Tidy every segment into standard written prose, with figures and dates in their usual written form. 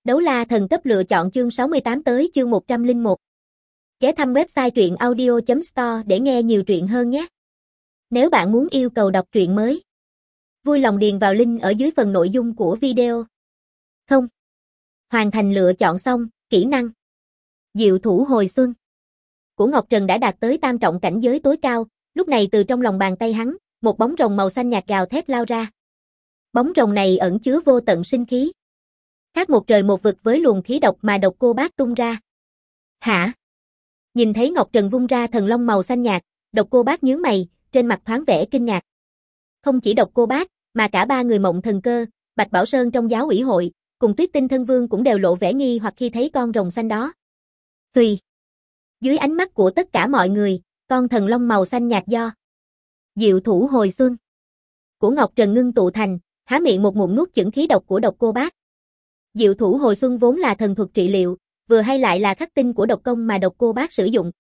Đấu la thần cấp lựa chọn chương 68 tới chương 101. Ghé thăm website truyện audio.store để nghe nhiều truyện hơn nhé. Nếu bạn muốn yêu cầu đọc truyện mới, vui lòng điền vào link ở dưới phần nội dung của video. Không. Hoàn thành lựa chọn xong, kỹ năng. Diệu thủ hồi xuân của Ngọc Trần đã đạt tới tam trọng cảnh giới tối cao, lúc này từ trong lòng bàn tay hắn, một bóng rồng màu xanh nhạt gào thét lao ra. Bóng rồng này ẩn chứa vô tận sinh khí. Khác một trời một vực với luồng khí độc mà Độc Cô Bác tung ra. Hả? Nhìn thấy Ngọc Trần vung ra thần long màu xanh nhạt, Độc Cô Bác nhướng mày, trên mặt thoáng vẻ kinh ngạc. Không chỉ Độc Cô Bác, mà cả ba người Mộng Thần Cơ, Bạch Bảo Sơn trong giáo ủy hội, cùng Tuyết Tinh Thân Vương cũng đều lộ vẻ nghi hoặc khi thấy con rồng xanh đó. Tùy. Dưới ánh mắt của tất cả mọi người, con thần long màu xanh nhạt do Diệu thủ hồi xuân của Ngọc Trần ngưng tụ thành, há miệng một ngụm nuốt chửng khí độc của Độc Cô Bác. Diệu thủ hồi xuân vốn là thần thuật trị liệu, vừa hay lại là khắc tinh của độc công mà Độc Cô Bác sử dụng.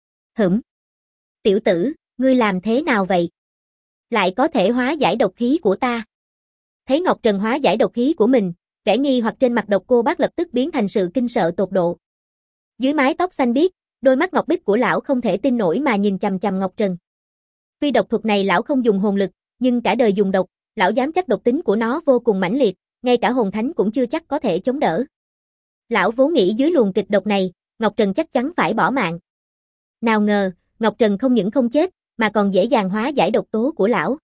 Tiểu tử, ngươi làm thế nào vậy? Lại có thể hóa giải độc khí của ta. Thấy Ngọc Trần hóa giải độc khí của mình, vẻ nghi hoặc trên mặt Độc Cô Bác lập tức biến thành sự kinh sợ tột độ. Dưới mái tóc xanh biếc, đôi mắt ngọc bích của lão không thể tin nổi mà nhìn chằm chằm Ngọc Trần. Tuy độc thuật này lão không dùng hồn lực, nhưng cả đời dùng độc, lão dám chắc độc tính của nó vô cùng mãnh liệt, ngay cả hồn thánh cũng chưa chắc có thể chống đỡ. Lão vốn nghĩ dưới luồng kịch độc này, Ngọc Trần chắc chắn phải bỏ mạng. Nào ngờ, Ngọc Trần không những không chết, mà còn dễ dàng hóa giải độc tố của lão.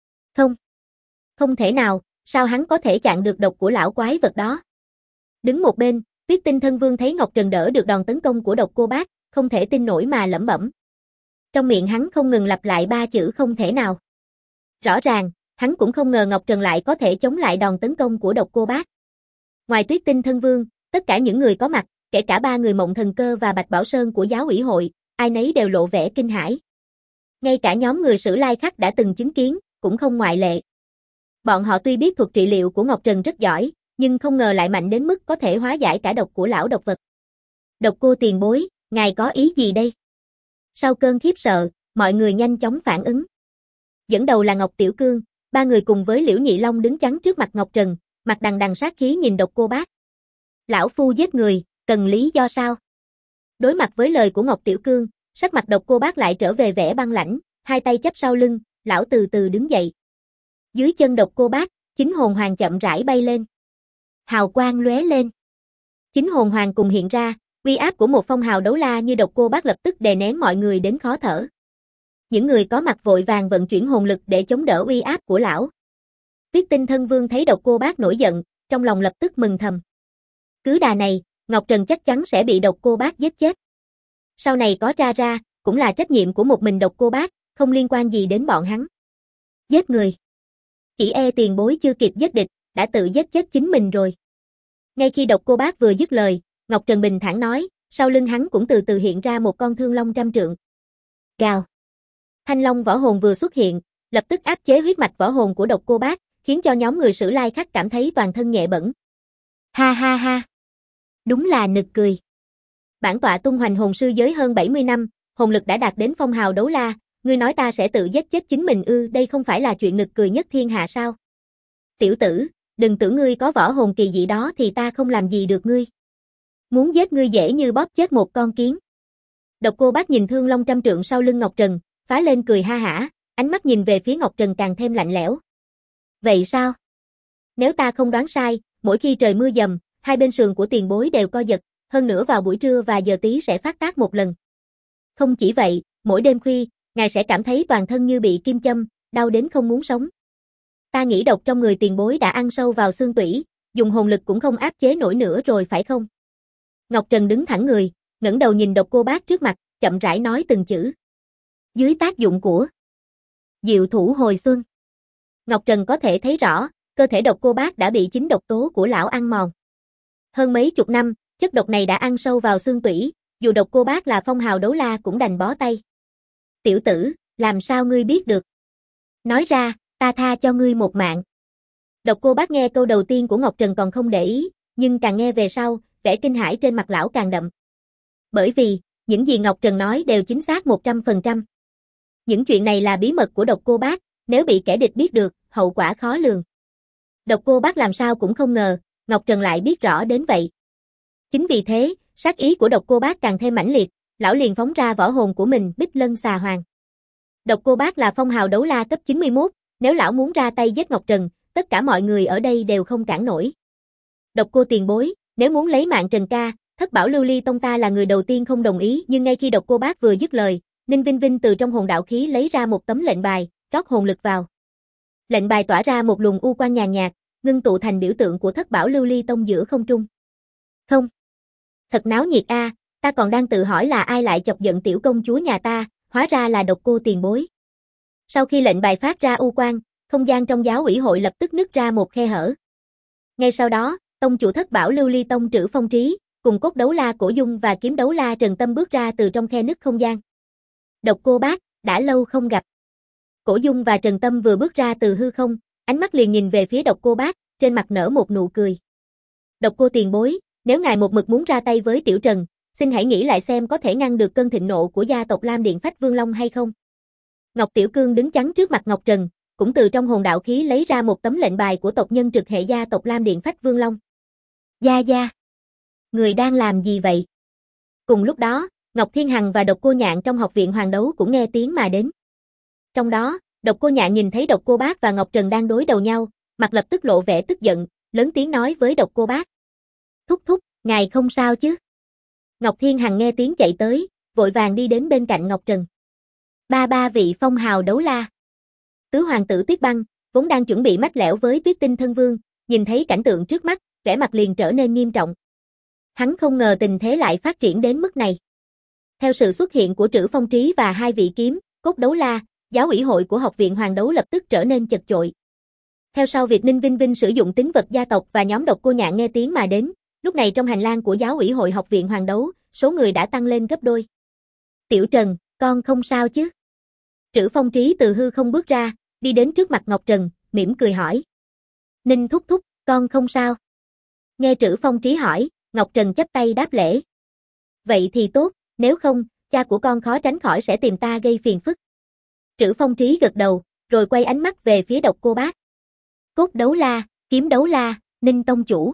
Không thể nào, sao hắn có thể chặn được độc của lão quái vật đó? Đứng một bên, Tuyết Tinh Thân Vương thấy Ngọc Trần đỡ được đòn tấn công của Độc Cô Bác, không thể tin nổi mà lẩm bẩm. Trong miệng hắn không ngừng lặp lại ba chữ không thể nào. Rõ ràng, hắn cũng không ngờ Ngọc Trần lại có thể chống lại đòn tấn công của Độc Cô Bác. Ngoài Tuyết Tinh Thân Vương, tất cả những người có mặt, kể cả ba người Mộng Thần Cơ và Bạch Bảo Sơn của giáo ủy hội, ai nấy đều lộ vẻ kinh hãi. Ngay cả nhóm người Sử Lai Khắc đã từng chứng kiến, cũng không ngoại lệ. Bọn họ tuy biết thuật trị liệu của Ngọc Trần rất giỏi, nhưng không ngờ lại mạnh đến mức có thể hóa giải cả độc của lão độc vật. Độc Cô tiền bối, ngài có ý gì đây? Sau cơn khiếp sợ, mọi người nhanh chóng phản ứng. Dẫn đầu là Ngọc Tiểu Cương, ba người cùng với Liễu Nhị Long đứng chắn trước mặt Ngọc Trần, mặt đằng đằng sát khí nhìn Độc Cô Bác. Lão phu giết người, cần lý do sao? Đối mặt với lời của Ngọc Tiểu Cương, sắc mặt Độc Cô Bác lại trở về vẻ băng lãnh, hai tay chắp sau lưng, lão từ từ đứng dậy. Dưới chân Độc Cô Bác, chính hồn hoàng chậm rãi bay lên. Hào quang lóe lên. Chính hồn hoàng cùng hiện ra, uy áp của một phong hào đấu la như Độc Cô Bác lập tức đè nén mọi người đến khó thở. Những người có mặt vội vàng vận chuyển hồn lực để chống đỡ uy áp của lão. Tuyết Tinh Thân Vương thấy Độc Cô Bác nổi giận, trong lòng lập tức mừng thầm. Cứ đà này, Ngọc Trần chắc chắn sẽ bị Độc Cô Bác giết chết. Sau này có ra, cũng là trách nhiệm của một mình Độc Cô Bác, không liên quan gì đến bọn hắn. Giết người. Chỉ e tiền bối chưa kịp giết địch, đã tự giết chết chính mình rồi. Ngay khi Độc Cô Bác vừa dứt lời, Ngọc Trần bình thản nói, sau lưng hắn cũng từ từ hiện ra một con thương long trăm trượng. Gào. Thanh long võ hồn vừa xuất hiện, lập tức áp chế huyết mạch võ hồn của Độc Cô Bác, khiến cho nhóm người Sử Lai Khắc cảm thấy toàn thân nhẹ bẫng. Ha ha ha. Đúng là nực cười. Bản tọa tung hoành hồn sư giới hơn 70 năm, hồn lực đã đạt đến phong hào đấu la, ngươi nói ta sẽ tự giết chết chính mình ư? Đây không phải là chuyện nực cười nhất thiên hạ sao? Tiểu tử, đừng tưởng ngươi có võ hồn kỳ dị đó thì ta không làm gì được ngươi. Muốn giết ngươi dễ như bóp chết một con kiến. Độc Cô Bác nhìn thương long trăm trượng sau lưng Ngọc Trần, phá lên cười ha hả, ánh mắt nhìn về phía Ngọc Trần càng thêm lạnh lẽo. Vậy sao? Nếu ta không đoán sai, mỗi khi trời mưa dầm, hai bên sườn của tiền bối đều co giật, hơn nữa vào buổi trưa và giờ tí sẽ phát tác một lần. Không chỉ vậy, mỗi đêm khuya, ngài sẽ cảm thấy toàn thân như bị kim châm, đau đến không muốn sống. Ta nghĩ độc trong người tiền bối đã ăn sâu vào xương tủy, dùng hồn lực cũng không áp chế nổi nữa rồi phải không? Ngọc Trần đứng thẳng người, ngẩng đầu nhìn Độc Cô Bác trước mặt, chậm rãi nói từng chữ. Dưới tác dụng của Diệu thủ hồi xuân, Ngọc Trần có thể thấy rõ, cơ thể Độc Cô Bác đã bị chính độc tố của lão ăn mòn. Hơn mấy chục năm, chất độc này đã ăn sâu vào xương tủy, dù Độc Cô Bác là phong hào đấu la cũng đành bó tay. Tiểu tử, làm sao ngươi biết được? Nói ra, ta tha cho ngươi một mạng. Độc Cô Bác nghe câu đầu tiên của Ngọc Trần còn không để ý, nhưng càng nghe về sau, vẻ kinh hãi trên mặt lão càng đậm. Bởi vì, những gì Ngọc Trần nói đều chính xác 100%. Những chuyện này là bí mật của Độc Cô Bác, nếu bị kẻ địch biết được, hậu quả khó lường. Độc Cô Bác làm sao cũng không ngờ, Ngọc Trần lại biết rõ đến vậy. Chính vì thế, sát ý của Độc Cô Bác càng thêm mãnh liệt, lão liền phóng ra võ hồn của mình, Bích Lân Xà Hoàng. Độc Cô Bác là phong hào đấu la cấp 91, nếu lão muốn ra tay giết Ngọc Trần, tất cả mọi người ở đây đều không cản nổi. Độc Cô tiền bối, nếu muốn lấy mạng Trần ca, Thất Bảo Lưu Ly Tông ta là người đầu tiên không đồng ý, nhưng ngay khi Độc Cô Bác vừa dứt lời, Ninh Vinh Vinh từ trong hồn đạo khí lấy ra một tấm lệnh bài, rót hồn lực vào. Lệnh bài tỏa ra một luồng u quang nhàn nhạt, ngưng tụ thành biểu tượng của Thất Bảo Lưu Ly Tông giữa không trung. Không. Thật náo nhiệt a, ta còn đang tự hỏi là ai lại chọc giận tiểu công chúa nhà ta, hóa ra là Độc Cô tiền bối. Sau khi lệnh bài phát ra u quang, không gian trong giáo ủy hội lập tức nứt ra một khe hở. Ngay sau đó, tông chủ Thất Bảo Lưu Ly Tông Trử Phong Trí, cùng cốt đấu la Cổ Dung và kiếm đấu la Trần Tâm bước ra từ trong khe nứt không gian. Độc Cô Bác, đã lâu không gặp. Cổ Dung và Trần Tâm vừa bước ra từ hư không, ánh mắt liền nhìn về phía Độc Cô Bác, trên mặt nở một nụ cười. Độc Cô tiền bối, nếu ngài một mực muốn ra tay với Tiểu Trần, xin hãy nghĩ lại xem có thể ngăn được cơn thịnh nộ của gia tộc Lam Điện Phách Vương Long hay không. Ngọc Tiểu Cương đứng chắn trước mặt Ngọc Trần, cũng từ trong hồn đạo khí lấy ra một tấm lệnh bài của tộc nhân trực hệ gia tộc Lam Điện Phách Vương Long. Gia gia, người đang làm gì vậy? Cùng lúc đó, Ngọc Thiên Hằng và Độc Cô Nhạn trong học viện Hoàng Đấu cũng nghe tiếng mà đến. Trong đó, Độc Cô Nhạn nhìn thấy Độc Cô Bác và Ngọc Trần đang đối đầu nhau, mặt lập tức lộ vẻ tức giận, lớn tiếng nói với Độc Cô Bác. Thúc thúc, ngài không sao chứ? Ngọc Thiên Hằng nghe tiếng chạy tới, vội vàng đi đến bên cạnh Ngọc Trần. Ba vị phong hào đấu la. Tứ hoàng tử Tuyết Băng, vốn đang chuẩn bị mách lẻo với Tuyết Tinh Thân Vương, nhìn thấy cảnh tượng trước mắt, vẻ mặt liền trở nên nghiêm trọng. Hắn không ngờ tình thế lại phát triển đến mức này. Theo sự xuất hiện của Trử Phong Trí và hai vị kiếm, cốt đấu la, giáo ủy hội của học viện Hoàng Đấu lập tức trở nên chật chội. Theo sau việc Ninh Vinh Vinh sử dụng tín vật gia tộc và nhóm Độc Cô Nhạn nghe tiếng mà đến, lúc này trong hành lang của giáo ủy hội học viện Hoàng Đấu, số người đã tăng lên gấp đôi. Tiểu Trần, con không sao chứ? Trử Phong Trí từ hư không bước ra, đi đến trước mặt Ngọc Trần, mỉm cười hỏi. Ninh thúc thúc, con không sao. Nghe Trử Phong Trí hỏi, Ngọc Trần chắp tay đáp lễ. Vậy thì tốt, nếu không, cha của con khó tránh khỏi sẽ tìm ta gây phiền phức. Trử Phong Trí gật đầu, rồi quay ánh mắt về phía Độc Cô Bác. Cốt đấu la, kiếm đấu la, Ninh tông chủ.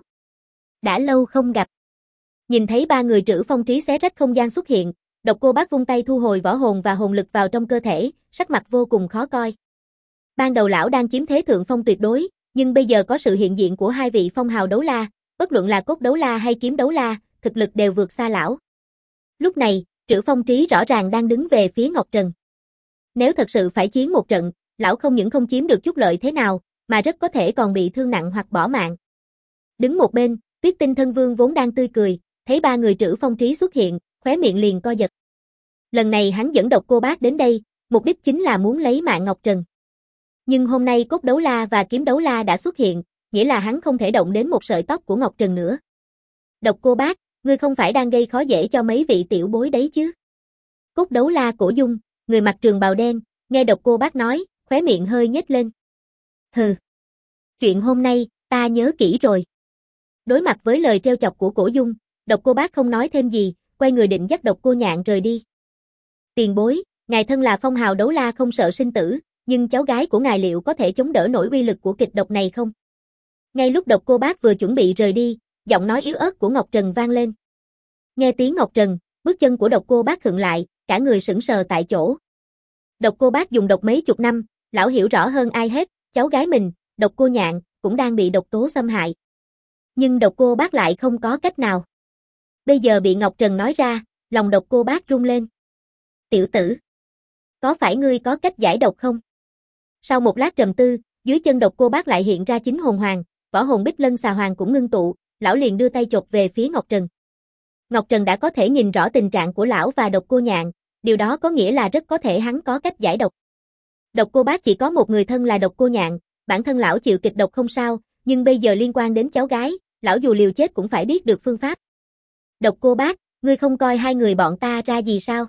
Đã lâu không gặp. Nhìn thấy ba người Trử Phong Trí xé rách không gian xuất hiện, Độc Cô Bác vung tay thu hồi võ hồn và hồn lực vào trong cơ thể, sắc mặt vô cùng khó coi. Ban đầu lão đang chiếm thế thượng phong tuyệt đối, nhưng bây giờ có sự hiện diện của hai vị phong hào đấu la, bất luận là cốt đấu la hay kiếm đấu la, thực lực đều vượt xa lão. Lúc này, Trử Phong Trí rõ ràng đang đứng về phía Ngọc Trần. Nếu thật sự phải chiến một trận, lão không những không chiếm được chút lợi thế nào, mà rất có thể còn bị thương nặng hoặc bỏ mạng. Đứng một bên, Tuyết Tinh Thân Vương vốn đang tươi cười, thấy ba người Trử Phong Trí xuất hiện, khóe miệng liền co giật. Lần này hắn dẫn Độc Cô Bác đến đây, mục đích chính là muốn lấy mạng Ngọc Trần. Nhưng hôm nay cốt đấu la và kiếm đấu la đã xuất hiện, nghĩa là hắn không thể động đến một sợi tóc của Ngọc Trần nữa. Độc Cô Bác, ngươi không phải đang gây khó dễ cho mấy vị tiểu bối đấy chứ? Cốt đấu la Cổ Dung, người mặc trường bào đen, nghe Độc Cô Bác nói, khóe miệng hơi nhếch lên. Hừ. Chuyện hôm nay, ta nhớ kỹ rồi. Đối mặt với lời trêu chọc của Cổ Dung, Độc Cô Bác không nói thêm gì, quay người định dắt Độc Cô Nhạn rời đi. Tiền bối, ngài thân là phong hào đấu la không sợ sinh tử, nhưng cháu gái của ngài liệu có thể chống đỡ nổi uy lực của kịch độc này không? Ngay lúc Độc Cô Bác vừa chuẩn bị rời đi, giọng nói yếu ớt của Ngọc Trần vang lên. Nghe tiếng Ngọc Trần, bước chân của Độc Cô Bác khựng lại, cả người sững sờ tại chỗ. Độc Cô Bác dùng độc mấy chục năm, lão hiểu rõ hơn ai hết, cháu gái mình, Độc Cô Nhạn, cũng đang bị độc tố xâm hại. Nhưng Độc Cô Bác lại không có cách nào. Bây giờ bị Ngọc Trần nói ra, lòng Độc Cô Bác rung lên. Tiểu tử, có phải ngươi có cách giải độc không? Sau một lát trầm tư, dưới chân Độc Cô Bác lại hiện ra chính hồn hoàng, võ hồn Bích Lân Xà Hoàng cũng ngưng tụ, lão liền đưa tay chộp về phía Ngọc Trần. Ngọc Trần đã có thể nhìn rõ tình trạng của lão và Độc Cô Nhạn, điều đó có nghĩa là rất có thể hắn có cách giải độc. Độc Cô Bác chỉ có một người thân là Độc Cô Nhạn, bản thân lão chịu kịch độc không sao, nhưng bây giờ liên quan đến cháu gái, lão dù liều chết cũng phải biết được phương pháp. Độc Cô Bác, ngươi không coi hai người bọn ta ra gì sao?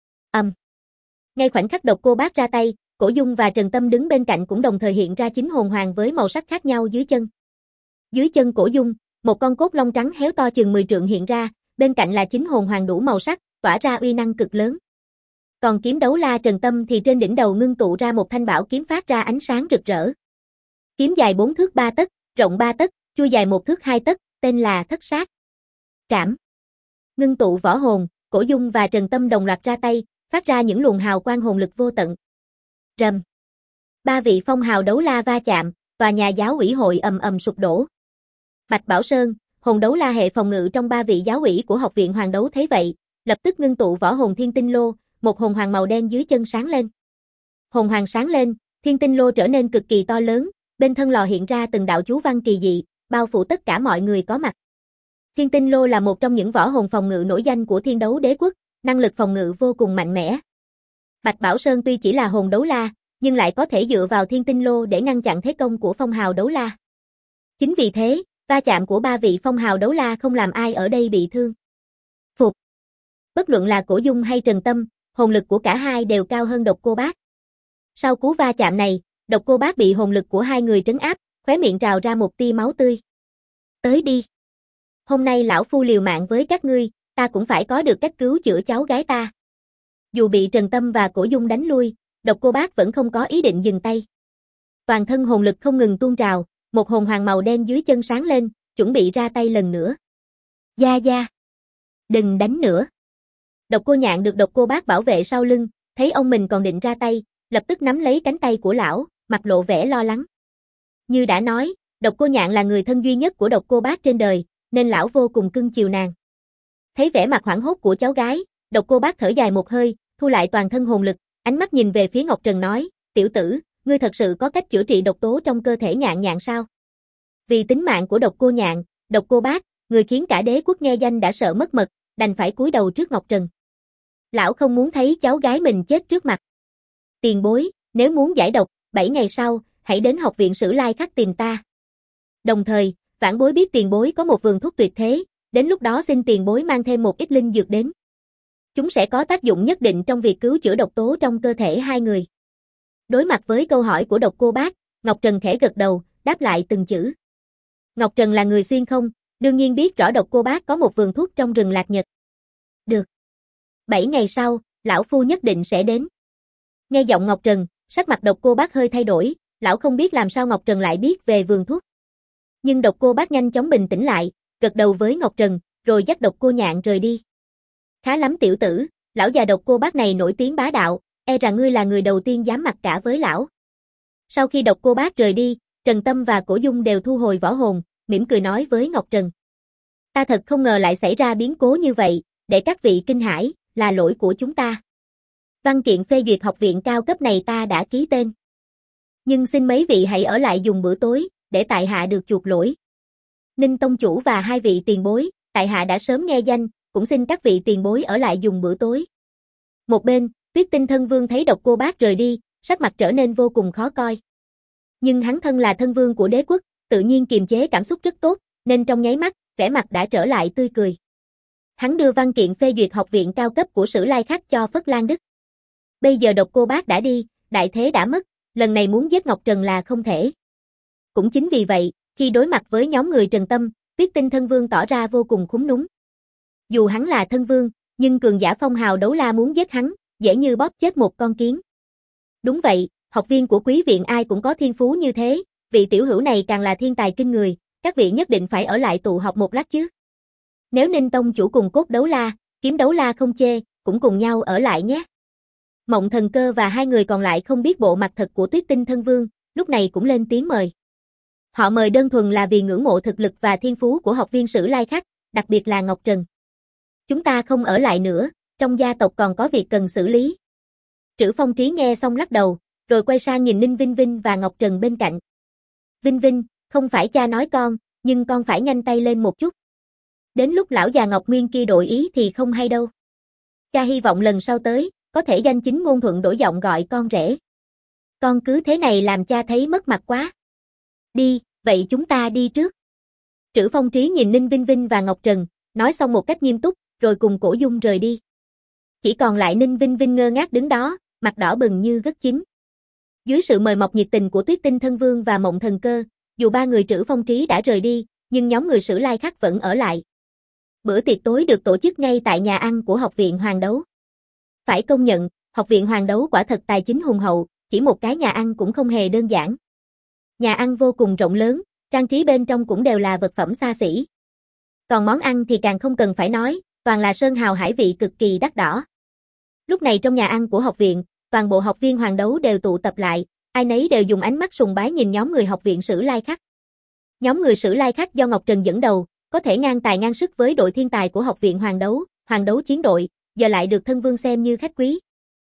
Ngay khoảnh khắc Độc Cô Bác ra tay, Cổ Dung và Trần Tâm đứng bên cạnh cũng đồng thời hiện ra chính hồn hoàng với màu sắc khác nhau dưới chân. Dưới chân Cổ Dung, một con cốt long trắng héo to chừng 10 trượng hiện ra, bên cạnh là chính hồn hoàng đủ màu sắc, tỏa ra uy năng cực lớn. Còn kiếm đấu la Trần Tâm thì trên đỉnh đầu ngưng tụ ra một thanh bảo kiếm phát ra ánh sáng rực rỡ. Kiếm dài 4 thước 3 tấc, rộng 3 tấc, chui dài 1 thước 2 tấc, tên là Thất Sát Trảm. Ngưng tụ võ hồn, Cổ Dung và Trần Tâm đồng loạt ra tay, phát ra những luồng hào quang hồn lực vô tận. Rầm. Ba vị phong hào đấu la va chạm, tòa nhà giáo ủy hội ầm ầm sụp đổ. Bạch Bảo Sơn, hồn đấu la hệ phòng ngự trong ba vị giáo ủy của học viện hoàng đấu thấy vậy, lập tức ngưng tụ võ hồn thiên tinh lô, một hồn hoàng màu đen dưới chân sáng lên. Hồn hoàng sáng lên, thiên tinh lô trở nên cực kỳ to lớn, bên thân lò hiện ra từng đạo chú văn kỳ dị, bao phủ tất cả mọi người có mặt. Thiên tinh lô là một trong những võ hồn phòng ngự nổi danh của Thiên Đấu Đế Quốc, năng lực phòng ngự vô cùng mạnh mẽ. Bạch Bảo Sơn tuy chỉ là hồn đấu la, nhưng lại có thể dựa vào thiên tinh lô để ngăn chặn thế công của phong hào đấu la. Chính vì thế, va chạm của ba vị phong hào đấu la không làm ai ở đây bị thương. Phục. Bất luận là Cổ Dung hay Trần Tâm, hồn lực của cả hai đều cao hơn Độc Cô Bác. Sau cú va chạm này, Độc Cô Bác bị hồn lực của hai người trấn áp, khóe miệng trào ra một tia máu tươi. Tới đi. Hôm nay lão phu liều mạng với các ngươi, ta cũng phải có được cách cứu chữa cháu gái ta. Dù bị Trần Tâm và Cổ Dung đánh lui, Độc Cô Bác vẫn không có ý định dừng tay. Toàn thân hồn lực không ngừng tuôn trào, một hồn hoàng màu đen dưới chân sáng lên, chuẩn bị ra tay lần nữa. Gia Gia, đừng đánh nữa. Độc Cô Nhạn được Độc Cô Bác bảo vệ sau lưng, thấy ông mình còn định ra tay, lập tức nắm lấy cánh tay của lão, mặt lộ vẻ lo lắng. Như đã nói, Độc Cô Nhạn là người thân duy nhất của Độc Cô Bác trên đời, nên lão vô cùng cưng chiều nàng. Thấy vẻ mặt hoảng hốt của cháu gái, Độc Cô Bác thở dài một hơi, thu lại toàn thân hồn lực, ánh mắt nhìn về phía Ngọc Trần nói, tiểu tử, ngươi thật sự có cách chữa trị độc tố trong cơ thể Nhạn Nhạn sao? Vì tính mạng của Độc Cô Nhạn, Độc Cô Bác, người khiến cả đế quốc nghe danh đã sợ mất mật, đành phải cúi đầu trước Ngọc Trần. Lão không muốn thấy cháu gái mình chết trước mặt. Tiền bối, nếu muốn giải độc, 7 ngày sau, hãy đến học viện Sử Lai Khắc tìm ta. Đồng thời, vãn bối biết tiền bối có một vườn thuốc tuyệt thế, đến lúc đó xin tiền bối mang thêm một ít linh dược đến. Chúng sẽ có tác dụng nhất định trong việc cứu chữa độc tố trong cơ thể hai người. Đối mặt với câu hỏi của Độc Cô Bác, Ngọc Trần khẽ gật đầu, đáp lại từng chữ. Ngọc Trần là người xuyên không, đương nhiên biết rõ Độc Cô Bác có một vườn thuốc trong rừng Lạc Nhật. Được. 7 ngày sau, lão phu nhất định sẽ đến. Nghe giọng Ngọc Trần, sắc mặt Độc Cô Bác hơi thay đổi, lão không biết làm sao Ngọc Trần lại biết về vườn thuốc. Nhưng Độc Cô Bác nhanh chóng bình tĩnh lại, gật đầu với Ngọc Trần, rồi dắt Độc Cô Nhạn rời đi. Khá lắm tiểu tử, lão già Độc Cô Bác này nổi tiếng bá đạo, e rằng ngươi là người đầu tiên dám mặc cả với lão. Sau khi Độc Cô Bác rời đi, Trần Tâm và Cổ Dung đều thu hồi võ hồn, mỉm cười nói với Ngọc Trần. Ta thật không ngờ lại xảy ra biến cố như vậy, để các vị kinh hãi, là lỗi của chúng ta. Văn kiện phê duyệt học viện cao cấp này ta đã ký tên. Nhưng xin mấy vị hãy ở lại dùng bữa tối, để tại hạ được chuộc lỗi. Ninh tông chủ và hai vị tiền bối, tại hạ đã sớm nghe danh, cũng xin các vị tiền bối ở lại dùng bữa tối. Một bên, Tuyết Tinh Thân Vương thấy Độc Cô Bác rời đi, sắc mặt trở nên vô cùng khó coi. Nhưng hắn thân là thân vương của đế quốc, tự nhiên kiềm chế cảm xúc rất tốt, nên trong nháy mắt, vẻ mặt đã trở lại tươi cười. Hắn đưa văn kiện phê duyệt học viện cao cấp của Sử Lai Khắc cho Phất Lan Đức. Bây giờ Độc Cô Bác đã đi, đại thế đã mất, lần này muốn giết Ngọc Trần là không thể. Cũng chính vì vậy, khi đối mặt với nhóm người Trần Tâm, Tuyết Tinh Thân Vương tỏ ra vô cùng khúm núm. Dù hắn là thân vương, nhưng cường giả phong hào đấu la muốn giết hắn, dễ như bóp chết một con kiến. Đúng vậy, học viên của quý viện ai cũng có thiên phú như thế, vị tiểu hữu này càng là thiên tài kinh người, các vị nhất định phải ở lại tụ học một lát chứ. Nếu Ninh tông chủ cùng Cốt đấu la, Kiếm đấu la không chê, cũng cùng nhau ở lại nhé. Mộng Thần Cơ và hai người còn lại không biết bộ mặt thật của Tuyết Tinh Thân Vương, lúc này cũng lên tiếng mời. Họ mời đơn thuần là vì ngưỡng mộ thực lực và thiên phú của học viên Sử Lai Khắc, đặc biệt là Ngọc Trần. Chúng ta không ở lại nữa, trong gia tộc còn có việc cần xử lý. Trữ Phong Trí nghe xong lắc đầu, rồi quay sang nhìn Ninh Vinh Vinh và Ngọc Trần bên cạnh. Vinh Vinh, không phải cha nói con, nhưng con phải nhanh tay lên một chút. Đến lúc lão già Ngọc Nguyên kia đổi ý thì không hay đâu. Cha hy vọng lần sau tới, có thể danh chính ngôn thuận đổi giọng gọi con rể. Con cứ thế này làm cha thấy mất mặt quá. Đi, vậy chúng ta đi trước. Trữ Phong Trí nhìn Ninh Vinh Vinh và Ngọc Trần, nói xong một cách nghiêm túc, rồi cùng Cổ Dung rời đi. Chỉ còn lại Ninh Vinh Vinh ngơ ngác đứng đó, mặt đỏ bừng như gấc chín. Dưới sự mời mọc nhiệt tình của Tuyết Tinh Thân Vương và Mộng Thần Cơ, dù ba người Trữ Phong Trí đã rời đi, nhưng nhóm người Sử Lai Khắc vẫn ở lại. Bữa tiệc tối được tổ chức ngay tại nhà ăn của Học viện Hoàng Đấu. Phải công nhận, Học viện Hoàng Đấu quả thật tài chính hùng hậu, chỉ một cái nhà ăn cũng không hề đơn giản. Nhà ăn vô cùng rộng lớn, Trang trí bên trong cũng đều là vật phẩm xa xỉ. Còn món ăn thì càng không cần phải nói, toàn là sơn hào hải vị cực kỳ đắt đỏ. Lúc này trong nhà ăn của học viện, toàn bộ học viên Hoàng Đấu đều tụ tập lại, ai nấy đều dùng ánh mắt sùng bái nhìn nhóm người học viện Sử Lai Khắc. Nhóm người Sử Lai Khắc do Ngọc Trần dẫn đầu, có thể ngang tài ngang sức với đội thiên tài của học viện Hoàng Đấu chiến đội, giờ lại được thân vương xem như khách quý.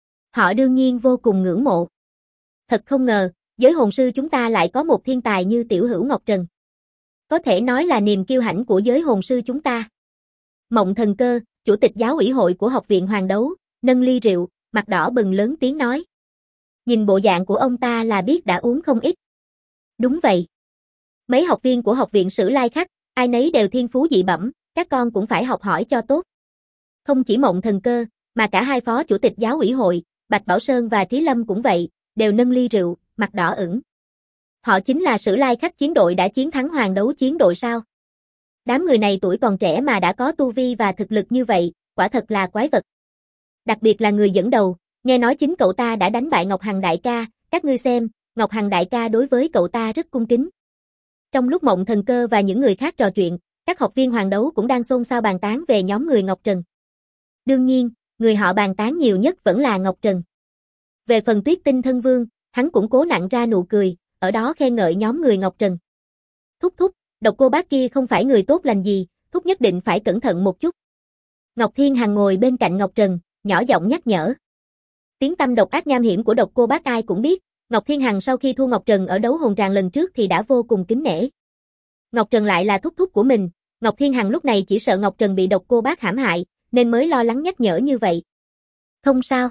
Họ đương nhiên vô cùng ngưỡng mộ. Thật không ngờ, giới hồn sư chúng ta lại có một thiên tài như tiểu hữu Ngọc Trần. Có thể nói là niềm kiêu hãnh của giới hồn sư chúng ta. Mộng Thần Cơ, chủ tịch giáo ủy hội của học viện Hoàng Đấu, nâng ly rượu, mặt đỏ bừng lớn tiếng nói. Nhìn bộ dạng của ông ta là biết đã uống không ít. Đúng vậy. Mấy học viên của học viện Sử Lai Khắc, ai nấy đều thiên phú dị bẩm, các con cũng phải học hỏi cho tốt. Không chỉ Mộng Thần Cơ, mà cả hai phó chủ tịch giáo ủy hội, Bạch Bảo Sơn và Trí Lâm cũng vậy, đều nâng ly rượu, mặt đỏ ửng. Họ chính là Sử Lai Khắc chiến đội đã chiến thắng Hoàng Đấu chiến đội sao? Đám người này tuổi còn trẻ mà đã có tu vi và thực lực như vậy, quả thật là quái vật. Đặc biệt là người dẫn đầu, nghe nói chính cậu ta đã đánh bại Ngọc Hằng đại ca, các ngươi xem, Ngọc Hằng đại ca đối với cậu ta rất cung kính. Trong lúc Mộng Thần Cơ và những người khác trò chuyện, các học viên Hoàng Đấu cũng đang xôn xao bàn tán về nhóm người Ngọc Trần. Đương nhiên, người họ bàn tán nhiều nhất vẫn là Ngọc Trần. Về phần Tuyết Tinh Thân Vương, hắn cũng cố nặn ra nụ cười, ở đó khen ngợi nhóm người Ngọc Trần. Thúc, độc cô bác kia không phải người tốt lành gì, thúc nhất định phải cẩn thận một chút. Ngọc Thiên Hằng ngồi bên cạnh Ngọc Trần, nhỏ giọng nhắc nhở. Tiếng tăm độc ác nham hiểm của độc cô bác ai cũng biết, Ngọc Thiên Hằng sau khi thua Ngọc Trần ở đấu hồn tràng lần trước thì đã vô cùng kính nể. Ngọc Trần lại là thúc của mình, Ngọc Thiên Hằng lúc này chỉ sợ Ngọc Trần bị độc cô bác hãm hại, nên mới lo lắng nhắc nhở như vậy. Không sao.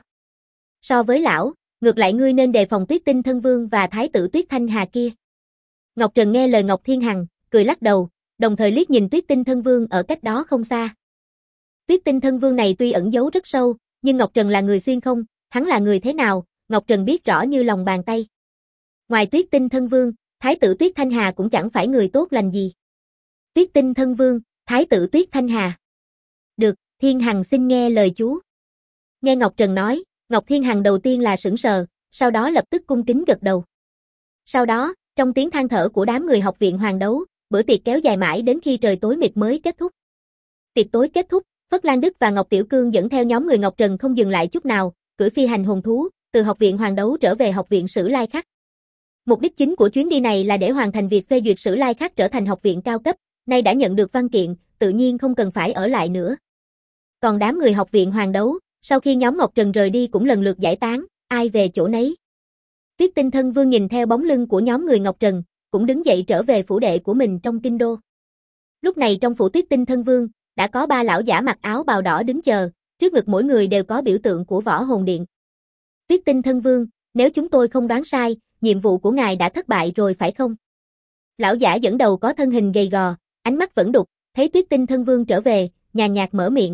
So với lão, ngược lại ngươi nên đề phòng Tuyết Tinh Thân Vương và Thái tử Tuyết Thanh Hà kia. Ngọc Trần nghe lời Ngọc Thiên Hằng, cười lắc đầu, đồng thời liếc nhìn Tuyết Tinh Thân Vương ở cách đó không xa. Tuyết Tinh Thân Vương này tuy ẩn giấu rất sâu, nhưng Ngọc Trần là người xuyên không, hắn là người thế nào, Ngọc Trần biết rõ như lòng bàn tay. Ngoài Tuyết Tinh Thân Vương, Thái tử Tuyết Thanh Hà cũng chẳng phải người tốt lành gì. Tuyết Tinh Thân Vương, Thái tử Tuyết Thanh Hà. Được, Thiên Hằng xin nghe lời chú. Nghe Ngọc Trần nói, Ngọc Thiên Hằng đầu tiên là sững sờ, sau đó lập tức cung kính gật đầu. Sau đó, trong tiếng than thở của đám người học viện Hoàng Đấu, bữa tiệc kéo dài mãi đến khi trời tối mịt mới kết thúc. Tiệc tối kết thúc, Phất Lan Đức và Ngọc Tiểu Cương dẫn theo nhóm người Ngọc Trần không dừng lại chút nào, cưỡi phi hành hồn thú, từ học viện Hoàng Đấu trở về học viện Sử Lai Khắc. Mục đích chính của chuyến đi này là để hoàn thành việc phê duyệt Sử Lai Khắc trở thành học viện cao cấp, nay đã nhận được văn kiện, tự nhiên không cần phải ở lại nữa. Còn đám người học viện Hoàng Đấu, sau khi nhóm Ngọc Trần rời đi cũng lần lượt giải tán, ai về chỗ nấy. Tuyết Tinh Thân Vương nhìn theo bóng lưng của nhóm người Ngọc Trần, cũng đứng dậy trở về phủ đệ của mình trong kinh đô. Lúc này trong phủ Tuyết Tinh Thân Vương, đã có ba lão giả mặc áo bào đỏ đứng chờ, trước ngực mỗi người đều có biểu tượng của Võ Hồn Điện. Tuyết Tinh Thân Vương, nếu chúng tôi không đoán sai, nhiệm vụ của ngài đã thất bại rồi phải không? Lão giả dẫn đầu có thân hình gầy gò, ánh mắt vẫn đục, thấy Tuyết Tinh Thân Vương trở về, nhàn nhạt mở miệng.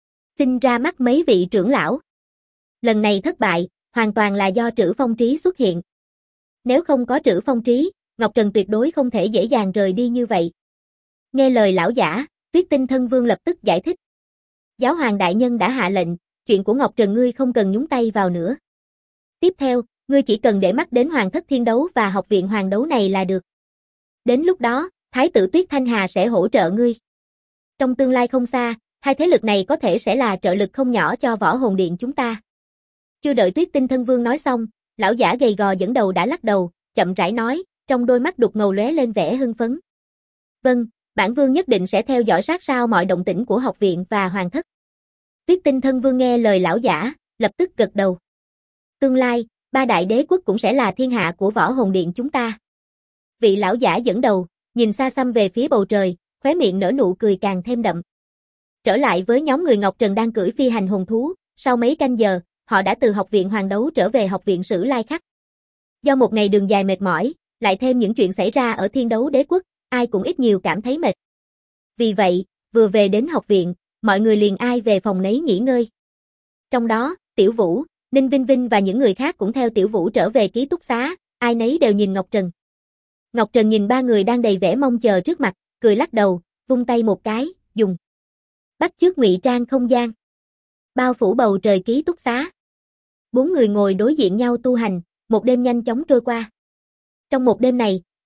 Xin ra mắt mấy vị trưởng lão. Lần này thất bại, hoàn toàn là do Trữ Phong Trí xuất hiện. Nếu không có Trữ Phong Trí, Ngọc Trần tuyệt đối không thể dễ dàng rời đi như vậy. Nghe lời lão giả, Tuyết Tinh Thân Vương lập tức giải thích. Giáo hoàng đại nhân đã hạ lệnh, chuyện của Ngọc Trần ngươi không cần nhúng tay vào nữa. Tiếp theo, ngươi chỉ cần để mắt đến Hoàng Thất Thiên Đấu và học viện Hoàng Đấu này là được. Đến lúc đó, Thái tử Tuyết Thanh Hà sẽ hỗ trợ ngươi. Trong tương lai không xa, hai thế lực này có thể sẽ là trợ lực không nhỏ cho Võ Hồn Điện chúng ta. Chưa đợi Tuyết Tinh Thân Vương nói xong, lão giả gầy gò dẫn đầu đã lắc đầu, chậm rãi nói, trong đôi mắt đục ngầu lóe lên vẻ hưng phấn. Vâng, bản vương nhất định sẽ theo dõi sát sao mọi động tĩnh của học viện và Hoàng Thất. Tuyết Tinh Thân Vương nghe lời lão giả, lập tức gật đầu. Tương lai, ba đại đế quốc cũng sẽ là thiên hạ của Võ Hồn Điện chúng ta. Vị lão giả dẫn đầu, nhìn xa xăm về phía bầu trời, khóe miệng nở nụ cười càng thêm đậm. Trở lại với nhóm người Ngọc Trần đang cưỡi phi hành hồn thú, sau mấy canh giờ, họ đã từ học viện Hoàng Đấu trở về học viện Sử Lai Khắc. Do một ngày đường dài mệt mỏi, lại thêm những chuyện xảy ra ở Thiên Đấu Đế Quốc, ai cũng ít nhiều cảm thấy mệt. Vì vậy, vừa về đến học viện, mọi người liền ai về phòng nấy nghỉ ngơi. Trong đó, Tiểu Vũ, Ninh Vinh Vinh và những người khác cũng theo Tiểu Vũ trở về ký túc xá, ai nấy đều nhìn Ngọc Trần. Ngọc Trần nhìn ba người đang đầy vẻ mong chờ trước mặt, cười lắc đầu, vung tay một cái, dùng. Bắt chước ngụy trang không gian. Bao phủ bầu trời ký túc xá. Bốn người ngồi đối diện nhau tu hành, một đêm nhanh chóng trôi qua. Trong một đêm này,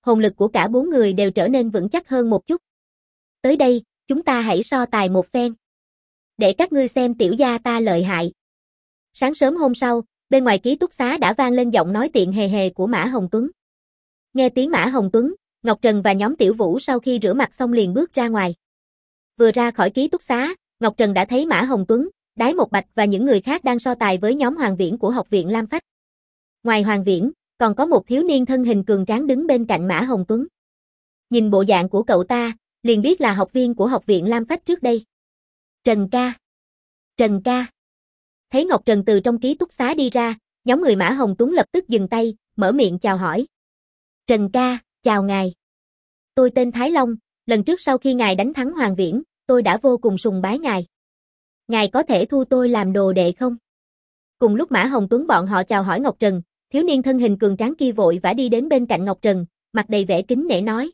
hồn lực của cả 4 người đều trở nên vững chắc hơn một chút. Tới đây, chúng ta hãy so tài một phen. Để các ngươi xem tiểu gia ta lợi hại. Sáng sớm hôm sau, bên ngoài ký túc xá đã vang lên giọng nói tiện hề hề của Mã Hồng Tuấn. Nghe tiếng Mã Hồng Tuấn, Ngọc Trần và nhóm Tiểu Vũ sau khi rửa mặt xong liền bước ra ngoài. Vừa ra khỏi ký túc xá, Ngọc Trần đã thấy Mã Hồng Tuấn, Đái Một Bạch và những người khác đang so tài với nhóm Hoàng Viễn của học viện Lam Phách. Ngoài Hoàng Viễn, còn có một thiếu niên thân hình cường tráng đứng bên cạnh Mã Hồng Tuấn. Nhìn bộ dạng của cậu ta, liền biết là học viên của học viện Lam Phách trước đây. Trần ca. Trần ca. Thấy Ngọc Trần từ trong ký túc xá đi ra, nhóm người Mã Hồng Tuấn lập tức dừng tay, mở miệng chào hỏi. Trần ca, chào ngài. Tôi tên Thái Long, lần trước sau khi ngài đánh thắng Hoàng Viễn, tôi đã vô cùng sùng bái ngài. Ngài có thể thu tôi làm đồ đệ không? Cùng lúc Mã Hồng Tuấn bọn họ chào hỏi Ngọc Trần, thiếu niên thân hình cường tráng kia vội vã đi đến bên cạnh Ngọc Trần, mặt đầy vẻ kính nể nói.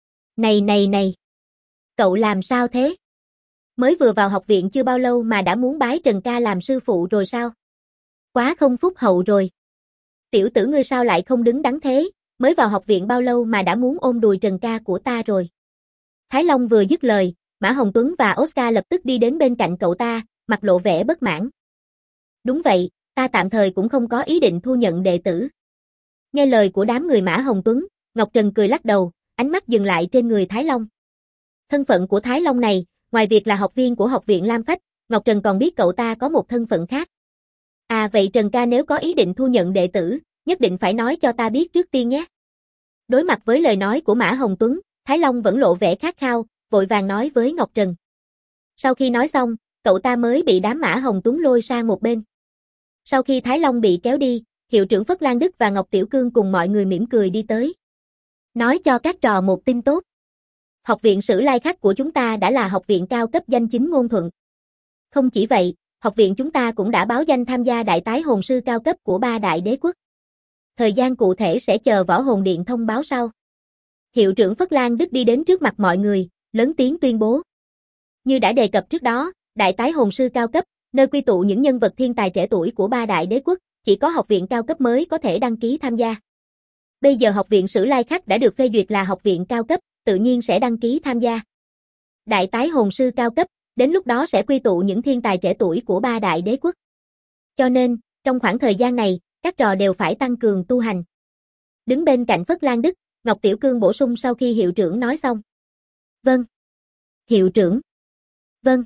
Này. Cậu làm sao thế? Mới vừa vào học viện chưa bao lâu mà đã muốn bái Trần ca làm sư phụ rồi sao? Quá không phúc hậu rồi. Tiểu tử ngươi sao lại không đứng đắn thế, mới vào học viện bao lâu mà đã muốn ôm đùi Trần ca của ta rồi. Thái Long vừa dứt lời, Mã Hồng Tuấn và Oscar lập tức đi đến bên cạnh cậu ta, mặt lộ vẻ bất mãn. Đúng vậy, ta tạm thời cũng không có ý định thu nhận đệ tử. Nghe lời của đám người Mã Hồng Tuấn, Ngọc Trần cười lắc đầu, ánh mắt dừng lại trên người Thái Long. Thân phận của Thái Long này, ngoài việc là học viên của học viện Lam Phách, Ngọc Trần còn biết cậu ta có một thân phận khác. À vậy Trần ca nếu có ý định thu nhận đệ tử, nhất định phải nói cho ta biết trước tiên nhé. Đối mặt với lời nói của Mã Hồng Tuấn, Thái Long vẫn lộ vẻ khát khao, vội vàng nói với Ngọc Trần. Sau khi nói xong, cậu ta mới bị đám Mã Hồng Tuấn lôi sang một bên. Sau khi Thái Long bị kéo đi, hiệu trưởng Phất Lan Đức và Ngọc Tiểu Cương cùng mọi người mỉm cười đi tới. Nói cho các trò một tin tốt. Học viện Sử Lai Khắc của chúng ta đã là học viện cao cấp danh chính ngôn thuận. Không chỉ vậy, học viện chúng ta cũng đã báo danh tham gia đại tái hồn sư cao cấp của 3 đại đế quốc. Thời gian cụ thể sẽ chờ Võ Hồn Điện thông báo sau. Hiệu trưởng Phất Lan Đức đi đến trước mặt mọi người, lớn tiếng tuyên bố. Như đã đề cập trước đó, đại tái hồn sư cao cấp, nơi quy tụ những nhân vật thiên tài trẻ tuổi của 3 đại đế quốc, chỉ có học viện cao cấp mới có thể đăng ký tham gia. Bây giờ học viện Sử Lai Khắc đã được phê duyệt là học viện cao cấp, tự nhiên sẽ đăng ký tham gia. Đại tái hồn sư cao cấp, đến lúc đó sẽ quy tụ những thiên tài trẻ tuổi của 3 đại đế quốc. Cho nên, trong khoảng thời gian này, các trò đều phải tăng cường tu hành. Đứng bên cạnh Phất Lan Đức, Ngọc Tiểu Cương bổ sung sau khi hiệu trưởng nói xong. Vâng. Hiệu trưởng. Vâng.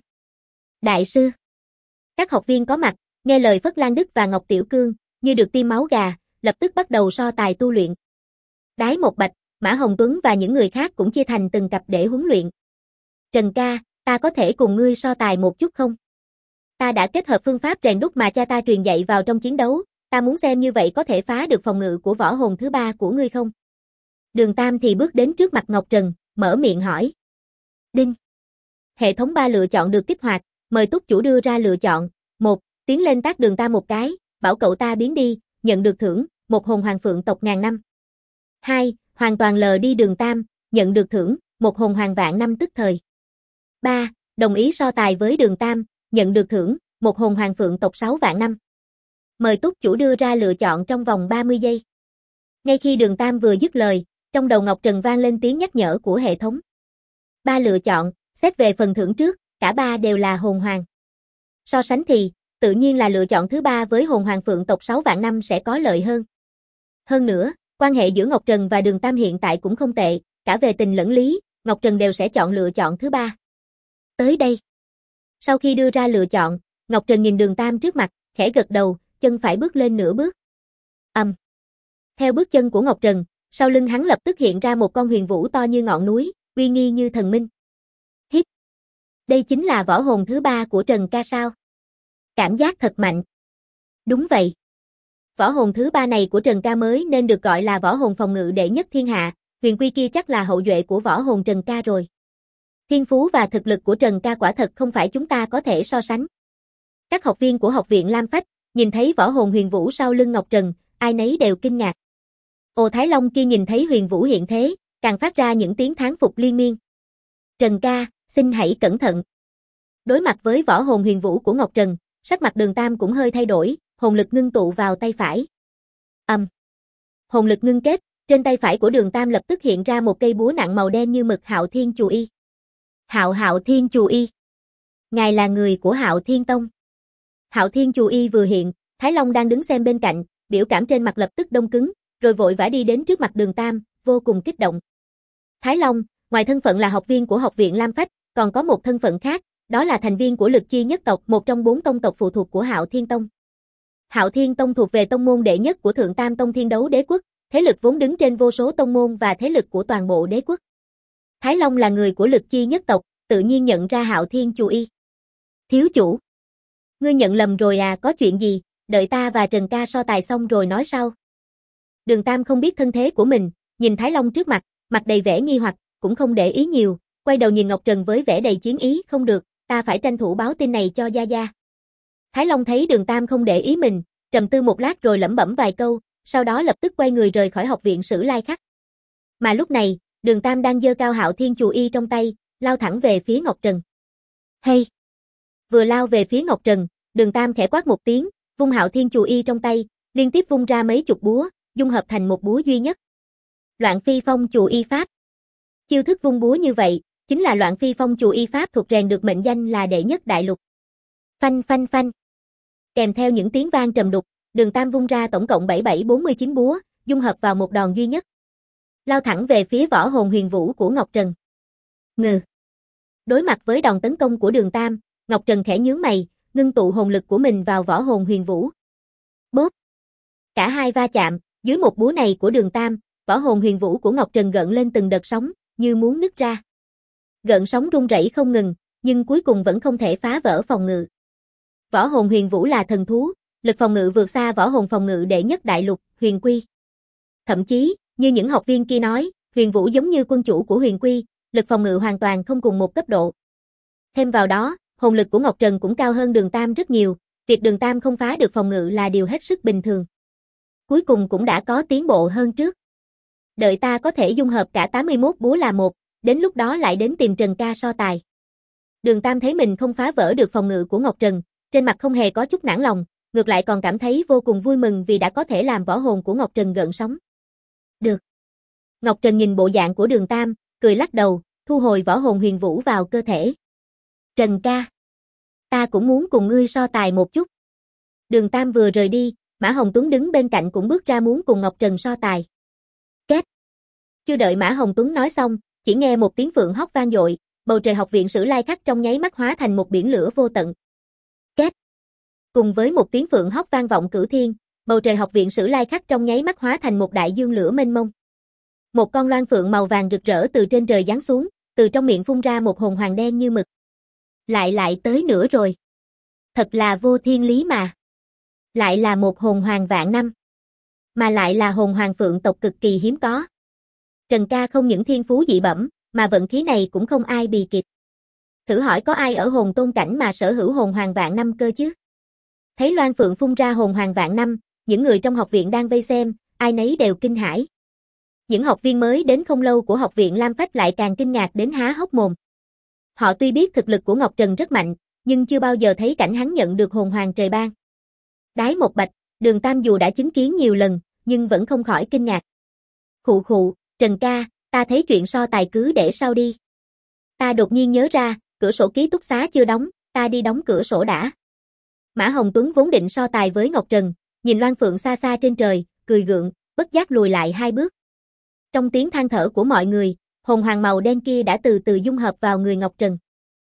Đại sư. Các học viên có mặt, nghe lời Phất Lan Đức và Ngọc Tiểu Cương, như được tiêm máu gà, lập tức bắt đầu so tài tu luyện. Đái Một Bạch, Mã Hồng Tuấn và những người khác cũng chia thành từng cặp để huấn luyện. Trần ca, ta có thể cùng ngươi so tài một chút không? Ta đã kết hợp phương pháp rèn đúc mà cha ta truyền dạy vào trong chiến đấu, ta muốn xem như vậy có thể phá được phòng ngự của võ hồn thứ 3 của ngươi không? Đường Tam thì bước đến trước mặt Ngọc Trần, mở miệng hỏi. Đinh. Hệ thống 3 lựa chọn được kích hoạt, mời túc chủ đưa ra lựa chọn. 1. Tiến lên tác Đường Tam một cái, bảo cậu ta biến đi, nhận được thưởng, một hồn hoàng phượng tộc ngàn năm. 2. Hoàn toàn lờ đi Đường Tam, nhận được thưởng, một hồn hoàng vạn năm tức thời. 3. Đồng ý so tài với Đường Tam, nhận được thưởng, một hồn hoàng phượng tộc 6 vạn năm. Mời túc chủ đưa ra lựa chọn trong vòng 30 giây. Ngay khi Đường Tam vừa dứt lời, trong đầu Ngọc Trần vang lên tiếng nhắc nhở của hệ thống. 3 lựa chọn, xét về phần thưởng trước, cả 3 đều là hồn hoàng. So sánh thì, tự nhiên là lựa chọn thứ 3 với hồn hoàng phượng tộc 6 vạn năm sẽ có lợi hơn. Hơn nữa, quan hệ giữa Ngọc Trần và Đường Tam hiện tại cũng không tệ, cả về tình lẫn lý, Ngọc Trần đều sẽ chọn lựa chọn thứ 3. Tới đây. Sau khi đưa ra lựa chọn, Ngọc Trần nhìn Đường Tam trước mặt, khẽ gật đầu, chân phải bước lên nửa bước. Theo bước chân của Ngọc Trần, sau lưng hắn lập tức hiện ra một con huyền vũ to như ngọn núi, uy nghi như thần minh. Hít. Đây chính là võ hồn thứ 3 của Trần ca sao? Cảm giác thật mạnh. Đúng vậy. Võ hồn thứ 3 này của Trần ca mới nên được gọi là võ hồn phòng ngự đệ nhất thiên hạ, huyền quy kia chắc là hậu duệ của võ hồn Trần ca rồi. Thiên phú và thực lực của Trần ca quả thật không phải chúng ta có thể so sánh. Các học viên của học viện Lam Phách, nhìn thấy võ hồn huyền vũ sau lưng Ngọc Trần, ai nấy đều kinh ngạc. Ồ Thái Long kia nhìn thấy huyền vũ hiện thế, càng phát ra những tiếng thán phục liên miên. Trần ca, xin hãy cẩn thận. Đối mặt với võ hồn huyền vũ của Ngọc Trần, sắc mặt Đường Tam cũng hơi thay đổi, hồn lực ngưng tụ vào tay phải. Hồn lực ngưng kết, Trên tay phải của Đường Tam lập tức hiện ra một cây búa nặng màu đen như mực Hạo Thiên Chù Y. Hạo Thiên Chù Y. Ngài là người của Hạo Thiên Tông. Hạo Thiên Chù Y vừa hiện, Thái Long đang đứng xem bên cạnh, biểu cảm trên mặt lập tức đông cứng, rồi vội vã đi đến trước mặt Đường Tam, vô cùng kích động. Thái Long, ngoài thân phận là học viên của học viện Lam Phách, còn có một thân phận khác, đó là thành viên của Lực Chi nhất tộc, một trong 4 tông tộc phụ thuộc của Hạo Thiên Tông. Hạo Thiên Tông thuộc về tông môn đệ nhất của Thượng Tam Tông Thiên Đấu Đế Quốc, thế lực vốn đứng trên vô số tông môn và thế lực của toàn bộ đế quốc. Thái Long là người của Lực Chi nhất tộc, tự nhiên nhận ra Hạo Thiên Chù Y. Thiếu chủ, ngươi nhận lầm rồi à, có chuyện gì, đợi ta và Trần ca so tài xong rồi nói sau. Đường Tam không biết thân thế của mình, nhìn Thái Long trước mặt, mặt đầy vẻ nghi hoặc, cũng không để ý nhiều, quay đầu nhìn Ngọc Trần với vẻ đầy chiến ý, không được, ta phải tranh thủ báo tin này cho Gia Gia. Thái Long thấy Đường Tam không để ý mình, trầm tư một lát rồi lẩm bẩm vài câu, sau đó lập tức quay người rời khỏi học viện Sử Lai Khắc. Mà lúc này, Đường Tam đang giơ cao Hạo Thiên Chù Y trong tay, lao thẳng về phía Ngọc Trần. Hay! Vừa lao về phía Ngọc Trần, Đường Tam khẽ quát một tiếng, vung Hạo Thiên Chù Y trong tay, liên tiếp vung ra mấy chục búa, dung hợp thành một búa duy nhất. Loạn Phi Phong Chù Y Pháp. Chiêu thức vung búa như vậy, chính là Loạn Phi Phong Chù Y Pháp thuộc rèn được mệnh danh là đệ nhất đại lục. Phanh phanh phanh. Kèm theo những tiếng vang trầm đục, Đường Tam vung ra tổng cộng 7749 búa, dung hợp vào một đòn duy nhất. Lao thẳng về phía võ hồn huyền vũ của Ngọc Trần. Ngừ. Đối mặt với đòn tấn công của Đường Tam, Ngọc Trần khẽ nhướng mày, ngưng tụ hồn lực của mình vào võ hồn huyền vũ. Bốp. Cả hai va chạm, dưới một búa này của Đường Tam, võ hồn huyền vũ của Ngọc Trần gợn lên từng đợt sóng, như muốn nứt ra. Gợn sóng rung rẩy không ngừng, nhưng cuối cùng vẫn không thể phá vỡ phòng ngự. Võ hồn huyền vũ là thần thú, lực phòng ngự vượt xa võ hồn phòng ngự đệ nhất đại lục, Huyền Quy. Thậm chí, như những học viên kia nói, Huyền Vũ giống như quân chủ của Huyền Quy, lực phòng ngự hoàn toàn không cùng một cấp độ. Thêm vào đó, hồn lực của Ngọc Trần cũng cao hơn Đường Tam rất nhiều, việc Đường Tam không phá được phòng ngự là điều hết sức bình thường. Cuối cùng cũng đã có tiến bộ hơn trước. Đợi ta có thể dung hợp cả 81 búa là một, đến lúc đó lại đến tìm Trần ca so tài. Đường Tam thấy mình không phá vỡ được phòng ngự của Ngọc Trần, trên mặt không hề có chút nản lòng, ngược lại còn cảm thấy vô cùng vui mừng vì đã có thể làm võ hồn của Ngọc Trần gợn sóng. Được. Ngọc Trần nhìn bộ dạng của Đường Tam, cười lắc đầu, thu hồi võ hồn huyền vũ vào cơ thể. Trần ca, ta cũng muốn cùng ngươi so tài một chút. Đường Tam vừa rời đi, Mã Hồng Tuấn đứng bên cạnh cũng bước ra muốn cùng Ngọc Trần so tài. Két. Chưa đợi Mã Hồng Tuấn nói xong, chỉ nghe một tiếng phượng hót vang dội, bầu trời học viện Sử Lai Khắc trong nháy mắt hóa thành một biển lửa vô tận. Két. Cùng với một tiếng phượng hót vang vọng cửu thiên, bầu trời học viện Sử Lai Khắc trong nháy mắt hóa thành một đại dương lửa mênh mông. Một con loan phượng màu vàng rực rỡ từ trên trời giáng xuống, từ trong miệng phun ra một hồn hoàng đen như mực. Lại tới nữa rồi. Thật là vô thiên lý mà. Lại là một hồn hoàng vạn năm. Mà lại là hồn hoàng phượng tộc cực kỳ hiếm có. Trần ca không những thiên phú dị bẩm, mà vận khí này cũng không ai bì kịp. Thử hỏi có ai ở hồn tôn cảnh mà sở hữu hồn hoàng vạn năm cơ chứ? Thấy loan phượng phun ra hồn hoàng vạn năm, những người trong học viện đang vây xem, ai nấy đều kinh hãi. Những học viên mới đến không lâu của học viện Lam Phách lại càng kinh ngạc đến há hốc mồm. Họ tuy biết thực lực của Ngọc Trần rất mạnh, nhưng chưa bao giờ thấy cảnh hắn nhận được hồn hoàng trời ban. Đái một bạch, Đường Tam dù đã chứng kiến nhiều lần, nhưng vẫn không khỏi kinh ngạc. Khụ khụ, Trần ca, ta thấy chuyện so tài cứ để sau đi. Ta đột nhiên nhớ ra, cửa sổ ký túc xá chưa đóng, ta đi đóng cửa sổ đã. Mã Hồng Tuấn vốn định so tài với Ngọc Trần, nhìn loan phượng xa xa trên trời, cười gượng, bất giác lùi lại 2 bước. Trong tiếng than thở của mọi người, hồn hoàng màu đen kia đã từ từ dung hợp vào người Ngọc Trần.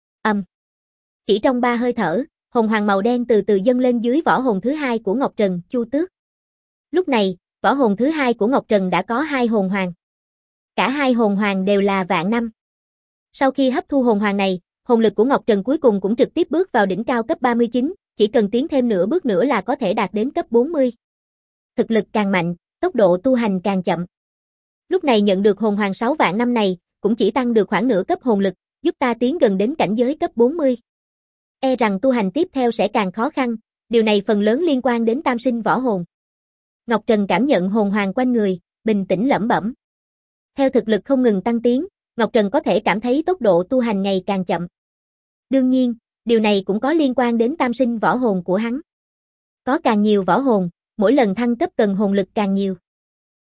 Chỉ trong 3 hơi thở, hồn hoàng màu đen từ từ dâng lên dưới võ hồn thứ 2 của Ngọc Trần, Chu Tước. Lúc này, võ hồn thứ 2 của Ngọc Trần đã có 2 hồn hoàng. Cả 2 hồn hoàng đều là vạn năm. Sau khi hấp thu hồn hoàng này, hồn lực của Ngọc Trần cuối cùng cũng trực tiếp bước vào đỉnh cao cấp 39, chỉ cần tiến thêm nửa bước nữa là có thể đạt đến cấp 40. Thực lực càng mạnh, tốc độ tu hành càng chậm. Lúc này nhận được hồn hoàng 6 vạn năm này, cũng chỉ tăng được khoảng nửa cấp hồn lực, giúp ta tiến gần đến cảnh giới cấp 40. E rằng tu hành tiếp theo sẽ càng khó khăn, điều này phần lớn liên quan đến tam sinh võ hồn. Ngọc Trần cảm nhận hồn hoàng quanh người, bình tĩnh lẩm bẩm. Theo thực lực không ngừng tăng tiến, Ngọc Trần có thể cảm thấy tốc độ tu hành ngày càng chậm. Đương nhiên, điều này cũng có liên quan đến tam sinh võ hồn của hắn. Có càng nhiều võ hồn, mỗi lần thăng cấp cần hồn lực càng nhiều.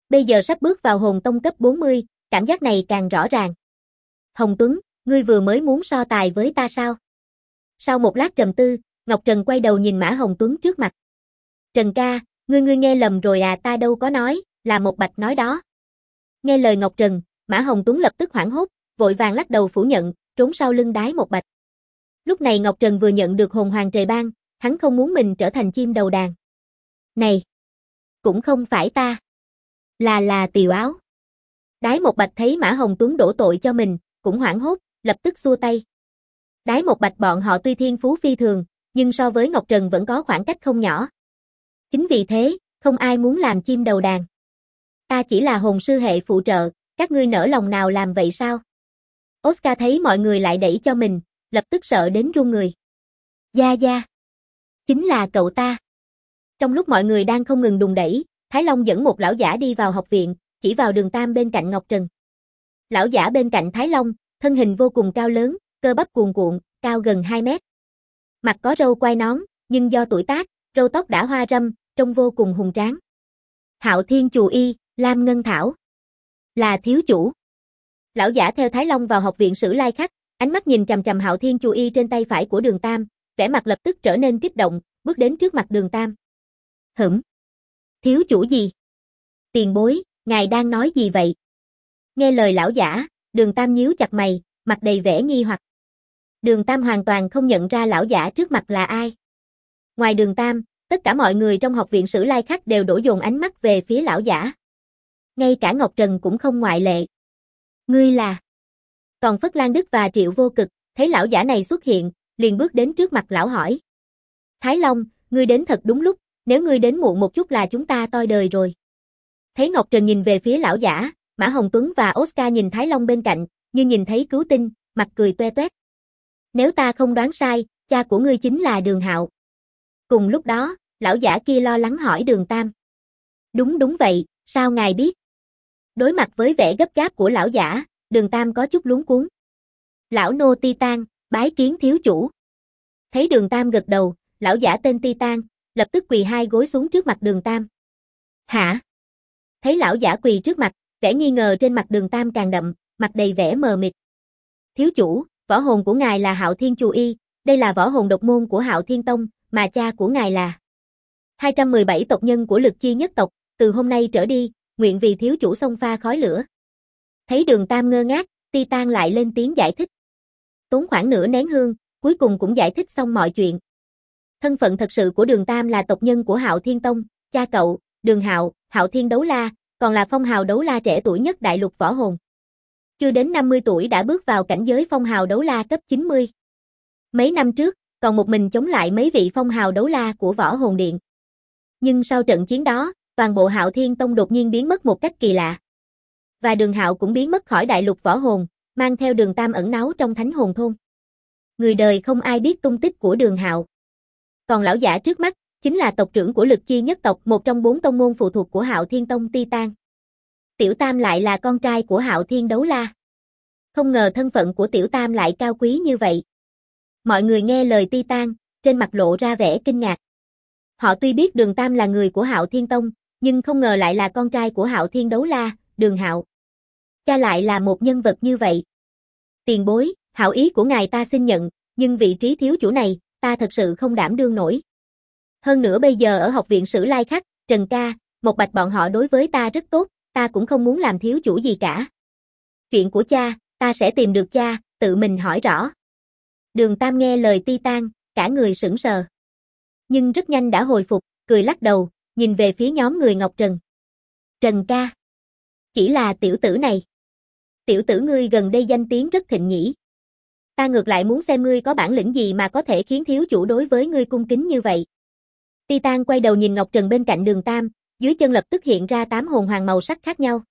Bây giờ sắp bước vào hồn tông cấp 40, cảm giác này càng rõ ràng. Hồng Tuấn, ngươi vừa mới muốn so tài với ta sao? Sau một lát trầm tư, Ngọc Trần quay đầu nhìn Mã Hồng Tuấn trước mặt. Trần ca, ngươi nghe lầm rồi à, ta đâu có nói, là một bạch nói đó. Nghe lời Ngọc Trần, Mã Hồng Tuấn lập tức hoảng hốt, vội vàng lắc đầu phủ nhận, trốn sau lưng Đái một bạch. Lúc này Ngọc Trần vừa nhận được hồn hoàng trời ban, hắn không muốn mình trở thành chim đầu đàn. Này, cũng không phải ta, là Tiều Áo. Đái một bạch thấy Mã Hồng Tuấn đổ tội cho mình, cũng hoảng hốt, lập tức xua tay. Đái một bạch bọn họ tuy thiên phú phi thường, nhưng so với Ngọc Trần vẫn có khoảng cách không nhỏ. Chính vì thế, không ai muốn làm chim đầu đàn. Ta chỉ là hồn sư hệ phụ trợ, các ngươi nỡ lòng nào làm vậy sao? Oscar thấy mọi người lại đẩy cho mình, lập tức sợ đến run người. Gia Gia, chính là cậu ta. Trong lúc mọi người đang không ngừng đùn đẩy, Thái Long dẫn một lão giả đi vào học viện, chỉ vào Đường Tam bên cạnh Ngọc Trần. Lão giả bên cạnh Thái Long, thân hình vô cùng cao lớn, cơ bắp cuồn cuộn, cao gần 2 mét. Mặt có râu quai nón, nhưng do tuổi tác, râu tóc đã hoa râm, trông vô cùng hùng tráng. Hạo Thiên Chù Y, Lam Ngân Thảo. Là thiếu chủ. Lão giả theo Thái Long vào học viện Sử Lai Khắc, ánh mắt nhìn chằm chằm Hạo Thiên Chù Y trên tay phải của Đường Tam, vẻ mặt lập tức trở nên kích động, bước đến trước mặt Đường Tam. Thiếu chủ gì? Tiền bối, ngài đang nói gì vậy? Nghe lời lão giả, Đường Tam nhíu chặt mày, mặt đầy vẻ nghi hoặc. Đường Tam hoàn toàn không nhận ra lão giả trước mặt là ai. Ngoài Đường Tam, tất cả mọi người trong học viện Sử Lai Khắc đều đổ dồn ánh mắt về phía lão giả. Ngay cả Ngọc Trần cũng không ngoại lệ. Ngươi là? Còn Phất Lan Đức và Triệu Vô Cực, thấy lão giả này xuất hiện, liền bước đến trước mặt lão hỏi. Thái Long, ngươi đến thật đúng lúc, nếu ngươi đến muộn một chút là chúng ta toi đời rồi. Thấy Ngọc Trần nhìn về phía lão giả, Mã Hồng Tuấn và Oscar nhìn Thái Long bên cạnh, như nhìn thấy cứu tinh, mặt cười toe toét. Nếu ta không đoán sai, cha của ngươi chính là Đường Hạo. Cùng lúc đó, lão giả kia lo lắng hỏi Đường Tam. Đúng vậy, sao ngài biết? Đối mặt với vẻ gấp gáp của lão giả, Đường Tam có chút luống cuống. Lão nô Titan, bái kiến thiếu chủ. Thấy Đường Tam gật đầu, lão giả tên Titan, lập tức quỳ 2 gối xuống trước mặt Đường Tam. Hả? Thấy lão giả quỳ trước mặt, vẻ nghi ngờ trên mặt Đường Tam càng đậm, mặt đầy vẻ mờ mịt. Thiếu chủ, võ hồn của ngài là Hạo Thiên Chù Y, đây là võ hồn độc môn của Hạo Thiên Tông, mà cha của ngài là 217 tộc nhân của Lực Chi nhất tộc, từ hôm nay trở đi, nguyện vì thiếu chủ xông pha khói lửa. Thấy Đường Tam ngơ ngác, Titan lại lên tiếng giải thích. Tốn khoảng nửa nén hương, cuối cùng cũng giải thích xong mọi chuyện. Thân phận thật sự của Đường Tam là tộc nhân của Hạo Thiên Tông, cha cậu, Đường Hạo, Hạo Thiên Đấu La, còn là phong hào đấu la trẻ tuổi nhất đại lục võ hồn. Chưa đến 50 tuổi đã bước vào cảnh giới phong hào đấu la cấp 90. Mấy năm trước, còn một mình chống lại mấy vị phong hào đấu la của Võ Hồn Điện. Nhưng sau trận chiến đó, toàn bộ Hạo Thiên Tông đột nhiên biến mất một cách kỳ lạ. Và Đường Hạo cũng biến mất khỏi đại lục võ hồn, mang theo Đường Tam ẩn náu trong Thánh Hồn Thôn. Người đời không ai biết tung tích của Đường Hạo. Còn lão giả trước mắt, chính là tộc trưởng của Lực Chi nhất tộc, một trong 4 tông môn phụ thuộc của Hạo Thiên Tông Titan. Tiểu Tam lại là con trai của Hạo Thiên Đấu La. Không ngờ thân phận của Tiểu Tam lại cao quý như vậy. Mọi người nghe lời Titan, trên mặt lộ ra vẻ kinh ngạc. Họ tuy biết Đường Tam là người của Hạo Thiên Tông, nhưng không ngờ lại là con trai của Hạo Thiên Đấu La, Đường Hạo. Cha lại là một nhân vật như vậy. Tiền bối, hảo ý của ngài ta xin nhận, nhưng vị trí thiếu chủ này, ta thật sự không đảm đương nổi. Hơn nữa bây giờ ở học viện Sử Lai Khắc, Trần ca, Một Bạch bọn họ đối với ta rất tốt, ta cũng không muốn làm thiếu chủ gì cả. Chuyện của cha, ta sẽ tìm được cha, tự mình hỏi rõ. Đường Tam nghe lời Titan, cả người sững sờ. Nhưng rất nhanh đã hồi phục, cười lắc đầu, nhìn về phía nhóm người Ngọc Trần. Trần ca. Chỉ là tiểu tử này. Tiểu tử ngươi gần đây danh tiếng rất thịnh nhỉ. Ta ngược lại muốn xem ngươi có bản lĩnh gì mà có thể khiến thiếu chủ đối với ngươi cung kính như vậy. Titan quay đầu nhìn Ngọc Trần bên cạnh Đường Tam, dưới chân lập tức hiện ra 8 hồn hoàng màu sắc khác nhau.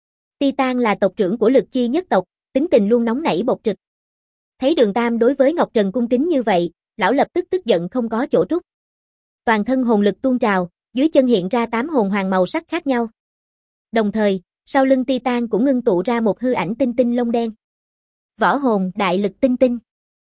Titan là tộc trưởng của Lực Chi nhất tộc, tính tình luôn nóng nảy bộc trực. Thấy Đường Tam đối với Ngọc Trần cung kính như vậy, lão lập tức tức giận không có chỗ trút. Toàn thân hồn lực tuôn trào, dưới chân hiện ra 8 hồn hoàng màu sắc khác nhau. Đồng thời, sau lưng Titan cũng ngưng tụ ra một hư ảnh tinh tinh lông đen. Võ hồn đại lực tinh tinh.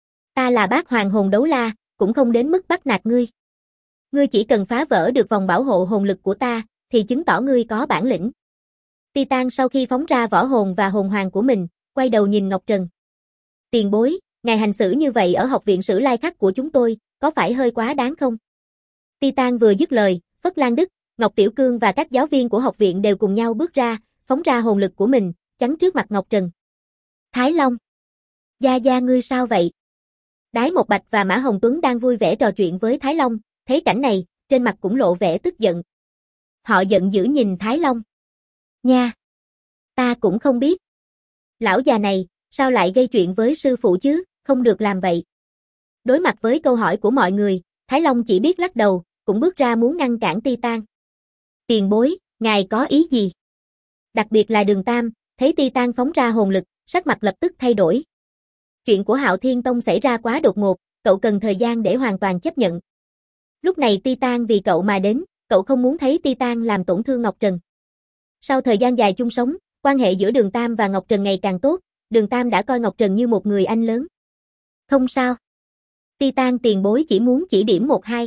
Ta là Bát Hoàng hồn đấu la, cũng không đến mức bắt nạt ngươi. Ngươi chỉ cần phá vỡ được vòng bảo hộ hồn lực của ta, thì chứng tỏ ngươi có bản lĩnh. Titan sau khi phóng ra võ hồn và hồn hoàng của mình, quay đầu nhìn Ngọc Trần. Tiền bối, ngài hành xử như vậy ở học viện Sử Lai Khắc của chúng tôi, có phải hơi quá đáng không? Titan vừa dứt lời, Phất Lan Đức, Ngọc Tiểu Cương và các giáo viên của học viện đều cùng nhau bước ra, phóng ra hồn lực của mình, chắn trước mặt Ngọc Trần. Thái Long. Gia Gia ngươi sao vậy? Đái Một Bạch và Mã Hồng Tuấn đang vui vẻ trò chuyện với Thái Long, thấy cảnh này, trên mặt cũng lộ vẻ tức giận. Họ giận dữ nhìn Thái Long. Nha! Ta cũng không biết. Lão già này, sao lại gây chuyện với sư phụ chứ, không được làm vậy. Đối mặt với câu hỏi của mọi người, Thái Long chỉ biết lắc đầu, cũng bước ra muốn ngăn cản Titan. Tiền bối, ngài có ý gì? Đặc biệt là Đường Tam, thấy Titan phóng ra hồn lực, sắc mặt lập tức thay đổi. Chuyện của Hạo Thiên Tông xảy ra quá đột ngột, cậu cần thời gian để hoàn toàn chấp nhận. Lúc này Titan vì cậu mà đến, cậu không muốn thấy Titan làm tổn thương Ngọc Trần. Sau thời gian dài chung sống, quan hệ giữa Đường Tam và Ngọc Trần ngày càng tốt, Đường Tam đã coi Ngọc Trần như một người anh lớn. Không sao. Titan tiền bối chỉ muốn chỉ điểm 1-2.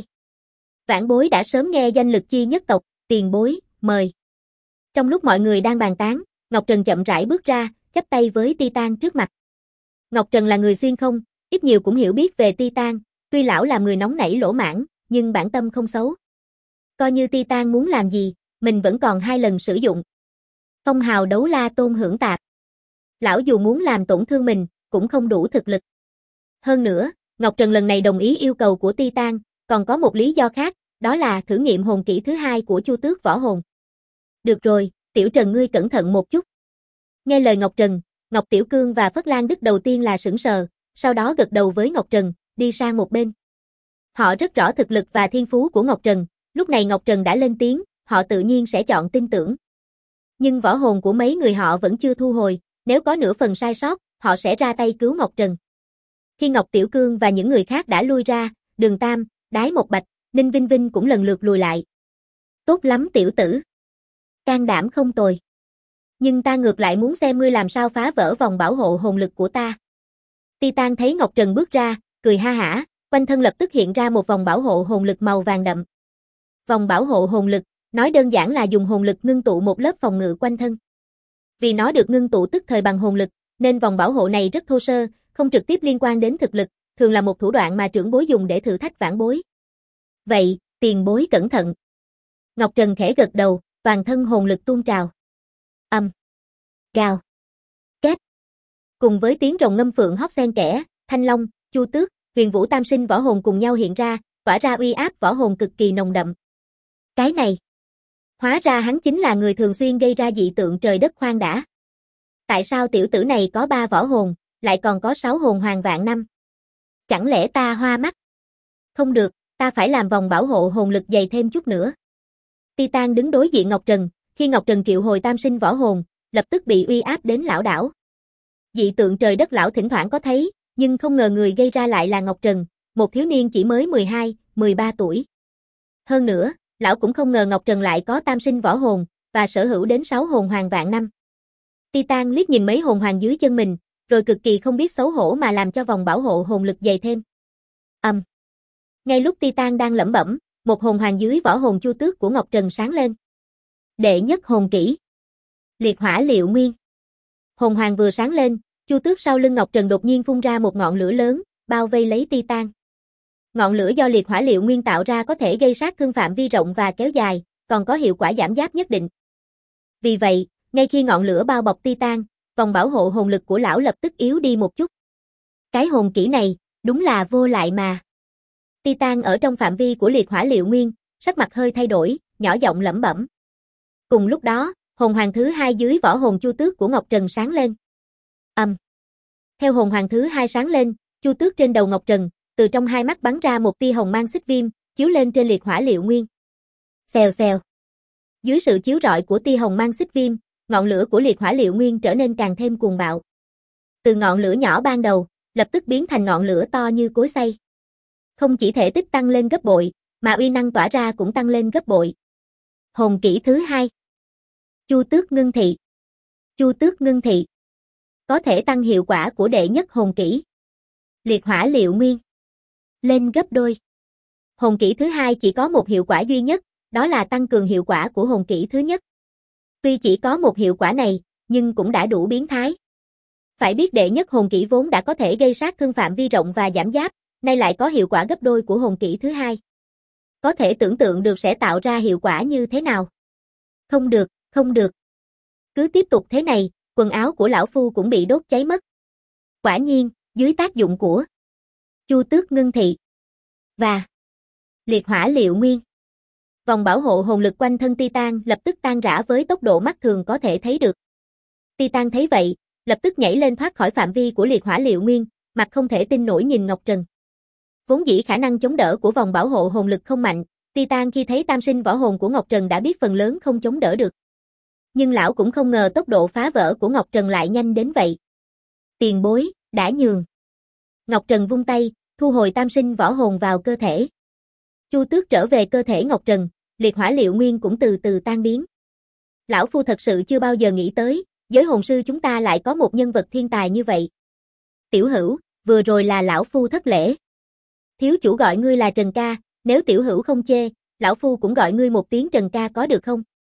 Vãn bối đã sớm nghe danh lực chi nhất tộc, tiền bối, mời. Trong lúc mọi người đang bàn tán, Ngọc Trần chậm rãi bước ra, chắp tay với Titan trước mặt. Ngọc Trần là người xuyên không, ít nhiều cũng hiểu biết về Titan, tuy lão là người nóng nảy lỗ mãn, nhưng bản tâm không xấu. Coi như Titan muốn làm gì, mình vẫn còn 2 lần sử dụng. Phong hào đấu la tôn hưởng tạp. Lão dù muốn làm tổn thương mình, cũng không đủ thực lực. Hơn nữa, Ngọc Trần lần này đồng ý yêu cầu của Titan, còn có một lý do khác, đó là thử nghiệm hồn kỹ thứ 2 của Chu Tước võ hồn. Được rồi, Tiểu Trần ngươi cẩn thận một chút. Nghe lời Ngọc Trần, Ngọc Tiểu Cương và Phất Lan Đức đầu tiên là sững sờ, sau đó gật đầu với Ngọc Trần, đi sang một bên. Họ rất rõ thực lực và thiên phú của Ngọc Trần, lúc này Ngọc Trần đã lên tiếng, họ tự nhiên sẽ chọn tin tưởng. Nhưng võ hồn của mấy người họ vẫn chưa thu hồi, nếu có nửa phần sai sót, họ sẽ ra tay cứu Ngọc Trần. Khi Ngọc Tiểu Cương và những người khác đã lui ra, Đường Tam, Đái Một Bạch, Ninh Vinh Vinh cũng lần lượt lùi lại. Tốt lắm tiểu tử. Can đảm không tồi. Nhưng ta ngược lại muốn xem ngươi làm sao phá vỡ vòng bảo hộ hồn lực của ta. Titan thấy Ngọc Trần bước ra, cười ha hả, quanh thân lập tức hiện ra một vòng bảo hộ hồn lực màu vàng đậm. Vòng bảo hộ hồn lực, nói đơn giản là dùng hồn lực ngưng tụ một lớp phòng ngự quanh thân. Vì nó được ngưng tụ tức thời bằng hồn lực, nên vòng bảo hộ này rất thô sơ, không trực tiếp liên quan đến thực lực, thường là một thủ đoạn mà trưởng bối dùng để thử thách vãn bối. Vậy, tiền bối cẩn thận. Ngọc Trần khẽ gật đầu, toàn thân hồn lực tuôn trào. Âm. Gào. Két. Cùng với tiếng rồng ngâm phượng hót xen kẽ, Thanh Long, Chu Tước, Huyền Vũ Tam Sinh võ hồn cùng nhau hiện ra, tỏa ra uy áp võ hồn cực kỳ nồng đậm. Cái này. Hóa ra hắn chính là người thường xuyên gây ra dị tượng trời đất khoan đã. Tại sao tiểu tử này có 3 võ hồn, lại còn có 6 hồn hoàng vạn năm? Chẳng lẽ ta hoa mắt? Không được, ta phải làm vòng bảo hộ hồn lực dày thêm chút nữa. Titan đứng đối diện Ngọc Trần, khi Ngọc Trần triệu hồi tam sinh võ hồn, lập tức bị uy áp đến lão đảo. Dị tượng trời đất lão thỉnh thoảng có thấy, nhưng không ngờ người gây ra lại là Ngọc Trần, một thiếu niên chỉ mới 12, 13 tuổi. Hơn nữa, lão cũng không ngờ Ngọc Trần lại có tam sinh võ hồn, và sở hữu đến 6 hồn hoàng vạn năm. Titan liếc nhìn mấy hồn hoàng dưới chân mình, rồi cực kỳ không biết xấu hổ mà làm cho vòng bảo hộ hồn lực dày thêm. Ngay lúc Titan đang lẩm bẩm, một hồn hoàng dưới võ hồn Chu Tước của Ngọc Trần sáng lên. Đệ nhất hồn kỹ. Liệt hỏa liệu nguyên. Hồn hoàng vừa sáng lên, Chu Tước sau lưng Ngọc Trần đột nhiên phun ra một ngọn lửa lớn, bao vây lấy Titan. Ngọn lửa do liệt hỏa liệu nguyên tạo ra có thể gây sát thương phạm vi rộng và kéo dài, còn có hiệu quả giảm giáp nhất định. Vì vậy, ngay khi ngọn lửa bao bọc Titan, vòng bảo hộ hồn lực của lão lập tức yếu đi một chút. Cái hồn kỹ này, đúng là vô lại mà. Titan ở trong phạm vi của liệt hỏa liệu nguyên, sắc mặt hơi thay đổi, nhỏ giọng lẩm bẩm. Cùng lúc đó, hồn hoàng thứ 2 dưới võ hồn Chu Tước của Ngọc Trần sáng lên. Theo hồn hoàng thứ 2 sáng lên, Chu Tước trên đầu Ngọc Trần, từ trong hai mắt bắn ra một tia hồng mang xích viêm, chiếu lên trên liệt hỏa liệu nguyên. Xèo xèo. Dưới sự chiếu rọi của tia hồng mang xích viêm, ngọn lửa của liệt hỏa liệu nguyên trở nên càng thêm cuồng bạo. Từ ngọn lửa nhỏ ban đầu, lập tức biến thành ngọn lửa to như cối xay. Không chỉ thể tích tăng lên gấp bội, mà uy năng tỏa ra cũng tăng lên gấp bội. Hồn kỹ thứ 2. Chu Tước ngưng thị. Chu Tước ngưng thị. Có thể tăng hiệu quả của đệ nhất hồn kỹ. Liệt hỏa liệu nguyên. Lên gấp đôi. Hồn kỹ thứ 2 chỉ có một hiệu quả duy nhất, đó là tăng cường hiệu quả của hồn kỹ thứ nhất. Tuy chỉ có một hiệu quả này, nhưng cũng đã đủ biến thái. Phải biết đệ nhất hồn kỹ vốn đã có thể gây sát thương phạm vi rộng và giảm giáp, nay lại có hiệu quả gấp đôi của hồn kỹ thứ hai. Có thể tưởng tượng được sẽ tạo ra hiệu quả như thế nào. Không được, không được. Cứ tiếp tục thế này, quần áo của lão phu cũng bị đốt cháy mất. Quả nhiên, dưới tác dụng của Chu Tước Ngưng Thị và Liệt Hỏa Liệu Nguyên, vòng bảo hộ hồn lực quanh thân Titan lập tức tan rã với tốc độ mắt thường có thể thấy được. Titan thấy vậy, lập tức nhảy lên thoát khỏi phạm vi của Liệt Hỏa Liệu Nguyên, mặt không thể tin nổi nhìn Ngọc Trần. Vốn dĩ khả năng chống đỡ của vòng bảo hộ hồn lực không mạnh, Titan khi thấy tam sinh võ hồn của Ngọc Trần đã biết phần lớn không chống đỡ được. Nhưng lão cũng không ngờ tốc độ phá vỡ của Ngọc Trần lại nhanh đến vậy. Tiền bối, đã nhường. Ngọc Trần vung tay, thu hồi tam sinh võ hồn vào cơ thể. Chu Tước trở về cơ thể Ngọc Trần, Liệt Hỏa Liệu Nguyên cũng từ từ tan biến. Lão phu thật sự chưa bao giờ nghĩ tới, giới hồn sư chúng ta lại có một nhân vật thiên tài như vậy. Tiểu Hữu, vừa rồi là lão phu thất lễ. Thiếu chủ gọi ngươi là Trần ca, nếu tiểu hữu không chê, lão phu cũng gọi ngươi một tiếng Trần ca có được không?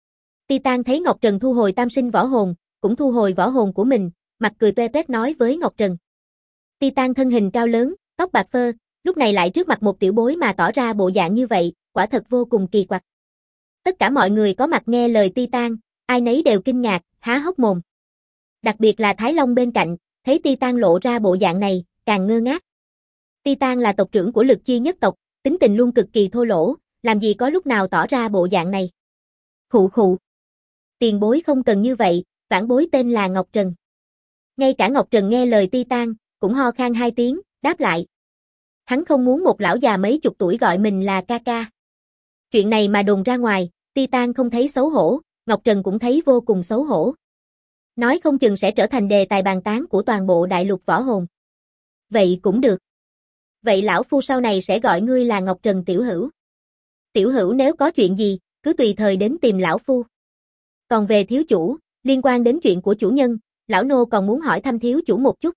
Titan thấy Ngọc Trần thu hồi tam sinh võ hồn, cũng thu hồi võ hồn của mình, mặt cười toe toét nói với Ngọc Trần. Titan thân hình cao lớn, tóc bạc phơ, lúc này lại trước mặt một tiểu bối mà tỏ ra bộ dạng như vậy, quả thật vô cùng kỳ quặc. Tất cả mọi người có mặt nghe lời Titan, ai nấy đều kinh ngạc, há hốc mồm. Đặc biệt là Thái Long bên cạnh, thấy Titan lộ ra bộ dạng này, càng ngơ ngác. Titan là tộc trưởng của Lực Chi nhất tộc, tính tình luôn cực kỳ thô lỗ, làm gì có lúc nào tỏ ra bộ dạng này. Khụ khụ. Tiền bối không cần như vậy, vãn bối tên là Ngọc Trần. Ngay cả Ngọc Trần nghe lời Titan, cũng ho khan hai tiếng, đáp lại. Hắn không muốn một lão già mấy chục tuổi gọi mình là ca ca. Chuyện này mà đồn ra ngoài, Titan không thấy xấu hổ, Ngọc Trần cũng thấy vô cùng xấu hổ. Nói không chừng sẽ trở thành đề tài bàn tán của toàn bộ đại lục võ hồn. Vậy cũng được. Vậy lão phu sau này sẽ gọi ngươi là Ngọc Trần tiểu hữu. Tiểu hữu nếu có chuyện gì, cứ tùy thời đến tìm lão phu. Còn về thiếu chủ, liên quan đến chuyện của chủ nhân, lão nô còn muốn hỏi thăm thiếu chủ một chút.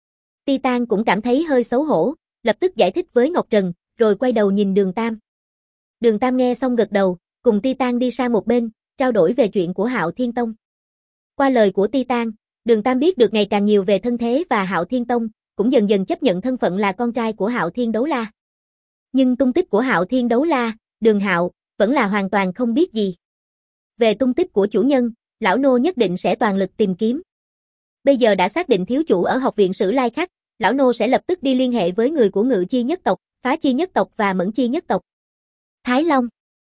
Titan cũng cảm thấy hơi xấu hổ, lập tức giải thích với Ngọc Trần, rồi quay đầu nhìn Đường Tam. Đường Tam nghe xong gật đầu, cùng Titan đi sang một bên, trao đổi về chuyện của Hạo Thiên Tông. Qua lời của Titan, Đường Tam biết được ngày càng nhiều về thân thế và Hạo Thiên Tông, cũng dần dần chấp nhận thân phận là con trai của Hạo Thiên Đấu La. Nhưng tung tích của Hạo Thiên Đấu La, Đường Hạo, vẫn là hoàn toàn không biết gì. Về tung tích của chủ nhân, lão nô nhất định sẽ toàn lực tìm kiếm. Bây giờ đã xác định thiếu chủ ở học viện Sử Lai Khắc, lão nô sẽ lập tức đi liên hệ với người của Ngự Chi nhất tộc, Phá Chi nhất tộc và Mẫn Chi nhất tộc. Thái Long,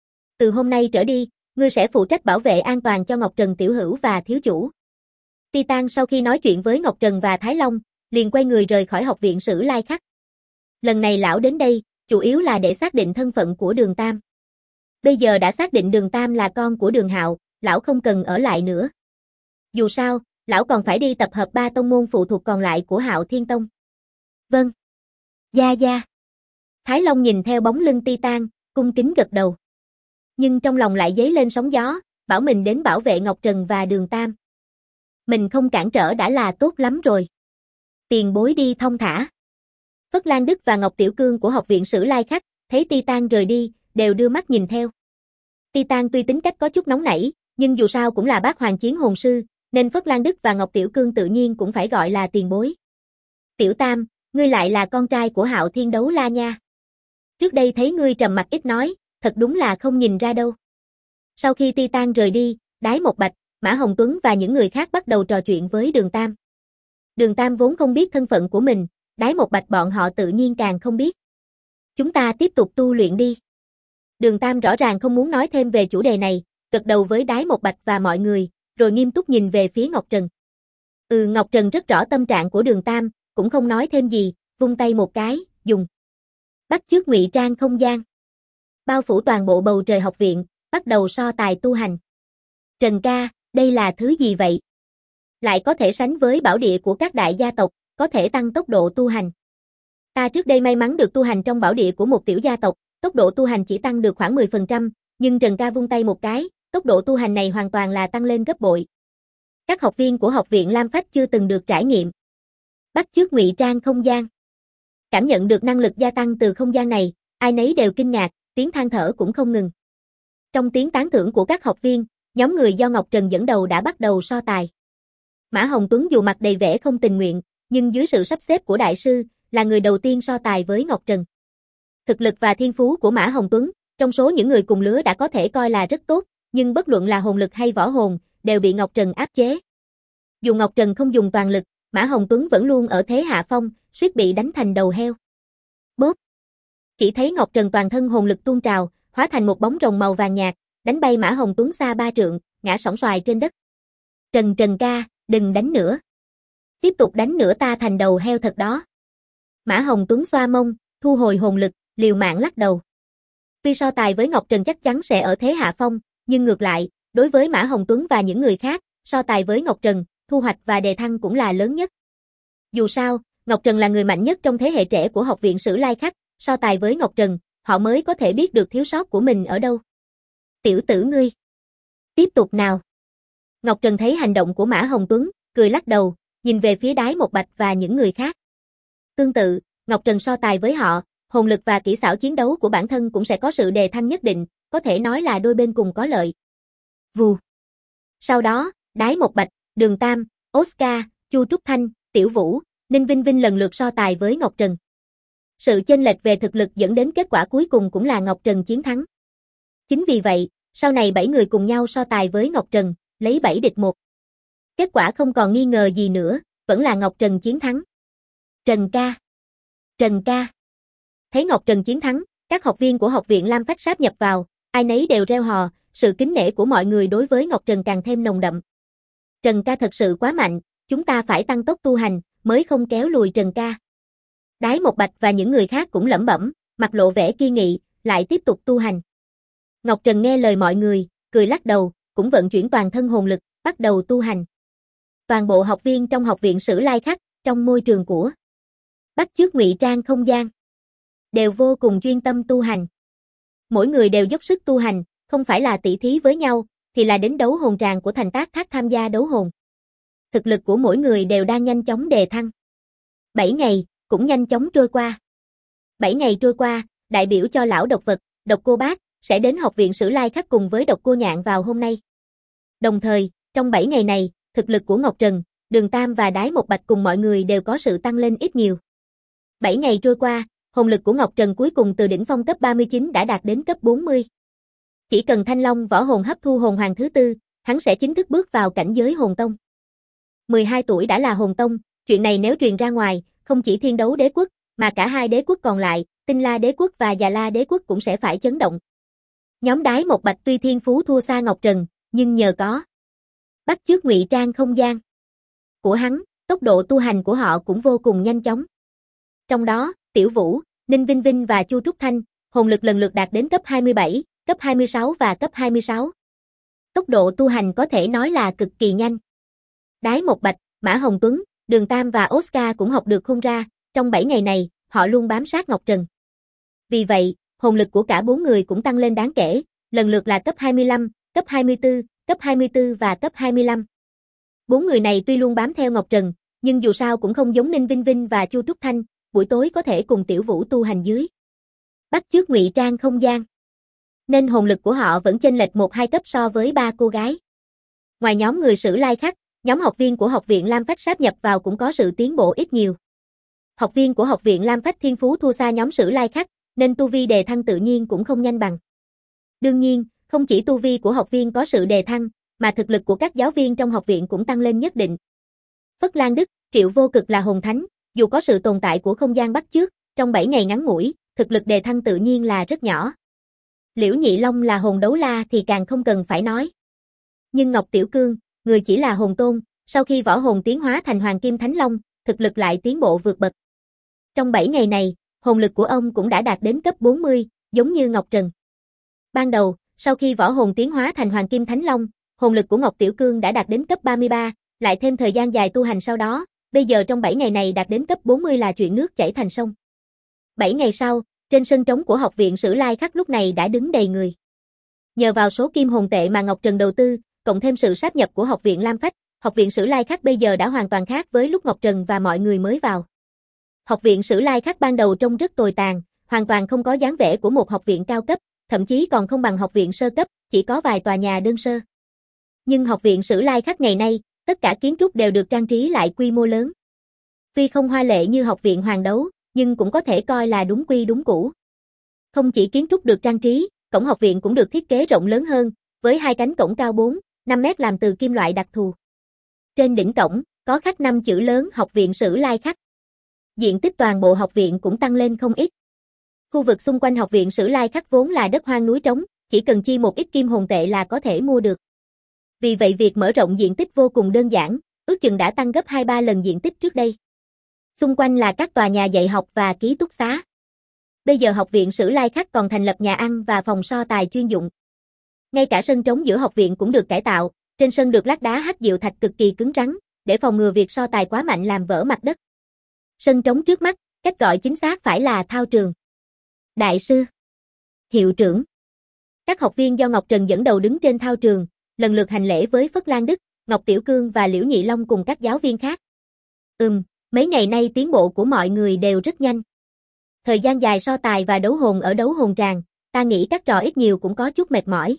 từ hôm nay trở đi, ngươi sẽ phụ trách bảo vệ an toàn cho Ngọc Trần tiểu hữu và thiếu chủ. Titan sau khi nói chuyện với Ngọc Trần và Thái Long, liền quay người rời khỏi học viện Sử Lai Khắc. Lần này lão đến đây, chủ yếu là để xác định thân phận của Đường Tam. Bây giờ đã xác định Đường Tam là con của Đường Hạo, lão không cần ở lại nữa. Dù sao, lão còn phải đi tập hợp 3 tông môn phụ thuộc còn lại của Hạo Thiên Tông. Vâng. Gia gia. Thái Long nhìn theo bóng lưng Titan, cung kính gật đầu. Nhưng trong lòng lại dấy lên sóng gió, bảo mình đến bảo vệ Ngọc Trần và Đường Tam. Mình không cản trở đã là tốt lắm rồi. Tiền bối đi thong thả. Phất Lan Đức và Ngọc Tiểu Cương của học viện Sử Lai Khắc, thấy Titan rời đi, đều đưa mắt nhìn theo. Titan tuy tính cách có chút nóng nảy, nhưng dù sao cũng là bác hoàng chiến hồn sư, nên Phất Lan Đức và Ngọc Tiểu Cương tự nhiên cũng phải gọi là tiền bối. Tiểu Tam, ngươi lại là con trai của Hạo Thiên Đấu La nha. Trước đây thấy ngươi trầm mặc ít nói, thật đúng là không nhìn ra đâu. Sau khi Titan rời đi, Đái Một Bạch, Mã Hồng Tuấn và những người khác bắt đầu trò chuyện với Đường Tam. Đường Tam vốn không biết thân phận của mình, Đái Một Bạch bọn họ tự nhiên càng không biết. Chúng ta tiếp tục tu luyện đi. Đường Tam rõ ràng không muốn nói thêm về chủ đề này, gật đầu với Đái Một Bạch và mọi người, rồi nghiêm túc nhìn về phía Ngọc Trần. Ngọc Trần rất rõ tâm trạng của Đường Tam, cũng không nói thêm gì, vung tay một cái, dùng. Bắt chước ngụy trang không gian. Bao phủ toàn bộ bầu trời học viện, bắt đầu so tài tu hành. Trần ca, đây là thứ gì vậy? Lại có thể sánh với bảo địa của các đại gia tộc, có thể tăng tốc độ tu hành. Ta trước đây may mắn được tu hành trong bảo địa của một tiểu gia tộc, tốc độ tu hành chỉ tăng được khoảng 10%, nhưng Trần ca vung tay một cái, tốc độ tu hành này hoàn toàn là tăng lên gấp bội. Các học viên của học viện Lam Phách chưa từng được trải nghiệm. Bắt chước ngụy trang không gian. Cảm nhận được năng lực gia tăng từ không gian này, ai nấy đều kinh ngạc, tiếng than thở cũng không ngừng. Trong tiếng tán thưởng của các học viên, Nhóm người do Ngọc Trần dẫn đầu đã bắt đầu so tài. Mã Hồng Tuấn dù mặt đầy vẻ không tình nguyện, nhưng dưới sự sắp xếp của đại sư, là người đầu tiên so tài với Ngọc Trần. Thực lực và thiên phú của Mã Hồng Tuấn, trong số những người cùng lứa đã có thể coi là rất tốt, nhưng bất luận là hồn lực hay võ hồn, đều bị Ngọc Trần áp chế. Dù Ngọc Trần không dùng toàn lực, Mã Hồng Tuấn vẫn luôn ở thế hạ phong, suýt bị đánh thành đầu heo. Bốp! Chỉ thấy Ngọc Trần toàn thân hồn lực tuôn trào, hóa thành một bóng rồng màu vàng nhạt, đánh bay Mã Hồng Tuấn xa 3 trượng, ngã sóng xoài trên đất. Trần ca, đừng đánh nữa. Tiếp tục đánh nữa ta thành đầu heo thật đó. Mã Hồng Tuấn xoa mông, thu hồi hồn lực, liều mạng lắc đầu. Tuy so tài với Ngọc Trần chắc chắn sẽ ở thế hạ phong, nhưng ngược lại, đối với Mã Hồng Tuấn và những người khác, so tài với Ngọc Trần, thu hoạch và đề thăng cũng là lớn nhất. Dù sao, Ngọc Trần là người mạnh nhất trong thế hệ trẻ của Học viện Sử Lai Khắc, so tài với Ngọc Trần, họ mới có thể biết được thiếu sót của mình ở đâu. Tiểu tử ngươi. Tiếp tục nào. Ngọc Trần thấy hành động của Mã Hồng Tuấn, cười lắc đầu, nhìn về phía Đái Một Bạch và những người khác. Tương tự, Ngọc Trần so tài với họ, hồn lực và kỹ xảo chiến đấu của bản thân cũng sẽ có sự đề thăng nhất định, có thể nói là đôi bên cùng có lợi. Vù. Sau đó, Đái Một Bạch, Đường Tam, Oscar, Chu Trúc Thanh, Tiểu Vũ, Ninh Vinh Vinh lần lượt so tài với Ngọc Trần. Sự chênh lệch về thực lực dẫn đến kết quả cuối cùng cũng là Ngọc Trần chiến thắng. Chính vì vậy, sau này 7 người cùng nhau so tài với Ngọc Trần, lấy 7 địch 1. Kết quả không còn nghi ngờ gì nữa, vẫn là Ngọc Trần chiến thắng. Trần ca. Trần ca. Thấy Ngọc Trần chiến thắng, các học viên của Học viện Lam Phách sáp nhập vào, ai nấy đều reo hò, sự kính nể của mọi người đối với Ngọc Trần càng thêm nồng đậm. Trần ca thật sự quá mạnh, chúng ta phải tăng tốc tu hành, mới không kéo lùi Trần ca. Đái Một Bạch và những người khác cũng lẩm bẩm, mặt lộ vẻ kiên nghị, lại tiếp tục tu hành. Ngọc Trần nghe lời mọi người, cười lắc đầu, cũng vận chuyển toàn thân hồn lực, bắt đầu tu hành. Toàn bộ học viên trong Học viện Sử Lai Khắc, trong môi trường của bắt chước ngụy trang không gian, đều vô cùng chuyên tâm tu hành. Mỗi người đều dốc sức tu hành, không phải là tỷ thí với nhau, thì là đến đấu hồn tràng của Thành Tác Thác tham gia đấu hồn. Thực lực của mỗi người đều đang nhanh chóng đề thăng. 7 ngày, cũng nhanh chóng trôi qua. 7 ngày trôi qua, đại biểu cho lão độc vật, Độc Cô Bác, sẽ đến Học viện Sử Lai Khắc cùng với Độc Cô Nhạn vào hôm nay. Đồng thời, trong 7 ngày này, thực lực của Ngọc Trần, Đường Tam và Đái Một Bạch cùng mọi người đều có sự tăng lên ít nhiều. 7 ngày trôi qua, hồn lực của Ngọc Trần cuối cùng từ đỉnh phong cấp 39 đã đạt đến cấp 40. Chỉ cần Thanh Long võ hồn hấp thu hồn hoàng thứ tư, hắn sẽ chính thức bước vào cảnh giới hồn tông. 12 tuổi đã là hồn tông, chuyện này nếu truyền ra ngoài, không chỉ Thiên Đấu Đế quốc, mà cả hai đế quốc còn lại, Tinh La Đế quốc và Già La Đế quốc cũng sẽ phải chấn động. Nhóm Đái Một Bạch tuy thiên phú thua xa Ngọc Trần, nhưng nhờ có bắt chước ngụy trang không gian của hắn, tốc độ tu hành của họ cũng vô cùng nhanh chóng. Trong đó, Tiểu Vũ, Ninh Vinh Vinh và Chu Trúc Thanh, hồn lực lần lượt đạt đến cấp 27, cấp 26 và cấp 26. Tốc độ tu hành có thể nói là cực kỳ nhanh. Đái Một Bạch, Mã Hồng Tuấn, Đường Tam và Oscar cũng học được khôn ra, trong 7 ngày này, họ luôn bám sát Ngọc Trần. Vì vậy, hồn lực của cả 4 người cũng tăng lên đáng kể, lần lượt là cấp 25, cấp 24 và cấp 25. 4 người này tuy luôn bám theo Ngọc Trần, nhưng dù sao cũng không giống Ninh Vinh Vinh và Chu Trúc Thanh, buổi tối có thể cùng Tiểu Vũ tu hành dưới bắt chước ngụy trang không gian. Nên hồn lực của họ vẫn chênh lệch 1-2 cấp so với 3 cô gái. Ngoài nhóm người Sử Lai Khắc, nhóm học viên của Học viện Lam Phách sáp nhập vào cũng có sự tiến bộ ít nhiều. Học viên của Học viện Lam Phách thiên phú thua xa nhóm Sử Lai Khắc, nên tu vi đề thăng tự nhiên cũng không nhanh bằng. Đương nhiên, không chỉ tu vi của học viên có sự đề thăng, mà thực lực của các giáo viên trong học viện cũng tăng lên nhất định. Phất Lan Đức, Triệu Vô Cực là hồn thánh, dù có sự tồn tại của không gian bắt chước, trong 7 ngày ngắn ngủi, thực lực đề thăng tự nhiên là rất nhỏ. Liễu Nhị Long là hồn đấu la thì càng không cần phải nói. Nhưng Ngọc Tiểu Cương, người chỉ là hồn tôn, sau khi võ hồn tiến hóa thành Hoàng Kim Thánh Long, thực lực lại tiến bộ vượt bậc. Trong 7 ngày này, hồn lực của ông cũng đã đạt đến cấp 40, giống như Ngọc Trần. Ban đầu, sau khi võ hồn tiến hóa thành Hoàng Kim Thánh Long, hồn lực của Ngọc Tiểu Cương đã đạt đến cấp 33, lại thêm thời gian dài tu hành sau đó, bây giờ trong 7 ngày này đạt đến cấp 40 là chuyện nước chảy thành sông. 7 ngày sau, trên sân trống của Học viện Sử Lai Khắc lúc này đã đứng đầy người. Nhờ vào số kim hồn tệ mà Ngọc Trần đầu tư, cộng thêm sự sáp nhập của Học viện Lam Phách, Học viện Sử Lai Khắc bây giờ đã hoàn toàn khác với lúc Ngọc Trần và mọi người mới vào. Học viện Sử Lai Khắc ban đầu trông rất tồi tàn, hoàn toàn không có dáng vẻ của một học viện cao cấp, thậm chí còn không bằng học viện sơ cấp, chỉ có vài tòa nhà đơn sơ. Nhưng học viện Sử Lai Khắc ngày nay, tất cả kiến trúc đều được trang trí lại quy mô lớn. Tuy không hoa lệ như học viện Hoàng Đấu, nhưng cũng có thể coi là đúng quy đúng cũ. Không chỉ kiến trúc được trang trí, cổng học viện cũng được thiết kế rộng lớn hơn, với hai cánh cổng cao 4, 5 mét làm từ kim loại đặc thù. Trên đỉnh cổng, có khắc 5 chữ lớn Học viện Sử Lai Khắc. Diện tích toàn bộ học viện cũng tăng lên không ít. Khu vực xung quanh học viện Sử Lai Khắc vốn là đất hoang núi trống, chỉ cần chi một ít kim hồn tệ là có thể mua được. Vì vậy việc mở rộng diện tích vô cùng đơn giản, ước chừng đã tăng gấp 2-3 lần diện tích trước đây. Xung quanh là các tòa nhà dạy học và ký túc xá. Bây giờ học viện Sử Lai Khắc còn thành lập nhà ăn và phòng so tài chuyên dụng. Ngay cả sân trống giữa học viện cũng được cải tạo, trên sân được lát đá hắc diệu thạch cực kỳ cứng rắn, để phòng ngừa việc so tài quá mạnh làm vỡ mặt đất. Sân trống trước mắt, cách gọi chính xác phải là thao trường. Đại sư, hiệu trưởng. Các học viên do Ngọc Trần dẫn đầu đứng trên thao trường, lần lượt hành lễ với Phất Lan Đức, Ngọc Tiểu Cương và Liễu Nhị Long cùng các giáo viên khác. Mấy ngày nay tiến bộ của mọi người đều rất nhanh. Thời gian dài so tài và đấu hồn ở đấu hồn tràng, ta nghĩ các trò ít nhiều cũng có chút mệt mỏi.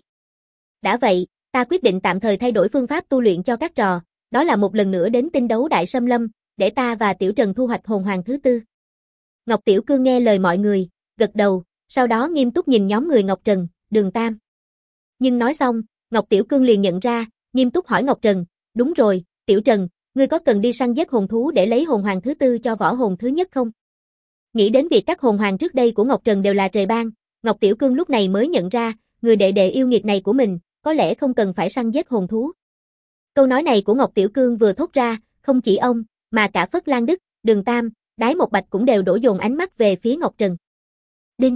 Đã vậy, ta quyết định tạm thời thay đổi phương pháp tu luyện cho các trò, đó là một lần nữa đến tinh đấu Đại Sâm Lâm, để ta và Tiểu Trần thu hoạch hồn hoàng thứ tư. Ngọc Tiểu Cương nghe lời mọi người, gật đầu, sau đó nghiêm túc nhìn nhóm người Ngọc Trần, Đường Tam. Nhưng nói xong, Ngọc Tiểu Cương liền nhận ra, nghiêm túc hỏi Ngọc Trần, đúng rồi, Tiểu Trần, ngươi có cần đi săn giết hồn thú để lấy hồn hoàng thứ tư cho võ hồn thứ nhất không? Nghĩ đến việc các hồn hoàng trước đây của Ngọc Trần đều là trời ban, Ngọc Tiểu Cương lúc này mới nhận ra, người đệ đệ yêu nghiệt này của mình, có lẽ không cần phải săn giết hồn thú. Câu nói này của Ngọc Tiểu Cương vừa thốt ra, không chỉ ông, mà cả Phất Lan Đức, Đường Tam, Đái Một Bạch cũng đều đổ dồn ánh mắt về phía Ngọc Trần. Đinh.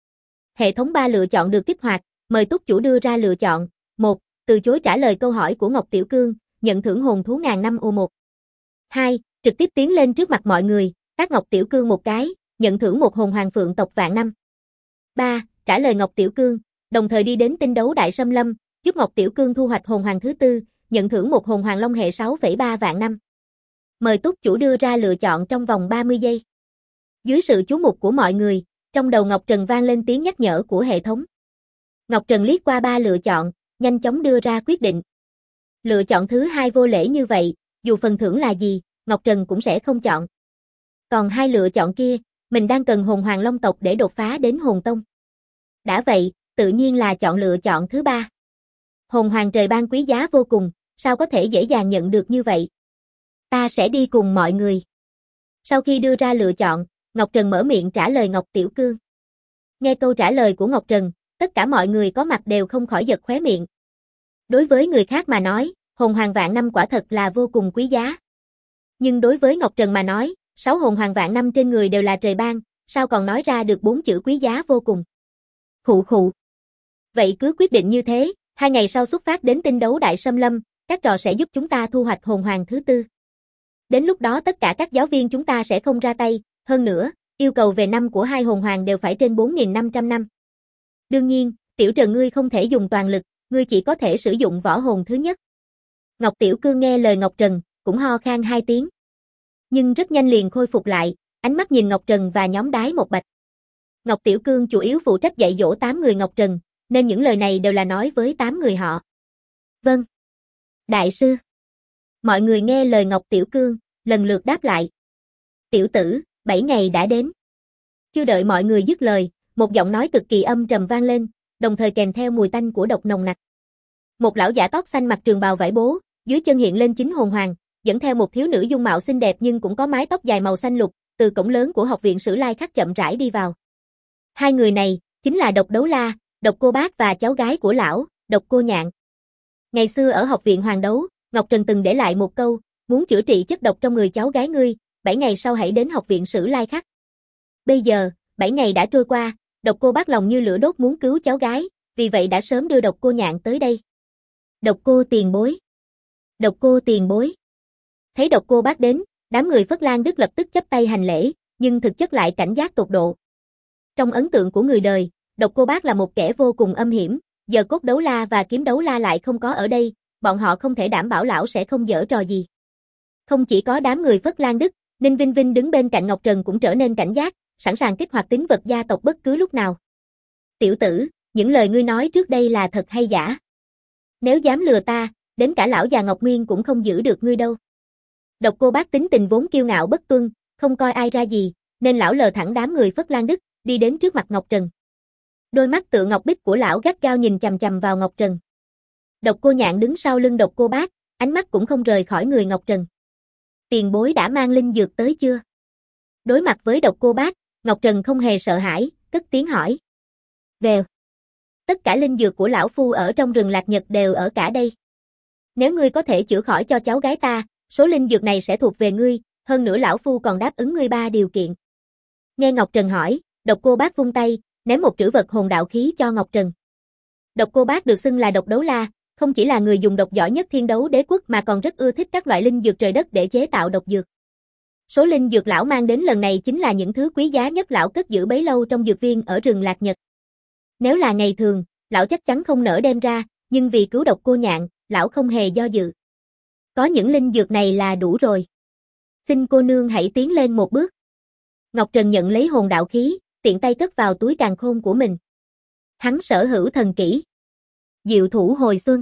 Hệ thống 3 lựa chọn được kích hoạt, mời túc chủ đưa ra lựa chọn. 1. Từ chối trả lời câu hỏi của Ngọc Tiểu Cương, nhận thưởng hồn thú ngàn năm ô 1. 2. Trực tiếp tiến lên trước mặt mọi người, tát Ngọc Tiểu Cương một cái, nhận thưởng một hồn hoàng phượng tộc vạn năm. 3. Trả lời Ngọc Tiểu Cương, đồng thời đi đến tinh đấu Đại Sâm Lâm, giúp Ngọc Tiểu Cương thu hoạch hồn hoàng thứ tư, nhận thưởng một hồn hoàng long hệ 6,3 vạn năm. Mời túc chủ đưa ra lựa chọn trong vòng 30 giây. Dưới sự chú mục của mọi người, trong đầu Ngọc Trần vang lên tiếng nhắc nhở của hệ thống. Ngọc Trần liếc qua 3 lựa chọn, nhanh chóng đưa ra quyết định. Lựa chọn thứ 2 vô lễ như vậy, dù phần thưởng là gì, Ngọc Trần cũng sẽ không chọn. Còn 2 lựa chọn kia, mình đang cần hồn hoàng long tộc để đột phá đến hồn tông. Đã vậy, tự nhiên là chọn lựa chọn thứ 3. Hồn hoàng trời ban quý giá vô cùng, sao có thể dễ dàng nhận được như vậy? Ta sẽ đi cùng mọi người. Sau khi đưa ra lựa chọn, Ngọc Trần mở miệng trả lời Ngọc Tiểu Cương. Nghe câu trả lời của Ngọc Trần, tất cả mọi người có mặt đều không khỏi giật khóe miệng. Đối với người khác mà nói, hồn hoàng vạn năm quả thật là vô cùng quý giá. Nhưng đối với Ngọc Trần mà nói, 6 hồn hoàng vạn năm trên người đều là trời ban, sao còn nói ra được 4 chữ quý giá vô cùng. Khụ khụ. Vậy cứ quyết định như thế, 2 ngày sau xuất phát đến tinh đấu Đại Sâm Lâm, các trò sẽ giúp chúng ta thu hoạch hồn hoàng thứ tư. Đến lúc đó tất cả các giáo viên chúng ta sẽ không ra tay, hơn nữa, yêu cầu về năm của 2 hồn hoàng đều phải trên 4.500 năm. Đương nhiên, Tiểu Trần ngươi không thể dùng toàn lực, ngươi chỉ có thể sử dụng võ hồn thứ nhất. Ngọc Tiểu Cương nghe lời Ngọc Trần, cũng ho khan 2 tiếng. Nhưng rất nhanh liền khôi phục lại, ánh mắt nhìn Ngọc Trần và nhóm Đái Một Bạch. Ngọc Tiểu Cương chủ yếu phụ trách dạy dỗ 8 người Ngọc Trần, nên những lời này đều là nói với 8 người họ. Vâng. Đại sư. Mọi người nghe lời Ngọc Tiểu Cương, lần lượt đáp lại. Tiểu tử, 7 ngày đã đến. Chưa đợi mọi người dứt lời, một giọng nói cực kỳ âm trầm vang lên, đồng thời kèm theo mùi tanh của độc nồng nặc. Một lão giả tóc xanh mặc trường bào vải bố, dưới chân hiện lên 9 hồn hoàng, dẫn theo một thiếu nữ dung mạo xinh đẹp nhưng cũng có mái tóc dài màu xanh lục, từ cổng lớn của học viện Sử Lai Khắc chậm rãi đi vào. 2 người này chính là Độc Đấu La, Độc Cô Bác và cháu gái của lão, Độc Cô Nhạn. Ngày xưa ở học viện Hoàng Đấu, Ngọc Trần từng để lại một câu, muốn chữa trị chất độc trong người cháu gái ngươi, 7 ngày sau hãy đến học viện Sử Lai Khắc. Bây giờ, 7 ngày đã trôi qua, Độc Cô Bác lòng như lửa đốt muốn cứu cháu gái, vì vậy đã sớm đưa Độc Cô Nhạn tới đây. Độc Cô tiền bối. Độc Cô tiền bối. Thấy Độc Cô Bác đến, đám người Phất Lan Đức lập tức chắp tay hành lễ, nhưng thực chất lại cảnh giác tột độ. Trong ấn tượng của người đời, Độc Cô Bác là một kẻ vô cùng âm hiểm, giờ Cốt Đấu La và Kiếm Đấu La lại không có ở đây, bọn họ không thể đảm bảo lão sẽ không giở trò gì. Không chỉ có đám người Phất Lan Đức, Ninh Vinh Vinh đứng bên cạnh Ngọc Trần cũng trở nên cảnh giác, sẵn sàng kích hoạt tính vật gia tộc bất cứ lúc nào. Tiểu tử, những lời ngươi nói trước đây là thật hay giả? Nếu dám lừa ta, đến cả lão già Ngọc Nguyên cũng không giữ được ngươi đâu. Độc Cô Bác tính tình vốn kiêu ngạo bất tuân, không coi ai ra gì, nên lão lờ thẳng đám người Phất Lan Đức, đi đến trước mặt Ngọc Trần. Đôi mắt tựa ngọc bích của lão gắt gao nhìn chằm chằm vào Ngọc Trần. Độc Cô Nhạn đứng sau lưng Độc Cô Bác, ánh mắt cũng không rời khỏi người Ngọc Trần. Tiền bối đã mang linh dược tới chưa? Đối mặt với Độc Cô Bác, Ngọc Trần không hề sợ hãi, cất tiếng hỏi. Vèo. Tất cả linh dược của lão phu ở trong rừng Lạc Nhật đều ở cả đây. Nếu ngươi có thể chữa khỏi cho cháu gái ta, số linh dược này sẽ thuộc về ngươi, hơn nữa lão phu còn đáp ứng ngươi 3 điều kiện. Nghe Ngọc Trần hỏi, Độc Cô Bác vung tay, ném một trữ vật hồn đạo khí cho Ngọc Trần. Độc Cô Bác được xưng là độc đấu la, không chỉ là người dùng độc giỏi nhất Thiên Đấu Đế Quốc mà còn rất ưa thích các loại linh dược trời đất để chế tạo độc dược. Số linh dược lão mang đến lần này chính là những thứ quý giá nhất lão cất giữ bấy lâu trong dược viên ở rừng Lạc Nhật. Nếu là ngày thường, lão chắc chắn không nỡ đem ra, nhưng vì cứu Độc Cô Nhạn, lão không hề do dự. Có những linh dược này là đủ rồi. Xin cô nương hãy tiến lên một bước. Ngọc Trần nhận lấy hồn đạo khí, tiện tay cất vào túi càn khôn của mình. Hắn sở hữu thần kỹ Diệu Thủ Hồi Xuân.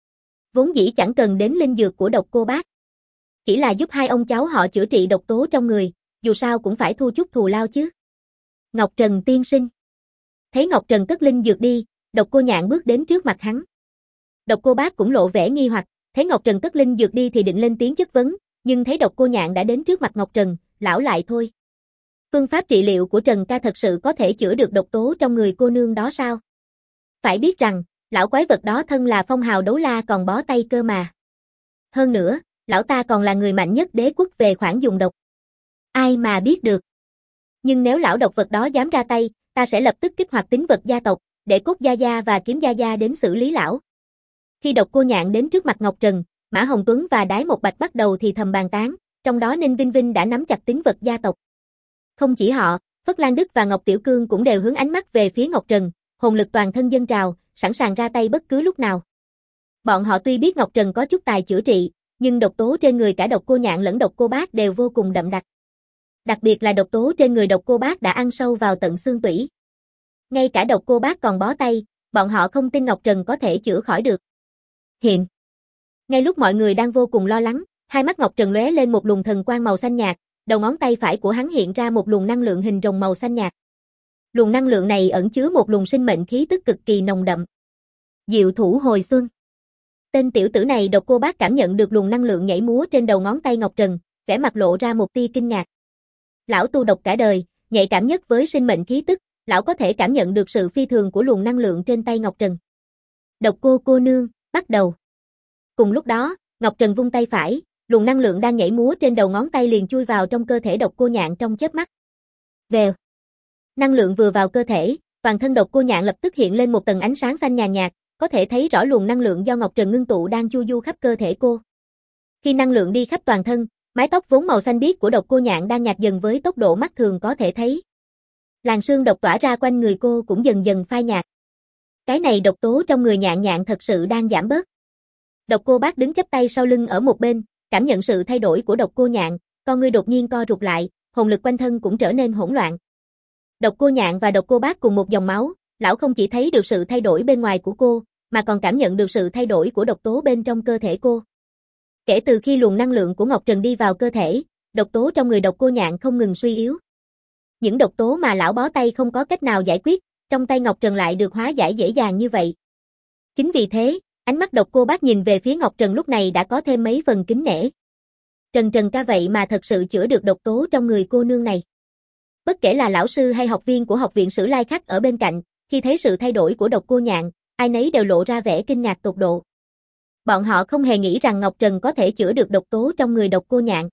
Vốn dĩ chẳng cần đến linh dược của Độc Cô Bác. Chỉ là giúp hai ông cháu họ chữa trị độc tố trong người, dù sao cũng phải thu chút thù lao chứ. Ngọc Trần tiên sinh. Thấy Ngọc Trần cất linh dược đi, Độc Cô Nhạn bước đến trước mặt hắn. Độc Cô Bác cũng lộ vẻ nghi hoặc, thấy Ngọc Trần cất linh dược đi thì định lên tiếng chất vấn, nhưng thấy Độc Cô Nhạn đã đến trước mặt Ngọc Trần, lão lại thôi. Phương pháp trị liệu của Trần ca thật sự có thể chữa được độc tố trong người cô nương đó sao? Phải biết rằng, lão quái vật đó thân là phong hào đấu la còn bó tay cơ mà. Hơn nữa, lão ta còn là người mạnh nhất đế quốc về khoản dùng độc. Ai mà biết được. Nhưng nếu lão độc vật đó dám ra tay, ta sẽ lập tức kích hoạt tính vật gia tộc, để Cốt Gia Gia và Kiếm Gia Gia đến xử lý lão. Khi Độc Cô Nhạn đến trước mặt Ngọc Trần, Mã Hồng Tuấn và Đái Một Bạch bắt đầu thì thầm bàn tán, trong đó Ninh Vinh Vinh đã nắm chặt tính vật gia tộc. Không chỉ họ, Phất Lan Đức và Ngọc Tiểu Cương cũng đều hướng ánh mắt về phía Ngọc Trần, hồn lực toàn thân dâng trào, sẵn sàng ra tay bất cứ lúc nào. Bọn họ tuy biết Ngọc Trần có chút tài chữa trị, nhưng độc tố trên người cả Độc Cô Nhạn lẫn Độc Cô Bác đều vô cùng đậm đặc. Đặc biệt là độc tố trên người Độc Cô Bác đã ăn sâu vào tận xương tủy. Ngay cả Độc Cô Bác còn bó tay, bọn họ không tin Ngọc Trần có thể chữa khỏi được. Hiện. Ngay lúc mọi người đang vô cùng lo lắng, hai mắt Ngọc Trần lóe lên một luồng thần quang màu xanh nhạt, đầu ngón tay phải của hắn hiện ra một luồng năng lượng hình rồng màu xanh nhạt. Luồng năng lượng này ẩn chứa một luồng sinh mệnh khí tức cực kỳ nồng đậm. Diệu Thủ Hồi Xuân. Tên tiểu tử này Độc Cô Bác cảm nhận được luồng năng lượng nhảy múa trên đầu ngón tay Ngọc Trần, vẻ mặt lộ ra một tia kinh ngạc. Lão tu độc cả đời, nhạy cảm nhất với sinh mệnh khí tức, lão có thể cảm nhận được sự phi thường của luồng năng lượng trên tay Ngọc Trần. Độc cô nương, bắt đầu. Cùng lúc đó, Ngọc Trần vung tay phải, luồng năng lượng đang nhảy múa trên đầu ngón tay liền chui vào trong cơ thể Độc Cô Nhạn trong chớp mắt. Vèo. Năng lượng vừa vào cơ thể, toàn thân Độc Cô Nhạn lập tức hiện lên một tầng ánh sáng xanh nhàn nhạt, có thể thấy rõ luồng năng lượng do Ngọc Trần ngưng tụ đang chu du khắp cơ thể cô. Khi năng lượng đi khắp toàn thân, mái tóc vốn màu xanh biếc của Độc Cô Nhạn đang nhạt dần với tốc độ mắt thường có thể thấy. Làn sương độc tỏa ra quanh người cô cũng dần dần phai nhạt. Cái này độc tố trong người Nhạn Nhạn thật sự đang giảm bớt. Độc Cô Bác đứng chắp tay sau lưng ở một bên, cảm nhận sự thay đổi của Độc Cô Nhạn, con ngươi đột nhiên co rụt lại, hồn lực quanh thân cũng trở nên hỗn loạn. Độc Cô Nhạn và Độc Cô Bác cùng một dòng máu, lão không chỉ thấy được sự thay đổi bên ngoài của cô, mà còn cảm nhận được sự thay đổi của độc tố bên trong cơ thể cô. Kể từ khi luồng năng lượng của Ngọc Trần đi vào cơ thể, độc tố trong người Độc Cô Nhạn không ngừng suy yếu. Những độc tố mà lão bó tay không có cách nào giải quyết, trong tay Ngọc Trần lại được hóa giải dễ dàng như vậy. Chính vì thế, ánh mắt Độc Cô Bác nhìn về phía Ngọc Trần lúc này đã có thêm mấy phần kính nể. Trần ca vậy mà thật sự chữa được độc tố trong người cô nương này. Bất kể là lão sư hay học viên của học viện Sử Lai Khắc ở bên cạnh, khi thấy sự thay đổi của Độc Cô Nhạn, ai nấy đều lộ ra vẻ kinh ngạc tột độ. Bọn họ không hề nghĩ rằng Ngọc Trần có thể chữa được độc tố trong người Độc Cô Nhạn.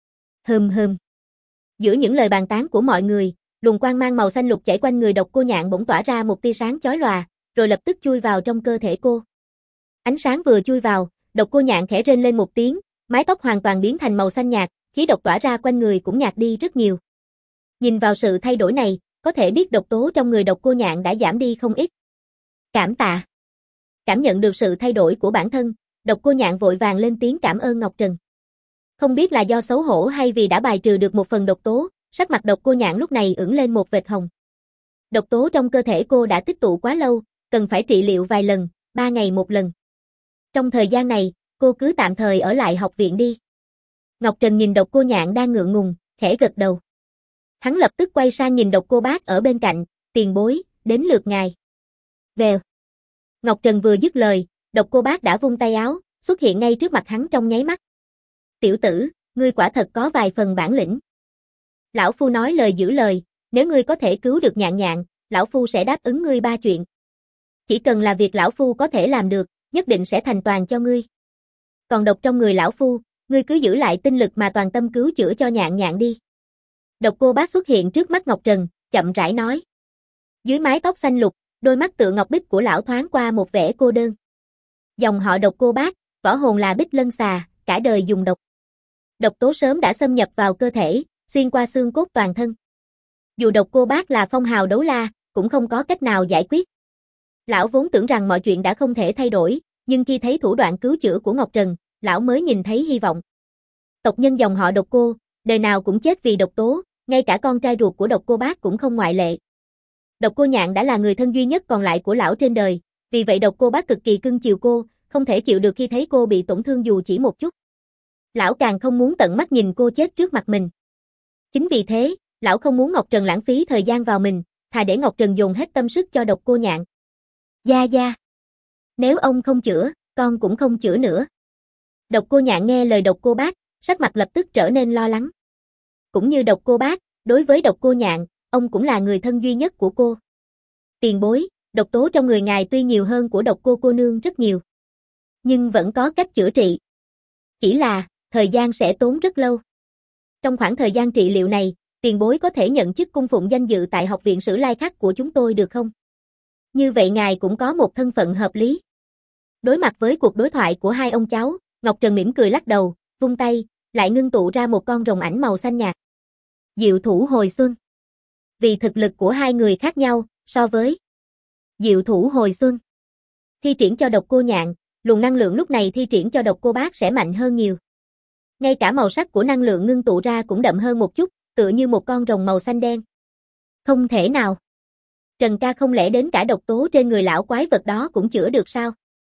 Hừm. Giữa những lời bàn tán của mọi người, luồng quang mang màu xanh lục chảy quanh người Độc Cô Nhạn bỗng tỏa ra một tia sáng chói lòa, rồi lập tức chui vào trong cơ thể cô. Ánh sáng vừa chui vào, Độc Cô Nhạn khẽ rên lên một tiếng, mái tóc hoàn toàn biến thành màu xanh nhạt, khí độc tỏa ra quanh người cũng nhạt đi rất nhiều. Nhìn vào sự thay đổi này, có thể biết độc tố trong người Độc Cô Nhạn đã giảm đi không ít. Cảm tạ. Cảm nhận được sự thay đổi của bản thân, Độc Cô Nhạn vội vàng lên tiếng cảm ơn Ngọc Trần. Không biết là do xấu hổ hay vì đã bài trừ được một phần độc tố, sắc mặt Độc Cô Nhạn lúc này ửng lên một vệt hồng. Độc tố trong cơ thể cô đã tích tụ quá lâu, cần phải trị liệu vài lần, 3 ngày một lần. Trong thời gian này, cô cứ tạm thời ở lại học viện đi. Ngọc Trần nhìn Độc Cô Nhạn đang ngượng ngùng, khẽ gật đầu. Hắn lập tức quay sang nhìn Độc Cô Bác ở bên cạnh, tiền bối, đến lượt ngài. Vèo. Ngọc Trần vừa dứt lời, Độc Cô Bác đã vung tay áo, xuất hiện ngay trước mặt hắn trong nháy mắt. Tiểu tử, ngươi quả thật có vài phần bản lĩnh. Lão Phu nói lời giữ lời, nếu ngươi có thể cứu được Nhạn Nhạn, Lão Phu sẽ đáp ứng ngươi 3 chuyện. Chỉ cần là việc Lão Phu có thể làm được, nhất định sẽ thành toàn cho ngươi. Còn độc trong người Lão Phu, ngươi cứ giữ lại tinh lực mà toàn tâm cứu chữa cho Nhạn Nhạn đi. Độc Cô Bác xuất hiện trước mắt Ngọc Trần, chậm rãi nói. Dưới mái tóc xanh lục, đôi mắt tựa ngọc bích của lão thoáng qua một vẻ cô đơn. Dòng họ Độc Cô Bác, võ hồn là Bích Lân Xà, cả đời dùng độc. Độc tố sớm đã xâm nhập vào cơ thể, xuyên qua xương cốt toàn thân. Dù Độc Cô Bác là phong hào đấu la, cũng không có cách nào giải quyết. Lão vốn tưởng rằng mọi chuyện đã không thể thay đổi, nhưng khi thấy thủ đoạn cứu chữa của Ngọc Trần, lão mới nhìn thấy hy vọng. Tộc nhân dòng họ Độc Cô, đời nào cũng chết vì độc tố, ngay cả con trai ruột của Độc Cô Bác cũng không ngoại lệ. Độc Cô Nhạn đã là người thân duy nhất còn lại của lão trên đời, vì vậy Độc Cô Bác cực kỳ cưng chiều cô, không thể chịu được khi thấy cô bị tổn thương dù chỉ một chút. Lão càng không muốn tận mắt nhìn cô chết trước mặt mình. Chính vì thế, lão không muốn Ngọc Trần lãng phí thời gian vào mình, thà để Ngọc Trần dồn hết tâm sức cho Độc Cô Nhạn. Gia Gia, nếu ông không chữa, con cũng không chữa nữa. Độc Cô Nhạn nghe lời Độc Cô Bác, sắc mặt lập tức trở nên lo lắng. Cũng như Độc Cô Bác, đối với Độc Cô Nhạn, ông cũng là người thân duy nhất của cô. Tiền bối, độc tố trong người ngài tuy nhiều hơn của Độc Cô cô nương rất nhiều, nhưng vẫn có cách chữa trị. Chỉ là, thời gian sẽ tốn rất lâu. Trong khoảng thời gian trị liệu này, tiền bối có thể nhận chức cung phụng danh dự tại học viện Sử Lai Khắc của chúng tôi được không? Như vậy ngài cũng có một thân phận hợp lý. Đối mặt với cuộc đối thoại của hai ông cháu, Ngọc Trần mỉm cười lắc đầu, vung tay, lại ngưng tụ ra một con rồng ảnh màu xanh nhạt. Diệu Thủ Hồi Xuân. Vì thực lực của hai người khác nhau, so với Diệu Thủ Hồi Xuân thi triển cho Độc Cô Nhạn, luồng năng lượng lúc này thi triển cho Độc Cô Bác sẽ mạnh hơn nhiều. Ngay cả màu sắc của năng lượng ngưng tụ ra cũng đậm hơn một chút, tựa như một con rồng màu xanh đen. Không thể nào. Trần ca không lẽ đến cả độc tố trên người lão quái vật đó cũng chữa được sao?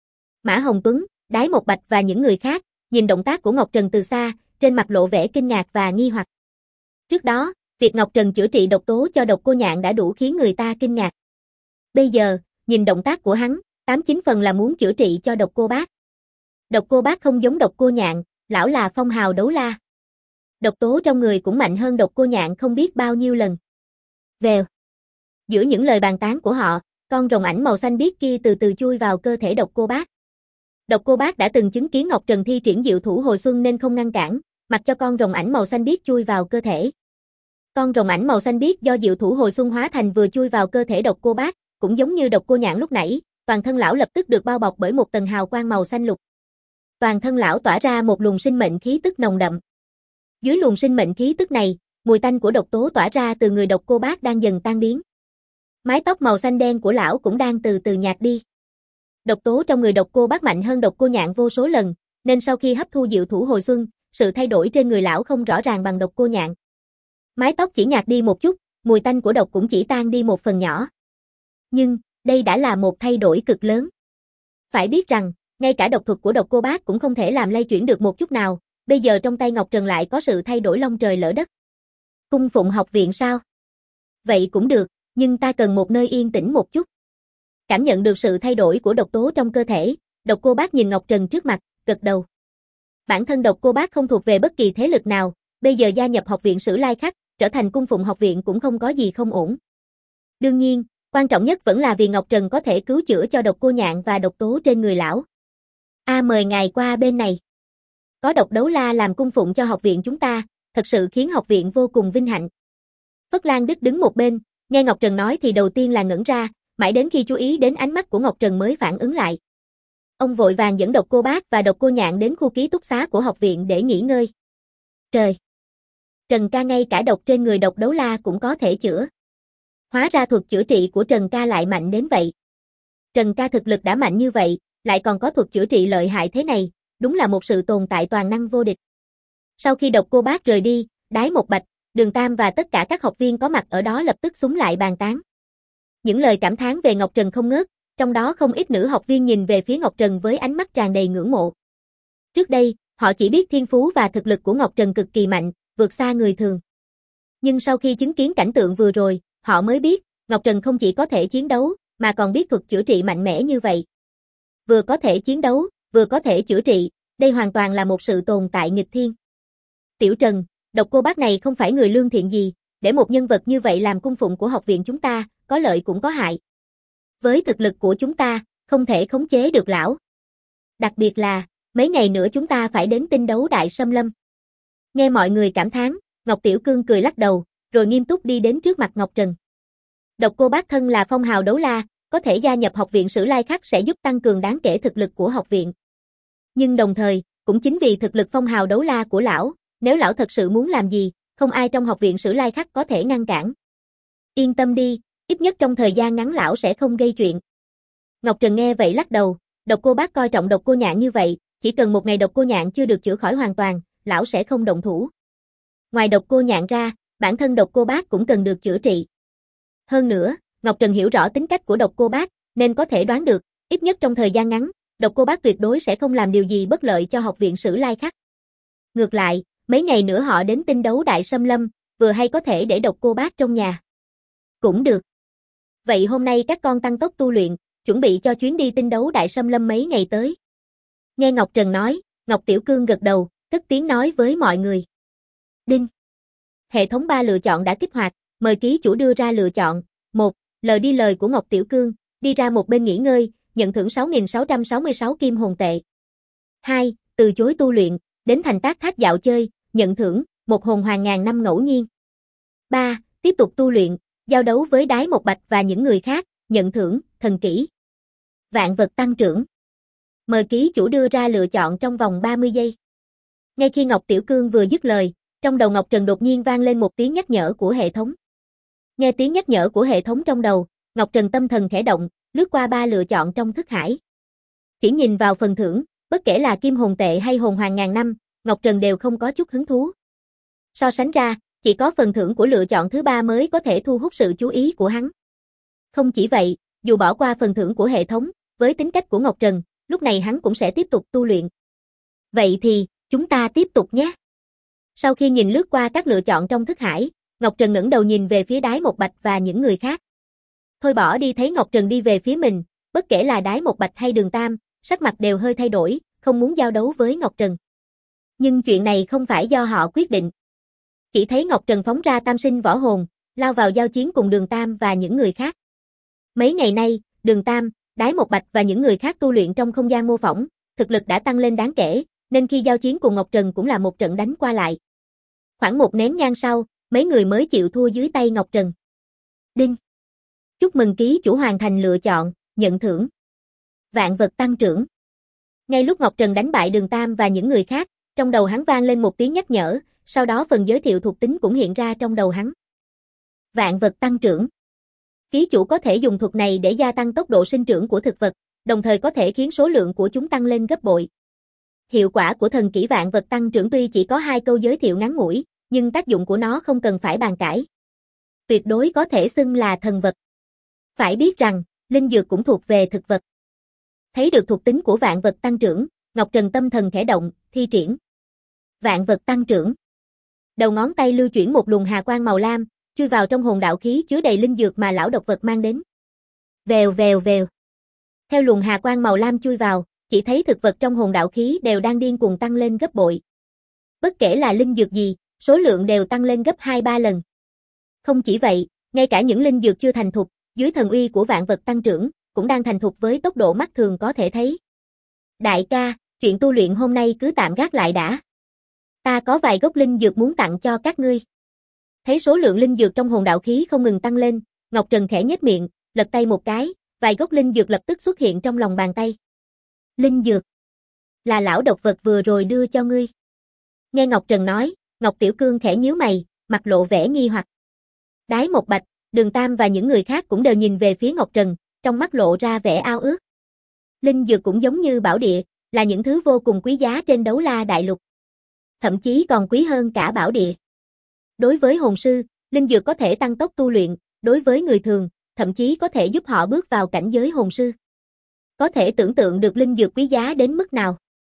Mã Hồng Tuấn, Đái Một Bạch và những người khác, nhìn động tác của Ngọc Trần từ xa, trên mặt lộ vẻ kinh ngạc và nghi hoặc. Trước đó, việc Ngọc Trần chữa trị độc tố cho Độc Cô Nhạn đã đủ khiến người ta kinh ngạc. Bây giờ, nhìn động tác của hắn, 89 phần là muốn chữa trị cho Độc Cô Bác. Độc Cô Bác không giống Độc Cô Nhạn, lão là phong hào đấu la. Độc tố trong người cũng mạnh hơn Độc Cô Nhạn không biết bao nhiêu lần. Vèo. Giữa những lời bàn tán của họ, con rồng ảnh màu xanh biếc kia từ từ chui vào cơ thể Độc Cô Bác. Độc Cô Bác đã từng chứng kiến Ngọc Trần thi triển Diệu Thủ Hồi Xuân nên không ngăn cản, mặc cho con rồng ảnh màu xanh biếc chui vào cơ thể. Con rồng ảnh màu xanh biếc do Diệu Thủ Hồi Xuân hóa thành vừa chui vào cơ thể Độc Cô Bác, cũng giống như Độc Cô Nhạn lúc nãy, toàn thân lão lập tức được bao bọc bởi một tầng hào quang màu xanh lục. Toàn thân lão tỏa ra một luồng sinh mệnh khí tức nồng đậm. Dưới luồng sinh mệnh khí tức này, mùi tanh của độc tố tỏa ra từ người Độc Cô Bác đang dần tan biến. Mái tóc màu xanh đen của lão cũng đang từ từ nhạt đi. Độc tố trong người Độc Cô Bác mạnh hơn Độc Cô Nhạn vô số lần, nên sau khi hấp thu Diệu Thủ Hồi Xuân, sự thay đổi trên người lão không rõ ràng bằng Độc Cô Nhạn. Mái tóc chỉ nhạt đi một chút, mùi tanh của độc cũng chỉ tan đi một phần nhỏ. Nhưng, đây đã là một thay đổi cực lớn. Phải biết rằng, ngay cả độc thuật của Độc Cô Bác cũng không thể làm lay chuyển được một chút nào, bây giờ trong tay Ngọc Trần lại có sự thay đổi long trời lỡ đất. Cung phụng học viện sao? Vậy cũng được, nhưng ta cần một nơi yên tĩnh một chút. Cảm nhận được sự thay đổi của độc tố trong cơ thể, Độc Cô Bác nhìn Ngọc Trần trước mặt, gật đầu. Bản thân Độc Cô Bác không thuộc về bất kỳ thế lực nào, bây giờ gia nhập học viện Sử Lai Khắc, trở thành cung phụng học viện cũng không có gì không ổn. Đương nhiên, quan trọng nhất vẫn là vì Ngọc Trần có thể cứu chữa cho Độc Cô Nhạn và độc tố trên người lão. Mời ngài qua bên này. Có Độc Đấu La làm cung phụng cho học viện chúng ta, thật sự khiến học viện vô cùng vinh hạnh. Phất Lan Đức đứng một bên, nghe Ngọc Trần nói thì đầu tiên là ngẩn ra, mãi đến khi chú ý đến ánh mắt của Ngọc Trần mới phản ứng lại. Ông vội vàng dẫn Độc Cô Bác và Độc Cô Nhạn đến khu ký túc xá của học viện để nghỉ ngơi. Trời! Trần ca ngay cả độc trên người Độc Đấu La cũng có thể chữa. Hóa ra thuật chữa trị của Trần ca lại mạnh đến vậy. Trần ca thực lực đã mạnh như vậy, lại còn có thuật chữa trị lợi hại thế này, đúng là một sự tồn tại toàn năng vô địch. Sau khi Độc Cô Bác rời đi, Đái Một Bạch, Đường Tam và tất cả các học viên có mặt ở đó lập tức xúm lại bàn tán. Những lời cảm thán về Ngọc Trần không ngớt, trong đó không ít nữ học viên nhìn về phía Ngọc Trần với ánh mắt tràn đầy ngưỡng mộ. Trước đây, họ chỉ biết thiên phú và thực lực của Ngọc Trần cực kỳ mạnh, vượt xa người thường. Nhưng sau khi chứng kiến cảnh tượng vừa rồi, họ mới biết, Ngọc Trần không chỉ có thể chiến đấu, mà còn biết thuật chữa trị mạnh mẽ như vậy. Vừa có thể chiến đấu, vừa có thể chữa trị, đây hoàn toàn là một sự tồn tại nghịch thiên. Tiểu Trần, Độc Cô Bác này không phải người lương thiện gì, để một nhân vật như vậy làm cung phụng của học viện chúng ta, có lợi cũng có hại. Với thực lực của chúng ta, không thể khống chế được lão. Đặc biệt là, mấy ngày nữa chúng ta phải đến tinh đấu Đại Sâm Lâm. Nghe mọi người cảm thán, Ngọc Tiểu Cương cười lắc đầu, rồi nghiêm túc đi đến trước mặt Ngọc Trần. Độc Cô Bác thân là phong hào đấu la, có thể gia nhập học viện Sử Lai Khắc sẽ giúp tăng cường đáng kể thực lực của học viện. Nhưng đồng thời, cũng chính vì thực lực phong hào đấu la của lão, nếu lão thật sự muốn làm gì, không ai trong học viện Sử Lai Khắc có thể ngăn cản. Yên tâm đi, ít nhất trong thời gian ngắn lão sẽ không gây chuyện. Ngọc Trần nghe vậy lắc đầu, Độc Cô Bác coi trọng Độc Cô Nhạn như vậy, chỉ cần một ngày Độc Cô Nhạn chưa được chữa khỏi hoàn toàn, lão sẽ không động thủ. Ngoài Độc Cô Nhạn ra, bản thân Độc Cô Bác cũng cần được chữa trị. Hơn nữa, Ngọc Trần hiểu rõ tính cách của Độc Cô Bác, nên có thể đoán được, ít nhất trong thời gian ngắn, Độc Cô Bác tuyệt đối sẽ không làm điều gì bất lợi cho học viện Sử Lai Khắc. Ngược lại, mấy ngày nữa họ đến tinh đấu Đại Sâm Lâm, vừa hay có thể để Độc Cô Bác trong nhà. Cũng được. Vậy hôm nay các con tăng tốc tu luyện, chuẩn bị cho chuyến đi tinh đấu Đại Sâm Lâm mấy ngày tới. Nghe Ngọc Trần nói, Ngọc Tiểu Cương gật đầu, cất tiếng nói với mọi người. Đinh. Hệ thống 3 lựa chọn đã kích hoạt, mời ký chủ đưa ra lựa chọn. 1. Lời đi lời của Ngọc Tiểu Cương, đi ra một bên nghỉ ngơi, nhận thưởng 6.666 kim hồn tệ. 2. Từ chối tu luyện, đến thành Tác Tháp dạo chơi, nhận thưởng, một hồn hoàng ngàn năm ngẫu nhiên. 3. Tiếp tục tu luyện, giao đấu với Đái Một Bạch và những người khác, nhận thưởng, thần kỹ. Vạn vật tăng trưởng. Mời ký chủ đưa ra lựa chọn trong vòng 30 giây. Ngay khi Ngọc Tiểu Cương vừa dứt lời, trong đầu Ngọc Trần đột nhiên vang lên một tiếng nhắc nhở của hệ thống. Nghe tiếng nhắc nhở của hệ thống trong đầu, Ngọc Trần tâm thần khẽ động, lướt qua 3 lựa chọn trong thức hải. Chỉ nhìn vào phần thưởng, bất kể là kim hồn tệ hay hồn hoàng ngàn năm, Ngọc Trần đều không có chút hứng thú. So sánh ra, chỉ có phần thưởng của lựa chọn thứ 3 mới có thể thu hút sự chú ý của hắn. Không chỉ vậy, dù bỏ qua phần thưởng của hệ thống, với tính cách của Ngọc Trần, lúc này hắn cũng sẽ tiếp tục tu luyện. Vậy thì, chúng ta tiếp tục nhé. Sau khi nhìn lướt qua các lựa chọn trong thức hải, Ngọc Trần ngẩng đầu nhìn về phía Đái Một Bạch và những người khác. Thôi bỏ đi thấy Ngọc Trần đi về phía mình, bất kể là Đái Một Bạch hay Đường Tam, sắc mặt đều hơi thay đổi, không muốn giao đấu với Ngọc Trần. Nhưng chuyện này không phải do họ quyết định. Chỉ thấy Ngọc Trần phóng ra tam sinh võ hồn, lao vào giao chiến cùng Đường Tam và những người khác. Mấy ngày nay, Đường Tam, Đái Một Bạch và những người khác tu luyện trong không gian mô phỏng, thực lực đã tăng lên đáng kể, nên khi giao chiến cùng Ngọc Trần cũng là một trận đánh qua lại. Khoảng một nén nhang sau, mấy người mới chịu thua dưới tay Ngọc Trần. Đinh. Chúc mừng ký chủ hoàn thành lựa chọn, nhận thưởng. Vạn vật tăng trưởng. Ngay lúc Ngọc Trần đánh bại Đường Tam và những người khác, trong đầu hắn vang lên một tiếng nhắc nhở, sau đó phần giới thiệu thuộc tính cũng hiện ra trong đầu hắn. Vạn vật tăng trưởng. Ký chủ có thể dùng thuật này để gia tăng tốc độ sinh trưởng của thực vật, đồng thời có thể khiến số lượng của chúng tăng lên gấp bội. Hiệu quả của thần kỹ vạn vật tăng trưởng tuy chỉ có 2 câu giới thiệu ngắn ngủi, nhưng tác dụng của nó không cần phải bàn cãi. Tuyệt đối có thể xưng là thần vật. Phải biết rằng, linh dược cũng thuộc về thực vật. Thấy được thuộc tính của vạn vật tăng trưởng, Ngọc Trần tâm thần khẽ động, thi triển. Vạn vật tăng trưởng. Đầu ngón tay lưu chuyển một luồng hà quang màu lam, chui vào trong hồn đạo khí chứa đầy linh dược mà lão độc vật mang đến. Vèo vèo vèo. Theo luồng hà quang màu lam chui vào, chỉ thấy thực vật trong hồn đạo khí đều đang điên cuồng tăng lên gấp bội. Bất kể là linh dược gì, số lượng đều tăng lên gấp 2-3 lần. Không chỉ vậy, ngay cả những linh dược chưa thành thục, dưới thần uy của vạn vật tăng trưởng, cũng đang thành thục với tốc độ mắt thường có thể thấy. Đại ca, chuyện tu luyện hôm nay cứ tạm gác lại đã. Ta có vài gốc linh dược muốn tặng cho các ngươi. Thấy số lượng linh dược trong hồn đạo khí không ngừng tăng lên, Ngọc Trần khẽ nhếch miệng, lật tay một cái, vài gốc linh dược lập tức xuất hiện trong lòng bàn tay. Linh dược. Là lão độc vật vừa rồi đưa cho ngươi. Nghe Ngọc Trần nói, Ngọc Tiểu Cương khẽ nhíu mày, mặt lộ vẻ nghi hoặc. Đái Một Bạch, Đường Tam và những người khác cũng đều nhìn về phía Ngọc Trần, trong mắt lộ ra vẻ ao ước. Linh dược cũng giống như bảo địa, là những thứ vô cùng quý giá trên Đấu La Đại Lục. Thậm chí còn quý hơn cả bảo địa. Đối với hồn sư, linh dược có thể tăng tốc tu luyện, đối với người thường, thậm chí có thể giúp họ bước vào cảnh giới hồn sư. Có thể tưởng tượng được linh dược quý giá đến mức nào.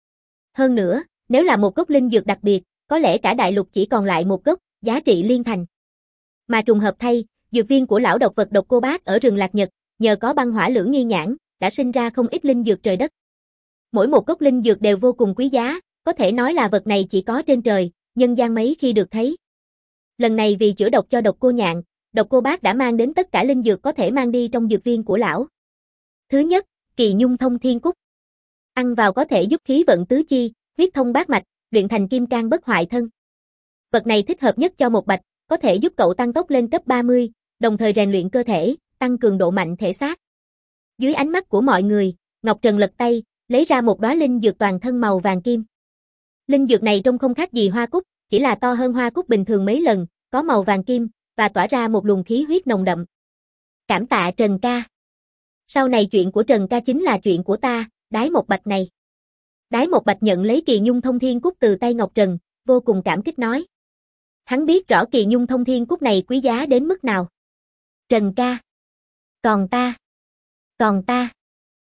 Hơn nữa, nếu là một gốc linh dược đặc biệt, có lẽ cả đại lục chỉ còn lại một gốc, giá trị liên thành. Mà trùng hợp thay, dược viên của lão độc vật Độc Cô Bác ở rừng Lạc Nhật, nhờ có băng hỏa lưỡng nghi nhãn, đã sinh ra không ít linh dược trời đất. Mỗi một gốc linh dược đều vô cùng quý giá, có thể nói là vật này chỉ có trên trời, nhân gian mấy khi được thấy. Lần này vì chữa độc cho Độc Cô Nhạn, Độc Cô Bác đã mang đến tất cả linh dược có thể mang đi trong dược viên của lão. Thứ nhất, Kỳ Nhung Thông Thiên Cúc. Ăn vào có thể giúp khí vận tứ chi, huyết thông bát mạch, luyện thành kim cang bất hoại thân. Vật này thích hợp nhất cho Một Bạch, có thể giúp cậu tăng tốc lên cấp 30, đồng thời rèn luyện cơ thể, tăng cường độ mạnh thể xác. Dưới ánh mắt của mọi người, Ngọc Trần lật tay, lấy ra một đóa linh dược toàn thân màu vàng kim. Linh dược này trông không khác gì hoa cúc, chỉ là to hơn hoa cúc bình thường mấy lần, có màu vàng kim, và tỏa ra một luồng khí huyết nồng đậm. Cảm tạ Trần ca. Sau này chuyện của Trần ca chính là chuyện của ta, Đái Một Bạch này. Đái Một Bạch nhận lấy Kỳ Nhung Thông Thiên Cúc từ tay Ngọc Trần, vô cùng cảm kích nói. Hắn biết rõ Kỳ Nhung Thông Thiên Cúc này quý giá đến mức nào. Trần ca. Còn ta.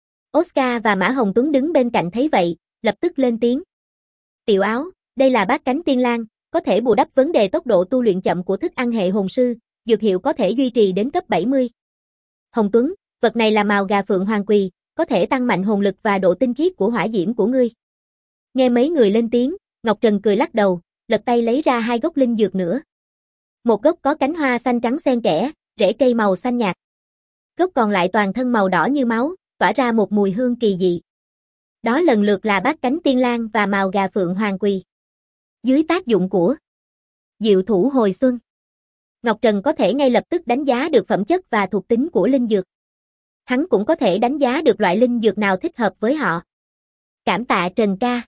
Oscar và Mã Hồng Tuấn đứng bên cạnh thấy vậy, lập tức lên tiếng. Tiểu Áo, đây là bát cánh tiên lang, có thể bù đắp vấn đề tốc độ tu luyện chậm của thức ăn hệ hồn sư, dược hiệu có thể duy trì đến cấp 70. Hồng Tuấn, vật này là mào gà phượng hoàng quỳ, có thể tăng mạnh hồn lực và độ tinh khiết của hỏa diễm của ngươi. Nghe mấy người lên tiếng, Ngọc Trần cười lắc đầu, lật tay lấy ra 2 gốc linh dược nữa. Một gốc có cánh hoa xanh trắng xen kẽ, rễ cây màu xanh nhạt. Gốc còn lại toàn thân màu đỏ như máu, tỏa ra một mùi hương kỳ dị. Đó lần lượt là bát cánh tiên lang và mào gà phượng hoàng quỳ. Dưới tác dụng của Diệu Thủ Hồi Xuân, Ngọc Trần có thể ngay lập tức đánh giá được phẩm chất và thuộc tính của linh dược. Hắn cũng có thể đánh giá được loại linh dược nào thích hợp với họ. Cảm tạ Trần ca.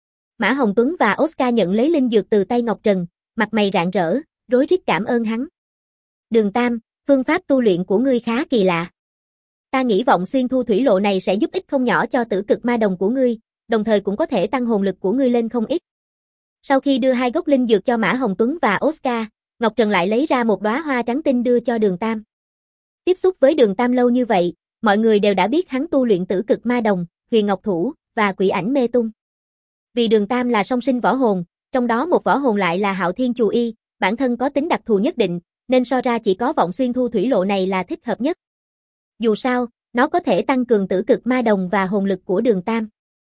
Mã Hồng Tuấn và Oscar nhận lấy linh dược từ tay Ngọc Trần, mặt mày rạng rỡ, rối rít cảm ơn hắn. Đường Tam, phương pháp tu luyện của ngươi khá kỳ lạ. Ta nghĩ vọng xuyên thu thủy lộ này sẽ giúp ích không nhỏ cho tử cực ma đồng của ngươi, đồng thời cũng có thể tăng hồn lực của ngươi lên không ít. Sau khi đưa 2 gốc linh dược cho Mã Hồng Tuấn và Oscar, Ngọc Trần lại lấy ra một đóa hoa trắng tinh đưa cho Đường Tam. Tiếp xúc với Đường Tam lâu như vậy, mọi người đều đã biết hắn tu luyện tử cực ma đồng, huyền ngọc thủ và quỷ ảnh mê tung. Vì Đường Tam là song sinh võ hồn, trong đó một võ hồn lại là Hạo Thiên Chù Y, bản thân có tính đặc thù nhất định, nên so ra chỉ có vọng xuyên thu thủy lộ này là thích hợp nhất. Dù sao, nó có thể tăng cường tử cực ma đồng và hồn lực của Đường Tam.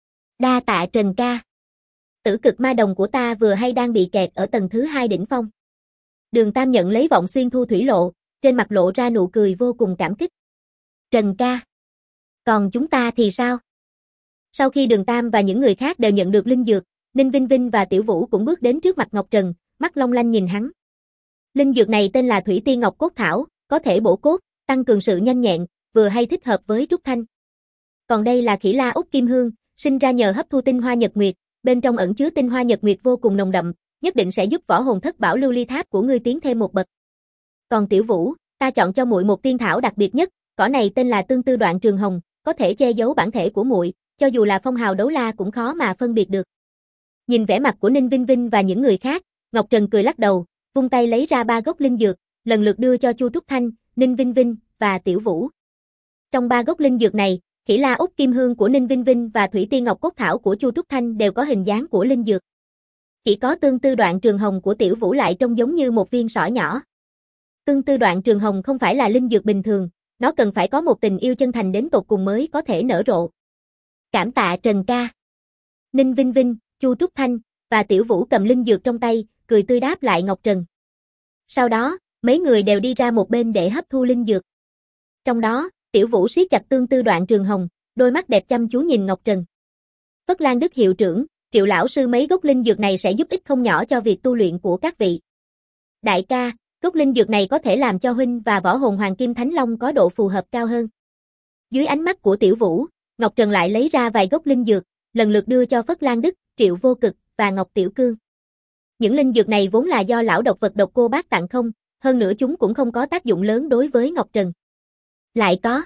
Đa tạ Trần ca. Tử cực ma đồng của ta vừa hay đang bị kẹt ở tầng thứ 2 đỉnh phong. Đường Tam nhận lấy vọng xuyên thu thủy lộ, trên mặt lộ ra nụ cười vô cùng cảm kích. Trần ca. Còn chúng ta thì sao? Sau khi Đường Tam và những người khác đều nhận được linh dược, Ninh Vinh Vinh và Tiểu Vũ cũng bước đến trước mặt Ngọc Trần, mắt long lanh nhìn hắn. Linh dược này tên là Thủy Tiên Ngọc Cốt Thảo, có thể bổ cốt, tăng cường sự nhanh nhẹn, vừa hay thích hợp với Trúc Thanh. Còn đây là Khỉ La Úc Kim Hương, sinh ra nhờ hấp thu tinh hoa nhật nguyệt, bên trong ẩn chứa tinh hoa nhật nguyệt vô cùng nồng đậm, nhất định sẽ giúp võ hồn thất bảo lưu ly tháp của ngươi tiến thêm một bậc. Còn Tiểu Vũ, ta chọn cho muội một tiên thảo đặc biệt nhất, cỏ này tên là Tương Tư Đoạn Trường Hồng, có thể che giấu bản thể của muội, cho dù là phong hào đấu la cũng khó mà phân biệt được. Nhìn vẻ mặt của Ninh Vinh Vinh và những người khác, Ngọc Trần cười lắc đầu, vung tay lấy ra 3 gốc linh dược, lần lượt đưa cho Chu Trúc Thanh, Ninh Vinh Vinh và Tiểu Vũ. Trong 3 gốc linh dược này, Khỉ La Úc Kim Hương của Ninh Vinh Vinh và Thủy Tiên Ngọc Cốt Thảo của Chu Trúc Thanh đều có hình dáng của linh dược. Chỉ có Tương Tư Đoạn Trường Hồng của Tiểu Vũ lại trông giống như một viên sỏi nhỏ. Tương Tư Đoạn Trường Hồng không phải là linh dược bình thường, nó cần phải có một tình yêu chân thành đến tột cùng mới có thể nở rộ. Cảm tạ Trần ca. Ninh Vinh Vinh, Chu Trúc Thanh và Tiểu Vũ cầm linh dược trong tay, cười tươi đáp lại Ngọc Trần. Sau đó, mấy người đều đi ra một bên để hấp thu linh dược. Trong đó, Tiểu Vũ siết chặt Tương Tư Đoạn Trường Hồng, đôi mắt đẹp chăm chú nhìn Ngọc Trần. Phất Lan Đức hiệu trưởng, Triệu lão sư mấy gốc linh dược này sẽ giúp ích không nhỏ cho việc tu luyện của các vị. Đại ca, gốc linh dược này có thể làm cho huynh và võ hồn Hoàng Kim Thánh Long có độ phù hợp cao hơn. Dưới ánh mắt của Tiểu Vũ, Ngọc Trần lại lấy ra vài gốc linh dược, lần lượt đưa cho Phất Lan Đức, Triệu Vô Cực và Ngọc Tiểu Cương. Những linh dược này vốn là do lão độc vật Độc Cô Bác tặng không, hơn nữa chúng cũng không có tác dụng lớn đối với Ngọc Trần. Lại có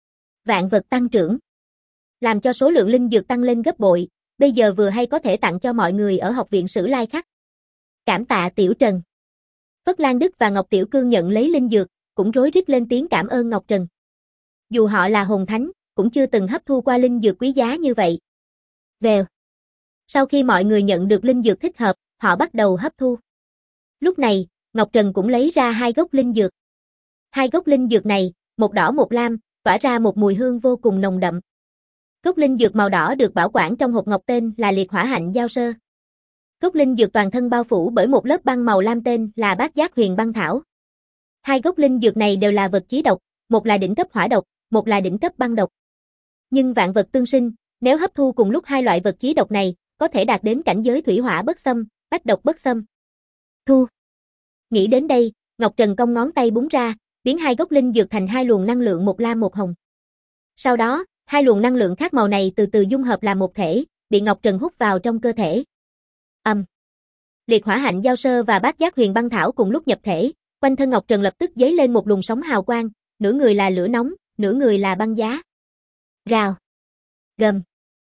vạn vật tăng trưởng, làm cho số lượng linh dược tăng lên gấp bội, bây giờ vừa hay có thể tặng cho mọi người ở học viện Sử Lai Khắc. Cảm tạ Tiểu Trần. Phất Lan Đức và Ngọc Tiểu Cương nhận lấy linh dược, cũng rối rít lên tiếng cảm ơn Ngọc Trần. Dù họ là hồn thánh, cũng chưa từng hấp thu qua linh dược quý giá như vậy. Vèo. Sau khi mọi người nhận được linh dược thích hợp, họ bắt đầu hấp thu. Lúc này, Ngọc Trần cũng lấy ra 2 gốc linh dược. 2 gốc linh dược này, một đỏ một lam, tỏa ra một mùi hương vô cùng nồng đậm. Gốc linh dược màu đỏ được bảo quản trong hộp ngọc tên là liệt hỏa hạnh giao sơ. Gốc linh dược toàn thân bao phủ bởi một lớp băng màu lam tên là bát giác huyền băng thảo. 2 gốc linh dược này đều là vật chí độc, một là đỉnh cấp hỏa độc, một là đỉnh cấp băng độc. Nhưng vạn vật tương sinh, nếu hấp thu cùng lúc 2 loại vật chí độc này, có thể đạt đến cảnh giới thủy hỏa bất xâm, bách độc bất xâm. Thu. Nghĩ đến đây, Ngọc Trần cong ngón tay búng ra, biến 2 gốc linh dược thành 2 luồng năng lượng một lam một hồng. Sau đó, 2 luồng năng lượng khác màu này từ từ dung hợp làm một thể, bị Ngọc Trần hút vào trong cơ thể. Liệt hỏa hạnh giao sơ và bát giác huyền băng thảo cùng lúc nhập thể, quanh thân Ngọc Trần lập tức dấy lên một luồng sóng hào quang, nửa người là lửa nóng, nửa người là băng giá. Rào. Gầm.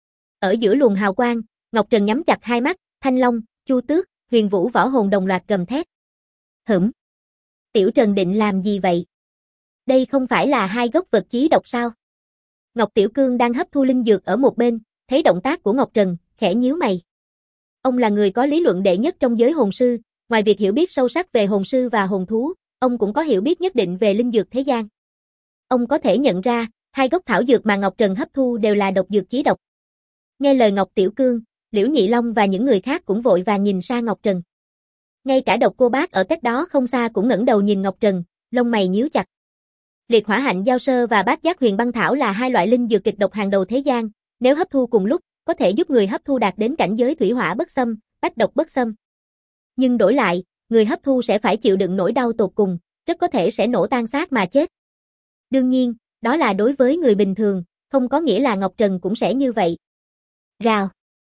Ở giữa luồng hào quang, Ngọc Trần nhắm chặt hai mắt, Thanh Long, Chu Tước, Huyền Vũ võ hồn đồng loạt gầm thét. Hửm. Tiểu Trần định làm gì vậy? Đây không phải là 2 gốc vật chí độc sao? Ngọc Tiểu Cương đang hấp thu linh dược ở một bên, thấy động tác của Ngọc Trần, khẽ nhíu mày. Ông là người có lý luận đệ nhất trong giới hồn sư, ngoài việc hiểu biết sâu sắc về hồn sư và hồn thú, ông cũng có hiểu biết nhất định về linh dược thế gian. Ông có thể nhận ra, 2 gốc thảo dược mà Ngọc Trần hấp thu đều là độc dược chí độc. Nghe lời Ngọc Tiểu Cương, Liễu Nhị Long và những người khác cũng vội vàng nhìn sang Ngọc Trần. Ngay cả Độc Cô Bác ở cách đó không xa cũng ngẩng đầu nhìn Ngọc Trần, lông mày nhíu chặt. Liệt hỏa hạnh giao sơ và bát giác huyền băng thảo là 2 loại linh dược kịch độc hàng đầu thế gian, nếu hấp thu cùng lúc, có thể giúp người hấp thu đạt đến cảnh giới thủy hỏa bất xâm, bách độc bất xâm. Nhưng đổi lại, người hấp thu sẽ phải chịu đựng nỗi đau tột cùng, rất có thể sẽ nổ tan xác mà chết. Đương nhiên, đó là đối với người bình thường, không có nghĩa là Ngọc Trần cũng sẽ như vậy. Rào.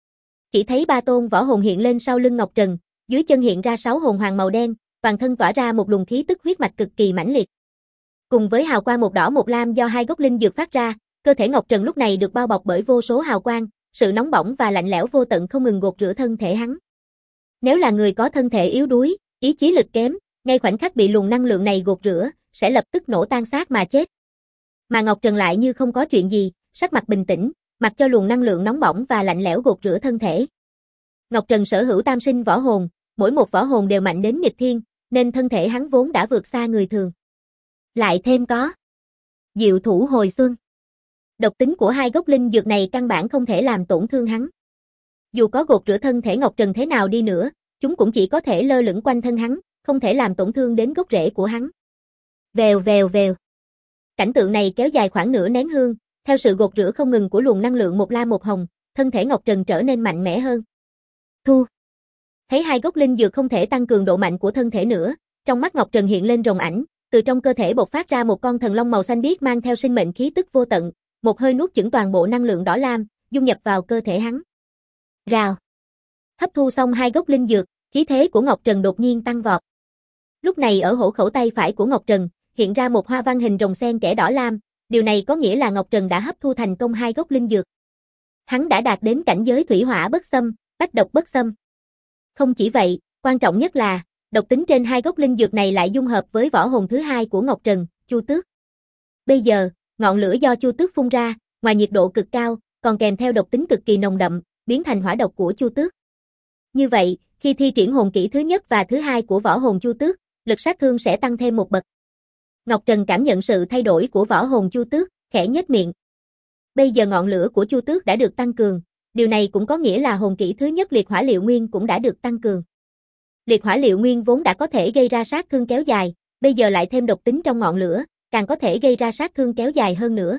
Chỉ thấy 3 tôn võ hồn hiện lên sau lưng Ngọc Trần, dưới chân hiện ra 6 hồn hoàng màu đen, toàn thân tỏa ra một luồng khí tức huyết mạch cực kỳ mãnh liệt. Cùng với hào quang một đỏ một lam do 2 gốc linh dược phát ra, cơ thể Ngọc Trần lúc này được bao bọc bởi vô số hào quang, sự nóng bỏng và lạnh lẽo vô tận không ngừng gột rửa thân thể hắn. Nếu là người có thân thể yếu đuối, ý chí lực kém, ngay khoảnh khắc bị luồng năng lượng này gột rửa, sẽ lập tức nổ tan xác mà chết. Mà Ngọc Trần lại như không có chuyện gì, sắc mặt bình tĩnh, mặc cho luồng năng lượng nóng bỏng và lạnh lẽo gột rửa thân thể. Ngọc Trần sở hữu tam sinh võ hồn, mỗi một võ hồn đều mạnh đến nghịch thiên, nên thân thể hắn vốn đã vượt xa người thường. Lại thêm có diệu thủ hồi xuân. Độc tính của 2 gốc linh dược này căn bản không thể làm tổn thương hắn. Dù có gột rửa thân thể Ngọc Trần thế nào đi nữa, chúng cũng chỉ có thể lơ lửng quanh thân hắn, không thể làm tổn thương đến gốc rễ của hắn. Vèo vèo vèo. Cảnh tượng này kéo dài khoảng nửa nén hương, theo sự gột rửa không ngừng của luồng năng lượng một lam một hồng, thân thể Ngọc Trần trở nên mạnh mẽ hơn. Thu. Thấy 2 gốc linh dược không thể tăng cường độ mạnh của thân thể nữa, trong mắt Ngọc Trần hiện lên rồng ảnh, từ trong cơ thể bộc phát ra một con thần long màu xanh biếc mang theo sinh mệnh khí tức vô tận, một hơi nuốt chửng toàn bộ năng lượng đỏ lam, dung nhập vào cơ thể hắn. Rào. Hấp thu xong 2 gốc linh dược, khí thế của Ngọc Trần đột nhiên tăng vọt. Lúc này ở hổ khẩu tay phải của Ngọc Trần, hiện ra một hoa văn hình rồng sen kẽ đỏ lam, điều này có nghĩa là Ngọc Trần đã hấp thu thành công 2 gốc linh dược. Hắn đã đạt đến cảnh giới thủy hỏa bất xâm, bách độc bất xâm. Không chỉ vậy, quan trọng nhất là, độc tính trên 2 gốc linh dược này lại dung hợp với võ hồn thứ 2 của Ngọc Trần, Chu Tước. Bây giờ, ngọn lửa do Chu Tước phun ra, ngoài nhiệt độ cực cao, còn kèm theo độc tính cực kỳ nồng đậm, biến thành hỏa độc của Chu Tước. Như vậy, khi thi triển hồn kỹ thứ nhất và thứ 2 của võ hồn Chu Tước, lực sát thương sẽ tăng thêm một bậc. Ngọc Trần cảm nhận sự thay đổi của võ hồn Chu Tước, khẽ nhếch miệng. Bây giờ ngọn lửa của Chu Tước đã được tăng cường, điều này cũng có nghĩa là hồn kỹ thứ nhất liệt hỏa liệu nguyên cũng đã được tăng cường. Liệt hỏa liệu nguyên vốn đã có thể gây ra sát thương kéo dài, bây giờ lại thêm độc tính trong ngọn lửa, càng có thể gây ra sát thương kéo dài hơn nữa.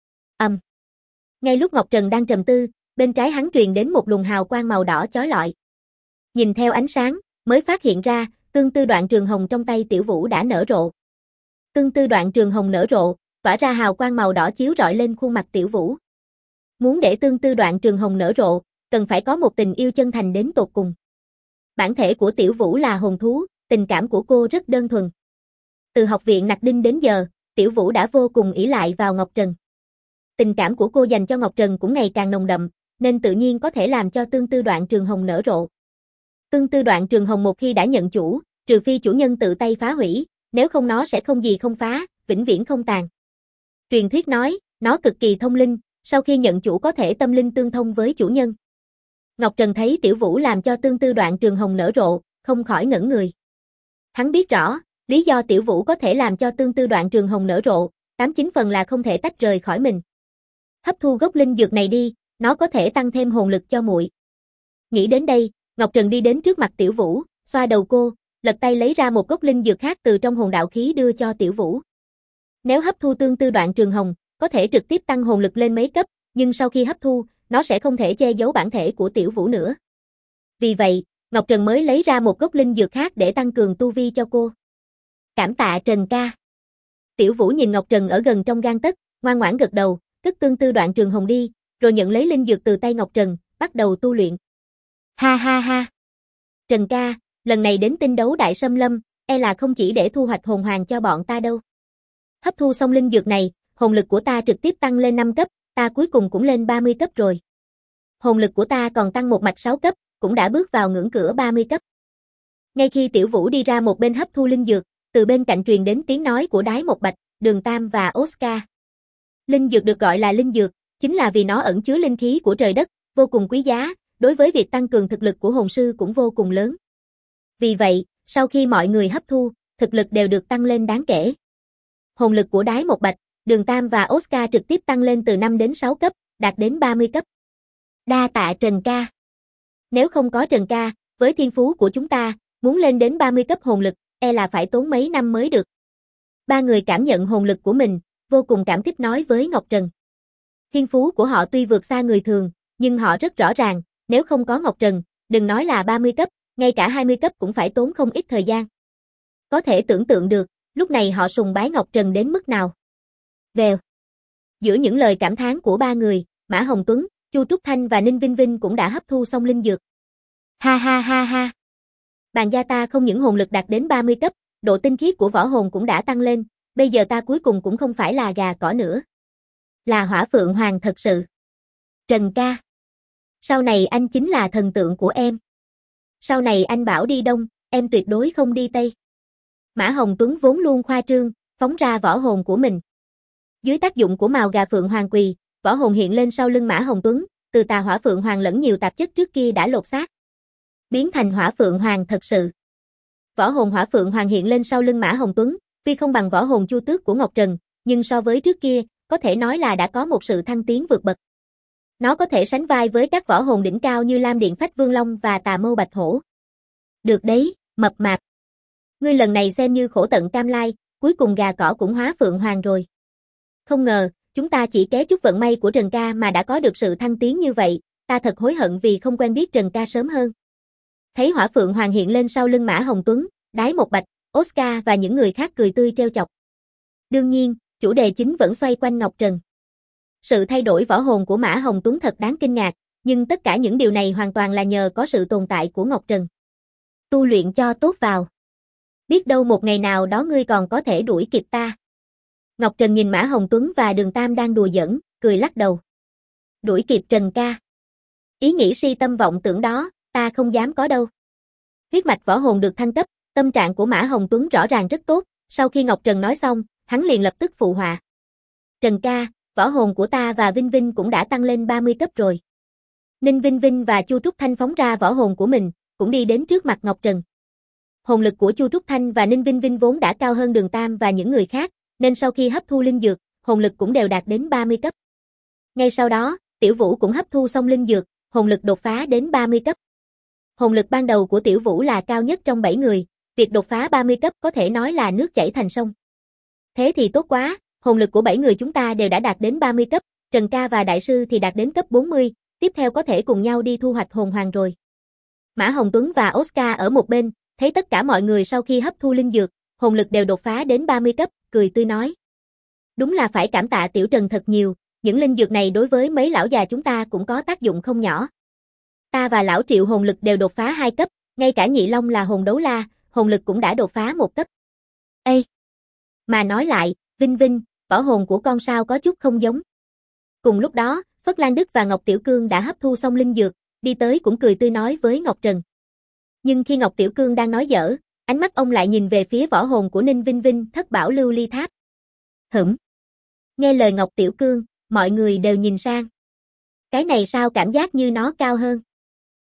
Ngay lúc Ngọc Trần đang trầm tư, bên trái hắn truyền đến một luồng hào quang màu đỏ chói lọi. Nhìn theo ánh sáng, mới phát hiện ra, tương tư đoạn trường hồng trong tay Tiểu Vũ đã nở rộ. Tương tư đoạn trường hồng nở rộ, tỏa ra hào quang màu đỏ chiếu rọi lên khuôn mặt Tiểu Vũ. Muốn để tương tư đoạn trường hồng nở rộ, cần phải có một tình yêu chân thành đến tột cùng. Bản thể của Tiểu Vũ là hồn thú, tình cảm của cô rất đơn thuần. Từ học viện Nặc Đinh đến giờ, Tiểu Vũ đã vô cùng ỷ lại vào Ngọc Trần. Tình cảm của cô dành cho Ngọc Trần cũng ngày càng nồng đậm, nên tự nhiên có thể làm cho tương tư đoạn trường hồng nở rộ. Tương tư đoạn trường hồng một khi đã nhận chủ, trừ phi chủ nhân tự tay phá hủy, nếu không nó sẽ không gì không phá, vĩnh viễn không tàn. Truyền thuyết nói, nó cực kỳ thông linh, sau khi nhận chủ có thể tâm linh tương thông với chủ nhân. Ngọc Trần thấy Tiểu Vũ làm cho tương tư đoạn trường hồng nở rộ, không khỏi ngẩn người. Hắn biết rõ, lý do Tiểu Vũ có thể làm cho tương tư đoạn trường hồng nở rộ, 89 phần là không thể tách rời khỏi mình. Hấp thu gốc linh dược này đi, nó có thể tăng thêm hồn lực cho muội. Nghĩ đến đây, Ngọc Trần đi đến trước mặt Tiểu Vũ, xoa đầu cô, lật tay lấy ra một gốc linh dược khác từ trong hồn đạo khí đưa cho Tiểu Vũ. Nếu hấp thu tương tư đoạn trường hồng, có thể trực tiếp tăng hồn lực lên mấy cấp, nhưng sau khi hấp thu, nó sẽ không thể che giấu bản thể của Tiểu Vũ nữa. Vì vậy, Ngọc Trần mới lấy ra một gốc linh dược khác để tăng cường tu vi cho cô. Cảm tạ Trần ca. Tiểu Vũ nhìn Ngọc Trần ở gần trong gang tấc, ngoan ngoãn gật đầu, cất tương tư đoạn trường hồng đi, rồi nhận lấy linh dược từ tay Ngọc Trần, bắt đầu tu luyện. Ha ha ha. Trần ca, lần này đến tinh đấu đại xâm lâm, e là không chỉ để thu hoạch hồn hoàng cho bọn ta đâu. Hấp thu xong linh dược này, hồn lực của ta trực tiếp tăng lên 5 cấp, ta cuối cùng cũng lên 30 cấp rồi. Hồn lực của ta còn tăng một mạch 6 cấp, cũng đã bước vào ngưỡng cửa 30 cấp. Ngay khi Tiểu Vũ đi ra một bên hấp thu linh dược, từ bên cạnh truyền đến tiếng nói của Đái Một Bạch, Đường Tam và Oscar. Linh dược được gọi là linh dược, chính là vì nó ẩn chứa linh khí của trời đất, vô cùng quý giá, đối với việc tăng cường thực lực của hồn sư cũng vô cùng lớn. Vì vậy, sau khi mọi người hấp thu, thực lực đều được tăng lên đáng kể. Hồn lực của Đái Một Bạch, Đường Tam và Oscar trực tiếp tăng lên từ 5 đến 6 cấp, đạt đến 30 cấp. Đa tạ Trần ca. Nếu không có Trần ca, với thiên phú của chúng ta, muốn lên đến 30 cấp hồn lực, e là phải tốn mấy năm mới được. Ba người cảm nhận hồn lực của mình, vô cùng cảm kích nói với Ngọc Trần. Thiên phú của họ tuy vượt xa người thường, nhưng họ rất rõ ràng, nếu không có Ngọc Trần, đừng nói là 30 cấp, ngay cả 20 cấp cũng phải tốn không ít thời gian. Có thể tưởng tượng được, lúc này họ sùng bái Ngọc Trần đến mức nào. Vèo. Giữa những lời cảm thán của ba người, Mã Hồng Tuấn, Chu Trúc Thanh và Ninh Vinh Vinh cũng đã hấp thu xong linh dược. Ha ha ha ha. Bàn gia ta không những hồn lực đạt đến 30 cấp, độ tinh khiết của võ hồn cũng đã tăng lên, bây giờ ta cuối cùng cũng không phải là gà cỏ nữa. Là Hỏa Phượng Hoàng thật sự. Trần ca. Sau này anh chính là thần tượng của em. Sau này anh bảo đi đông, em tuyệt đối không đi tây. Mã Hồng Tuấn vốn luôn khoa trương, phóng ra võ hồn của mình. Dưới tác dụng của mào gà Phượng Hoàng Quỳ, võ hồn hiện lên sau lưng Mã Hồng Tuấn, từ tà Hỏa Phượng Hoàng lẫn nhiều tạp chất trước kia đã lột xác, biến thành Hỏa Phượng Hoàng thật sự. Võ hồn Hỏa Phượng Hoàng hiện lên sau lưng Mã Hồng Tuấn, tuy không bằng võ hồn Chu Tước của Ngọc Trần, nhưng so với trước kia, có thể nói là đã có một sự thăng tiến vượt bậc. Nó có thể sánh vai với các võ hồn đỉnh cao như Lam Điện Phách Vương Long và Tà Mâu Bạch Hổ. Được đấy, mập mạp. Ngươi lần này xem như khổ tận cam lai, cuối cùng gà cỏ cũng hóa Phượng Hoàng rồi. Không ngờ, chúng ta chỉ ké chút vận may của Trần ca mà đã có được sự thăng tiến như vậy, ta thật hối hận vì không quen biết Trần ca sớm hơn. Thấy Hỏa Phượng Hoàng hiện lên sau lưng Mã Hồng Tuấn, Đái Một Bạch, Oscar và những người khác cười tươi trêu chọc. Đương nhiên, chủ đề chính vẫn xoay quanh Ngọc Trần. Sự thay đổi võ hồn của Mã Hồng Tuấn thật đáng kinh ngạc, nhưng tất cả những điều này hoàn toàn là nhờ có sự tồn tại của Ngọc Trần. Tu luyện cho tốt vào. Biết đâu một ngày nào đó ngươi còn có thể đuổi kịp ta. Ngọc Trần nhìn Mã Hồng Tuấn và Đường Tam đang đùa giỡn, cười lắc đầu. Đuổi kịp Trần ca. Ý nghĩ si tâm vọng tưởng đó, ta không dám có đâu. Huyết mạch võ hồn được thăng cấp, tâm trạng của Mã Hồng Tuấn rõ ràng rất tốt, sau khi Ngọc Trần nói xong, hắn liền lập tức phụ họa. Trần ca, võ hồn của ta và Vinh Vinh cũng đã tăng lên 30 cấp rồi. Ninh Vinh Vinh và Chu Trúc Thanh phóng ra võ hồn của mình, cũng đi đến trước mặt Ngọc Trần. Hồn lực của Chu Trúc Thanh và Ninh Vinh Vinh vốn đã cao hơn Đường Tam và những người khác, nên sau khi hấp thu linh dược, hồn lực cũng đều đạt đến 30 cấp. Ngay sau đó, Tiểu Vũ cũng hấp thu xong linh dược, hồn lực đột phá đến 30 cấp. Hồn lực ban đầu của Tiểu Vũ là cao nhất trong 7 người, việc đột phá 30 cấp có thể nói là nước chảy thành sông. Thế thì tốt quá, hồn lực của 7 người chúng ta đều đã đạt đến 30 cấp, Trần ca và Đại sư thì đạt đến cấp 40, tiếp theo có thể cùng nhau đi thu hoạch hồn hoàng rồi. Mã Hồng Tuấn và Oscar ở một bên, thấy tất cả mọi người sau khi hấp thu linh dược, hồn lực đều đột phá đến 30 cấp, cười tươi nói. Đúng là phải cảm tạ Tiểu Trần thật nhiều, những linh dược này đối với mấy lão già chúng ta cũng có tác dụng không nhỏ. Ta và lão Triệu hồn lực đều đột phá 2 cấp, ngay cả Nhị Long là hồn đấu la, hồn lực cũng đã đột phá 1 cấp. Ê! Mà nói lại, Vinh Vinh, võ hồn của con sao có chút không giống. Cùng lúc đó, Phất Lan Đức và Ngọc Tiểu Cương đã hấp thu xong linh dược, đi tới cũng cười tươi nói với Ngọc Trần. Nhưng khi Ngọc Tiểu Cương đang nói dở, ánh mắt ông lại nhìn về phía võ hồn của Ninh Vinh Vinh, Thất Bảo Lưu Ly Tháp. Nghe lời Ngọc Tiểu Cương, mọi người đều nhìn sang. Cái này sao cảm giác như nó cao hơn?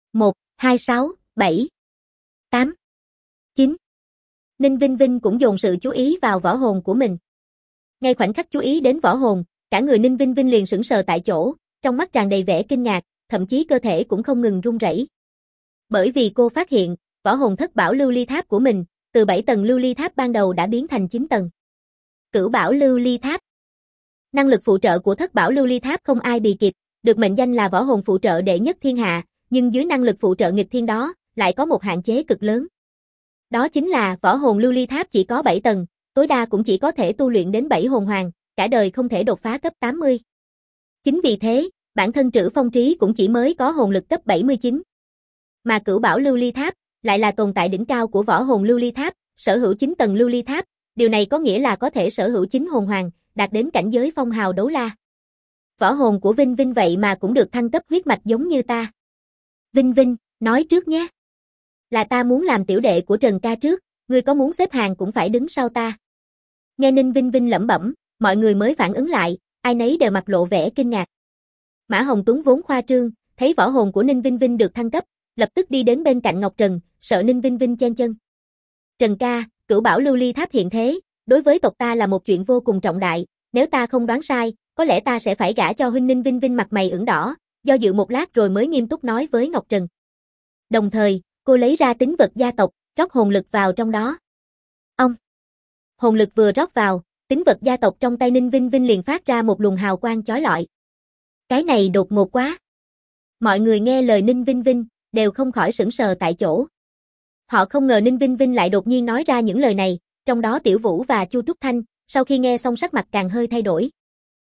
1, 2, 6, 7, 8, 9. Ninh Vinh Vinh cũng dồn sự chú ý vào võ hồn của mình. Ngay khoảnh khắc chú ý đến võ hồn, cả người Ninh Vinh Vinh liền sững sờ tại chỗ, trong mắt tràn đầy vẻ kinh ngạc, thậm chí cơ thể cũng không ngừng run rẩy. Bởi vì cô phát hiện, võ hồn thất bảo lưu ly tháp của mình, từ 7 tầng lưu ly tháp ban đầu đã biến thành 9 tầng. Cửu bảo lưu ly tháp. Năng lực phụ trợ của thất bảo lưu ly tháp không ai bì kịp, được mệnh danh là võ hồn phụ trợ đệ nhất thiên hạ, nhưng dưới năng lực phụ trợ nghịch thiên đó, lại có một hạn chế cực lớn. Đó chính là võ hồn lưu ly tháp chỉ có 7 tầng, tối đa cũng chỉ có thể tu luyện đến 7 hồn hoàng, cả đời không thể đột phá cấp 80. Chính vì thế, bản thân Trử Phong Trí cũng chỉ mới có hồn lực cấp 79. Mà cửu bảo lưu ly tháp, lại là tồn tại đỉnh cao của võ hồn lưu ly tháp, sở hữu 9 tầng lưu ly tháp, điều này có nghĩa là có thể sở hữu 9 hồn hoàng, đạt đến cảnh giới phong hào đấu la. Võ hồn của Vinh Vinh vậy mà cũng được thăng cấp huyết mạch giống như ta. Vinh Vinh, nói trước nhé. Là ta muốn làm tiểu đệ của Trần ca trước, ngươi có muốn xếp hàng cũng phải đứng sau ta. Nghe Ninh Vinh Vinh lẩm bẩm, mọi người mới phản ứng lại, ai nấy đều mặt lộ vẻ kinh ngạc. Mã Hồng Tuấn vốn khoa trương, thấy võ hồn của Ninh Vinh Vinh được thăng cấp, lập tức đi đến bên cạnh Ngọc Trần, sợ Ninh Vinh Vinh chen chân. Trần ca, cửu bảo lưu ly tháp hiện thế, đối với tộc ta là một chuyện vô cùng trọng đại, nếu ta không đoán sai, có lẽ ta sẽ phải gả cho huynh. Ninh Vinh Vinh mặt mày ửng đỏ, do dự một lát rồi mới nghiêm túc nói với Ngọc Trần. Đồng thời, cô lấy ra tín vật gia tộc, rót hồn lực vào trong đó. Ông. Hồn lực vừa rót vào, tín vật gia tộc trong tay Ninh Vinh Vinh liền phát ra một luồng hào quang chói lọi. Cái này đột ngột quá. Mọi người nghe lời Ninh Vinh Vinh, đều không khỏi sững sờ tại chỗ. Họ không ngờ Ninh Vinh Vinh lại đột nhiên nói ra những lời này, trong đó Tiểu Vũ và Chu Trúc Thanh, sau khi nghe xong sắc mặt càng hơi thay đổi.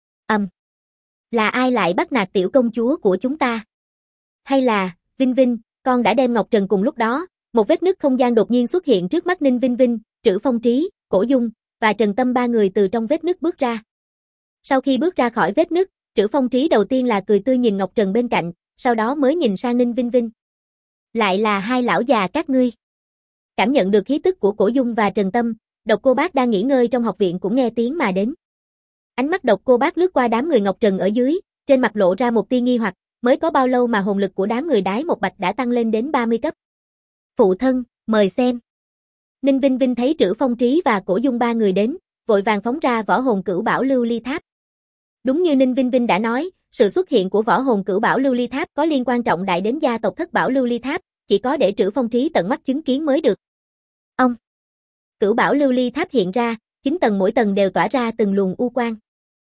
Là ai lại bắt nạt tiểu công chúa của chúng ta? Hay là, Vinh Vinh, con đã đem Ngọc Trần cùng lúc đó, một vết nứt không gian đột nhiên xuất hiện trước mắt Ninh Vinh Vinh, Trử Phong Trí, Cổ Dung, và Trần Tâm ba người từ trong vết nứt bước ra. Sau khi bước ra khỏi vết nứt, Trử Phong Trí đầu tiên là cười tươi nhìn Ngọc Trần bên cạnh, sau đó mới nhìn sang Ninh Vinh Vinh. Lại là hai lão già các ngươi. Cảm nhận được khí tức của Cổ Dung và Trần Tâm, Độc Cô Bác đang nghỉ ngơi trong học viện cũng nghe tiếng mà đến. Ánh mắt Độc Cô Bác lướt qua đám người Ngọc Trần ở dưới, trên mặt lộ ra một tia nghi hoặc, mới có bao lâu mà hồn lực của đám người Đái Một Bạch đã tăng lên đến 30 cấp. Phụ thân, mời xem. Ninh Vinh Vinh thấy Trử Phong Trí và Cổ Dung ba người đến, vội vàng phóng ra võ hồn cửu bảo lưu ly tháp. Đúng như Ninh Vinh Vinh đã nói, sự xuất hiện của võ hồn cửu bảo lưu ly tháp có liên quan trọng đại đến gia tộc thất bảo lưu ly tháp, chỉ có để Trử Phong Trí tận mắt chứng kiến mới được. Ông. Cửu bảo lưu ly tháp hiện ra, 9 tầng mỗi tầng đều tỏa ra từng luồng u quang.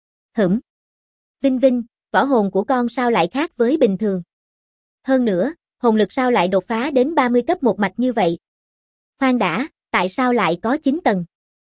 Vinh Vinh, võ hồn của con sao lại khác với bình thường? Hơn nữa, hồn lực sao lại đột phá đến 30 cấp một mạch như vậy? Khoan đã, tại sao lại có 9 tầng?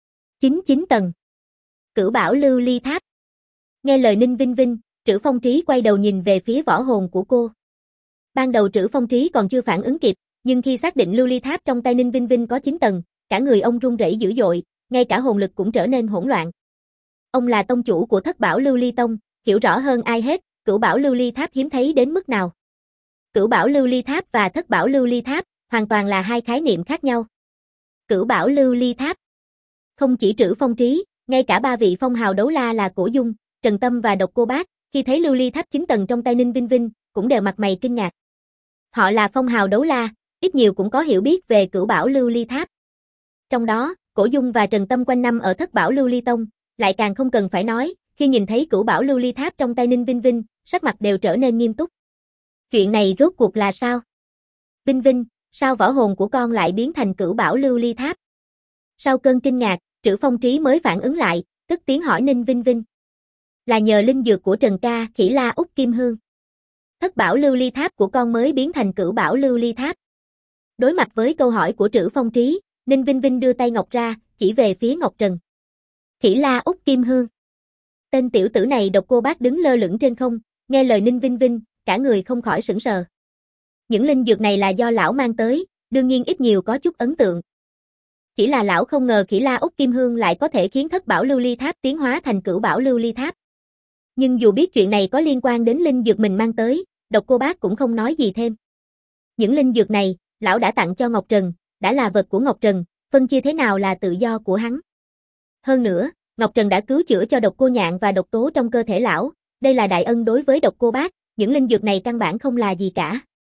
9 tầng. Cửu bảo lưu ly tháp. Nghe lời Ninh Vinh Vinh, Trử Phong Trí quay đầu nhìn về phía võ hồn của cô. Ban đầu Trử Phong Trí còn chưa phản ứng kịp, nhưng khi xác định lưu ly tháp trong tay Ninh Vinh Vinh có 9 tầng, cả người ông run rẩy dữ dội, ngay cả hồn lực cũng trở nên hỗn loạn. Ông là tông chủ của thất bảo lưu ly tông, hiểu rõ hơn ai hết, cửu bảo lưu ly tháp hiếm thấy đến mức nào. Cửu bảo lưu ly tháp và thất bảo lưu ly tháp, hoàn toàn là hai khái niệm khác nhau. Cửu bảo lưu ly tháp. Không chỉ Trử Phong Trí, ngay cả ba vị phong hào đấu la là Cổ Dung, Trần Tâm và Độc Cô Bác, khi thấy lưu ly tháp 9 tầng trong tay Ninh Vinh Vinh, cũng đều mặt mày kinh ngạc. Họ là phong hào đấu la, ít nhiều cũng có hiểu biết về cửu bảo lưu ly tháp. Trong đó, Cổ Dung và Trần Tâm quanh năm ở thất bảo lưu ly tông, lại càng không cần phải nói, khi nhìn thấy cửu bảo lưu ly tháp trong tay Ninh Vinh Vinh, sắc mặt đều trở nên nghiêm túc. Chuyện này rốt cuộc là sao? Vinh Vinh, sao võ hồn của con lại biến thành cửu bảo lưu ly tháp? Sau cơn kinh ngạc, Trử Phong Trí mới phản ứng lại, cất tiếng hỏi Ninh Vinh Vinh. Là nhờ linh dược của Trần ca, Khỉ La Úc Kim Hương. Thất bảo lưu ly tháp của con mới biến thành cửu bảo lưu ly tháp. Đối mặt với câu hỏi của Trử Phong Trí, Ninh Vinh Vinh đưa tay ngọc ra, chỉ về phía Ngọc Trần. Khỉ La Úc Kim Hương. Tên tiểu tử này Độc Cô Bác đứng lơ lửng trên không, nghe lời Ninh Vinh Vinh, cả người không khỏi sững sờ. Những linh dược này là do lão mang tới, đương nhiên ít nhiều có chút ấn tượng. Chỉ là lão không ngờ Khỉ La Úc Kim Hương lại có thể khiến thất bảo lưu ly tháp tiến hóa thành cửu bảo lưu ly tháp. Nhưng dù biết chuyện này có liên quan đến linh dược mình mang tới, Độc Cô Bác cũng không nói gì thêm. Những linh dược này, lão đã tặng cho Ngọc Trần, đã là vật của Ngọc Trần, phân chia thế nào là tự do của hắn. Hơn nữa, Ngọc Trần đã cứu chữa cho Độc Cô Nhạn và độc tố trong cơ thể lão, đây là đại ân đối với Độc Cô Bác, những linh dược này căn bản không là gì cả.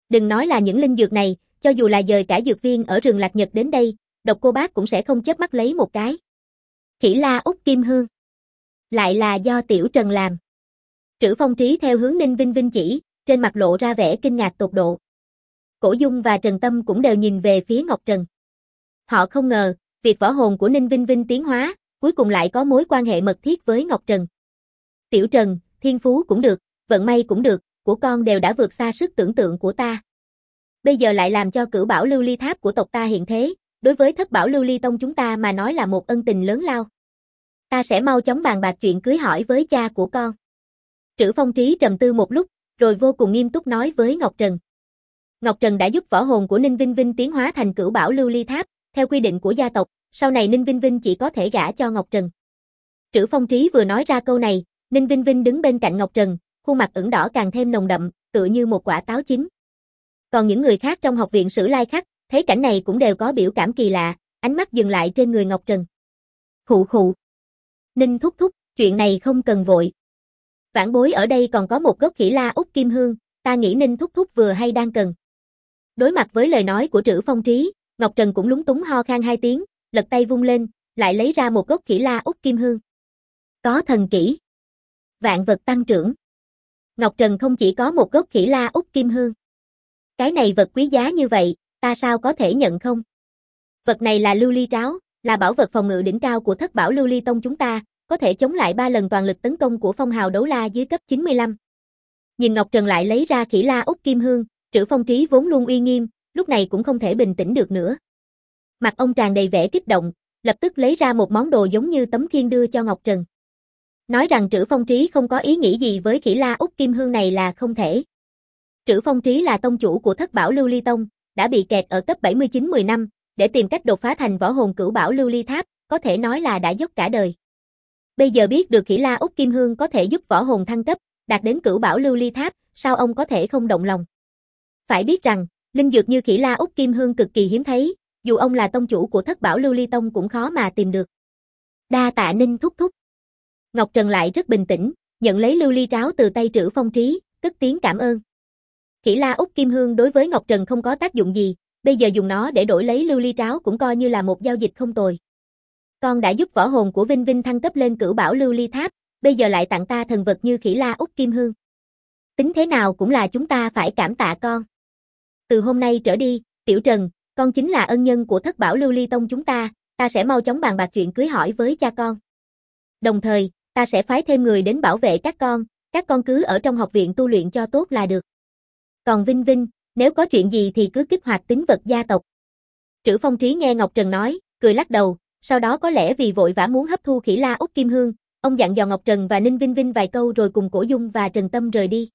Đừng nói là những linh dược này, cho dù là dời cả dược viên ở rừng Lạc Nhật đến đây, Độc Cô Bác cũng sẽ không chớp mắt lấy một cái. Khỉ La Úc Kim Hương. Lại là do Tiểu Trần làm. Trữ Phong Trí theo hướng Ninh Vinh Vinh chỉ, trên mặt lộ ra vẻ kinh ngạc tột độ. Cổ Dung và Trần Tâm cũng đều nhìn về phía Ngọc Trần. Họ không ngờ, việc võ hồn của Ninh Vinh Vinh tiến hóa, cuối cùng lại có mối quan hệ mật thiết với Ngọc Trần. Tiểu Trần, thiên phú cũng được, vận may cũng được, của con đều đã vượt xa sức tưởng tượng của ta. Bây giờ lại làm cho Cửu Bảo Lưu Ly Tháp của tộc ta hiện thế, đối với Thất Bảo Lưu Ly Tông chúng ta mà nói là một ân tình lớn lao. Ta sẽ mau chóng bàn bạc chuyện cưới hỏi với cha của con. Trữ Phong Trí trầm tư một lúc, rồi vô cùng nghiêm túc nói với Ngọc Trần. Ngọc Trần đã giúp võ hồn của Ninh Vinh Vinh tiến hóa thành Cửu Bảo Lưu Ly Tháp, theo quy định của gia tộc, sau này Ninh Vinh Vinh chỉ có thể gả cho Ngọc Trần. Trữ Phong Trí vừa nói ra câu này, Ninh Vinh Vinh đứng bên cạnh Ngọc Trần, khuôn mặt ửng đỏ càng thêm nồng đậm, tựa như một quả táo chín. Còn những người khác trong học viện Sử Lai Khắc, thấy cảnh này cũng đều có biểu cảm kỳ lạ, ánh mắt dừng lại trên người Ngọc Trần. Khụ khụ. Ninh thúc thúc, chuyện này không cần vội. Vãn bối ở đây còn có một gốc khỉ la út kim hương, ta nghĩ Ninh thúc thúc vừa hay đang cần. Đối mặt với lời nói của Trữ Phong Trí, Ngọc Trần cũng lúng túng ho khan hai tiếng, lật tay vung lên, lại lấy ra một gốc khỉ la út kim hương. Có thần kỹ. Vạn vật tăng trưởng. Ngọc Trần không chỉ có một gốc khỉ la út kim hương. Cái này vật quý giá như vậy, ta sao có thể nhận không? Vật này là lưu ly tráo, là bảo vật phòng ngự đỉnh cao của Thất Bảo Lưu Ly Tông chúng ta, có thể chống lại 3 lần toàn lực tấn công của phong hào đấu la dưới cấp 95. Nhìn Ngọc Trần lại lấy ra khỉ la út kim hương, Trữ Phong Trí vốn luôn uy nghiêm, lúc này cũng không thể bình tĩnh được nữa. Mặt ông tràn đầy vẻ kích động, lập tức lấy ra một món đồ giống như tấm khiên đưa cho Ngọc Trần. Nói rằng Trữ Phong Trí không có ý nghĩ gì với khỉ la út kim hương này là không thể. Trữ Phong Trí là tông chủ của Thất Bảo Lưu Ly Tông, đã bị kẹt ở cấp 79 10 năm, để tìm cách đột phá thành võ hồn Cửu Bảo Lưu Ly Tháp, có thể nói là đã dốc cả đời. Bây giờ biết được khỉ la út kim hương có thể giúp võ hồn thăng cấp, đạt đến Cửu Bảo Lưu Ly Tháp, sao ông có thể không động lòng? Phải biết rằng, linh dược như khỉ la út kim hương cực kỳ hiếm thấy, dù ông là tông chủ của Thất Bảo Lưu Ly Tông cũng khó mà tìm được. Đa tạ Ninh thúc thúc. Ngọc Trần lại rất bình tĩnh, nhận lấy lưu ly tráo từ tay Trữ Phong Trí, cất tiếng cảm ơn. Khỉ la út kim hương đối với Ngọc Trần không có tác dụng gì, bây giờ dùng nó để đổi lấy lưu ly tráo cũng coi như là một giao dịch không tồi. Con đã giúp võ hồn của Vinh Vinh thăng cấp lên Cửu Bảo Lưu Ly Tháp, bây giờ lại tặng ta thần vật như khỉ la út kim hương. Tính thế nào cũng là chúng ta phải cảm tạ con. Từ hôm nay trở đi, Tiểu Trần, con chính là ân nhân của Thất Bảo Lưu Ly Tông chúng ta sẽ mau chóng bàn bạc chuyện cưới hỏi với cha con. Đồng thời, ta sẽ phái thêm người đến bảo vệ các con cứ ở trong học viện tu luyện cho tốt là được. Còn Vinh Vinh, nếu có chuyện gì thì cứ kích hoạt tính vật gia tộc. Trữ Phong Trí nghe Ngọc Trần nói, cười lắc đầu, sau đó có lẽ vì vội vã muốn hấp thu khỉ la út kim hương, ông dặn dò Ngọc Trần và Ninh Vinh Vinh vài câu rồi cùng Cổ Dung và Trần Tâm rời đi.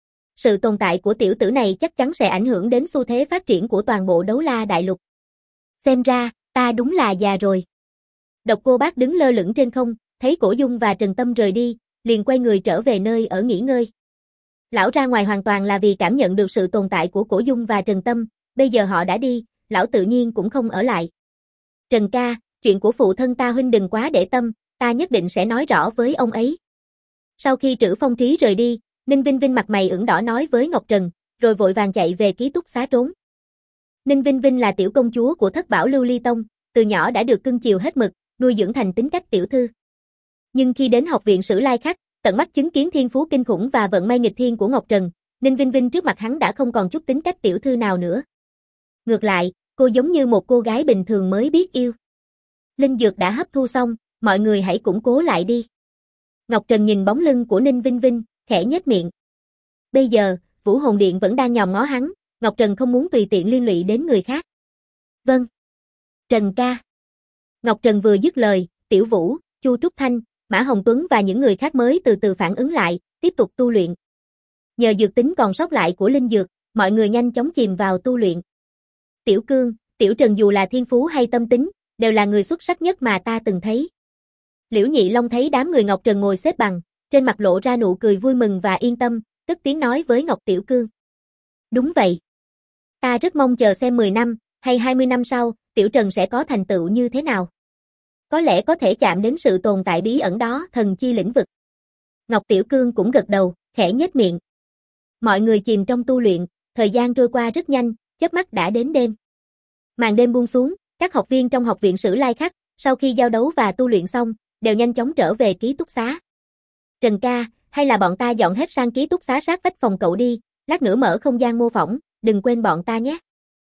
Sự tồn tại của tiểu tử này chắc chắn sẽ ảnh hưởng đến xu thế phát triển của toàn bộ Đấu La Đại Lục. Xem ra, ta đúng là già rồi. Độc Cô Bác đứng lơ lửng trên không, thấy Cổ Dung và Trần Tâm rời đi, liền quay người trở về nơi ở nghỉ ngơi. Lão ra ngoài hoàn toàn là vì cảm nhận được sự tồn tại của Cổ Dung và Trần Tâm, bây giờ họ đã đi, lão tự nhiên cũng không ở lại. Trần ca, chuyện của phụ thân ta huynh đừng quá để tâm, ta nhất định sẽ nói rõ với ông ấy. Sau khi Trữ Phong Trí rời đi, Ninh Vinh Vinh mặt mày ửng đỏ nói với Ngọc Trần, rồi vội vàng chạy về ký túc xá trốn. Ninh Vinh Vinh là tiểu công chúa của Thất Bảo Lưu Ly Tông, từ nhỏ đã được cưng chiều hết mực, nuôi dưỡng thành tính cách tiểu thư. Nhưng khi đến học viện Sử Lai Khắc, tận mắt chứng kiến thiên phú kinh khủng và vận may nghịch thiên của Ngọc Trần, Ninh Vinh Vinh trước mặt hắn đã không còn chút tính cách tiểu thư nào nữa. Ngược lại, cô giống như một cô gái bình thường mới biết yêu. Linh dược đã hấp thu xong, mọi người hãy củng cố lại đi. Ngọc Trần nhìn bóng lưng của Ninh Vinh Vinh, khẽ nhếch miệng. Bây giờ, Vũ Hồn Điện vẫn đang nhòm ngó hắn, Ngọc Trần không muốn tùy tiện liên lụy đến người khác. Vâng. Trần ca. Ngọc Trần vừa dứt lời, Tiểu Vũ, Chu Trúc Thanh, Mã Hồng Tuấn và những người khác mới từ từ phản ứng lại, tiếp tục tu luyện. Nhờ dược tính còn sót lại của linh dược, mọi người nhanh chóng chìm vào tu luyện. Tiểu Cương, Tiểu Trần dù là thiên phú hay tâm tính, đều là người xuất sắc nhất mà ta từng thấy. Liễu Nhị Long thấy đám người Ngọc Trần ngồi xếp bằng, trên mặt lộ ra nụ cười vui mừng và yên tâm, cất tiếng nói với Ngọc Tiểu Cương. Đúng vậy. Ta rất mong chờ xem 10 năm, hay 20 năm sau, Tiểu Trần sẽ có thành tựu như thế nào. Có lẽ có thể chạm đến sự tồn tại bí ẩn đó, thần chi lĩnh vực. Ngọc Tiểu Cương cũng gật đầu, khẽ nhếch miệng. Mọi người chìm trong tu luyện, thời gian trôi qua rất nhanh, chớp mắt đã đến đêm. Màn đêm buông xuống, các học viên trong học viện Sử Lai Khắc, sau khi giao đấu và tu luyện xong, đều nhanh chóng trở về ký túc xá. Trần ca, hay là bọn ta dọn hết sang ký túc xá sát vách phòng cậu đi, lát nữa mở không gian mô phỏng, đừng quên bọn ta nhé.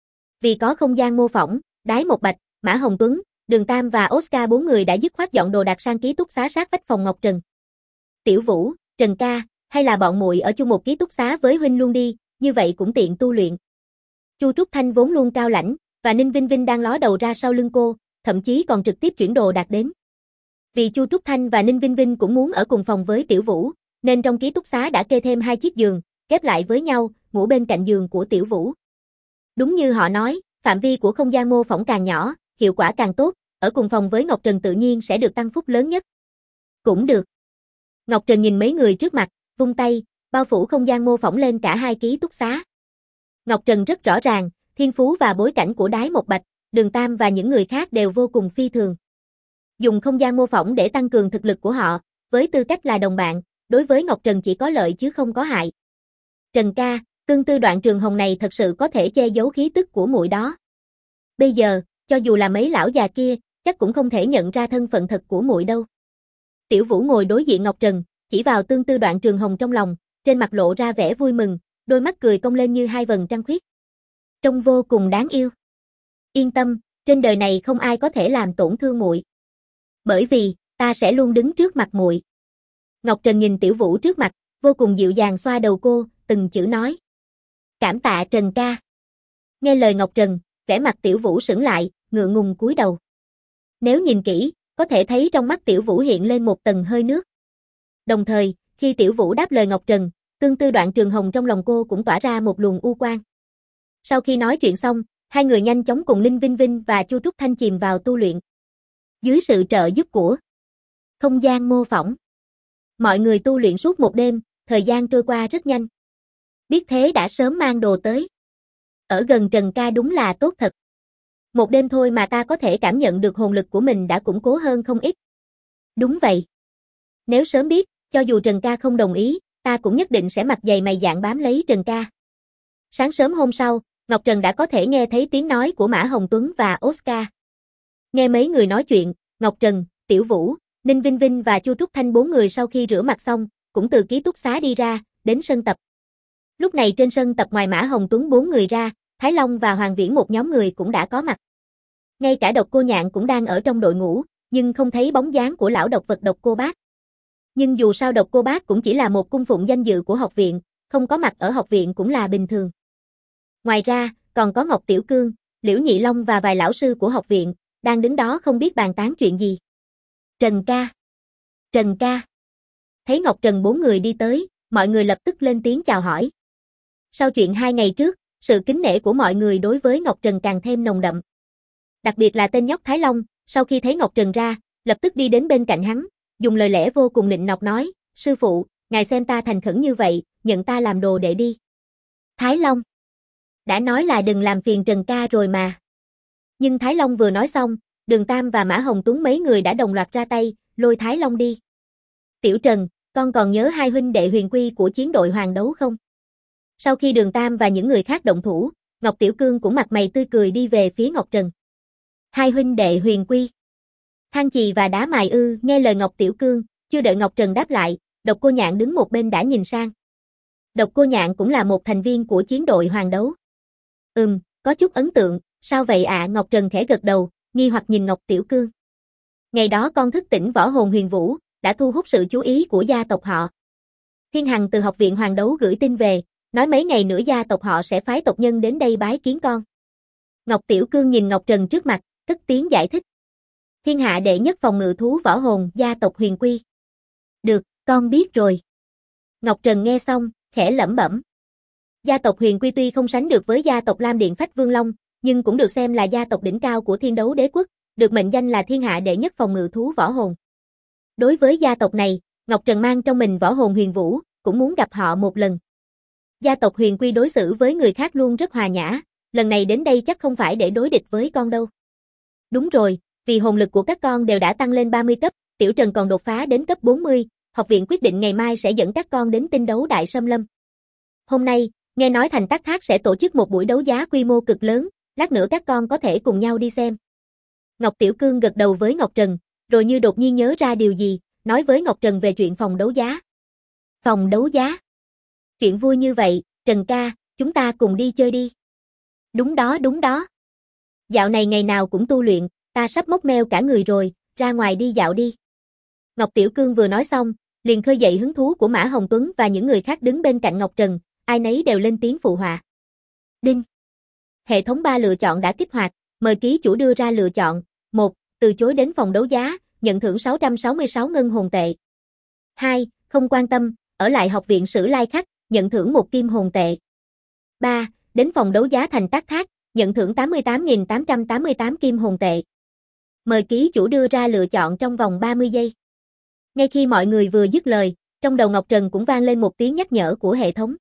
Vì có không gian mô phỏng, Đái Một Bạch, Mã Hồng Tuấn, Đường Tam và Oscar 4 người đã dứt khoát dọn đồ đạc sang ký túc xá sát vách phòng Ngọc Trần. Tiểu Vũ, Trần ca, hay là bọn muội ở chung một ký túc xá với huynh luôn đi, như vậy cũng tiện tu luyện. Chu Trúc Thanh vốn luôn cao lãnh, và Ninh Vinh Vinh đang ló đầu ra sau lưng cô, thậm chí còn trực tiếp chuyển đồ đạc đến. Vì Chu Trúc Thanh và Ninh Vinh Vinh cũng muốn ở cùng phòng với Tiểu Vũ, nên trong ký túc xá đã kê thêm 2 chiếc giường, ghép lại với nhau, ngủ bên cạnh giường của Tiểu Vũ. Đúng như họ nói, phạm vi của không gian mô phỏng càng nhỏ, hiệu quả càng tốt, ở cùng phòng với Ngọc Trần tự nhiên sẽ được tăng phúc lớn nhất. Cũng được. Ngọc Trần nhìn mấy người trước mặt, vung tay, bao phủ không gian mô phỏng lên cả 2 ký túc xá. Ngọc Trần rất rõ ràng, thiên phú và bối cảnh của Đái Một Bạch, Đường Tam và những người khác đều vô cùng phi thường. Dùng không gian mô phỏng để tăng cường thực lực của họ, với tư cách là đồng bạn, đối với Ngọc Trần chỉ có lợi chứ không có hại. Trần ca, tương tư đoạn trường hồng này thật sự có thể che giấu khí tức của muội đó. Bây giờ, cho dù là mấy lão già kia, chắc cũng không thể nhận ra thân phận thật của muội đâu. Tiểu Vũ ngồi đối diện Ngọc Trần, chỉ vào tương tư đoạn trường hồng trong lòng, trên mặt lộ ra vẻ vui mừng, đôi mắt cười cong lên như 2 vầng trăng khuyết. Trông vô cùng đáng yêu. Yên tâm, trên đời này không ai có thể làm tổn thương muội. Bởi vì, ta sẽ luôn đứng trước mặt muội. Ngọc Trần nhìn Tiểu Vũ trước mặt, vô cùng dịu dàng xoa đầu cô, từng chữ nói. Cảm tạ Trần ca. Nghe lời Ngọc Trần, vẻ mặt Tiểu Vũ sững lại, ngượng ngùng cúi đầu. Nếu nhìn kỹ, có thể thấy trong mắt Tiểu Vũ hiện lên một tầng hơi nước. Đồng thời, khi Tiểu Vũ đáp lời Ngọc Trần, tương tư đoạn trường hồng trong lòng cô cũng tỏa ra một luồng u quang. Sau khi nói chuyện xong, hai người nhanh chóng cùng Ninh Vinh Vinh và Chu Trúc Thanh chìm vào tu luyện. Dưới sự trợ giúp của không gian mô phỏng, mọi người tu luyện suốt một đêm, thời gian trôi qua rất nhanh. Biết thế đã sớm mang đồ tới. Ở gần Trần ca đúng là tốt thật. Một đêm thôi mà ta có thể cảm nhận được hồn lực của mình đã củng cố hơn không ít. Đúng vậy. Nếu sớm biết, cho dù Trần ca không đồng ý, ta cũng nhất định sẽ mặt dày mày dạn bám lấy Trần ca. Sáng sớm hôm sau, Ngọc Trần đã có thể nghe thấy tiếng nói của Mã Hồng Tuấn và Oscar. Nghe mấy người nói chuyện, Ngọc Trần, Tiểu Vũ, Ninh Vinh Vinh và Chu Trúc Thanh 4 người sau khi rửa mặt xong, cũng từ ký túc xá đi ra, đến sân tập. Lúc này trên sân tập ngoài Mã Hồng Tuấn 4 người ra, Thái Long và Hoàng Viễn một nhóm người cũng đã có mặt. Ngay cả Độc Cô Nhạn cũng đang ở trong đội ngũ, nhưng không thấy bóng dáng của lão độc vật Độc Cô Bác. Nhưng dù sao Độc Cô Bác cũng chỉ là một cung phụng danh dự của học viện, không có mặt ở học viện cũng là bình thường. Ngoài ra, còn có Ngọc Tiểu Cương, Liễu Nhị Long và vài lão sư của học viện, đang đứng đó không biết bàn tán chuyện gì. Trần ca! Trần ca! Thấy Ngọc Trần 4 người đi tới, mọi người lập tức lên tiếng chào hỏi. Sau chuyện 2 ngày trước, sự kính nể của mọi người đối với Ngọc Trần càng thêm nồng đậm. Đặc biệt là tên nhóc Thái Long, sau khi thấy Ngọc Trần ra, lập tức đi đến bên cạnh hắn, dùng lời lẽ vô cùng nịnh nọt nói, sư phụ, ngài xem ta thành khẩn như vậy, nhận ta làm đồ đệ đi. Thái Long! Đã nói là đừng làm phiền Trần ca rồi mà. Nhưng Thái Long vừa nói xong, Đường Tam và Mã Hồng Tuấn mấy người đã đồng loạt ra tay, lôi Thái Long đi. Tiểu Trần, con còn nhớ 2 huynh đệ huyền quy của chiến đội hoàng đấu không? Sau khi Đường Tam và những người khác động thủ, Ngọc Tiểu Cương cũng mặt mày tươi cười đi về phía Ngọc Trần. 2 huynh đệ huyền quy. Thang Chì và Đá Mài ư? Nghe lời Ngọc Tiểu Cương, chưa đợi Ngọc Trần đáp lại, Độc Cô Nhạn đứng một bên đã nhìn sang. Độc Cô Nhạn cũng là một thành viên của chiến đội hoàng đấu. Có chút ấn tượng, sao vậy ạ? Ngọc Trần khẽ gật đầu, nghi hoặc nhìn Ngọc Tiểu Cương. Ngày đó con thức tỉnh võ hồn huyền vũ, đã thu hút sự chú ý của gia tộc họ. Thiên Hằng từ học viện hoàng đấu gửi tin về, nói mấy ngày nữa gia tộc họ sẽ phái tộc nhân đến đây bái kiến con. Ngọc Tiểu Cương nhìn Ngọc Trần trước mặt, cất tiếng giải thích. Thiên hạ đệ nhất phòng ngự thú võ hồn, gia tộc huyền quy. Được, con biết rồi. Ngọc Trần nghe xong, khẽ lẩm bẩm. Gia tộc huyền quy tuy không sánh được với gia tộc Lam Điện Phách Vương Long, nhưng cũng được xem là gia tộc đỉnh cao của Thiên Đấu Đế Quốc, được mệnh danh là thiên hạ đệ nhất phòng ngự thú võ hồn. Đối với gia tộc này, Ngọc Trần mang trong mình võ hồn huyền vũ, cũng muốn gặp họ một lần. Gia tộc huyền quy đối xử với người khác luôn rất hòa nhã, lần này đến đây chắc không phải để đối địch với con đâu. Đúng rồi, vì hồn lực của các con đều đã tăng lên 30 cấp, Tiểu Trần còn đột phá đến cấp 40, học viện quyết định ngày mai sẽ dẫn các con đến tinh đấu Đại Sâm Lâm. Hôm nay, Nghe nói Thành Tắc Thác sẽ tổ chức một buổi đấu giá quy mô cực lớn, lát nữa các con có thể cùng nhau đi xem. Ngọc Tiểu Cương gật đầu với Ngọc Trần, rồi như đột nhiên nhớ ra điều gì, nói với Ngọc Trần về chuyện phòng đấu giá. Phòng đấu giá? Chuyện vui như vậy, Trần ca, chúng ta cùng đi chơi đi. Đúng đó đúng đó. Dạo này ngày nào cũng tu luyện, ta sắp mốc meo cả người rồi, ra ngoài đi dạo đi. Ngọc Tiểu Cương vừa nói xong, liền khơi dậy hứng thú của Mã Hồng Tuấn và những người khác đứng bên cạnh Ngọc Trần, ai nấy đều lên tiếng phụ họa. Đinh. Hệ thống 3 lựa chọn đã kích hoạt, mời ký chủ đưa ra lựa chọn. 1. Từ chối đến phòng đấu giá, nhận thưởng 666 ngân hồn tệ. 2. Không quan tâm, ở lại học viện Sử Lai Khắc, nhận thưởng 1 kim hồn tệ. 3. Đến phòng đấu giá Thành Tắc Thác, nhận thưởng 88.888 kim hồn tệ. Mời ký chủ đưa ra lựa chọn trong vòng 30 giây. Ngay khi mọi người vừa dứt lời, trong đầu Ngọc Trần cũng vang lên một tiếng nhắc nhở của hệ thống.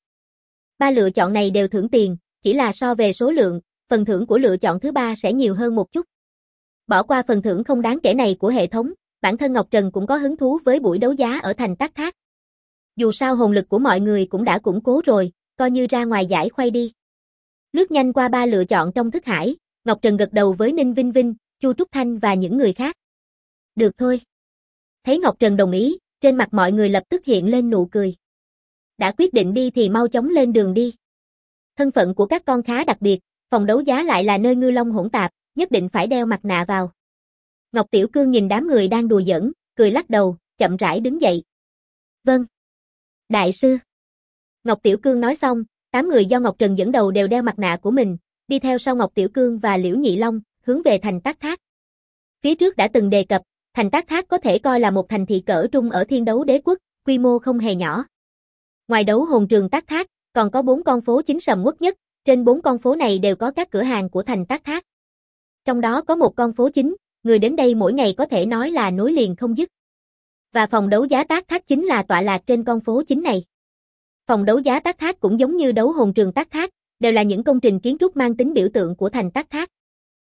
3 lựa chọn này đều thưởng tiền, chỉ là so về số lượng, phần thưởng của lựa chọn thứ 3 sẽ nhiều hơn một chút. Bỏ qua phần thưởng không đáng kể này của hệ thống, bản thân Ngọc Trần cũng có hứng thú với buổi đấu giá ở Thành Tắc Thác. Dù sao hồn lực của mọi người cũng đã củng cố rồi, coi như ra ngoài giải khuây đi. Lướt nhanh qua 3 lựa chọn trong thức hải, Ngọc Trần gật đầu với Ninh Vinh Vinh, Chu Trúc Thanh và những người khác. Được thôi. Thấy Ngọc Trần đồng ý, trên mặt mọi người lập tức hiện lên nụ cười. Đã quyết định đi thì mau chóng lên đường đi. Thân phận của các con khá đặc biệt, phòng đấu giá lại là nơi ngư long hỗn tạp, nhất định phải đeo mặt nạ vào. Ngọc Tiểu Cương nhìn đám người đang đùa giỡn, cười lắc đầu, chậm rãi đứng dậy. Vâng. Đại sư. Ngọc Tiểu Cương nói xong, 8 người do Ngọc Trần dẫn đầu đều đeo mặt nạ của mình, đi theo sau Ngọc Tiểu Cương và Liễu Nhị Long, hướng về Thành Tắc Thác. Phía trước đã từng đề cập, Thành Tắc Thác có thể coi là một thành thị cỡ trung ở Thiên Đấu Đế Quốc, quy mô không hề nhỏ. Ngoài đấu hồn trường Tắc Thác, còn có 4 con phố chính sầm uất nhất, trên 4 con phố này đều có các cửa hàng của Thành Tắc Thác. Trong đó có một con phố chính, người đến đây mỗi ngày có thể nói là nối liền không dứt. Và phòng đấu giá Tắc Thác chính là tọa lạc trên con phố chính này. Phòng đấu giá Tắc Thác cũng giống như đấu hồn trường Tắc Thác, đều là những công trình kiến trúc mang tính biểu tượng của thành Tắc Thác.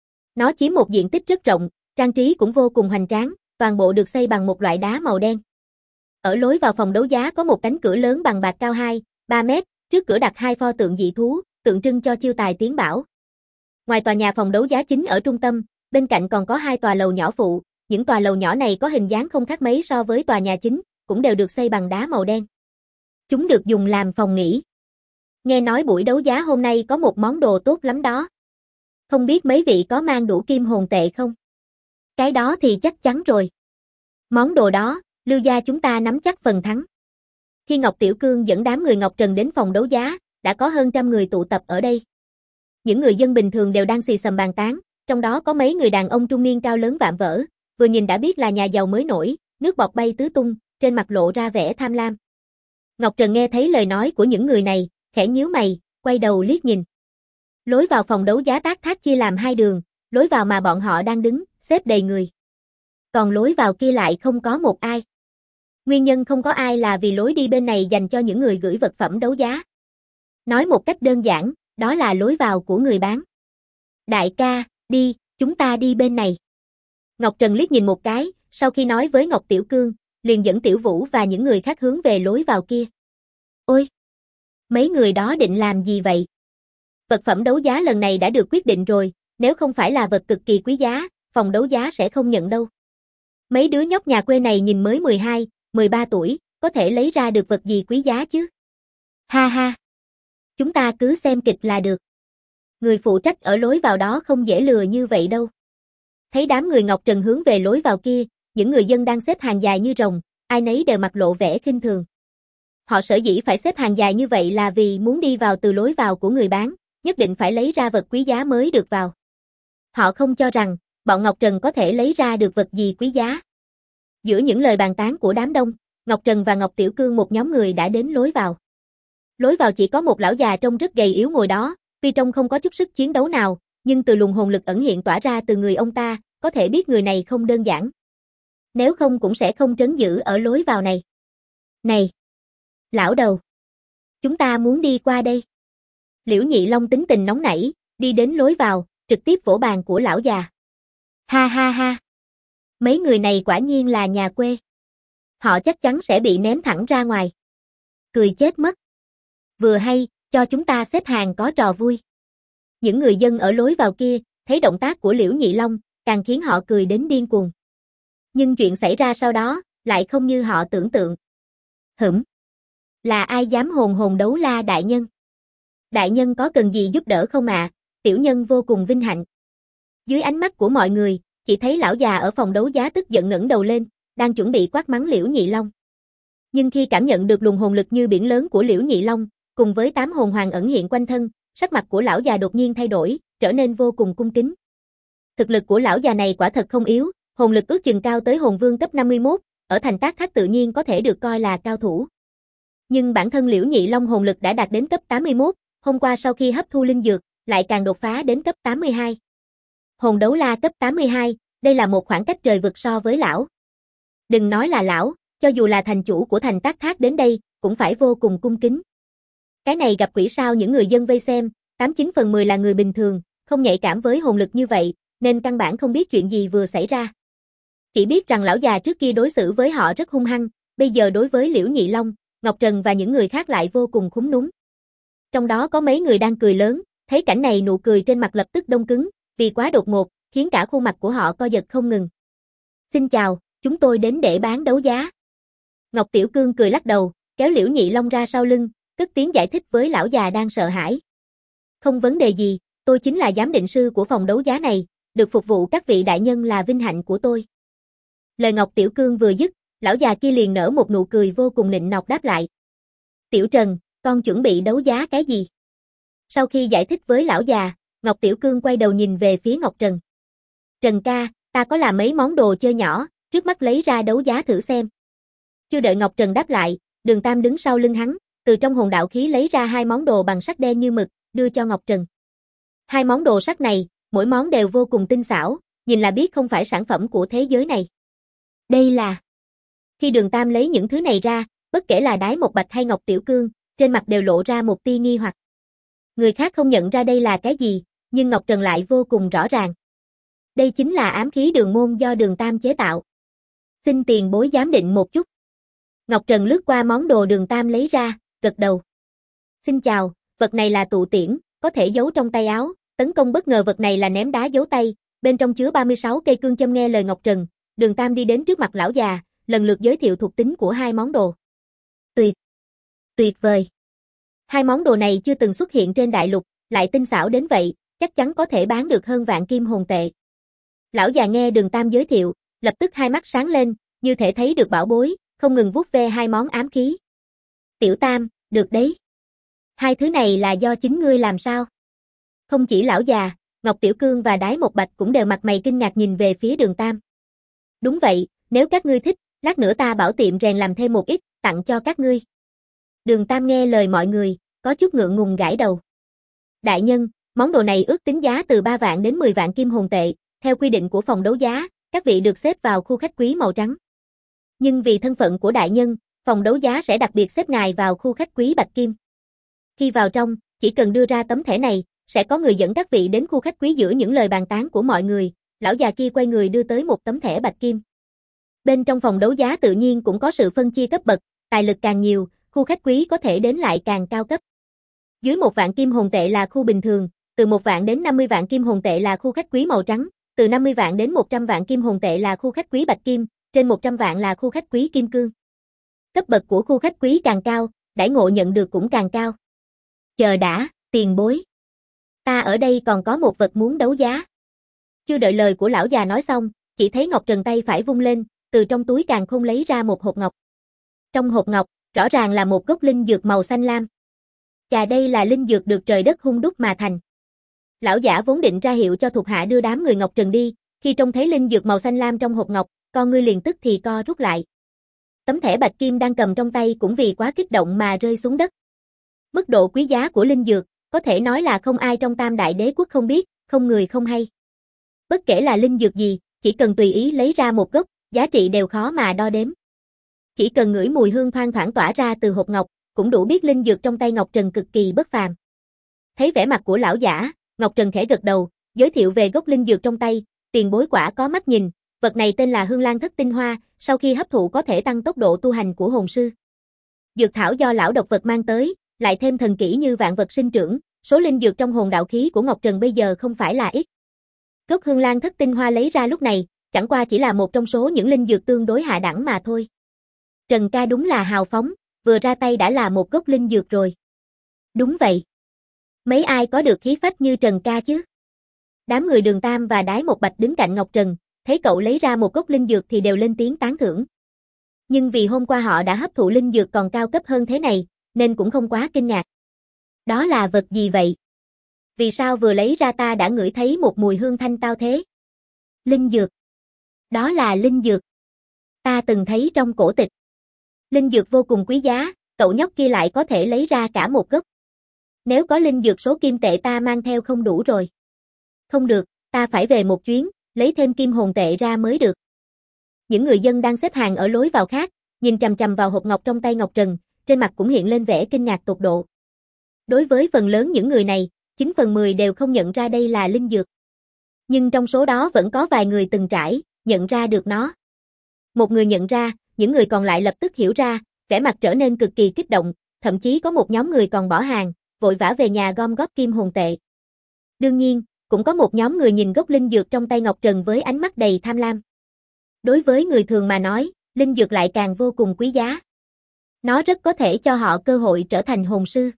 Nó chiếm một diện tích rất rộng, trang trí cũng vô cùng hoành tráng, toàn bộ được xây bằng một loại đá màu đen. Ở lối vào phòng đấu giá có một cánh cửa lớn bằng bạc cao 2-3 mét, trước cửa đặt 2 pho tượng dị thú, tượng trưng cho chiêu tài tiến bảo. Ngoài tòa nhà phòng đấu giá chính ở trung tâm, bên cạnh còn có 2 tòa lầu nhỏ phụ, những tòa lầu nhỏ này có hình dáng không khác mấy so với tòa nhà chính, cũng đều được xây bằng đá màu đen. Chúng được dùng làm phòng nghỉ. Nghe nói buổi đấu giá hôm nay có một món đồ tốt lắm đó. Không biết mấy vị có mang đủ kim hồn tệ không? Cái đó thì chắc chắn rồi. Món đồ đó, Lưu gia chúng ta nắm chắc phần thắng. Khi Ngọc Tiểu Cương dẫn đám người Ngọc Trần đến phòng đấu giá, đã có hơn trăm người tụ tập ở đây. Những người dân bình thường đều đang xì xầm bàn tán, trong đó có mấy người đàn ông trung niên cao lớn vạm vỡ, vừa nhìn đã biết là nhà giàu mới nổi, nước bọt bay tứ tung, trên mặt lộ ra vẻ tham lam. Ngọc Trần nghe thấy lời nói của những người này, khẽ nhíu mày, quay đầu liếc nhìn. Lối vào phòng đấu giá Tắc Thác chia làm 2 đường, lối vào mà bọn họ đang đứng, xếp đầy người. Còn lối vào kia lại không có một ai. Nguyên nhân không có ai là vì lối đi bên này dành cho những người gửi vật phẩm đấu giá. Nói một cách đơn giản, đó là lối vào của người bán. Đại ca, đi, chúng ta đi bên này. Ngọc Trần liếc nhìn một cái, sau khi nói với Ngọc Tiểu Cương, liền dẫn Tiểu Vũ và những người khác hướng về lối vào kia. Ôi! Mấy người đó định làm gì vậy? Vật phẩm đấu giá lần này đã được quyết định rồi, nếu không phải là vật cực kỳ quý giá, phòng đấu giá sẽ không nhận đâu. Mấy đứa nhóc nhà quê này nhìn mới 12, 13 tuổi, có thể lấy ra được vật gì quý giá chứ? Ha ha! Chúng ta cứ xem kịch là được. Người phụ trách ở lối vào đó không dễ lừa như vậy đâu. Thấy đám người Ngọc Trần hướng về lối vào kia, những người dân đang xếp hàng dài như rồng, ai nấy đều mặt lộ vẻ khinh thường. Họ sở dĩ phải xếp hàng dài như vậy là vì muốn đi vào từ lối vào của người bán, nhất định phải lấy ra vật quý giá mới được vào. Họ không cho rằng, bọn Ngọc Trần có thể lấy ra được vật gì quý giá. Giữa những lời bàn tán của đám đông, Ngọc Trần và Ngọc Tiểu Cương một nhóm người đã đến lối vào. Lối vào chỉ có một lão già trông rất gầy yếu ngồi đó, tuy trông không có chút sức chiến đấu nào, nhưng từ luồng hồn lực ẩn hiện tỏa ra từ người ông ta, có thể biết người này không đơn giản. Nếu không cũng sẽ không trấn giữ ở lối vào này. Này! Lão đầu! Chúng ta muốn đi qua đây. Liễu Nhị Long tính tình nóng nảy, đi đến lối vào, trực tiếp vỗ bàn của lão già. Ha ha ha! Mấy người này quả nhiên là nhà quê. Họ chắc chắn sẽ bị ném thẳng ra ngoài. Cười chết mất. Vừa hay, Cho chúng ta xếp hàng có trò vui. Những người dân ở lối vào kia, thấy động tác của Liễu Nhị Long, càng khiến họ cười đến điên cuồng. Nhưng chuyện xảy ra sau đó, lại không như họ tưởng tượng. Là ai dám hồn hồn đấu la đại nhân? Đại nhân có cần gì giúp đỡ không ạ? Tiểu nhân vô cùng vinh hạnh. Dưới ánh mắt của mọi người, chỉ thấy lão già ở phòng đấu giá tức giận ngẩng đầu lên, đang chuẩn bị quát mắng Liễu Nhị Long. Nhưng khi cảm nhận được luồng hồn lực như biển lớn của Liễu Nhị Long, cùng với 8 hồn hoàng ẩn hiện quanh thân, sắc mặt của lão già đột nhiên thay đổi, trở nên vô cùng cung kính. Thực lực của lão già này quả thật không yếu, hồn lực ước chừng cao tới hồn vương cấp 51, ở thành Tác Thác tự nhiên có thể được coi là cao thủ. Nhưng bản thân Liễu Nhị Long hồn lực đã đạt đến cấp 81, hôm qua sau khi hấp thu linh dược, lại càng đột phá đến cấp 82. Hồn đấu la cấp 82, đây là một khoảng cách trời vực so với lão. Đừng nói là lão, cho dù là thành chủ của thành Tác Thác đến đây, cũng phải vô cùng cung kính. Cái này gặp quỷ sao? Những người dân vây xem, 89 phần 10 là người bình thường, không nhạy cảm với hồn lực như vậy, nên căn bản không biết chuyện gì vừa xảy ra. Chỉ biết rằng lão già trước kia đối xử với họ rất hung hăng, bây giờ đối với Liễu Nhị Long, Ngọc Trần và những người khác lại vô cùng khúm núm. Trong đó có mấy người đang cười lớn, thấy cảnh này nụ cười trên mặt lập tức đông cứng, vì quá đột ngột, khiến cả khuôn mặt của họ co giật không ngừng. Xin chào, chúng tôi đến để bán đấu giá. Ngọc Tiểu Cương cười lắc đầu, kéo Liễu Nhị Long ra sau lưng, cất tiếng giải thích với lão già đang sợ hãi. Không vấn đề gì, tôi chính là giám định sư của phòng đấu giá này, được phục vụ các vị đại nhân là vinh hạnh của tôi. Lời Ngọc Tiểu Cương vừa dứt, lão già kia liền nở một nụ cười vô cùng nịnh nọt đáp lại. Tiểu Trần, con chuẩn bị đấu giá cái gì? Sau khi giải thích với lão già, Ngọc Tiểu Cương quay đầu nhìn về phía Ngọc Trần. Trần ca, ta có làm mấy món đồ chơi nhỏ, trước mắt lấy ra đấu giá thử xem. Chưa đợi Ngọc Trần đáp lại, Đường Tam đứng sau lưng hắn, từ trong hồn đạo khí lấy ra 2 món đồ bằng sắt đen như mực, đưa cho Ngọc Trần. 2 món đồ sắt này, mỗi món đều vô cùng tinh xảo, nhìn là biết không phải sản phẩm của thế giới này. Đây là... Khi Đường Tam lấy những thứ này ra, bất kể là Đái Một Bạch hay Ngọc Tiểu Cương, trên mặt đều lộ ra một tia nghi hoặc. Người khác không nhận ra đây là cái gì, nhưng Ngọc Trần lại vô cùng rõ ràng. Đây chính là ám khí đường môn do Đường Tam chế tạo. Xin tiền bối giám định một chút. Ngọc Trần lướt qua món đồ Đường Tam lấy ra, gật đầu. Xin chào, vật này là tụ tiễn, có thể giấu trong tay áo, tấn công bất ngờ. Vật này là ném đá giấu tay, bên trong chứa 36 cây cương châm. Nghe lời Ngọc Trần, Đường Tam đi đến trước mặt lão già, lần lượt giới thiệu thuộc tính của 2 món đồ. Tuyệt vời. 2 món đồ này chưa từng xuất hiện trên đại lục, lại tinh xảo đến vậy, chắc chắn có thể bán được hơn vạn kim hồn tệ. Lão già nghe Đường Tam giới thiệu, lập tức hai mắt sáng lên, như thể thấy được bảo bối, không ngừng vuốt ve 2 món ám khí. Tiểu Tam, được đấy. 2 thứ này là do chính ngươi làm sao? Không chỉ lão già, Ngọc Tiểu Cương và Đái Một Bạch cũng đều mặt mày kinh ngạc nhìn về phía Đường Tam. Đúng vậy, nếu các ngươi thích, lát nữa ta bảo tiệm rèn làm thêm một ít, tặng cho các ngươi. Đường Tam nghe lời mọi người, có chút ngượng ngùng gãi đầu. Đại nhân, món đồ này ước tính giá từ 3 vạn đến 10 vạn kim hồn tệ, theo quy định của phòng đấu giá, các vị được xếp vào khu khách quý màu trắng. Nhưng vì thân phận của đại nhân, phòng đấu giá sẽ đặc biệt xếp ngài vào khu khách quý bạch kim. Khi vào trong, chỉ cần đưa ra tấm thẻ này, sẽ có người dẫn các vị đến khu khách quý. Giữa những lời bàn tán của mọi người, lão già kia quay người đưa tới một tấm thẻ bạch kim. Bên trong phòng đấu giá tự nhiên cũng có sự phân chia cấp bậc, tài lực càng nhiều, khu khách quý có thể đến lại càng cao cấp. Dưới 1 vạn kim hồn tệ là khu bình thường, từ 1 vạn đến 50 vạn kim hồn tệ là khu khách quý màu trắng, từ 50 vạn đến 100 vạn kim hồn tệ là khu khách quý bạch kim, trên 100 vạn là khu khách quý kim cương. Cấp bậc của khu khách quý càng cao, đãi ngộ nhận được cũng càng cao. Chờ đã, tiền bối. Ta ở đây còn có một vật muốn đấu giá. Chưa đợi lời của lão già nói xong, chỉ thấy Ngọc Trần tay phải vung lên, từ trong túi càn khôn lấy ra một hộp ngọc. Trong hộp ngọc, rõ ràng là một gốc linh dược màu xanh lam. Chà, đây là linh dược được trời đất hun đúc mà thành. Lão giả vốn định ra hiệu cho thuộc hạ đưa đám người Ngọc Trần đi, khi trông thấy linh dược màu xanh lam trong hộp ngọc, con ngươi liền tức thì co rút lại. Tấm thẻ bạch kim đang cầm trong tay cũng vì quá kích động mà rơi xuống đất. Mức độ quý giá của linh dược, có thể nói là không ai trong Tam Đại Đế Quốc không biết, không người không hay. Bất kể là linh dược gì, chỉ cần tùy ý lấy ra một gốc, giá trị đều khó mà đo đếm. Chỉ cần ngửi mùi hương thoang thoảng tỏa ra từ hộp ngọc, cũng đủ biết linh dược trong tay Ngọc Trần cực kỳ bất phàm. Thấy vẻ mặt của lão giả, Ngọc Trần khẽ gật đầu, giới thiệu về gốc linh dược trong tay, tiền bối quả có mắt nhìn, vật này tên là Hương Lan Thất Tinh Hoa, sau khi hấp thụ có thể tăng tốc độ tu hành của hồn sư. Dược thảo do lão độc vật mang tới, lại thêm thần kỹ như vạn vật sinh trưởng, số linh dược trong hồn đạo khí của Ngọc Trần bây giờ không phải là ít. Gốc Hương Lan Thất Tinh Hoa lấy ra lúc này, chẳng qua chỉ là một trong số những linh dược tương đối hạ đẳng mà thôi. Trần ca đúng là hào phóng, vừa ra tay đã là một gốc linh dược rồi. Đúng vậy. Mấy ai có được khí phách như Trần ca chứ? Đám người Đường Tam và Đái Một Bạch đứng cạnh Ngọc Trần, thấy cậu lấy ra một gốc linh dược thì đều lên tiếng tán thưởng. Nhưng vì hôm qua họ đã hấp thụ linh dược còn cao cấp hơn thế này, nên cũng không quá kinh ngạc. Đó là vật gì vậy? Vì sao vừa lấy ra ta đã ngửi thấy một mùi hương thanh tao thế? Linh dược. Đó là linh dược. Ta từng thấy trong cổ tịch. Linh dược vô cùng quý giá, cậu nhóc kia lại có thể lấy ra cả một gốc. Nếu có linh dược số kim tệ ta mang theo không đủ rồi. Không được, ta phải về một chuyến, lấy thêm kim hồn tệ ra mới được. Những người dân đang xếp hàng ở lối vào khác, nhìn chằm chằm vào hộp ngọc trong tay Ngọc Trần, trên mặt cũng hiện lên vẻ kinh ngạc tột độ. Đối với phần lớn những người này, 9 phần 10 đều không nhận ra đây là linh dược. Nhưng trong số đó vẫn có vài người từng trải, nhận ra được nó. Một người nhận ra, những người còn lại lập tức hiểu ra, vẻ mặt trở nên cực kỳ kích động, thậm chí có một nhóm người còn bỏ hàng, vội vã về nhà gom góp kim hồn tệ. Đương nhiên, cũng có một nhóm người nhìn gốc linh dược trong tay Ngọc Trần với ánh mắt đầy tham lam. Đối với người thường mà nói, linh dược lại càng vô cùng quý giá. Nó rất có thể cho họ cơ hội trở thành hồn sư.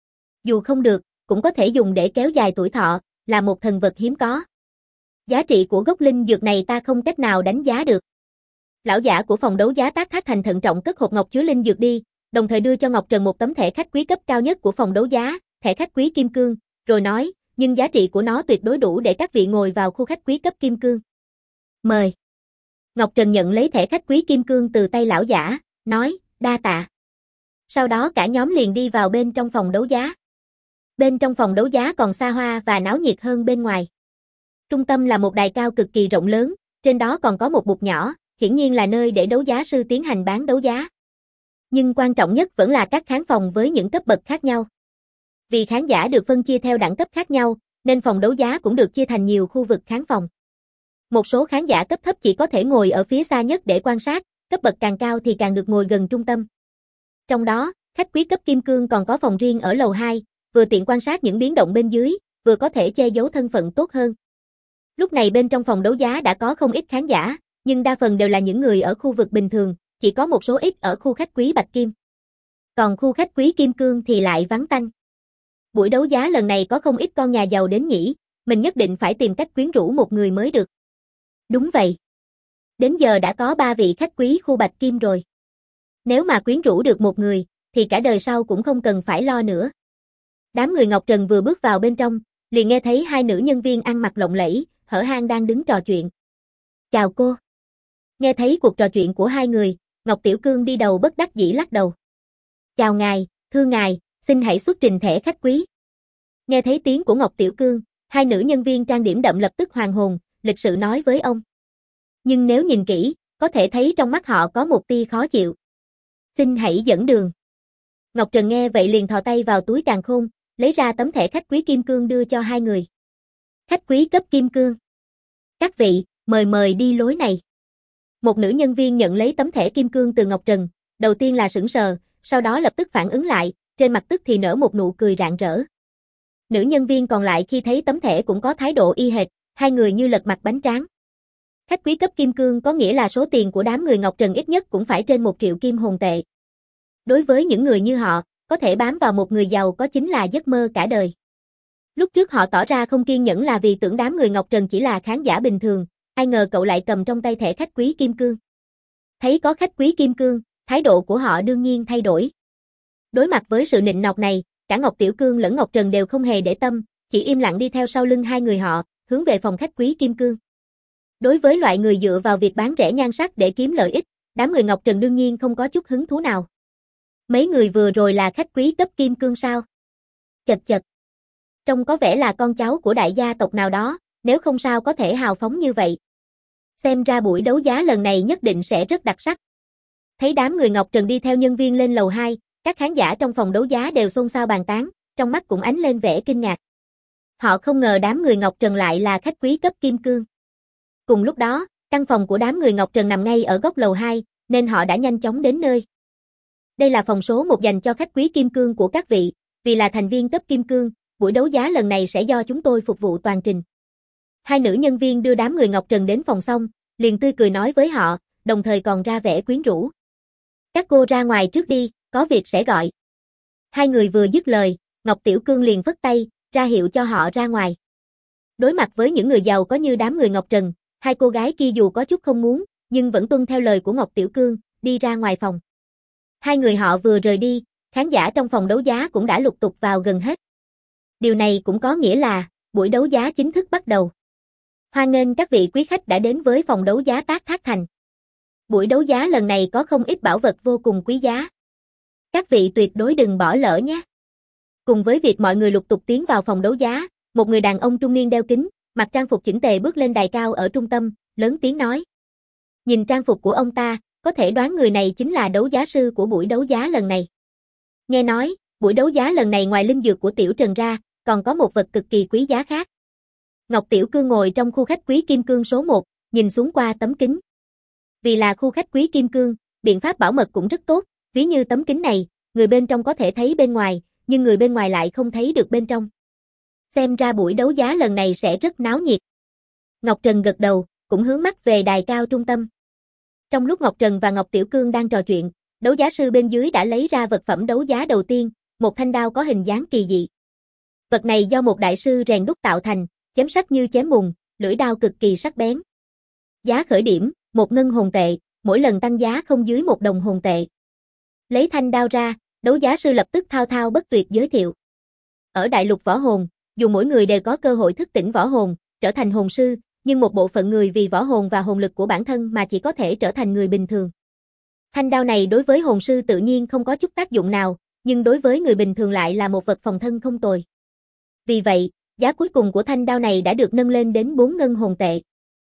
Dù không được, cũng có thể dùng để kéo dài tuổi thọ, là một thần vật hiếm có. Giá trị của gốc linh dược này ta không cách nào đánh giá được. Lão giả của phòng đấu giá Tác Thác Thành thận trọng cất hộp ngọc chứa linh dược đi, đồng thời đưa cho Ngọc Trần một tấm thẻ khách quý cấp cao nhất của phòng đấu giá, thẻ khách quý kim cương, rồi nói, nhưng giá trị của nó tuyệt đối đủ để các vị ngồi vào khu khách quý cấp kim cương. Mời. Ngọc Trần nhận lấy thẻ khách quý kim cương từ tay lão giả, nói, đa tạ. Sau đó cả nhóm liền đi vào bên trong phòng đấu giá. Bên trong phòng đấu giá còn xa hoa và náo nhiệt hơn bên ngoài. Trung tâm là một đài cao cực kỳ rộng lớn, trên đó còn có một bục nhỏ, hiển nhiên là nơi để đấu giá sư tiến hành bán đấu giá. Nhưng quan trọng nhất vẫn là các khán phòng với những cấp bậc khác nhau. Vì khán giả được phân chia theo đẳng cấp khác nhau, nên phòng đấu giá cũng được chia thành nhiều khu vực khán phòng. Một số khán giả cấp thấp chỉ có thể ngồi ở phía xa nhất để quan sát, cấp bậc càng cao thì càng được ngồi gần trung tâm. Trong đó, khách quý cấp kim cương còn có phòng riêng ở lầu 2, vừa tiện quan sát những biến động bên dưới, vừa có thể che giấu thân phận tốt hơn. Lúc này bên trong phòng đấu giá đã có không ít khán giả, nhưng đa phần đều là những người ở khu vực bình thường, chỉ có một số ít ở khu khách quý bạch kim. Còn khu khách quý kim cương thì lại vắng tanh. Buổi đấu giá lần này có không ít con nhà giàu đến nhỉ, mình nhất định phải tìm cách quyến rũ một người mới được. Đúng vậy. Đến giờ đã có 3 vị khách quý khu bạch kim rồi. Nếu mà quyến rũ được một người, thì cả đời sau cũng không cần phải lo nữa. Đám người Ngọc Trần vừa bước vào bên trong, liền nghe thấy 2 nữ nhân viên ăn mặc lộng lẫy, hở hang đang đứng trò chuyện. Chào cô. Nghe thấy cuộc trò chuyện của 2 người, Ngọc Tiểu Cương đi đầu bất đắc dĩ lắc đầu. Chào ngài, thưa ngài, xin hãy xuất trình thẻ khách quý. Nghe thấy tiếng của Ngọc Tiểu Cương, 2 nữ nhân viên trang điểm đậm lập tức hoàn hồn, lịch sự nói với ông. Nhưng nếu nhìn kỹ, có thể thấy trong mắt họ có một tia khó chịu. Xin hãy dẫn đường. Ngọc Trần nghe vậy liền thò tay vào túi càn khôn, lấy ra tấm thẻ khách quý kim cương đưa cho 2 người. Khách quý cấp kim cương. Các vị, mời đi lối này. Một nữ nhân viên nhận lấy tấm thẻ kim cương từ Ngọc Trần, đầu tiên là sững sờ, sau đó lập tức phản ứng lại, trên mặt tức thì nở một nụ cười rạng rỡ. Nữ nhân viên còn lại khi thấy tấm thẻ cũng có thái độ y hệt, 2 người như lật mặt bánh tráng. Khách quý cấp kim cương có nghĩa là số tiền của đám người Ngọc Trần ít nhất cũng phải trên 1 triệu kim hồn tệ. Đối với những người như họ, có thể bám vào một người giàu có chính là giấc mơ cả đời. Lúc trước họ tỏ ra không kiên nhẫn là vì tưởng đám người Ngọc Trần chỉ là khán giả bình thường, ai ngờ cậu lại cầm trong tay thẻ khách quý kim cương. Thấy có khách quý kim cương, thái độ của họ đương nhiên thay đổi. Đối mặt với sự nịnh nọt này, cả Ngọc Tiểu Cương lẫn Ngọc Trần đều không hề để tâm, chỉ im lặng đi theo sau lưng 2 người họ, hướng về phòng khách quý kim cương. Đối với loại người dựa vào việc bán rẻ nhan sắc để kiếm lợi ích, đám người Ngọc Trần đương nhiên không có chút hứng thú nào. Mấy người vừa rồi là khách quý cấp kim cương sao? Chật. Trông có vẻ là con cháu của đại gia tộc nào đó, nếu không sao có thể hào phóng như vậy. Xem ra buổi đấu giá lần này nhất định sẽ rất đặc sắc. Thấy đám người Ngọc Trần đi theo nhân viên lên lầu 2, các khán giả trong phòng đấu giá đều xôn xao bàn tán, trong mắt cũng ánh lên vẻ kinh ngạc. Họ không ngờ đám người Ngọc Trần lại là khách quý cấp kim cương. Cùng lúc đó, căn phòng của đám người Ngọc Trần nằm ngay ở góc lầu 2, nên họ đã nhanh chóng đến nơi. Đây là phòng số 1 dành cho khách quý kim cương của các vị, vì là thành viên cấp kim cương, buổi đấu giá lần này sẽ do chúng tôi phục vụ toàn trình. Hai nữ nhân viên đưa đám người Ngọc Trần đến phòng xong, liền tươi cười nói với họ, đồng thời còn ra vẻ quyến rũ. Các cô ra ngoài trước đi, có việc sẽ gọi. Hai người vừa dứt lời, Ngọc Tiểu Cương liền phất tay, ra hiệu cho họ ra ngoài. Đối mặt với những người giàu có như đám người Ngọc Trần, hai cô gái kia dù có chút không muốn, nhưng vẫn tuân theo lời của Ngọc Tiểu Cương, đi ra ngoài phòng. Hai người họ vừa rời đi, khán giả trong phòng đấu giá cũng đã lục tục vào gần hết. Điều này cũng có nghĩa là, buổi đấu giá chính thức bắt đầu. Hoan nghênh các vị quý khách đã đến với phòng đấu giá Tác Thác Thành. Buổi đấu giá lần này có không ít bảo vật vô cùng quý giá. Các vị tuyệt đối đừng bỏ lỡ nhé. Cùng với việc mọi người lục tục tiến vào phòng đấu giá, một người đàn ông trung niên đeo kính, mặc trang phục chỉnh tề bước lên đài cao ở trung tâm, lớn tiếng nói. Nhìn trang phục của ông ta, có thể đoán người này chính là đấu giá sư của buổi đấu giá lần này. Nghe nói, buổi đấu giá lần này ngoài linh dược của Tiểu Trần ra, còn có một vật cực kỳ quý giá khác. Ngọc Tiểu Cương ngồi trong khu khách quý kim cương số 1, nhìn xuống qua tấm kính. Vì là khu khách quý kim cương, biện pháp bảo mật cũng rất tốt, ví như tấm kính này, người bên trong có thể thấy bên ngoài, nhưng người bên ngoài lại không thấy được bên trong. Xem ra buổi đấu giá lần này sẽ rất náo nhiệt. Ngọc Trần gật đầu, cũng hướng mắt về đài cao trung tâm. Trong lúc Ngọc Trần và Ngọc Tiểu Cương đang trò chuyện, đấu giá sư bên dưới đã lấy ra vật phẩm đấu giá đầu tiên, một thanh đao có hình dáng kỳ dị. Vật này do một đại sư rèn đúc tạo thành, chém sắc như chém bùn, lưỡi đao cực kỳ sắc bén. Giá khởi điểm, 1 ngân hồn tệ, mỗi lần tăng giá không dưới 1 đồng hồn tệ. Lấy thanh đao ra, đấu giá sư lập tức thao thao bất tuyệt giới thiệu. Ở đại lục võ hồn, dù mỗi người đều có cơ hội thức tỉnh võ hồn, trở thành hồn sư, nhưng một bộ phận người vì võ hồn và hồn lực của bản thân mà chỉ có thể trở thành người bình thường. Thanh đao này đối với hồn sư tự nhiên không có chút tác dụng nào, nhưng đối với người bình thường lại là một vật phòng thân không tồi. Vì vậy, giá cuối cùng của thanh đao này đã được nâng lên đến 4 ngân hồn tệ.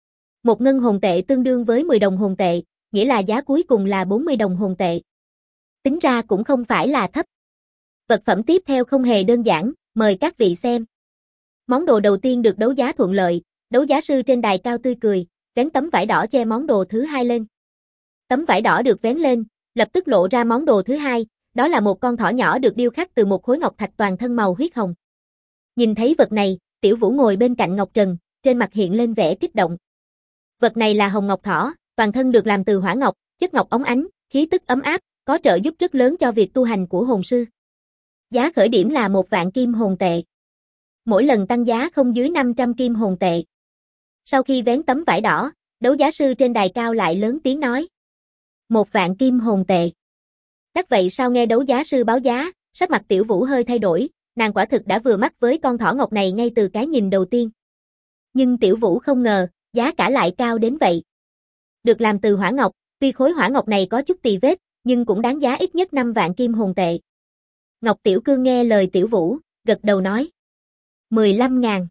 1 ngân hồn tệ tương đương với 10 đồng hồn tệ, nghĩa là giá cuối cùng là 40 đồng hồn tệ. Tính ra cũng không phải là thấp. Vật phẩm tiếp theo không hề đơn giản, mời các vị xem. Món đồ đầu tiên được đấu giá thuận lợi, đấu giá sư trên đài cao tươi cười, vén tấm vải đỏ che món đồ thứ hai lên. Tấm vải đỏ được vén lên, lập tức lộ ra món đồ thứ hai, đó là một con thỏ nhỏ được điêu khắc từ một khối ngọc thạch toàn thân màu huyết hồng. Nhìn thấy vật này, Tiểu Vũ ngồi bên cạnh Ngọc Trần, trên mặt hiện lên vẻ kích động. Vật này là hồng ngọc thỏ, toàn thân được làm từ hỏa ngọc, chất ngọc óng ánh, khí tức ấm áp, có trợ giúp rất lớn cho việc tu hành của hồn sư. Giá khởi điểm là 1 vạn kim hồn tệ. Mỗi lần tăng giá không dưới 500 kim hồn tệ. Sau khi vén tấm vải đỏ, đấu giá sư trên đài cao lại lớn tiếng nói. 1 vạn kim hồn tệ. Đắt vậy sao nghe đấu giá sư báo giá, sắc mặt Tiểu Vũ hơi thay đổi, nàng quả thực đã vừa mắt với con thỏ ngọc này ngay từ cái nhìn đầu tiên. Nhưng Tiểu Vũ không ngờ, giá cả lại cao đến vậy. Được làm từ hỏa ngọc, tuy khối hỏa ngọc này có chút tì vết, nhưng cũng đáng giá ít nhất 5 vạn kim hồn tệ. Ngọc Tiểu Cương nghe lời Tiểu Vũ, gật đầu nói. 15.000,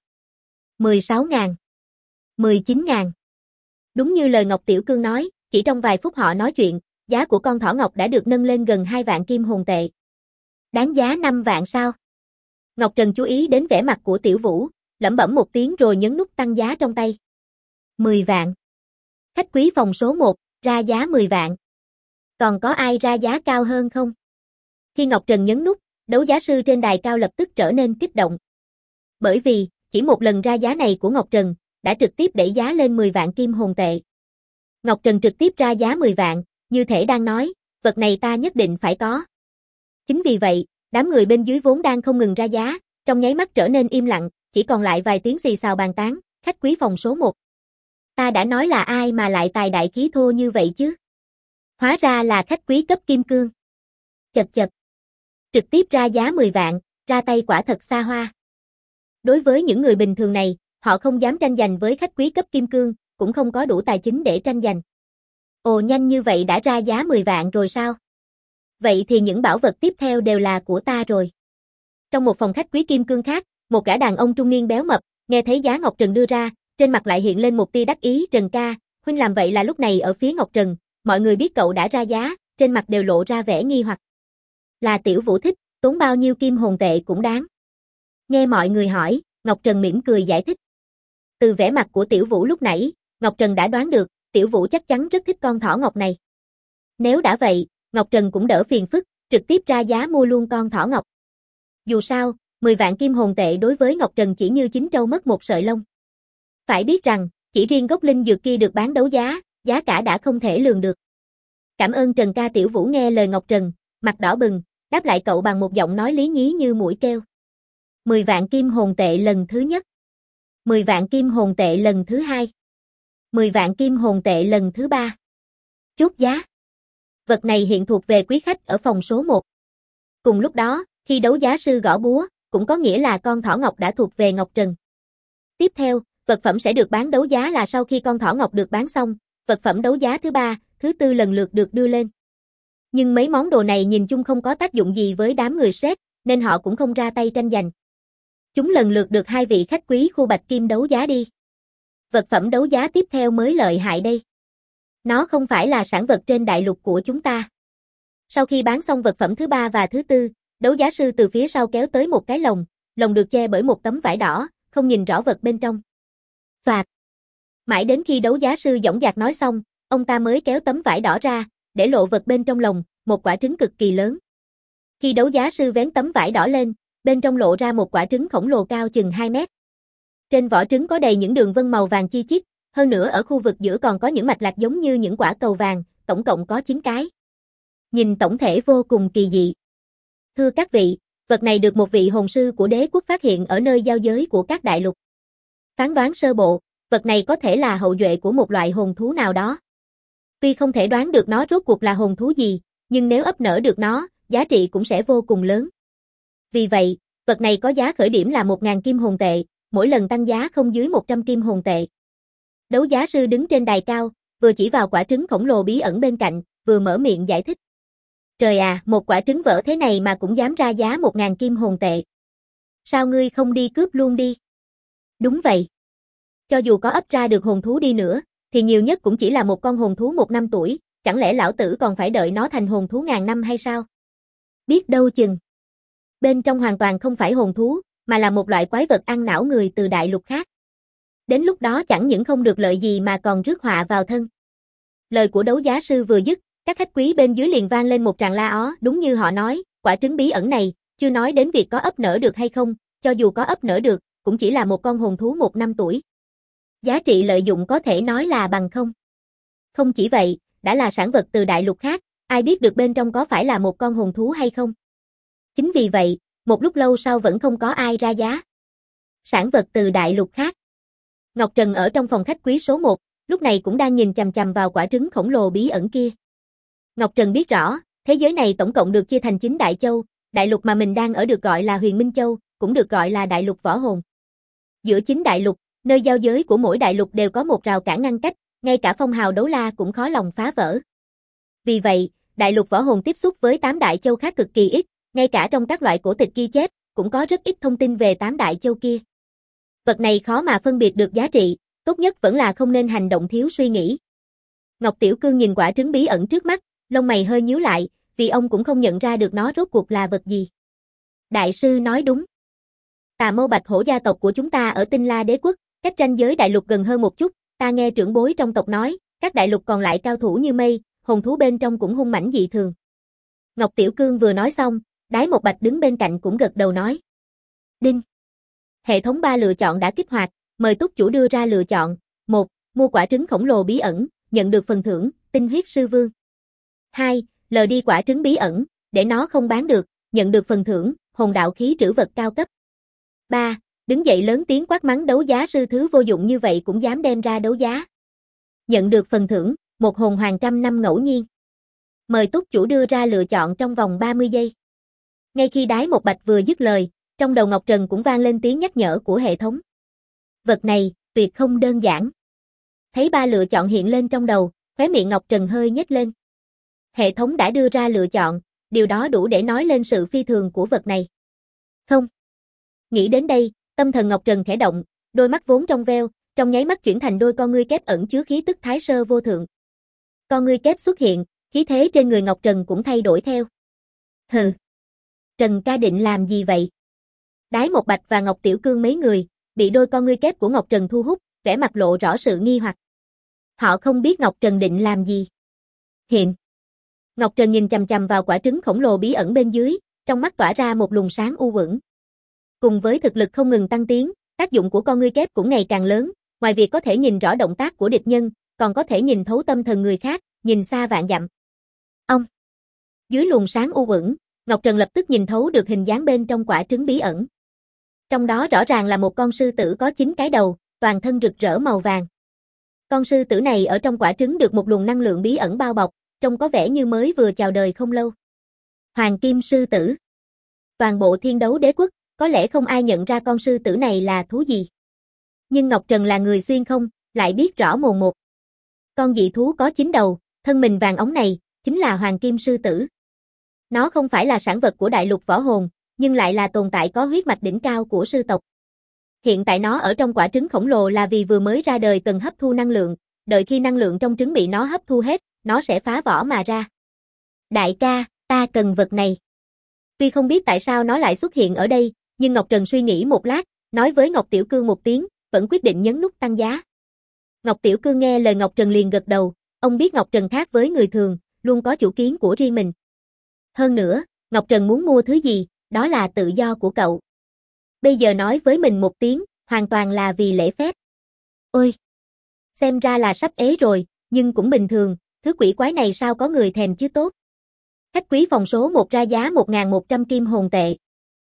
16.000, 19.000. Đúng như lời Ngọc Tiểu Cương nói, chỉ trong vài phút họ nói chuyện, giá của con thỏ ngọc đã được nâng lên gần 2 vạn kim hồn tệ. Đáng giá 5 vạn sao? Ngọc Trần chú ý đến vẻ mặt của Tiểu Vũ, lẩm bẩm một tiếng rồi nhấn nút tăng giá trong tay. 10 vạn. Khách quý phòng số 1, ra giá 10 vạn. Còn có ai ra giá cao hơn không? Khi Ngọc Trần nhấn nút, đấu giá sư trên đài cao lập tức trở nên kích động. Bởi vì, chỉ một lần ra giá này của Ngọc Trần, đã trực tiếp đẩy giá lên 10 vạn kim hồn tệ. Ngọc Trần trực tiếp ra giá 10 vạn, như thể đang nói, vật này ta nhất định phải có. Chính vì vậy, đám người bên dưới vốn đang không ngừng ra giá, trong nháy mắt trở nên im lặng, chỉ còn lại vài tiếng xì xào bàn tán, khách quý phòng số 1. Ta đã nói là ai mà lại tài đại khí thô như vậy chứ? Hóa ra là khách quý cấp kim cương. Chật chật. Trực tiếp ra giá 10 vạn, ra tay quả thật xa hoa. Đối với những người bình thường này, họ không dám tranh giành với khách quý cấp kim cương, cũng không có đủ tài chính để tranh giành. Ồ, nhanh như vậy đã ra giá 10 vạn rồi sao? Vậy thì những bảo vật tiếp theo đều là của ta rồi. Trong một phòng khách quý kim cương khác, một gã đàn ông trung niên béo mập, nghe thấy giá Ngọc Trần đưa ra, trên mặt lại hiện lên một tia đắc ý. Trần ca, huynh làm vậy là lúc này ở phía Ngọc Trần, mọi người biết cậu đã ra giá, trên mặt đều lộ ra vẻ nghi hoặc. Là Tiểu Vũ thích, tốn bao nhiêu kim hồn tệ cũng đáng. Nghe mọi người hỏi, Ngọc Trần mỉm cười giải thích. Từ vẻ mặt của Tiểu Vũ lúc nãy, Ngọc Trần đã đoán được, Tiểu Vũ chắc chắn rất thích con thỏ ngọc này. Nếu đã vậy, Ngọc Trần cũng đỡ phiền phức, trực tiếp ra giá mua luôn con thỏ ngọc. Dù sao, 10 vạn kim hồn tệ đối với Ngọc Trần chỉ như chín trâu mất một sợi lông. Phải biết rằng, chỉ riêng gốc linh dược kia được bán đấu giá, giá cả đã không thể lường được. Cảm ơn Trần ca. Tiểu Vũ nghe lời Ngọc Trần, mặt đỏ bừng, đáp lại cậu bằng một giọng nói lý nhí như muỗi kêu. 10 vạn kim hồn tệ lần thứ nhất. 10 vạn kim hồn tệ lần thứ hai. 10 vạn kim hồn tệ lần thứ ba. Chốt giá. Vật này hiện thuộc về quý khách ở phòng số 1. Cùng lúc đó, khi đấu giá sư gõ búa, cũng có nghĩa là con thỏ ngọc đã thuộc về Ngọc Trần. Tiếp theo, vật phẩm sẽ được bán đấu giá là sau khi con thỏ ngọc được bán xong, vật phẩm đấu giá thứ 3, thứ 4 lần lượt được đưa lên. Nhưng mấy món đồ này nhìn chung không có tác dụng gì với đám người Shrek, nên họ cũng không ra tay tranh giành. Chúng lần lượt được hai vị khách quý khu bạch kim đấu giá đi. Vật phẩm đấu giá tiếp theo mới lợi hại đây. Nó không phải là sản vật trên đại lục của chúng ta. Sau khi bán xong vật phẩm thứ 3 và thứ 4, đấu giá sư từ phía sau kéo tới một cái lồng, lồng được che bởi một tấm vải đỏ, không nhìn rõ vật bên trong. Phạt. Mãi đến khi đấu giá sư dõng dạc nói xong, ông ta mới kéo tấm vải đỏ ra, để lộ vật bên trong lồng, một quả trứng cực kỳ lớn. Khi đấu giá sư vén tấm vải đỏ lên, bên trong lộ ra một quả trứng khổng lồ cao chừng 2 mét. Trên vỏ trứng có đầy những đường vân màu vàng chi chít, hơn nữa ở khu vực giữa còn có những mạch lạc giống như những quả cầu vàng, tổng cộng có 9 cái. Nhìn tổng thể vô cùng kỳ dị. Thưa các vị, vật này được một vị hồn sư của đế quốc phát hiện ở nơi giao giới của các đại lục. Phán đoán sơ bộ, vật này có thể là hậu duệ của một loại hồn thú nào đó. Tuy không thể đoán được nó rốt cuộc là hồn thú gì, nhưng nếu ấp nở được nó, giá trị cũng sẽ vô cùng lớn. Vì vậy, vật này có giá khởi điểm là 1.000 kim hồn tệ, mỗi lần tăng giá không dưới 100 kim hồn tệ. Đấu giá sư đứng trên đài cao, vừa chỉ vào quả trứng khổng lồ bí ẩn bên cạnh, vừa mở miệng giải thích. Trời à, một quả trứng vỡ thế này mà cũng dám ra giá 1.000 kim hồn tệ. Sao ngươi không đi cướp luôn đi? Đúng vậy. Cho dù có ấp ra được hồn thú đi nữa, thì nhiều nhất cũng chỉ là một con hồn thú 1 năm tuổi, chẳng lẽ lão tử còn phải đợi nó thành hồn thú ngàn năm hay sao? Biết đâu chừng. Bên trong hoàn toàn không phải hồn thú, mà là một loại quái vật ăn não người từ đại lục khác. Đến lúc đó chẳng những không được lợi gì mà còn rước họa vào thân. Lời của đấu giá sư vừa dứt, các khách quý bên dưới liền vang lên một tràng la ó, đúng như họ nói, quả trứng bí ẩn này, chưa nói đến việc có ấp nở được hay không, cho dù có ấp nở được, cũng chỉ là một con hồn thú 1 năm tuổi. Giá trị lợi dụng có thể nói là bằng không. Không chỉ vậy, đã là sản vật từ đại lục khác, ai biết được bên trong có phải là một con hồn thú hay không. Chính vì vậy, một lúc lâu sau vẫn không có ai ra giá. Sản vật từ đại lục khác. Ngọc Trần ở trong phòng khách quý số 1, lúc này cũng đang nhìn chằm chằm vào quả trứng khổng lồ bí ẩn kia. Ngọc Trần biết rõ, thế giới này tổng cộng được chia thành 9 đại châu, đại lục mà mình đang ở được gọi là Huyền Minh Châu, cũng được gọi là đại lục võ hồn. Giữa 9 đại lục, nơi giao giới của mỗi đại lục đều có một rào cản ngăn cách, ngay cả phong hào đấu la cũng khó lòng phá vỡ. Vì vậy, đại lục võ hồn tiếp xúc với 8 đại châu khác cực kỳ ít, ngay cả trong các loại cổ tịch ghi chép, cũng có rất ít thông tin về 8 đại châu kia. Vật này khó mà phân biệt được giá trị, tốt nhất vẫn là không nên hành động thiếu suy nghĩ. Ngọc Tiểu Cương nhìn quả trứng bí ẩn trước mắt, lông mày hơi nhíu lại, vì ông cũng không nhận ra được nó rốt cuộc là vật gì. Đại sư nói đúng. Tà Mâu Bạch Hổ gia tộc của chúng ta ở Tinh La Đế quốc, cách ranh giới đại lục gần hơn một chút, ta nghe trưởng bối trong tộc nói, các đại lục còn lại cao thủ như mây, hồn thú bên trong cũng hung mãnh dị thường. Ngọc Tiểu Cương vừa nói xong, Đái Một Bạch đứng bên cạnh cũng gật đầu nói. Đinh. Hệ thống 3 lựa chọn đã kích hoạt, mời túc chủ đưa ra lựa chọn. 1. Mua quả trứng khổng lồ bí ẩn, nhận được phần thưởng, tinh huyết sư vương. 2. Lờ đi quả trứng bí ẩn, để nó không bán được, nhận được phần thưởng, hồn đạo khí trữ vật cao cấp. 3. Đứng dậy lớn tiếng quát mắng đấu giá sư thứ vô dụng như vậy cũng dám đem ra đấu giá. Nhận được phần thưởng, một hồn hoàng trăm năm ngẫu nhiên. Mời túc chủ đưa ra lựa chọn trong vòng 30 giây. Ngay khi Đái Một Bạch vừa dứt lời, trong đầu Ngọc Trần cũng vang lên tiếng nhắc nhở của hệ thống. Vật này, tuyệt không đơn giản. Thấy 3 lựa chọn hiện lên trong đầu, khóe miệng Ngọc Trần hơi nhếch lên. Hệ thống đã đưa ra lựa chọn, điều đó đủ để nói lên sự phi thường của vật này. Không. Nghĩ đến đây, tâm thần Ngọc Trần khẽ động, đôi mắt vốn trong veo, trong nháy mắt chuyển thành đôi con ngươi kép ẩn chứa khí tức thái sơ vô thượng. Con ngươi kép xuất hiện, khí thế trên người Ngọc Trần cũng thay đổi theo. Hừ. Trần ca định làm gì vậy? Đái Một Bạch và Ngọc Tiểu Cương mấy người, bị đôi con ngươi kép của Ngọc Trần thu hút, vẻ mặt lộ rõ sự nghi hoặc. Họ không biết Ngọc Trần định làm gì. Hiện. Ngọc Trần nhìn chằm chằm vào quả trứng khổng lồ bí ẩn bên dưới, trong mắt tỏa ra một luồng sáng u uẩn. Cùng với thực lực không ngừng tăng tiến, tác dụng của con ngươi kép cũng ngày càng lớn, ngoài việc có thể nhìn rõ động tác của địch nhân, còn có thể nhìn thấu tâm thần người khác, nhìn xa vạn dặm. Ông. Dưới luồng sáng u uẩn, Ngọc Trần lập tức nhìn thấu được hình dáng bên trong quả trứng bí ẩn. Trong đó rõ ràng là một con sư tử có 9 cái đầu, toàn thân rực rỡ màu vàng. Con sư tử này ở trong quả trứng được một luồng năng lượng bí ẩn bao bọc, trông có vẻ như mới vừa chào đời không lâu. Hoàng kim sư tử. Toàn bộ Thiên Đấu Đế quốc, có lẽ không ai nhận ra con sư tử này là thú gì. Nhưng Ngọc Trần là người xuyên không, lại biết rõ mồn một. Con dị thú có 9 đầu, thân mình vàng óng này, chính là hoàng kim sư tử. Nó không phải là sản vật của đại lục võ hồn, nhưng lại là tồn tại có huyết mạch đỉnh cao của sư tộc. Hiện tại nó ở trong quả trứng khổng lồ là vì vừa mới ra đời cần hấp thu năng lượng, đợi khi năng lượng trong trứng bị nó hấp thu hết, nó sẽ phá vỏ mà ra. Đại ca, ta cần vật này. Tuy không biết tại sao nó lại xuất hiện ở đây, nhưng Ngọc Trần suy nghĩ một lát, nói với Ngọc Tiểu Cương một tiếng, vẫn quyết định nhấn nút tăng giá. Ngọc Tiểu Cương nghe lời Ngọc Trần liền gật đầu, ông biết Ngọc Trần khác với người thường, luôn có chủ kiến của riêng mình. Hơn nữa, Ngọc Trần muốn mua thứ gì, đó là tự do của cậu. Bây giờ nói với mình một tiếng, hoàn toàn là vì lễ phép. Ôi! Xem ra là sắp ế rồi, nhưng cũng bình thường, thứ quỷ quái này sao có người thèm chứ tốt. Khách quý phòng số 1 ra giá 1.100 kim hồn tệ.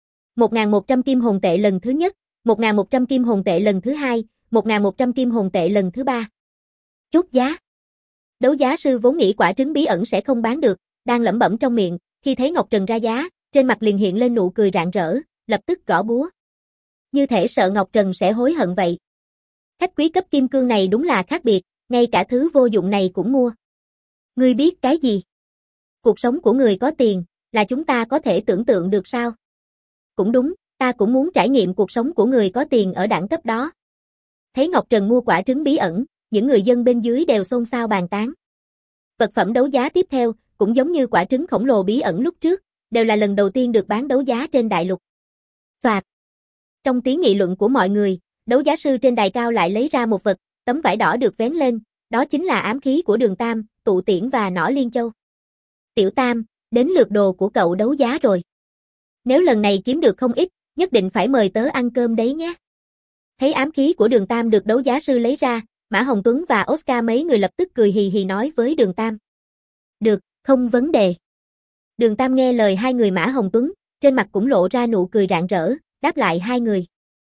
1.100 kim hồn tệ lần thứ nhất, 1.100 kim hồn tệ lần thứ hai, 1.100 kim hồn tệ lần thứ ba. Chốt giá. Đấu giá sư vốn nghĩ quả trứng bí ẩn sẽ không bán được, đang lẩm bẩm trong miệng, khi thấy Ngọc Trần ra giá, trên mặt liền hiện lên nụ cười rạng rỡ, lập tức gõ búa. Như thể sợ Ngọc Trần sẽ hối hận vậy. Khách quý cấp kim cương này đúng là khác biệt, ngay cả thứ vô dụng này cũng mua. Ngươi biết cái gì? Cuộc sống của người có tiền, là chúng ta có thể tưởng tượng được sao? Cũng đúng, ta cũng muốn trải nghiệm cuộc sống của người có tiền ở đẳng cấp đó. Thấy Ngọc Trần mua quả trứng bí ẩn, những người dân bên dưới đều xôn xao bàn tán. Vật phẩm đấu giá tiếp theo, cũng giống như quả trứng khổng lồ bí ẩn lúc trước, đều là lần đầu tiên được bán đấu giá trên đại lục. Soạt. Trong tiếng nghị luận của mọi người, đấu giá sư trên đài cao lại lấy ra một vật, tấm vải đỏ được vén lên, đó chính là ám khí của Đường Tam, Tụ Tiễn và Nỏ Liên Châu. Tiểu Tam, đến lượt đồ của cậu đấu giá rồi. Nếu lần này kiếm được không ít, nhất định phải mời tớ ăn cơm đấy nhé. Thấy ám khí của Đường Tam được đấu giá sư lấy ra, Mã Hồng Tuấn và Oscar mấy người lập tức cười hì hì nói với Đường Tam. Được, không vấn đề. Đường Tam nghe lời hai người Mã Hồng Tuấn, trên mặt cũng lộ ra nụ cười rạng rỡ, đáp lại hai người.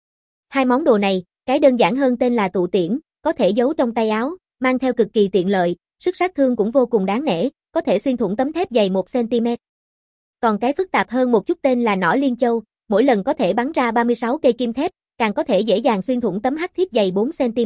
Hai món đồ này, cái đơn giản hơn tên là Tụ Tiễn, có thể giấu trong tay áo, mang theo cực kỳ tiện lợi, sức sát thương cũng vô cùng đáng nể, có thể xuyên thủng tấm thép dày 1 cm. Còn cái phức tạp hơn một chút tên là Nỏ Liên Châu, mỗi lần có thể bắn ra 36 cây kim thép, càng có thể dễ dàng xuyên thủng tấm hắc thiết dày 4 cm.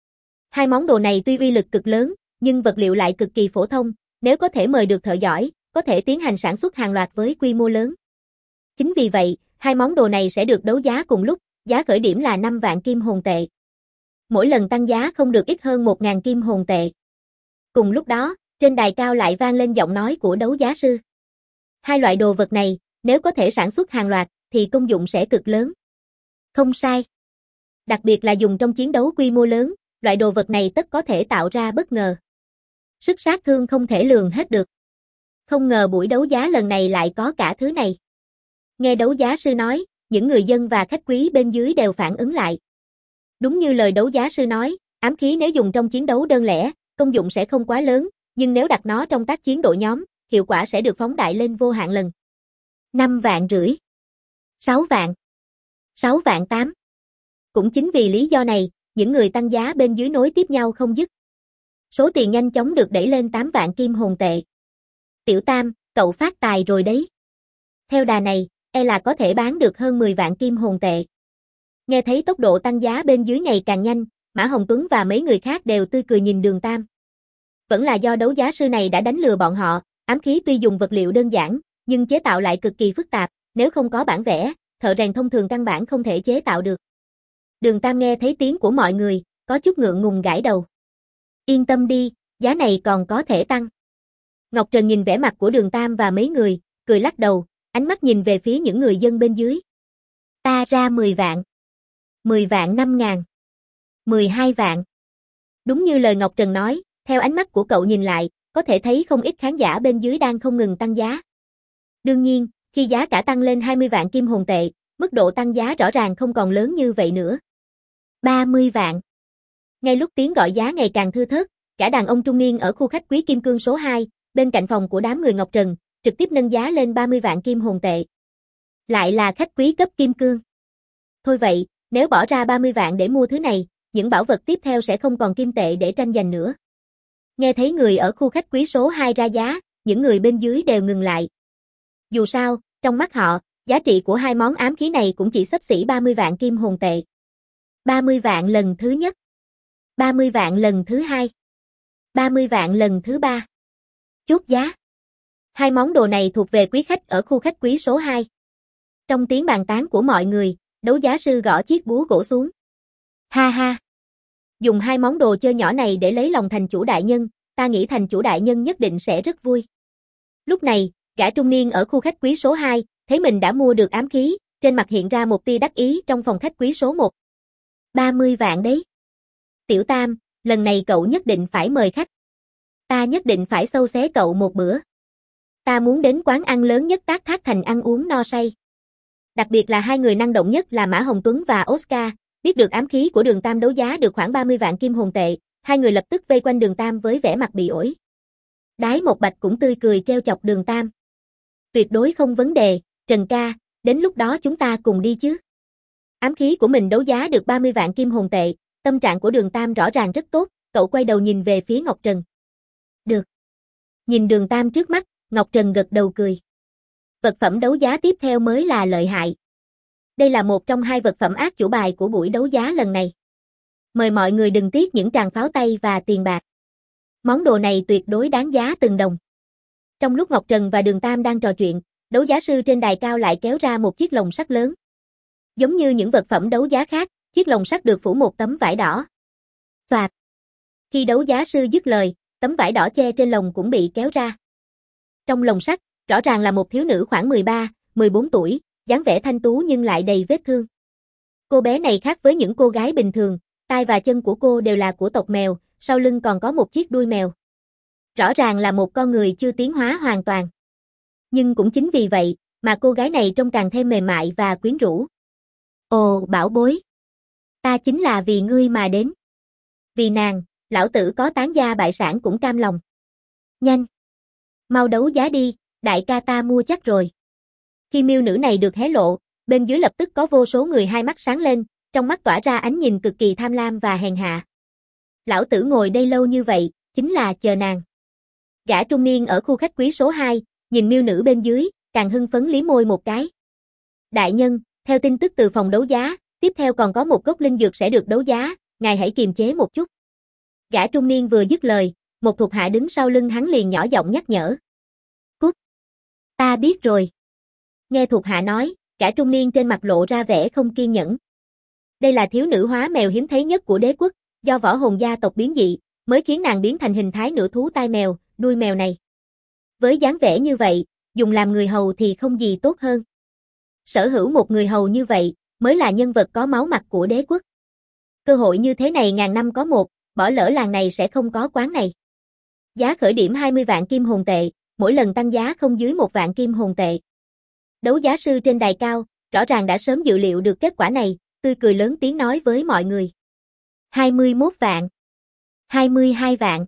Hai món đồ này tuy uy lực cực lớn, nhưng vật liệu lại cực kỳ phổ thông, nếu có thể mời được thợ giỏi, có thể tiến hành sản xuất hàng loạt với quy mô lớn. Chính vì vậy, hai món đồ này sẽ được đấu giá cùng lúc, giá khởi điểm là 5 vạn kim hồn tệ. Mỗi lần tăng giá không được ít hơn 1.000 kim hồn tệ. Cùng lúc đó, trên đài cao lại vang lên giọng nói của đấu giá sư. Hai loại đồ vật này, nếu có thể sản xuất hàng loạt, thì công dụng sẽ cực lớn. Không sai. Đặc biệt là dùng trong chiến đấu quy mô lớn, loại đồ vật này tất có thể tạo ra bất ngờ. Sức sát thương không thể lường hết được. Không ngờ buổi đấu giá lần này lại có cả thứ này. Nghe đấu giá sư nói, những người dân và khách quý bên dưới đều phản ứng lại. Đúng như lời đấu giá sư nói, ám khí nếu dùng trong chiến đấu đơn lẻ, công dụng sẽ không quá lớn, nhưng nếu đặt nó trong tác chiến đội nhóm, hiệu quả sẽ được phóng đại lên vô hạn lần. 5 vạn rưỡi. 6 vạn. 6 vạn 8. Cũng chính vì lý do này, những người tăng giá bên dưới nối tiếp nhau không dứt. Số tiền nhanh chóng được đẩy lên 8 vạn kim hồn tệ. Tiểu Tam, cậu phát tài rồi đấy. Theo đà này, e là có thể bán được hơn 10 vạn kim hồn tệ. Nghe thấy tốc độ tăng giá bên dưới ngày càng nhanh, Mã Hồng Tuấn và mấy người khác đều tươi cười nhìn Đường Tam. Vẫn là do đấu giá sư này đã đánh lừa bọn họ, ám khí tuy dùng vật liệu đơn giản, nhưng chế tạo lại cực kỳ phức tạp, nếu không có bản vẽ, thợ rèn thông thường căn bản không thể chế tạo được. Đường Tam nghe thấy tiếng của mọi người, có chút ngượng ngùng gãi đầu. Yên tâm đi, giá này còn có thể tăng. Ngọc Trần nhìn vẻ mặt của Đường Tam và mấy người, cười lắc đầu, ánh mắt nhìn về phía những người dân bên dưới. Ta ra 10 vạn. 10 vạn 5.000. 12 vạn. Đúng như lời Ngọc Trần nói, theo ánh mắt của cậu nhìn lại, có thể thấy không ít khán giả bên dưới đang không ngừng tăng giá. Đương nhiên, khi giá cả tăng lên 20 vạn kim hồn tệ, mức độ tăng giá rõ ràng không còn lớn như vậy nữa. 30 vạn. Ngay lúc tiếng gọi giá ngày càng thưa thớt, cả đàn ông trung niên ở khu khách quý Kim Cương số 2, bên cạnh phòng của đám người Ngọc Trần, trực tiếp nâng giá lên 30 vạn kim hồn tệ. Lại là khách quý cấp Kim Cương. Thôi vậy, nếu bỏ ra 30 vạn để mua thứ này, những bảo vật tiếp theo sẽ không còn kim tệ để tranh giành nữa. Nghe thấy người ở khu khách quý số 2 ra giá, những người bên dưới đều ngừng lại. Dù sao, trong mắt họ, giá trị của hai món ám khí này cũng chỉ xấp xỉ 30 vạn kim hồn tệ. 30 vạn lần thứ nhất. 30 vạn lần thứ hai. 30 vạn lần thứ ba. Chốt giá. Hai món đồ này thuộc về quý khách ở khu khách quý số 2. Trong tiếng bàn tán của mọi người, đấu giá sư gõ chiếc búa gỗ xuống. Ha ha. Dùng hai món đồ chơi nhỏ này để lấy lòng thành chủ đại nhân, ta nghĩ thành chủ đại nhân nhất định sẽ rất vui. Lúc này, gã trung niên ở khu khách quý số 2, thấy mình đã mua được ám khí, trên mặt hiện ra một tia đắc ý trong phòng khách quý số 1. 30 vạn đấy. Tiểu Tam, lần này cậu nhất định phải mời khách. Ta nhất định phải xâu xé cậu một bữa. Ta muốn đến quán ăn lớn nhất Tác Thác Thành ăn uống no say. Đặc biệt là hai người năng động nhất là Mã Hồng Tuấn và Oscar, biết được ám khí của Đường Tam đấu giá được khoảng 30 vạn kim hồn tệ, hai người lập tức vây quanh Đường Tam với vẻ mặt bị ổi. Đái Một Bạch cũng tươi cười trêu chọc Đường Tam. Tuyệt đối không vấn đề, Trần ca, đến lúc đó chúng ta cùng đi chứ. Ám khí của mình đấu giá được 30 vạn kim hồn tệ, tâm trạng của Đường Tam rõ ràng rất tốt, cậu quay đầu nhìn về phía Ngọc Trần. Được. Nhìn Đường Tam trước mắt, Ngọc Trần gật đầu cười. Vật phẩm đấu giá tiếp theo mới là lợi hại. Đây là một trong hai vật phẩm át chủ bài của buổi đấu giá lần này. Mời mọi người đừng tiếc những tràng pháo tay và tiền bạc. Món đồ này tuyệt đối đáng giá từng đồng. Trong lúc Ngọc Trần và Đường Tam đang trò chuyện, đấu giá sư trên đài cao lại kéo ra một chiếc lồng sắt lớn. Giống như những vật phẩm đấu giá khác, chiếc lồng sắt được phủ một tấm vải đỏ. Xoạt. Khi đấu giá sư dứt lời, tấm vải đỏ che trên lồng cũng bị kéo ra. Trong lồng sắt, rõ ràng là một thiếu nữ khoảng 13, 14 tuổi, dáng vẻ thanh tú nhưng lại đầy vết thương. Cô bé này khác với những cô gái bình thường, tai và chân của cô đều là của tộc mèo, sau lưng còn có một chiếc đuôi mèo. Rõ ràng là một con người chưa tiến hóa hoàn toàn. Nhưng cũng chính vì vậy, mà cô gái này trông càng thêm mềm mại và quyến rũ. Ồ, bảo bối. Ta chính là vì ngươi mà đến. Vì nàng, lão tử có tán gia bại sản cũng cam lòng. Nhanh. Mau đấu giá đi, đại ca ta mua chắc rồi. Khi miêu nữ này được hé lộ, bên dưới lập tức có vô số người hai mắt sáng lên, trong mắt tỏa ra ánh nhìn cực kỳ tham lam và hèn hạ. Lão tử ngồi đây lâu như vậy, chính là chờ nàng. Gã trung niên ở khu khách quý số 2, nhìn miêu nữ bên dưới, càng hưng phấn liếm môi một cái. Đại nhân, theo tin tức từ phòng đấu giá, tiếp theo còn có một gốc linh dược sẽ được đấu giá, ngài hãy kiềm chế một chút. Gã trung niên vừa dứt lời, một thuộc hạ đứng sau lưng hắn liền nhỏ giọng nhắc nhở. Cút. Ta biết rồi. Nghe thuộc hạ nói, gã trung niên trên mặt lộ ra vẻ không kiên nhẫn. Đây là thiếu nữ hóa mèo hiếm thấy nhất của đế quốc, do võ hồn gia tộc biến dị, mới khiến nàng biến thành hình thái nửa thú tai mèo, đuôi mèo này. Với dáng vẻ như vậy, dùng làm người hầu thì không gì tốt hơn. Sở hữu một người hầu như vậy, mới là nhân vật có máu mặt của đế quốc. Cơ hội như thế này ngàn năm có một, bỏ lỡ làng này sẽ không có quán này. Giá khởi điểm 20 vạn kim hồn tệ, mỗi lần tăng giá không dưới 1 vạn kim hồn tệ. Đấu giá sư trên đài cao, rõ ràng đã sớm dự liệu được kết quả này, tươi cười lớn tiếng nói với mọi người. 21 vạn. 22 vạn.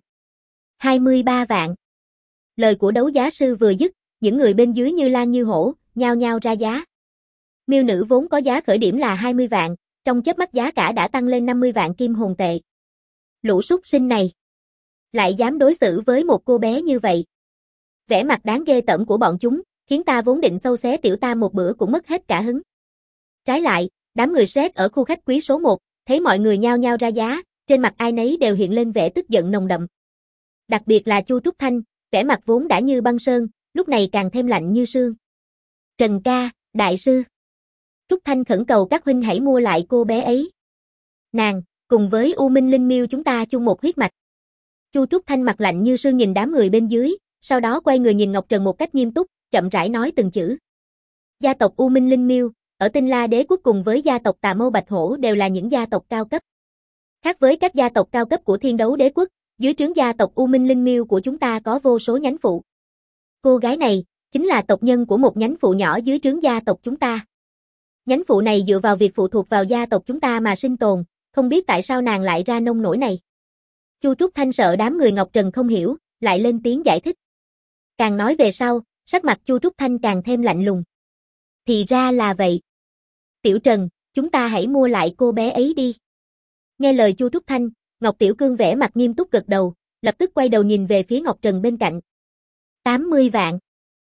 23 vạn. Lời của đấu giá sư vừa dứt, những người bên dưới như lan như hổ, nhao nhao ra giá. Miêu nữ vốn có giá khởi điểm là 20 vạn, trong chớp mắt giá cả đã tăng lên 50 vạn kim hồn tệ. Lũ súc sinh này. Lại dám đối xử với một cô bé như vậy. Vẻ mặt đáng ghê tởm của bọn chúng, khiến ta vốn định xâu xé tiểu tam một bữa cũng mất hết cả hứng. Trái lại, đám người Shrek ở khu khách quý số 1, thấy mọi người nhao nhao ra giá, trên mặt ai nấy đều hiện lên vẻ tức giận nồng đậm. Đặc biệt là Chu Trúc Thanh, vẻ mặt vốn đã như băng sơn, lúc này càng thêm lạnh như sương. Trần ca, đại sư. Trúc Thanh khẩn cầu các huynh hãy mua lại cô bé ấy. Nàng, cùng với U Minh Linh Miêu chúng ta chung một huyết mạch. Chu Trúc Thanh mặt lạnh như sương nhìn đám người bên dưới, sau đó quay người nhìn Ngọc Trần một cách nghiêm túc, chậm rãi nói từng chữ. Gia tộc U Minh Linh Miêu, ở Tinh La Đế quốc cùng với gia tộc Tà Mâu Bạch Hổ đều là những gia tộc cao cấp. Khác với các gia tộc cao cấp của Thiên Đấu Đế quốc, dưới trướng gia tộc U Minh Linh Miêu của chúng ta có vô số nhánh phụ. Cô gái này, chính là tộc nhân của một nhánh phụ nhỏ dưới trướng gia tộc chúng ta. Nhánh phụ này dựa vào việc phụ thuộc vào gia tộc chúng ta mà sinh tồn, không biết tại sao nàng lại ra nông nổi này. Chu Trúc Thanh sợ đám người Ngọc Trần không hiểu, lại lên tiếng giải thích. Càng nói về sau, sắc mặt Chu Trúc Thanh càng thêm lạnh lùng. Thì ra là vậy. Tiểu Trần, chúng ta hãy mua lại cô bé ấy đi. Nghe lời Chu Trúc Thanh, Ngọc Tiểu Cương vẻ mặt nghiêm túc gật đầu, lập tức quay đầu nhìn về phía Ngọc Trần bên cạnh. 80 vạn.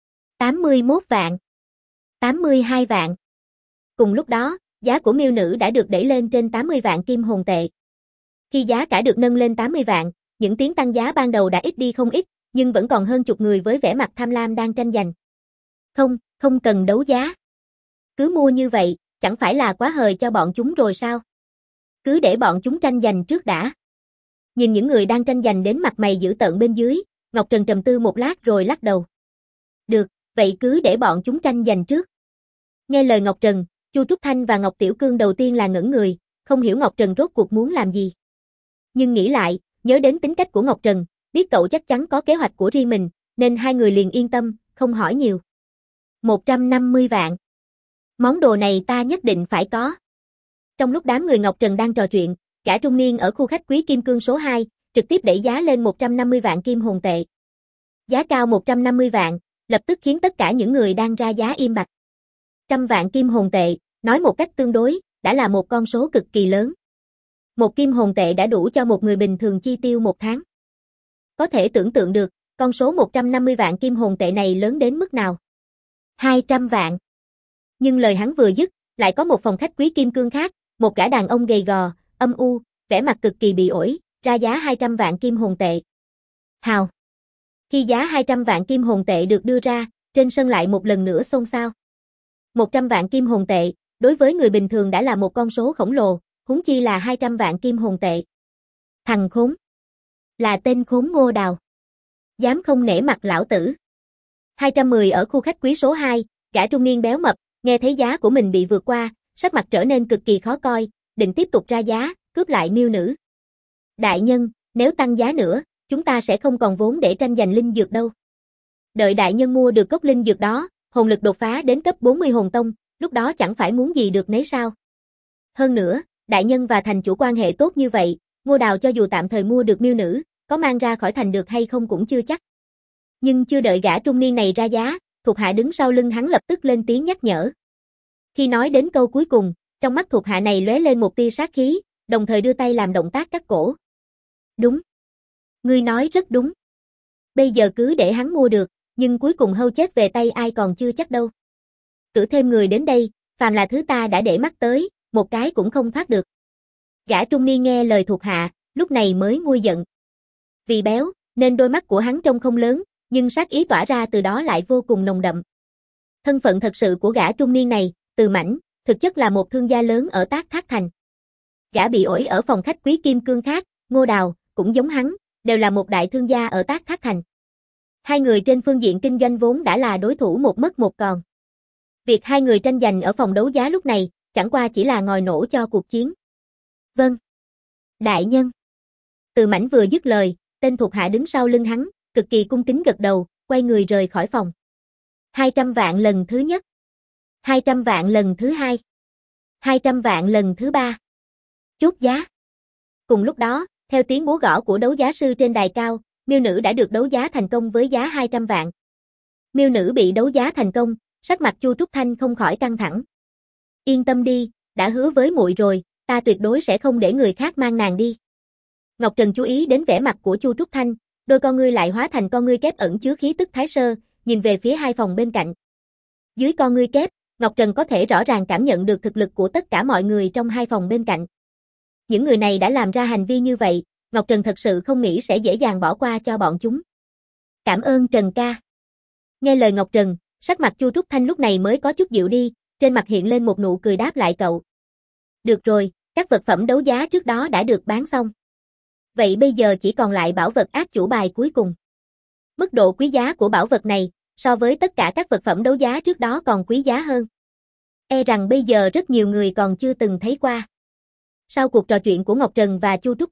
81 vạn. 82 vạn. Cùng lúc đó, giá của miêu nữ đã được đẩy lên trên 80 vạn kim hồn tệ. Khi giá cả được nâng lên 80 vạn, những tiếng tăng giá ban đầu đã ít đi không ít, nhưng vẫn còn hơn chục người với vẻ mặt tham lam đang tranh giành. Không cần đấu giá. Cứ mua như vậy, chẳng phải là quá hời cho bọn chúng rồi sao? Cứ để bọn chúng tranh giành trước đã. Nhìn những người đang tranh giành đến mặt mày dữ tợn bên dưới, Ngọc Trần trầm tư một lát rồi lắc đầu. Được, vậy cứ để bọn chúng tranh giành trước. Nghe lời Ngọc Trần, Chu Trúc Thanh và Ngọc Tiểu Cương đầu tiên là ngẩn người, không hiểu Ngọc Trần rốt cuộc muốn làm gì. Nhưng nghĩ lại, nhớ đến tính cách của Ngọc Trần, biết cậu chắc chắn có kế hoạch của riêng mình, nên hai người liền yên tâm, không hỏi nhiều. 150 vạn. Món đồ này ta nhất định phải có. Trong lúc đám người Ngọc Trần đang trò chuyện, gã trung niên ở khu khách quý Kim Cương số 2, trực tiếp đẩy giá lên 150 vạn kim hồn tệ. Giá cao 150 vạn, lập tức khiến tất cả những người đang ra giá im bặt. 100 vạn kim hồn tệ, nói một cách tương đối, đã là một con số cực kỳ lớn. Một kim hồn tệ đã đủ cho một người bình thường chi tiêu một tháng. Có thể tưởng tượng được, con số 150 vạn kim hồn tệ này lớn đến mức nào. 200 vạn. Nhưng lời hắn vừa dứt, lại có một phòng khách quý Kim Cương khác, một gã đàn ông gầy gò, âm u, vẻ mặt cực kỳ bị ổi, ra giá 200 vạn kim hồn tệ. Hào. Khi giá 200 vạn kim hồn tệ được đưa ra, trên sân lại một lần nữa xôn xao. 100 vạn kim hồn tệ, đối với người bình thường đã là một con số khổng lồ, huống chi là 200 vạn kim hồn tệ. Thằng khốn. Là tên khốn Ngô Đào. Dám không nể mặt lão tử. 210 ở khu khách quý số 2, gã trung niên béo mập, nghe thấy giá của mình bị vượt qua, sắc mặt trở nên cực kỳ khó coi, định tiếp tục ra giá, cướp lại miêu nữ. Đại nhân, nếu tăng giá nữa, chúng ta sẽ không còn vốn để tranh giành linh dược đâu. Đợi đại nhân mua được cốc linh dược đó, hồn lực đột phá đến cấp 40 hồn tông, lúc đó chẳng phải muốn gì được nấy sao. Hơn nữa, đại nhân và thành chủ quan hệ tốt như vậy, Ngô Đào cho dù tạm thời mua được miêu nữ, có mang ra khỏi thành được hay không cũng chưa chắc. Nhưng chưa đợi gã trung niên này ra giá, thuộc hạ đứng sau lưng hắn lập tức lên tiếng nhắc nhở. Khi nói đến câu cuối cùng, trong mắt thuộc hạ này lóe lên một tia sát khí, đồng thời đưa tay làm động tác cắt cổ. Đúng. Ngươi nói rất đúng. Bây giờ cứ để hắn mua được, nhưng cuối cùng hâu chết về tay ai còn chưa chắc đâu. Cử thêm người đến đây, phàm là thứ ta đã để mắt tới, một cái cũng không thoát được. Gã trung niên nghe lời thuộc hạ, lúc này mới nguôi giận. Vì béo, nên đôi mắt của hắn trông không lớn, nhưng sát ý tỏa ra từ đó lại vô cùng nồng đậm. Thân phận thật sự của gã trung niên này, Từ Mãnh, thực chất là một thương gia lớn ở Tác Thác Thành. Gã bị ổi ở phòng khách quý Kim Cương khác, Ngô Đào, cũng giống hắn, đều là một đại thương gia ở Tác Thác Thành. Hai người trên phương diện kinh doanh vốn đã là đối thủ một mất một còn. Việc hai người tranh giành ở phòng đấu giá lúc này, chẳng qua chỉ là ngòi nổ cho cuộc chiến. Vâng. Đại nhân. Từ Mãnh vừa dứt lời, tên thuộc hạ đứng sau lưng hắn, cực kỳ cung kính gật đầu, quay người rời khỏi phòng. 200 vạn lần thứ nhất. 200 vạn lần thứ hai. 200 vạn lần thứ ba. Chốt giá. Cùng lúc đó, theo tiếng búa gõ của đấu giá sư trên đài cao, miêu nữ đã được đấu giá thành công với giá 200 vạn. Miêu nữ bị đấu giá thành công, sắc mặt Chu Trúc Thanh không khỏi căng thẳng. Yên tâm đi, đã hứa với muội rồi, ta tuyệt đối sẽ không để người khác mang nàng đi. Ngọc Trần chú ý đến vẻ mặt của Chu Trúc Thanh, đôi con ngươi lại hóa thành con ngươi kép ẩn chứa khí tức thái sơ, nhìn về phía hai phòng bên cạnh. Dưới con ngươi kép, Ngọc Trần có thể rõ ràng cảm nhận được thực lực của tất cả mọi người trong hai phòng bên cạnh. Những người này đã làm ra hành vi như vậy, Ngọc Trần thật sự không nghĩ sẽ dễ dàng bỏ qua cho bọn chúng. Cảm ơn Trần ca. Nghe lời Ngọc Trần, sắc mặt Chu Trúc Thanh lúc này mới có chút dịu đi, trên mặt hiện lên một nụ cười đáp lại cậu. Được rồi, các vật phẩm đấu giá trước đó đã được bán xong. Vậy bây giờ chỉ còn lại bảo vật ác chủ bài cuối cùng. Mức độ quý giá của bảo vật này, so với tất cả các vật phẩm đấu giá trước đó còn quý giá hơn. E rằng bây giờ rất nhiều người còn chưa từng thấy qua. Sau cuộc trò chuyện của Ngọc Trần và Chu Trúc Thanh,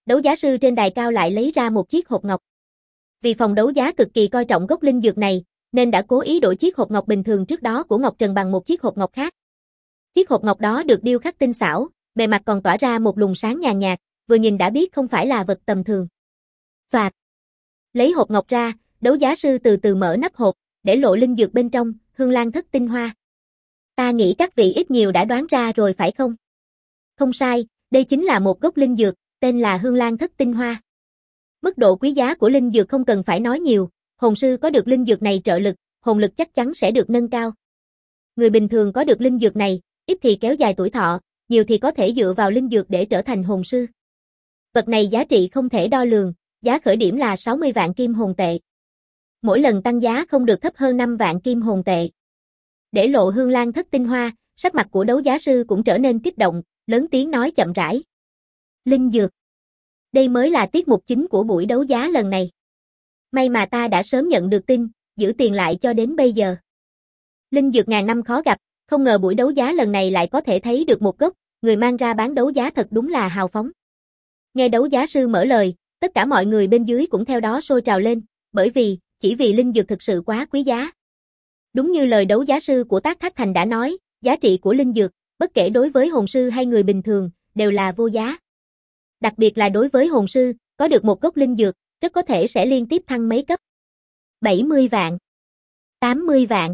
đấu giá sư trên đài cao lại lấy ra một chiếc hộp ngọc. Vì phòng đấu giá cực kỳ coi trọng gốc linh dược này, nên đã cố ý đổi chiếc hộp ngọc bình thường trước đó của Ngọc Trần bằng một chiếc hộp ngọc khác. Chiếc hộp ngọc đó được điêu khắc tinh xảo, bề mặt còn tỏa ra một luồng sáng nhàn nhạt, vừa nhìn đã biết không phải là vật tầm thường. Phạt. Lấy hộp ngọc ra, đấu giá sư từ từ mở nắp hộp, để lộ linh dược bên trong, Hương Lan Thất Tinh Hoa. Ta nghĩ các vị ít nhiều đã đoán ra rồi phải không? Không sai, đây chính là một gốc linh dược, tên là Hương Lan Thất Tinh Hoa. Mức độ quý giá của linh dược không cần phải nói nhiều, hồn sư có được linh dược này trợ lực, hồn lực chắc chắn sẽ được nâng cao. Người bình thường có được linh dược này, ít thì kéo dài tuổi thọ, nhiều thì có thể dựa vào linh dược để trở thành hồn sư. Vật này giá trị không thể đo lường, giá khởi điểm là 60 vạn kim hồn tệ. Mỗi lần tăng giá không được thấp hơn 5 vạn kim hồn tệ. Để lộ Hương Lan Thất Tinh Hoa, sắc mặt của đấu giá sư cũng trở nên kích động, lớn tiếng nói chậm rãi. Linh dược. Đây mới là tiết mục chính của buổi đấu giá lần này. May mà ta đã sớm nhận được tin, giữ tiền lại cho đến bây giờ. Linh dược ngàn năm khó gặp, không ngờ buổi đấu giá lần này lại có thể thấy được một gốc, người mang ra bán đấu giá thật đúng là hào phóng. Nghe đấu giá sư mở lời, tất cả mọi người bên dưới cũng theo đó sôi trào lên, chỉ vì linh dược thực sự quá quý giá. Đúng như lời đấu giá sư của Tác Thác Thành đã nói, giá trị của linh dược, bất kể đối với hồn sư hay người bình thường, đều là vô giá. Đặc biệt là đối với hồn sư, có được một gốc linh dược, rất có thể sẽ liên tiếp thăng mấy cấp. 70 vạn, 80 vạn,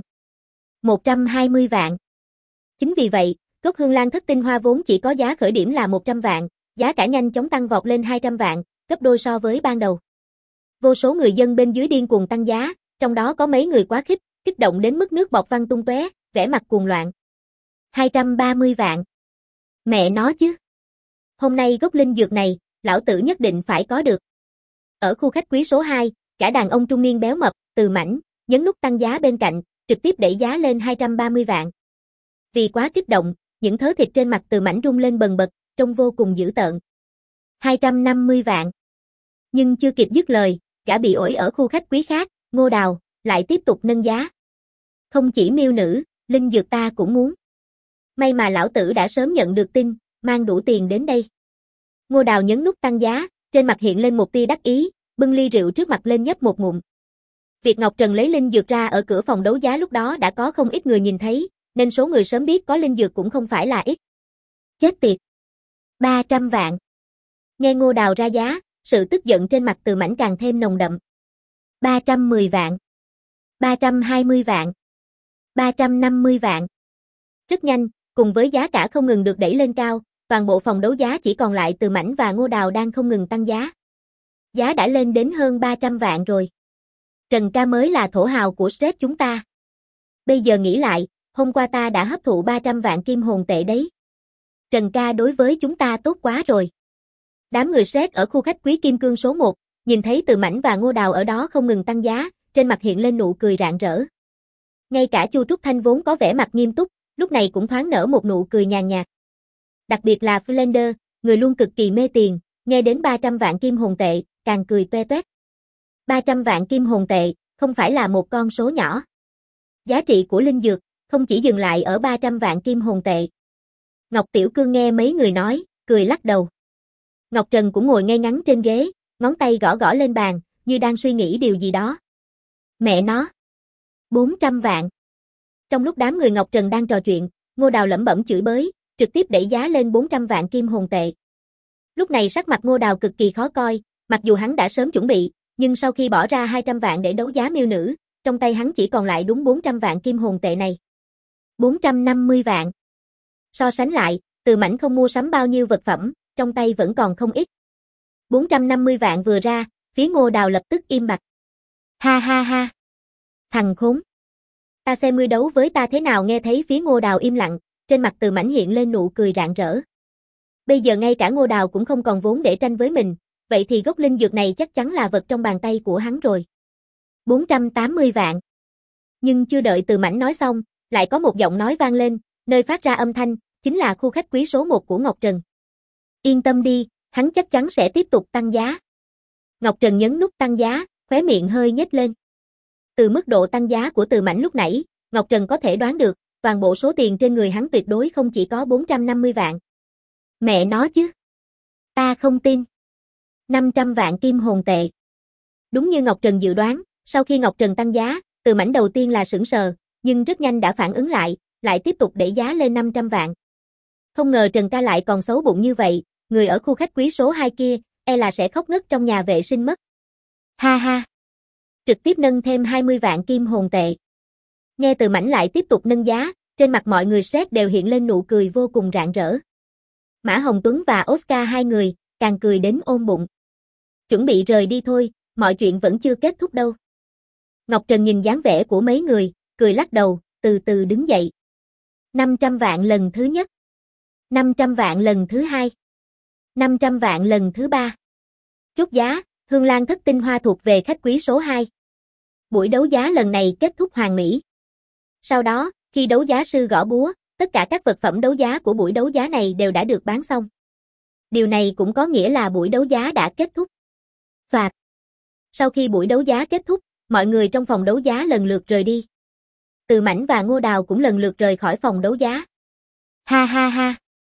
120 vạn. Chính vì vậy, gốc Hương Lan Thất Tinh Hoa vốn chỉ có giá khởi điểm là 100 vạn, giá cả nhanh chóng tăng vọt lên 200 vạn, gấp đôi so với ban đầu. Vô số người dân bên dưới điên cuồng tăng giá, trong đó có mấy người quá khích, kích động đến mức nước bọt văng tung tóe, vẻ mặt cuồng loạn. 230 vạn. Mẹ nó chứ. Hôm nay gốc linh dược này, lão tử nhất định phải có được. Ở khu khách quý số 2, cả đàn ông trung niên béo mập, Từ Mãnh, nhấn nút tăng giá bên cạnh, trực tiếp đẩy giá lên 230 vạn. Vì quá kích động, những thớ thịt trên mặt Từ Mãnh rung lên bần bật, trông vô cùng dữ tợn. 250 vạn. Nhưng chưa kịp dứt lời, gã bị ổi ở khu khách quý khác, Ngô Đào, lại tiếp tục nâng giá. Không chỉ miêu nữ, linh dược ta cũng muốn. May mà lão tử đã sớm nhận được tin, mang đủ tiền đến đây. Ngô Đào nhấn nút tăng giá, trên mặt hiện lên một tia đắc ý, bưng ly rượu trước mặt lên nhấp một ngụm. Việc Ngọc Trần lấy linh dược ra ở cửa phòng đấu giá lúc đó đã có không ít người nhìn thấy, nên số người sớm biết có linh dược cũng không phải là ít. Chết tiệt. 300 vạn. Nghe Ngô Đào ra giá, sự tức giận trên mặt Từ Mãnh càng thêm nồng đậm. 310 vạn. 320 vạn. 350 vạn. Rất nhanh, cùng với giá cả không ngừng được đẩy lên cao, toàn bộ phòng đấu giá chỉ còn lại Từ Mãnh và Ngô Đào đang không ngừng tăng giá. Giá đã lên đến hơn 300 vạn rồi. Trần ca mới là thổ hào của Stress chúng ta. Bây giờ nghĩ lại, hôm qua ta đã hấp thụ 300 vạn kim hồn tệ đấy. Trần ca đối với chúng ta tốt quá rồi. Đám người Stress ở khu khách quý Kim Cương số 1, nhìn thấy Từ Mãnh và Ngô Đào ở đó không ngừng tăng giá, trên mặt hiện lên nụ cười rạng rỡ. Ngay cả Chu Trúc Thanh vốn có vẻ mặt nghiêm túc, lúc này cũng thoáng nở một nụ cười nhàn nhạt. Đặc biệt là Flender, người luôn cực kỳ mê tiền, nghe đến 300 vạn kim hồn tệ, càng cười toe toét. 300 vạn kim hồn tệ, không phải là một con số nhỏ. Giá trị của linh dược, không chỉ dừng lại ở 300 vạn kim hồn tệ. Ngọc Tiểu Cương nghe mấy người nói, cười lắc đầu. Ngọc Trần cũng ngồi ngay ngắn trên ghế, ngón tay gõ gõ lên bàn, như đang suy nghĩ điều gì đó. Mẹ nó. 400 vạn. Trong lúc đám người Ngọc Trần đang trò chuyện, Ngô Đào lẩm bẩm chửi bới, trực tiếp đẩy giá lên 400 vạn kim hồn tệ. Lúc này sắc mặt Ngô Đào cực kỳ khó coi, mặc dù hắn đã sớm chuẩn bị, nhưng sau khi bỏ ra 200 vạn để đấu giá miêu nữ, trong tay hắn chỉ còn lại đúng 400 vạn kim hồn tệ này. 450 vạn. So sánh lại, Từ Mãnh không mua sắm bao nhiêu vật phẩm, trong tay vẫn còn không ít. 450 vạn vừa ra, phía Ngô Đào lập tức im bặt. Ha ha ha. Thằng khốn. Ta xem ngươi đấu với ta thế nào. Nghe thấy phía Ngô Đào im lặng, trên mặt Từ Mãnh hiện lên nụ cười rạng rỡ. Bây giờ ngay cả Ngô Đào cũng không còn vốn để tranh với mình, vậy thì gốc linh dược này chắc chắn là vật trong bàn tay của hắn rồi. 480 vạn. Nhưng chưa đợi Từ Mãnh nói xong, lại có một giọng nói vang lên, nơi phát ra âm thanh, chính là khu khách quý số 1 của Ngọc Trần. Yên tâm đi, hắn chắc chắn sẽ tiếp tục tăng giá. Ngọc Trần nhấn nút tăng giá, khóe miệng hơi nhếch lên. Từ mức độ tăng giá của Từ Mãnh lúc nãy, Ngọc Trần có thể đoán được, toàn bộ số tiền trên người hắn tuyệt đối không chỉ có 450 vạn. Mẹ nó chứ. Ta không tin. 500 vạn kim hồn tệ. Đúng như Ngọc Trần dự đoán, sau khi Ngọc Trần tăng giá, Từ Mãnh đầu tiên là sửng sờ, nhưng rất nhanh đã phản ứng lại tiếp tục đẩy giá lên 500 vạn. Không ngờ Trần ca lại còn xấu bụng như vậy, người ở khu khách quý số 2 kia, e là sẽ khóc ngất trong nhà vệ sinh mất. Ha ha. Trực tiếp nâng thêm 20 vạn kim hồn tệ. Nghe Từ Mãnh lại tiếp tục nâng giá, trên mặt mọi người stress đều hiện lên nụ cười vô cùng rạng rỡ. Mã Hồng Tuấn và Oscar hai người, càng cười đến ôm bụng. Chuẩn bị rời đi thôi, mọi chuyện vẫn chưa kết thúc đâu. Ngọc Trần nhìn dáng vẻ của mấy người, cười lắc đầu, từ từ đứng dậy. 500 vạn lần thứ nhất. 500 vạn lần thứ hai. 500 vạn lần thứ ba. Chốt giá, Hương Lan thất tinh hoa thuộc về khách quý số 2. Buổi đấu giá lần này kết thúc hoàn mỹ. Sau đó, khi đấu giá sư gõ búa, tất cả các vật phẩm đấu giá của buổi đấu giá này đều đã được bán xong. Điều này cũng có nghĩa là buổi đấu giá đã kết thúc. Phạt. Sau khi buổi đấu giá kết thúc, mọi người trong phòng đấu giá lần lượt rời đi. Từ Mãnh và Ngô Đào cũng lần lượt rời khỏi phòng đấu giá. Ha ha ha.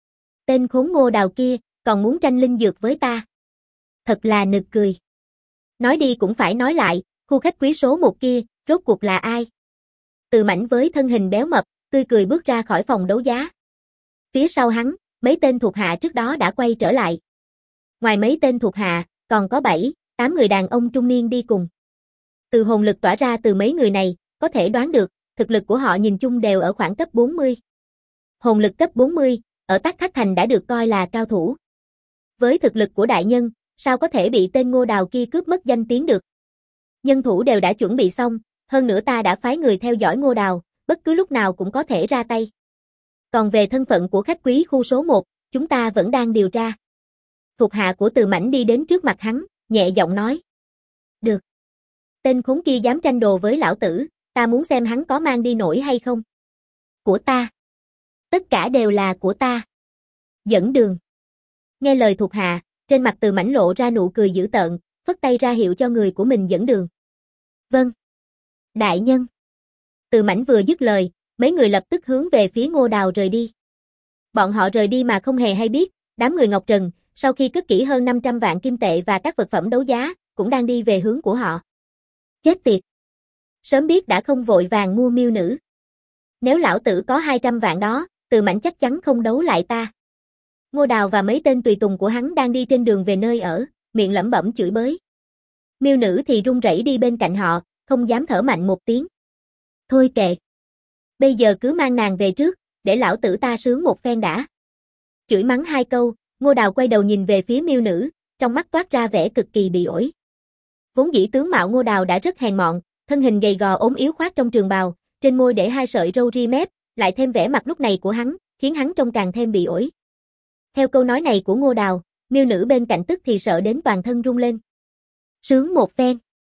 Tên khốn Ngô Đào kia, còn muốn tranh linh dược với ta. Thật là nực cười. Nói đi cũng phải nói lại, khu khách quý số 1 kia, rốt cuộc là ai? Từ Mãnh với thân hình béo mập, tươi cười bước ra khỏi phòng đấu giá. Phía sau hắn, mấy tên thuộc hạ trước đó đã quay trở lại. Ngoài mấy tên thuộc hạ, còn có 7, 8 người đàn ông trung niên đi cùng. Từ hồn lực tỏa ra từ mấy người này, có thể đoán được, thực lực của họ nhìn chung đều ở khoảng cấp 40. Hồn lực cấp 40, ở Tắc Thác Thành đã được coi là cao thủ. Với thực lực của đại nhân, sao có thể bị tên Ngô Đào kia cướp mất danh tiếng được? Nhân thủ đều đã chuẩn bị xong, hơn nữa ta đã phái người theo dõi Ngô Đào, bất cứ lúc nào cũng có thể ra tay. Còn về thân phận của khách quý khu số 1, chúng ta vẫn đang điều tra. Thuộc hạ của Từ Mãnh đi đến trước mặt hắn, nhẹ giọng nói. Được. Tên khốn kia dám tranh đồ với lão tử, ta muốn xem hắn có mang đi nổi hay không. Của ta. Tất cả đều là của ta. Dẫn đường. Nghe lời thuộc hạ, trên mặt Từ Mãnh lộ ra nụ cười dữ tợn, phất tay ra hiệu cho người của mình dẫn đường. Vâng. Đại nhân. Từ Mãnh vừa dứt lời, mấy người lập tức hướng về phía Ngô Đào rời đi. Bọn họ rời đi mà không hề hay biết, đám người Ngọc Trần, sau khi cất kỹ hơn 500 vạn kim tệ và các vật phẩm đấu giá, cũng đang đi về hướng của họ. Chết tiệt. Sớm biết đã không vội vàng mua miêu nữ. Nếu lão tử có 200 vạn đó, Từ Mãnh chắc chắn không đấu lại ta. Ngô Đào và mấy tên tùy tùng của hắn đang đi trên đường về nơi ở, miệng lẩm bẩm chửi bới. Miêu nữ thì run rẩy đi bên cạnh họ, không dám thở mạnh một tiếng. Thôi kệ. Bây giờ cứ mang nàng về trước, để lão tử ta sướng một phen đã. Chửi mắng 2 câu, Ngô Đào quay đầu nhìn về phía miêu nữ, trong mắt toát ra vẻ cực kỳ bị ổi. Vốn dĩ tướng mạo Ngô Đào đã rất hèn mọn, thân hình gầy gò ốm yếu khoác trong trường bào, trên môi để 2 sợi râu ria mép, lại thêm vẻ mặt lúc này của hắn, khiến hắn trông càng thêm bị ổi. Theo câu nói này của Ngô Đào, miêu nữ bên cạnh tức thì sợ đến toàn thân run lên. Sướng một phen.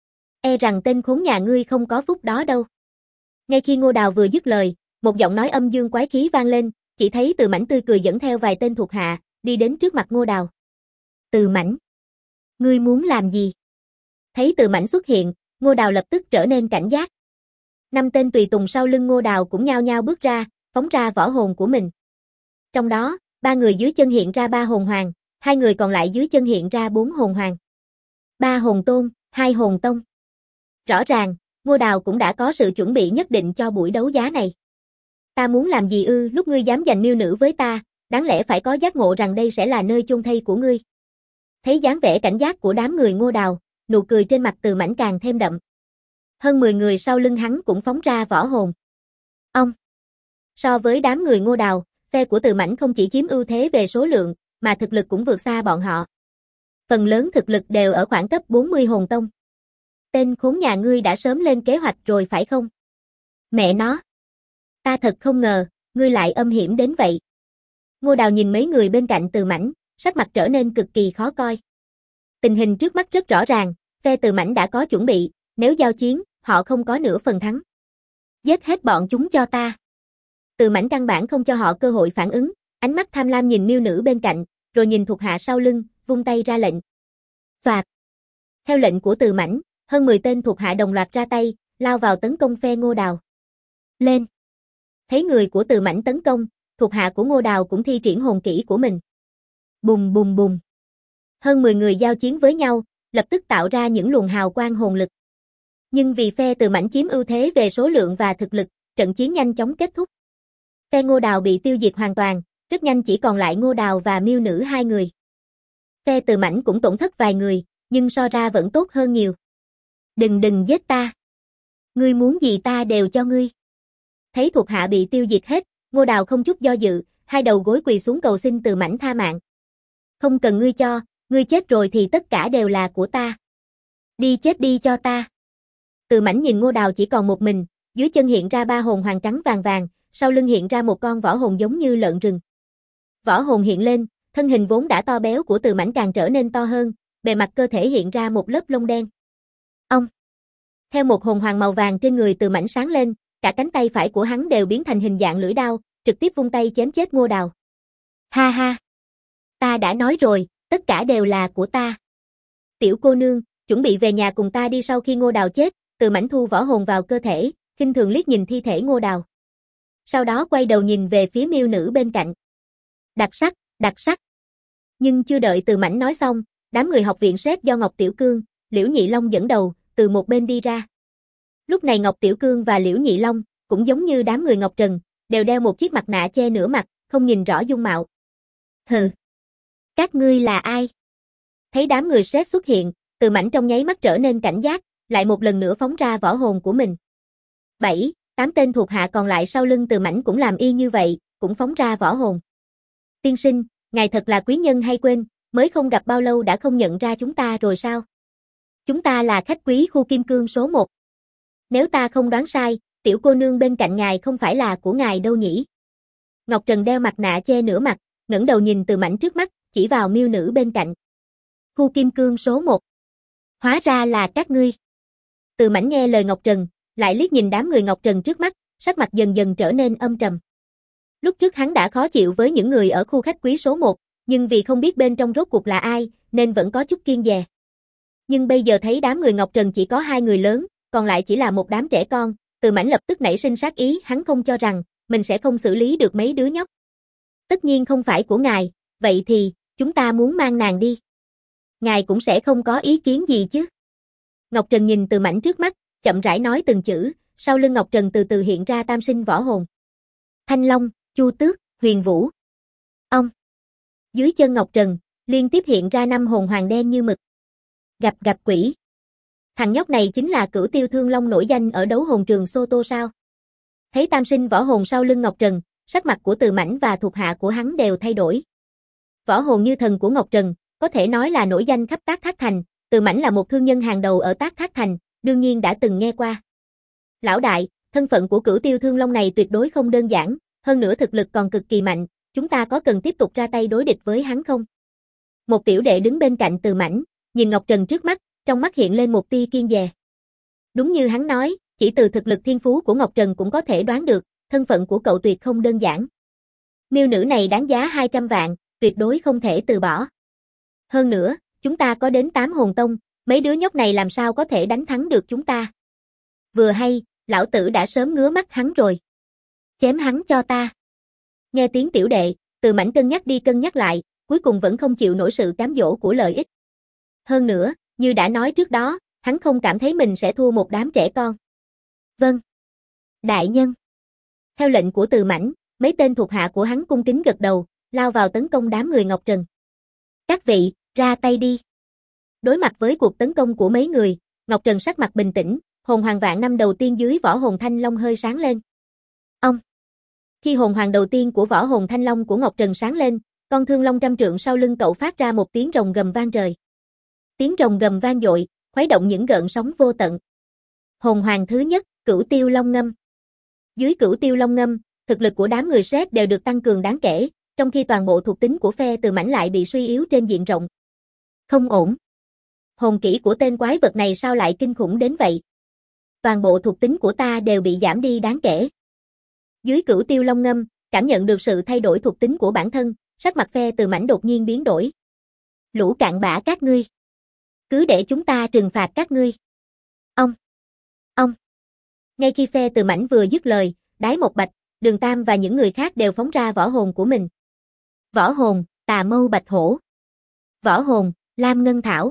E rằng tên khốn nhà ngươi không có phúc đó đâu. Ngay khi Ngô Đào vừa dứt lời, một giọng nói âm dương quái khí vang lên, chỉ thấy Từ Mãnh tươi cười dẫn theo vài tên thuộc hạ, đi đến trước mặt Ngô Đào. Từ Mãnh, ngươi muốn làm gì? Thấy Từ Mãnh xuất hiện, Ngô Đào lập tức trở nên cảnh giác. 5 tên tùy tùng sau lưng Ngô Đào cũng nhao nhao bước ra, phóng ra võ hồn của mình. Trong đó, 3 người dưới chân hiện ra 3 hồn hoàng, 2 người còn lại dưới chân hiện ra 4 hồn hoàng. 3 hồn tôn, 2 hồn tông. Rõ ràng, Ngô Đào cũng đã có sự chuẩn bị nhất định cho buổi đấu giá này. Ta muốn làm gì ư, lúc ngươi dám giành miêu nữ với ta, đáng lẽ phải có giác ngộ rằng đây sẽ là nơi chôn thây của ngươi. Thấy dáng vẻ cảnh giác của đám người Ngô Đào, nụ cười trên mặt Từ Mãnh càng thêm đậm. Hơn 10 người sau lưng hắn cũng phóng ra võ hồn. Ông. So với đám người Ngô Đào, phe của Từ Mãnh không chỉ chiếm ưu thế về số lượng, mà thực lực cũng vượt xa bọn họ. Phần lớn thực lực đều ở khoảng cấp 40 hồn tông. Tên khốn nhà ngươi đã sớm lên kế hoạch rồi phải không? Mẹ nó. Ta thật không ngờ, ngươi lại âm hiểm đến vậy. Ngô Đào nhìn mấy người bên cạnh Từ Mãnh, sắc mặt trở nên cực kỳ khó coi. Tình hình trước mắt rất rõ ràng, phe Từ Mãnh đã có chuẩn bị, nếu giao chiến, họ không có nửa phần thắng. Giết hết bọn chúng cho ta. Từ Mãnh căn bản không cho họ cơ hội phản ứng, ánh mắt tham lam nhìn miêu nữ bên cạnh, rồi nhìn thuộc hạ sau lưng, vung tay ra lệnh. Phạt. Theo lệnh của Từ Mãnh, hơn 10 tên thuộc hạ đồng loạt ra tay, lao vào tấn công phe Ngô Đào. Lên. Thấy người của Từ Mãnh tấn công, thuộc hạ của Ngô Đào cũng thi triển hồn kỹ của mình. Bùng bùng bùng. Hơn 10 người giao chiến với nhau, lập tức tạo ra những luồng hào quang hồn lực. Nhưng vì phe Từ Mãnh chiếm ưu thế về số lượng và thực lực, trận chiến nhanh chóng kết thúc. Phe Ngô Đào bị tiêu diệt hoàn toàn, rất nhanh chỉ còn lại Ngô Đào và Miêu Nữ hai người. Phe Từ Mãnh cũng tổn thất vài người, nhưng so ra vẫn tốt hơn nhiều. Đừng giết ta. Ngươi muốn gì ta đều cho ngươi. Thấy thuộc hạ bị tiêu diệt hết, Ngô Đào không chút do dự, hai đầu gối quỳ xuống cầu xin Từ Mãnh tha mạng. Không cần ngươi cho, ngươi chết rồi thì tất cả đều là của ta. Đi chết đi cho ta. Từ Mãnh nhìn Ngô Đào chỉ còn một mình, dưới chân hiện ra ba hồn hoàng trắng vàng vàng, sau lưng hiện ra một con võ hồn giống như lợn rừng. Võ hồn hiện lên, thân hình vốn đã to béo của Từ Mãnh càng trở nên to hơn, bề mặt cơ thể hiện ra một lớp lông đen. Ông. Theo một hồn hoàng màu vàng trên người Từ Mãnh sáng lên, cả cánh tay phải của hắn đều biến thành hình dạng lưỡi đao, trực tiếp vung tay chém chết Ngô Đào. Ha ha. Ta đã nói rồi, tất cả đều là của ta. Tiểu cô nương, chuẩn bị về nhà cùng ta đi. Sau khi Ngô Đào chết, Từ Mãnh thu võ hồn vào cơ thể, khinh thường liếc nhìn thi thể Ngô Đào. Sau đó quay đầu nhìn về phía Miêu Nữ bên cạnh. Đặc sắc, đặc sắc. Nhưng chưa đợi Từ Mãnh nói xong, đám người học viện SET do Ngọc Tiểu Cương, Liễu Nhị Long dẫn đầu, từ một bên đi ra. Lúc này Ngọc Tiểu Cương và Liễu Nhị Long, cũng giống như đám người Ngọc Trần, đều đeo một chiếc mặt nạ che nửa mặt, không nhìn rõ dung mạo. Hừ. Các ngươi là ai? Thấy đám người SET xuất hiện, Từ Mãnh trong nháy mắt trở nên cảnh giác, lại một lần nữa phóng ra võ hồn của mình. 7, 8 tên thuộc hạ còn lại sau lưng Từ Mãnh cũng làm y như vậy, cũng phóng ra võ hồn. Tiên sinh, ngài thật là quý nhân hay quên, mới không gặp bao lâu đã không nhận ra chúng ta rồi sao? Chúng ta là khách quý khu Kim Cương số 1. Nếu ta không đoán sai, tiểu cô nương bên cạnh ngài không phải là của ngài đâu nhỉ? Ngọc Trần đeo mặt nạ che nửa mặt, ngẩng đầu nhìn Từ Mãnh trước mắt, chỉ vào Miêu Nữ bên cạnh. Khu Kim Cương số 1. Hóa ra là các ngươi. Từ Mãnh nghe lời Ngọc Trần, lại liếc nhìn đám người Ngọc Trần trước mắt, sắc mặt dần dần trở nên âm trầm. Lúc trước hắn đã khó chịu với những người ở khu khách quý số 1, nhưng vì không biết bên trong rốt cuộc là ai, nên vẫn có chút kiêng dè. Nhưng bây giờ thấy đám người Ngọc Trần chỉ có 2 người lớn, còn lại chỉ là một đám trẻ con, Từ Mãnh lập tức nảy sinh sát ý, hắn không cho rằng mình sẽ không xử lý được mấy đứa nhóc. Tất nhiên không phải của ngài, vậy thì, chúng ta muốn mang nàng đi. Ngài cũng sẽ không có ý kiến gì chứ? Ngọc Trần nhìn Từ Mãnh trước mắt, chậm rãi nói từng chữ, sau lưng Ngọc Trần từ từ hiện ra tam sinh võ hồn. Thanh Long, Chu Tước, Huyền Vũ. Ông. Dưới chân Ngọc Trần, liên tiếp hiện ra 5 hồn hoàng đen như mực. Gặp quỷ. Thằng nhóc này chính là Cửu Tiêu Thương Long nổi danh ở đấu hồn trường Sô Tô sao? Thấy tam sinh võ hồn sau lưng Ngọc Trần, sắc mặt của Từ Mãnh và thuộc hạ của hắn đều thay đổi. Võ hồn như thần của Ngọc Trần, có thể nói là nổi danh khắp Tác Thác Thành, Từ Mãnh là một thương nhân hàng đầu ở Tác Thác Thành, đương nhiên đã từng nghe qua. Lão đại, thân phận của Cửu Tiêu Thương Long này tuyệt đối không đơn giản, hơn nữa thực lực còn cực kỳ mạnh, chúng ta có cần tiếp tục ra tay đối địch với hắn không? Một tiểu đệ đứng bên cạnh Từ Mãnh, nhìn Ngọc Trần trước mắt, trong mắt hiện lên một tia kiêng dè. Đúng như hắn nói, chỉ từ thực lực thiên phú của Ngọc Trần cũng có thể đoán được, thân phận của cậu tuyệt không đơn giản. Miêu Nữ này đáng giá 200 vạn, tuyệt đối không thể từ bỏ. Hơn nữa, chúng ta có đến 8 hồn tông, mấy đứa nhóc này làm sao có thể đánh thắng được chúng ta? Vừa hay, lão tử đã sớm ngứa mắt hắn rồi. Chém hắn cho ta. Nghe tiếng tiểu đệ, Từ Mãnh cân nhắc đi cân nhắc lại, cuối cùng vẫn không chịu nổi sự cám dỗ của lợi ích. Hơn nữa, như đã nói trước đó, hắn không cảm thấy mình sẽ thua một đám trẻ con. Vâng. Đại nhân. Theo lệnh của Từ Mãnh, mấy tên thuộc hạ của hắn cung kính gật đầu, lao vào tấn công đám người Ngọc Trần. Các vị, ra tay đi. Đối mặt với cuộc tấn công của mấy người, Ngọc Trần sắc mặt bình tĩnh, hồn hoàng vạn năm đầu tiên dưới võ hồn Thanh Long hơi sáng lên. Ông. Khi hồn hoàng đầu tiên của võ hồn Thanh Long của Ngọc Trần sáng lên, con thương long trăm trượng sau lưng cậu phát ra một tiếng rồng gầm vang trời. Tiếng rồng gầm vang dội, khuấy động những gợn sóng vô tận. Hồn hoàng thứ nhất, Cửu Tiêu Long Ngâm. Dưới Cửu Tiêu Long Ngâm, thực lực của đám người SET đều được tăng cường đáng kể, trong khi toàn bộ thuộc tính của phe Từ Mãnh lại bị suy yếu trên diện rộng. Không ổn. Hồn kỹ của tên quái vật này sao lại kinh khủng đến vậy? Toàn bộ thuộc tính của ta đều bị giảm đi đáng kể. Dưới Cửu Tiêu Long Ngâm, cảm nhận được sự thay đổi thuộc tính của bản thân, sắc mặt phe Từ Mãnh đột nhiên biến đổi. Lũ cặn bã các ngươi. Cứ để chúng ta trừng phạt các ngươi. Ông. Ngay khi phe Từ Mãnh vừa dứt lời, Đái Một Bạch, Đường Tam và những người khác đều phóng ra võ hồn của mình. Võ hồn, Tà Mâu Bạch Hổ. Võ hồn, Lam Ngân Thảo.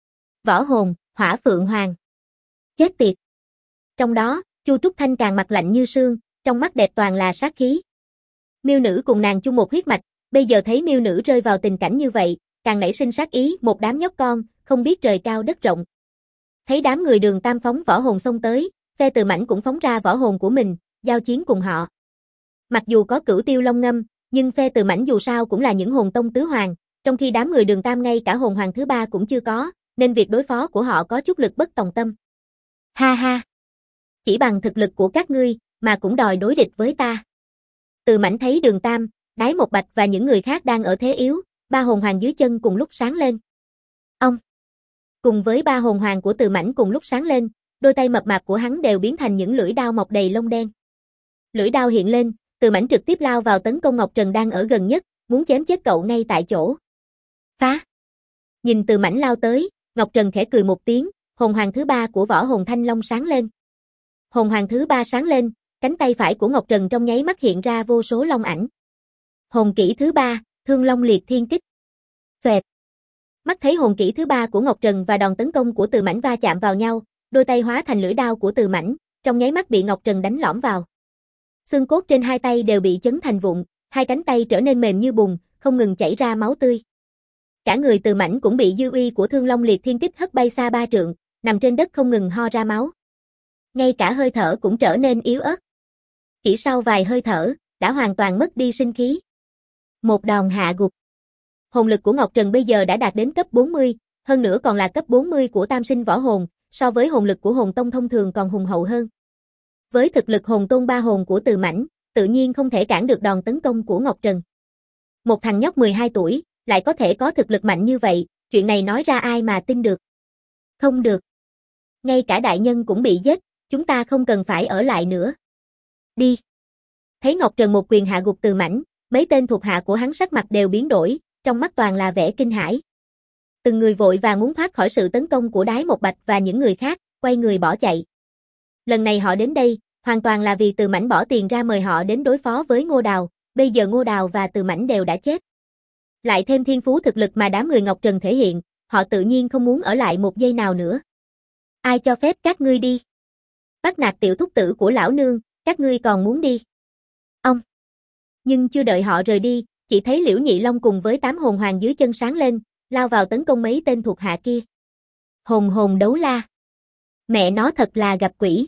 Võ hồn, Hỏa Phượng Hoàng. Chết tiệt. Trong đó, Chu Trúc Thanh càng mặt lạnh như sương, trong mắt đẹp toàn là sát khí. Miêu nữ cùng nàng chung một huyết mạch, bây giờ thấy miêu nữ rơi vào tình cảnh như vậy, càng nảy sinh sát ý, một đám nhóc con, không biết trời cao đất rộng. Thấy đám người Đường Tam phóng võ hồn xông tới, Phe Từ Mãnh cũng phóng ra võ hồn của mình, giao chiến cùng họ. Mặc dù có Cửu Tiêu Long Ngâm, nhưng Phe Từ Mãnh dù sao cũng là những hồn tông tứ hoàng, trong khi đám người Đường Tam ngay cả hồn hoàng thứ ba cũng chưa có, nên việc đối phó của họ có chút lực bất tòng tâm. Ha ha! Chỉ bằng thực lực của các ngươi, mà cũng đòi đối địch với ta. Từ Mãnh thấy Đường Tam, Đái Một Bạch và những người khác đang ở thế yếu, ba hồn hoàng dưới chân cùng lúc sáng lên. Ông! Cùng với ba hồn hoàng của Từ Mãnh cùng lúc sáng lên, đôi tay mập mạp của hắn đều biến thành những lưỡi đao mọc đầy lông đen. Lưỡi đao hiện lên, Từ Mãnh trực tiếp lao vào tấn công Ngọc Trần đang ở gần nhất, muốn chém chết cậu ngay tại chỗ. Phá! Nhìn Từ Mãnh lao tới, Ngọc Trần khẽ cười một tiếng, hồn hoàng thứ ba của Võ Hồn Thanh Long sáng lên. Hồn hoàng thứ ba sáng lên, cánh tay phải của Ngọc Trần trong nháy mắt hiện ra vô số long ảnh. Hồn kỹ thứ ba, Thương Long Liệt Thiên Kích. Xoẹt. Mắt thấy hồn kỹ thứ ba của Ngọc Trần và đòn tấn công của Từ Mãnh va chạm vào nhau, đôi tay hóa thành lưỡi đao của Từ Mãnh, trong nháy mắt bị Ngọc Trần đánh lõm vào. Xương cốt trên hai tay đều bị chấn thành vụn, hai cánh tay trở nên mềm như bùn, không ngừng chảy ra máu tươi. Cả người Từ Mãnh cũng bị dư uy của Thương Long Liệt Thiên Kích hất bay xa 3 trượng, nằm trên đất không ngừng ho ra máu. Ngay cả hơi thở cũng trở nên yếu ớt. Chỉ sau vài hơi thở, đã hoàn toàn mất đi sinh khí. Một đòn hạ gục. Hồn lực của Ngọc Trần bây giờ đã đạt đến cấp 40, hơn nữa còn là cấp 40 của tam sinh võ hồn, so với hồn lực của hồn tông thông thường còn hùng hậu hơn. Với thực lực hồn tôn ba hồn của Từ Mãnh, tự nhiên không thể cản được đòn tấn công của Ngọc Trần. Một thằng nhóc 12 tuổi, lại có thể có thực lực mạnh như vậy, chuyện này nói ra ai mà tin được. Không được. Ngay cả đại nhân cũng bị giết, chúng ta không cần phải ở lại nữa. Đi. Thấy Ngọc Trần một quyền hạ gục Từ Mãnh, mấy tên thuộc hạ của hắn sắc mặt đều biến đổi, trong mắt toàn là vẻ kinh hãi. Từng người vội vàng muốn thoát khỏi sự tấn công của Đái Một Bạch và những người khác, quay người bỏ chạy. Lần này họ đến đây, hoàn toàn là vì Từ Mãnh bỏ tiền ra mời họ đến đối phó với Ngô Đào, bây giờ Ngô Đào và Từ Mãnh đều đã chết. Lại thêm thiên phú thực lực mà đám người Ngọc Trần thể hiện, họ tự nhiên không muốn ở lại một giây nào nữa. Ai cho phép các ngươi đi? Bắt nạt tiểu thúc tử của lão nương, các ngươi còn muốn đi? Ông! Nhưng chưa đợi họ rời đi, chỉ thấy Liễu Nhị Long cùng với 8 hồn hoàng dưới chân sáng lên, lao vào tấn công mấy tên thuộc hạ kia. Hồn hồn đấu la. Mẹ nó thật là gặp quỷ.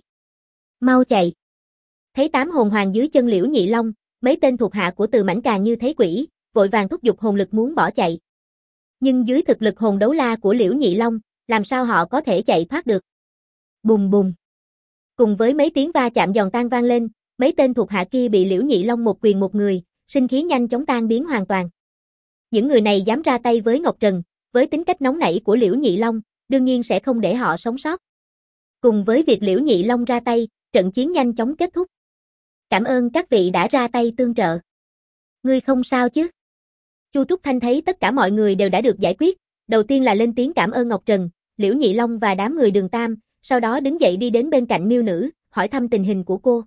Mau chạy. Thấy 8 hồn hoàng dưới chân Liễu Nhị Long, mấy tên thuộc hạ của Từ Mãnh càng như thấy quỷ, vội vàng thúc giục hồn lực muốn bỏ chạy. Nhưng dưới thực lực hồn đấu la của Liễu Nhị Long, làm sao họ có thể chạy thoát được? Bùng bùng. Cùng với mấy tiếng va chạm giòn tan vang lên, mấy tên thuộc hạ kia bị Liễu Nhị Long một quyền một người, sinh khí nhanh chóng tan biến hoàn toàn. Những người này dám ra tay với Ngọc Trần, với tính cách nóng nảy của Liễu Nhị Long, đương nhiên sẽ không để họ sống sót. Cùng với việc Liễu Nhị Long ra tay, trận chiến nhanh chóng kết thúc. Cảm ơn các vị đã ra tay tương trợ. Ngươi không sao chứ? Chu Trúc Thanh thấy tất cả mọi người đều đã được giải quyết, đầu tiên là lên tiếng cảm ơn Ngọc Trần, Liễu Nhị Long và đám người Đường Tam, sau đó đứng dậy đi đến bên cạnh miêu nữ, hỏi thăm tình hình của cô.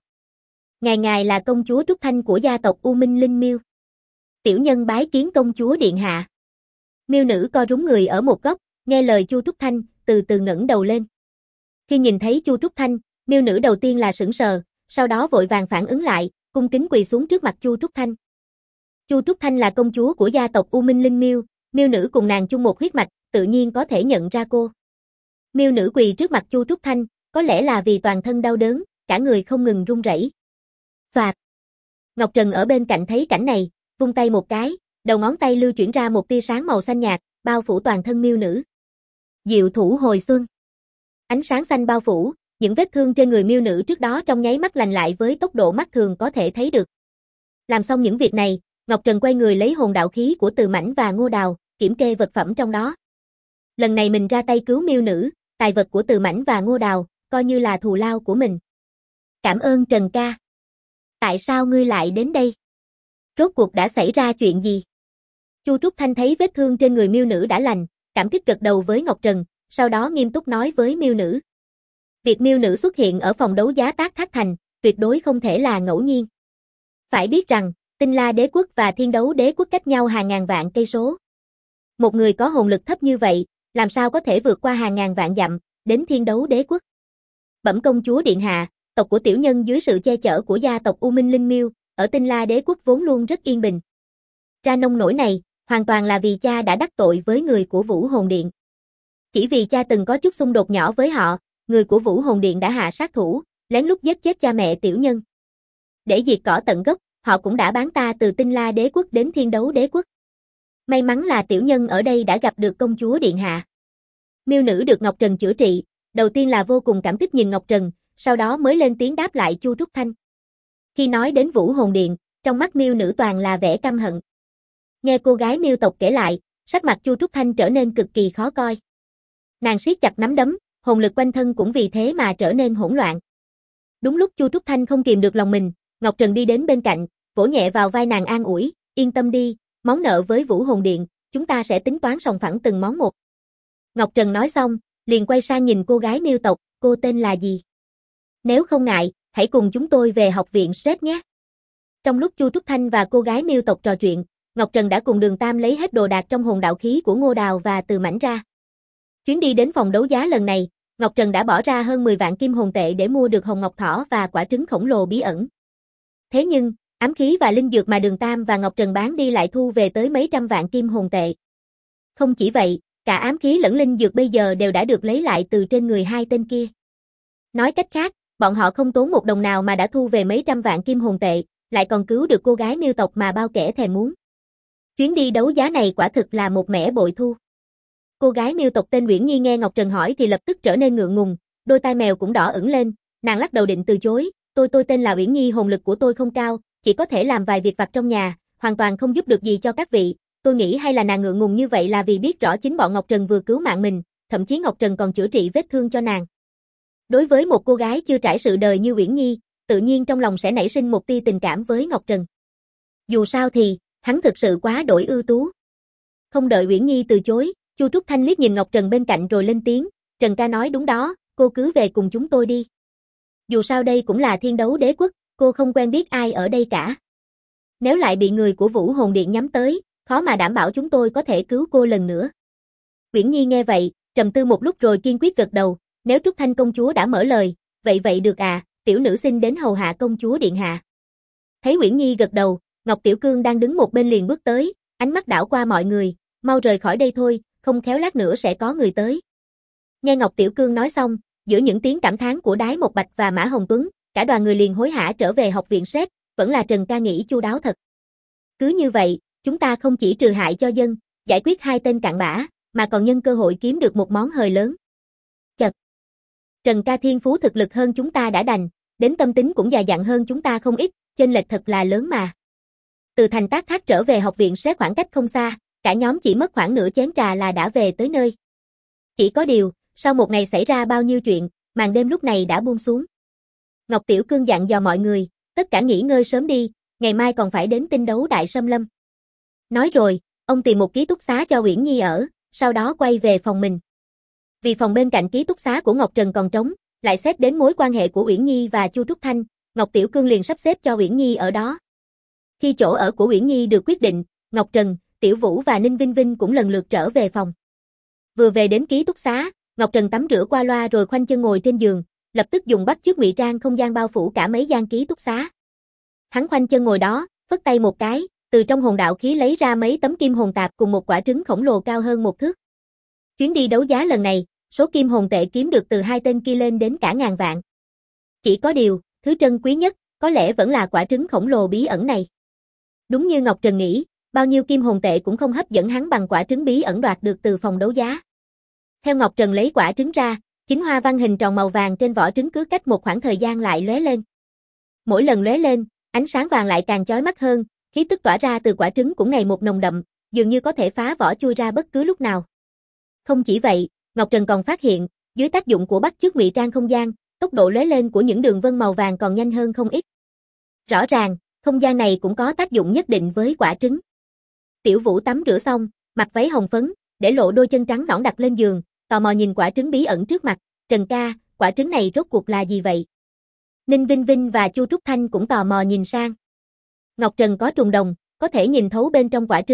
Ngài là công chúa Trúc Thanh của gia tộc U Minh Linh Miêu. Tiểu nhân bái kiến công chúa điện hạ. Miêu nữ co rúm người ở một góc, nghe lời Chu Trúc Thanh, từ từ ngẩng đầu lên. Khi nhìn thấy Chu Trúc Thanh, miêu nữ đầu tiên là sững sờ, sau đó vội vàng phản ứng lại, cung kính quỳ xuống trước mặt Chu Trúc Thanh. Chu Trúc Thanh là công chúa của gia tộc U Minh Linh Miêu, miêu nữ cùng nàng chung một huyết mạch, tự nhiên có thể nhận ra cô. Miêu nữ quỳ trước mặt Chu Trúc Thanh, có lẽ là vì toàn thân đau đớn, cả người không ngừng run rẩy. Phạt. Ngọc Trần ở bên cạnh thấy cảnh này, vung tay một cái, đầu ngón tay lưu chuyển ra một tia sáng màu xanh nhạt, bao phủ toàn thân miêu nữ. Diệu thủ hồi xuân. Ánh sáng xanh bao phủ, những vết thương trên người miêu nữ trước đó trong nháy mắt lành lại với tốc độ mắt thường có thể thấy được. Làm xong những việc này, Ngọc Trần quay người lấy hồn đạo khí của Từ Mãnh và Ngô Đào, kiểm kê vật phẩm trong đó. Lần này mình ra tay cứu miêu nữ, tài vật của Từ Mãnh và Ngô Đào, coi như là thù lao của mình. Cảm ơn Trần ca. Tại sao ngươi lại đến đây? Rốt cuộc đã xảy ra chuyện gì? Chu Trúc Thanh thấy vết thương trên người miêu nữ đã lành, cảm kích gật đầu với Ngọc Trần, sau đó nghiêm túc nói với miêu nữ. Việc miêu nữ xuất hiện ở phòng đấu giá Tác Thác Thành, tuyệt đối không thể là ngẫu nhiên. Phải biết rằng, Tinh La Đế quốc và Thiên Đấu Đế quốc cách nhau hàng ngàn vạn cây số. Một người có hồn lực thấp như vậy, làm sao có thể vượt qua hàng ngàn vạn dặm, đến Thiên Đấu Đế quốc? Bẩm công chúa điện hạ, tộc của tiểu nhân dưới sự che chở của gia tộc U Minh Linh Miêu, ở Tinh La Đế quốc vốn luôn rất yên bình. Ra nông nổi này, hoàn toàn là vì cha đã đắc tội với người của Vũ Hồn Điện. Chỉ vì cha từng có chút xung đột nhỏ với họ, người của Vũ Hồn Điện đã hạ sát thủ, lén lút giết chết cha mẹ tiểu nhân. Để diệt cỏ tận gốc, họ cũng đã bán ta từ Tinh La Đế quốc đến Thiên Đấu Đế quốc. May mắn là tiểu nhân ở đây đã gặp được công chúa điện hạ. Miêu nữ được Ngọc Trần chữa trị, đầu tiên là vô cùng cảm kích nhìn Ngọc Trần, sau đó mới lên tiếng đáp lại Chu Trúc Thanh. Khi nói đến Vũ Hồn Điện, trong mắt Miêu nữ toàn là vẻ căm hận. Nghe cô gái Miêu tộc kể lại, sắc mặt Chu Trúc Thanh trở nên cực kỳ khó coi. Nàng siết chặt nắm đấm, hồn lực quanh thân cũng vì thế mà trở nên hỗn loạn. Đúng lúc Chu Trúc Thanh không kìm được lòng mình, Ngọc Trần đi đến bên cạnh, vỗ nhẹ vào vai nàng an ủi, yên tâm đi, món nợ với Vũ Hồn Điện, chúng ta sẽ tính toán sòng phẳng từng món một. Ngọc Trần nói xong, liền quay sang nhìn cô gái Miêu tộc, cô tên là gì? Nếu không ngại, hãy cùng chúng tôi về học viện Sret nhé. Trong lúc Chu Trúc Thanh và cô gái Miêu tộc trò chuyện, Ngọc Trần đã cùng Đường Tam lấy hết đồ đạc trong hồn đạo khí của Ngô Đào và Từ Mãnh ra. Chuyến đi đến phòng đấu giá lần này, Ngọc Trần đã bỏ ra hơn 10 vạn kim hồn tệ để mua được hồng ngọc thỏ và quả trứng khổng lồ bí ẩn. Thế nhưng, ám khí và linh dược mà Đường Tam và Ngọc Trần bán đi lại thu về tới mấy trăm vạn kim hồn tệ. Không chỉ vậy, cả ám khí lẫn linh dược bây giờ đều đã được lấy lại từ trên người hai tên kia. Nói cách khác, bọn họ không tốn một đồng nào mà đã thu về mấy trăm vạn kim hồn tệ, lại còn cứu được cô gái Miêu tộc mà bao kẻ thèm muốn. Chuyến đi đấu giá này quả thực là một mẻ bội thu. Cô gái Miêu tộc tên Uyển Nhi nghe Ngọc Trần hỏi thì lập tức trở nên ngượng ngùng, đôi tai mèo cũng đỏ ửng lên, nàng lắc đầu định từ chối, tôi tên là Uyển Nhi, hồn lực của tôi không cao, chỉ có thể làm vài việc vặt trong nhà, hoàn toàn không giúp được gì cho các vị. Tôi nghĩ hay là nàng ngượng ngùng như vậy là vì biết rõ chính bọn Ngọc Trần vừa cứu mạng mình, thậm chí Ngọc Trần còn chữa trị vết thương cho nàng. Đối với một cô gái chưa trải sự đời như Uyển Nhi, tự nhiên trong lòng sẽ nảy sinh một tia tình cảm với Ngọc Trần. Dù sao thì, hắn thực sự quá đổi ưu tú. Không đợi Uyển Nhi từ chối, Chu Trúc Thanh liếc nhìn Ngọc Trần bên cạnh rồi lên tiếng, Trần ca nói đúng đó, cô cứ về cùng chúng tôi đi. Dù sao đây cũng là Thiên Đấu Đế quốc, cô không quen biết ai ở đây cả. Nếu lại bị người của Vũ Hồn Điện nhắm tới, khó mà đảm bảo chúng tôi có thể cứu cô lần nữa. Uyển Nhi nghe vậy, trầm tư một lúc rồi kiên quyết gật đầu, nếu Trúc Thanh công chúa đã mở lời, vậy được à, tiểu nữ xin đến hầu hạ công chúa điện hạ. Thấy Uyển Nhi gật đầu, Ngọc Tiểu Cương đang đứng một bên liền bước tới, ánh mắt đảo qua mọi người, mau rời khỏi đây thôi, không khéo lát nữa sẽ có người tới. Nghe Ngọc Tiểu Cương nói xong, giữa những tiếng cảm thán của Đái Một Bạch và Mã Hồng Tuấn, cả đoàn người liền hối hả trở về học viện Sret, vẫn là Trần ca nghĩ chu đáo thật. Cứ như vậy, chúng ta không chỉ trừ hại cho dân, giải quyết hai tên cặn bã, mà còn nhân cơ hội kiếm được một món hời lớn. Chật! Trần ca thiên phú thực lực hơn chúng ta đã đành, đến tâm tính cũng già dặn hơn chúng ta không ít, chênh lệch thật là lớn mà. Từ thành Tác Thác trở về học viện Sret khoảng cách không xa, cả nhóm chỉ mất khoảng nửa chén trà là đã về tới nơi. Chỉ có điều, sau một ngày xảy ra bao nhiêu chuyện, màn đêm lúc này đã buông xuống. Ngọc Tiểu Cương dặn dò mọi người, tất cả nghỉ ngơi sớm đi, ngày mai còn phải đến tinh đấu Đại Sâm Lâm. Nói rồi, ông tìm một ký túc xá cho Uyển Nhi ở, sau đó quay về phòng mình. Vì phòng bên cạnh ký túc xá của Ngọc Trần còn trống, lại xét đến mối quan hệ của Uyển Nhi và Chu Trúc Thanh, Ngọc Tiểu Cương liền sắp xếp cho Uyển Nhi ở đó. Khi chỗ ở của Uyển Nhi được quyết định, Ngọc Trần, Tiểu Vũ và Ninh Vinh Vinh cũng lần lượt trở về phòng. Vừa về đến ký túc xá, Ngọc Trần tắm rửa qua loa rồi khoanh chân ngồi trên giường, lập tức dùng bắt chước ngụy trang không gian bao phủ cả mấy gian ký túc xá. Hắn khoanh chân ngồi đó, phất tay một cái, từ trong hồn đạo khí lấy ra mấy tấm kim hồn tạp cùng một quả trứng khổng lồ cao hơn một thước. Chuyến đi đấu giá lần này, số kim hồn tệ kiếm được từ hai tên kia lên đến cả ngàn vạn. Chỉ có điều, thứ trân quý nhất, có lẽ vẫn là quả trứng khổng lồ bí ẩn này. Đúng như Ngọc Trần nghĩ, bao nhiêu kim hồn tệ cũng không hấp dẫn hắn bằng quả trứng bí ẩn đoạt được từ phòng đấu giá. Theo Ngọc Trần lấy quả trứng ra, chính hoa văn hình tròn màu vàng trên vỏ trứng cứ cách một khoảng thời gian lại lóe lên. Mỗi lần lóe lên, ánh sáng vàng lại càng chói mắt hơn, khí tức tỏa ra từ quả trứng cũng ngày một nồng đậm, dường như có thể phá vỏ chui ra bất cứ lúc nào. Không chỉ vậy, Ngọc Trần còn phát hiện, dưới tác dụng của bắt chước ngụy trang không gian, tốc độ lóe lên của những đường vân màu vàng còn nhanh hơn không ít. Rõ ràng, không gian này cũng có tác dụng nhất định với quả trứng. Tiểu Vũ tắm rửa xong, mặc váy hồng phấn, để lộ đôi chân trắng nõn đặt lên giường, tò mò nhìn quả trứng bí ẩn trước mặt, Trần ca, quả trứng này rốt cuộc là gì vậy? Ninh Vinh Vinh và Chu Trúc Thanh cũng tò mò nhìn sang. Ngọc Trần có trùng đồng, có thể nhìn thấu bên trong quả trứng,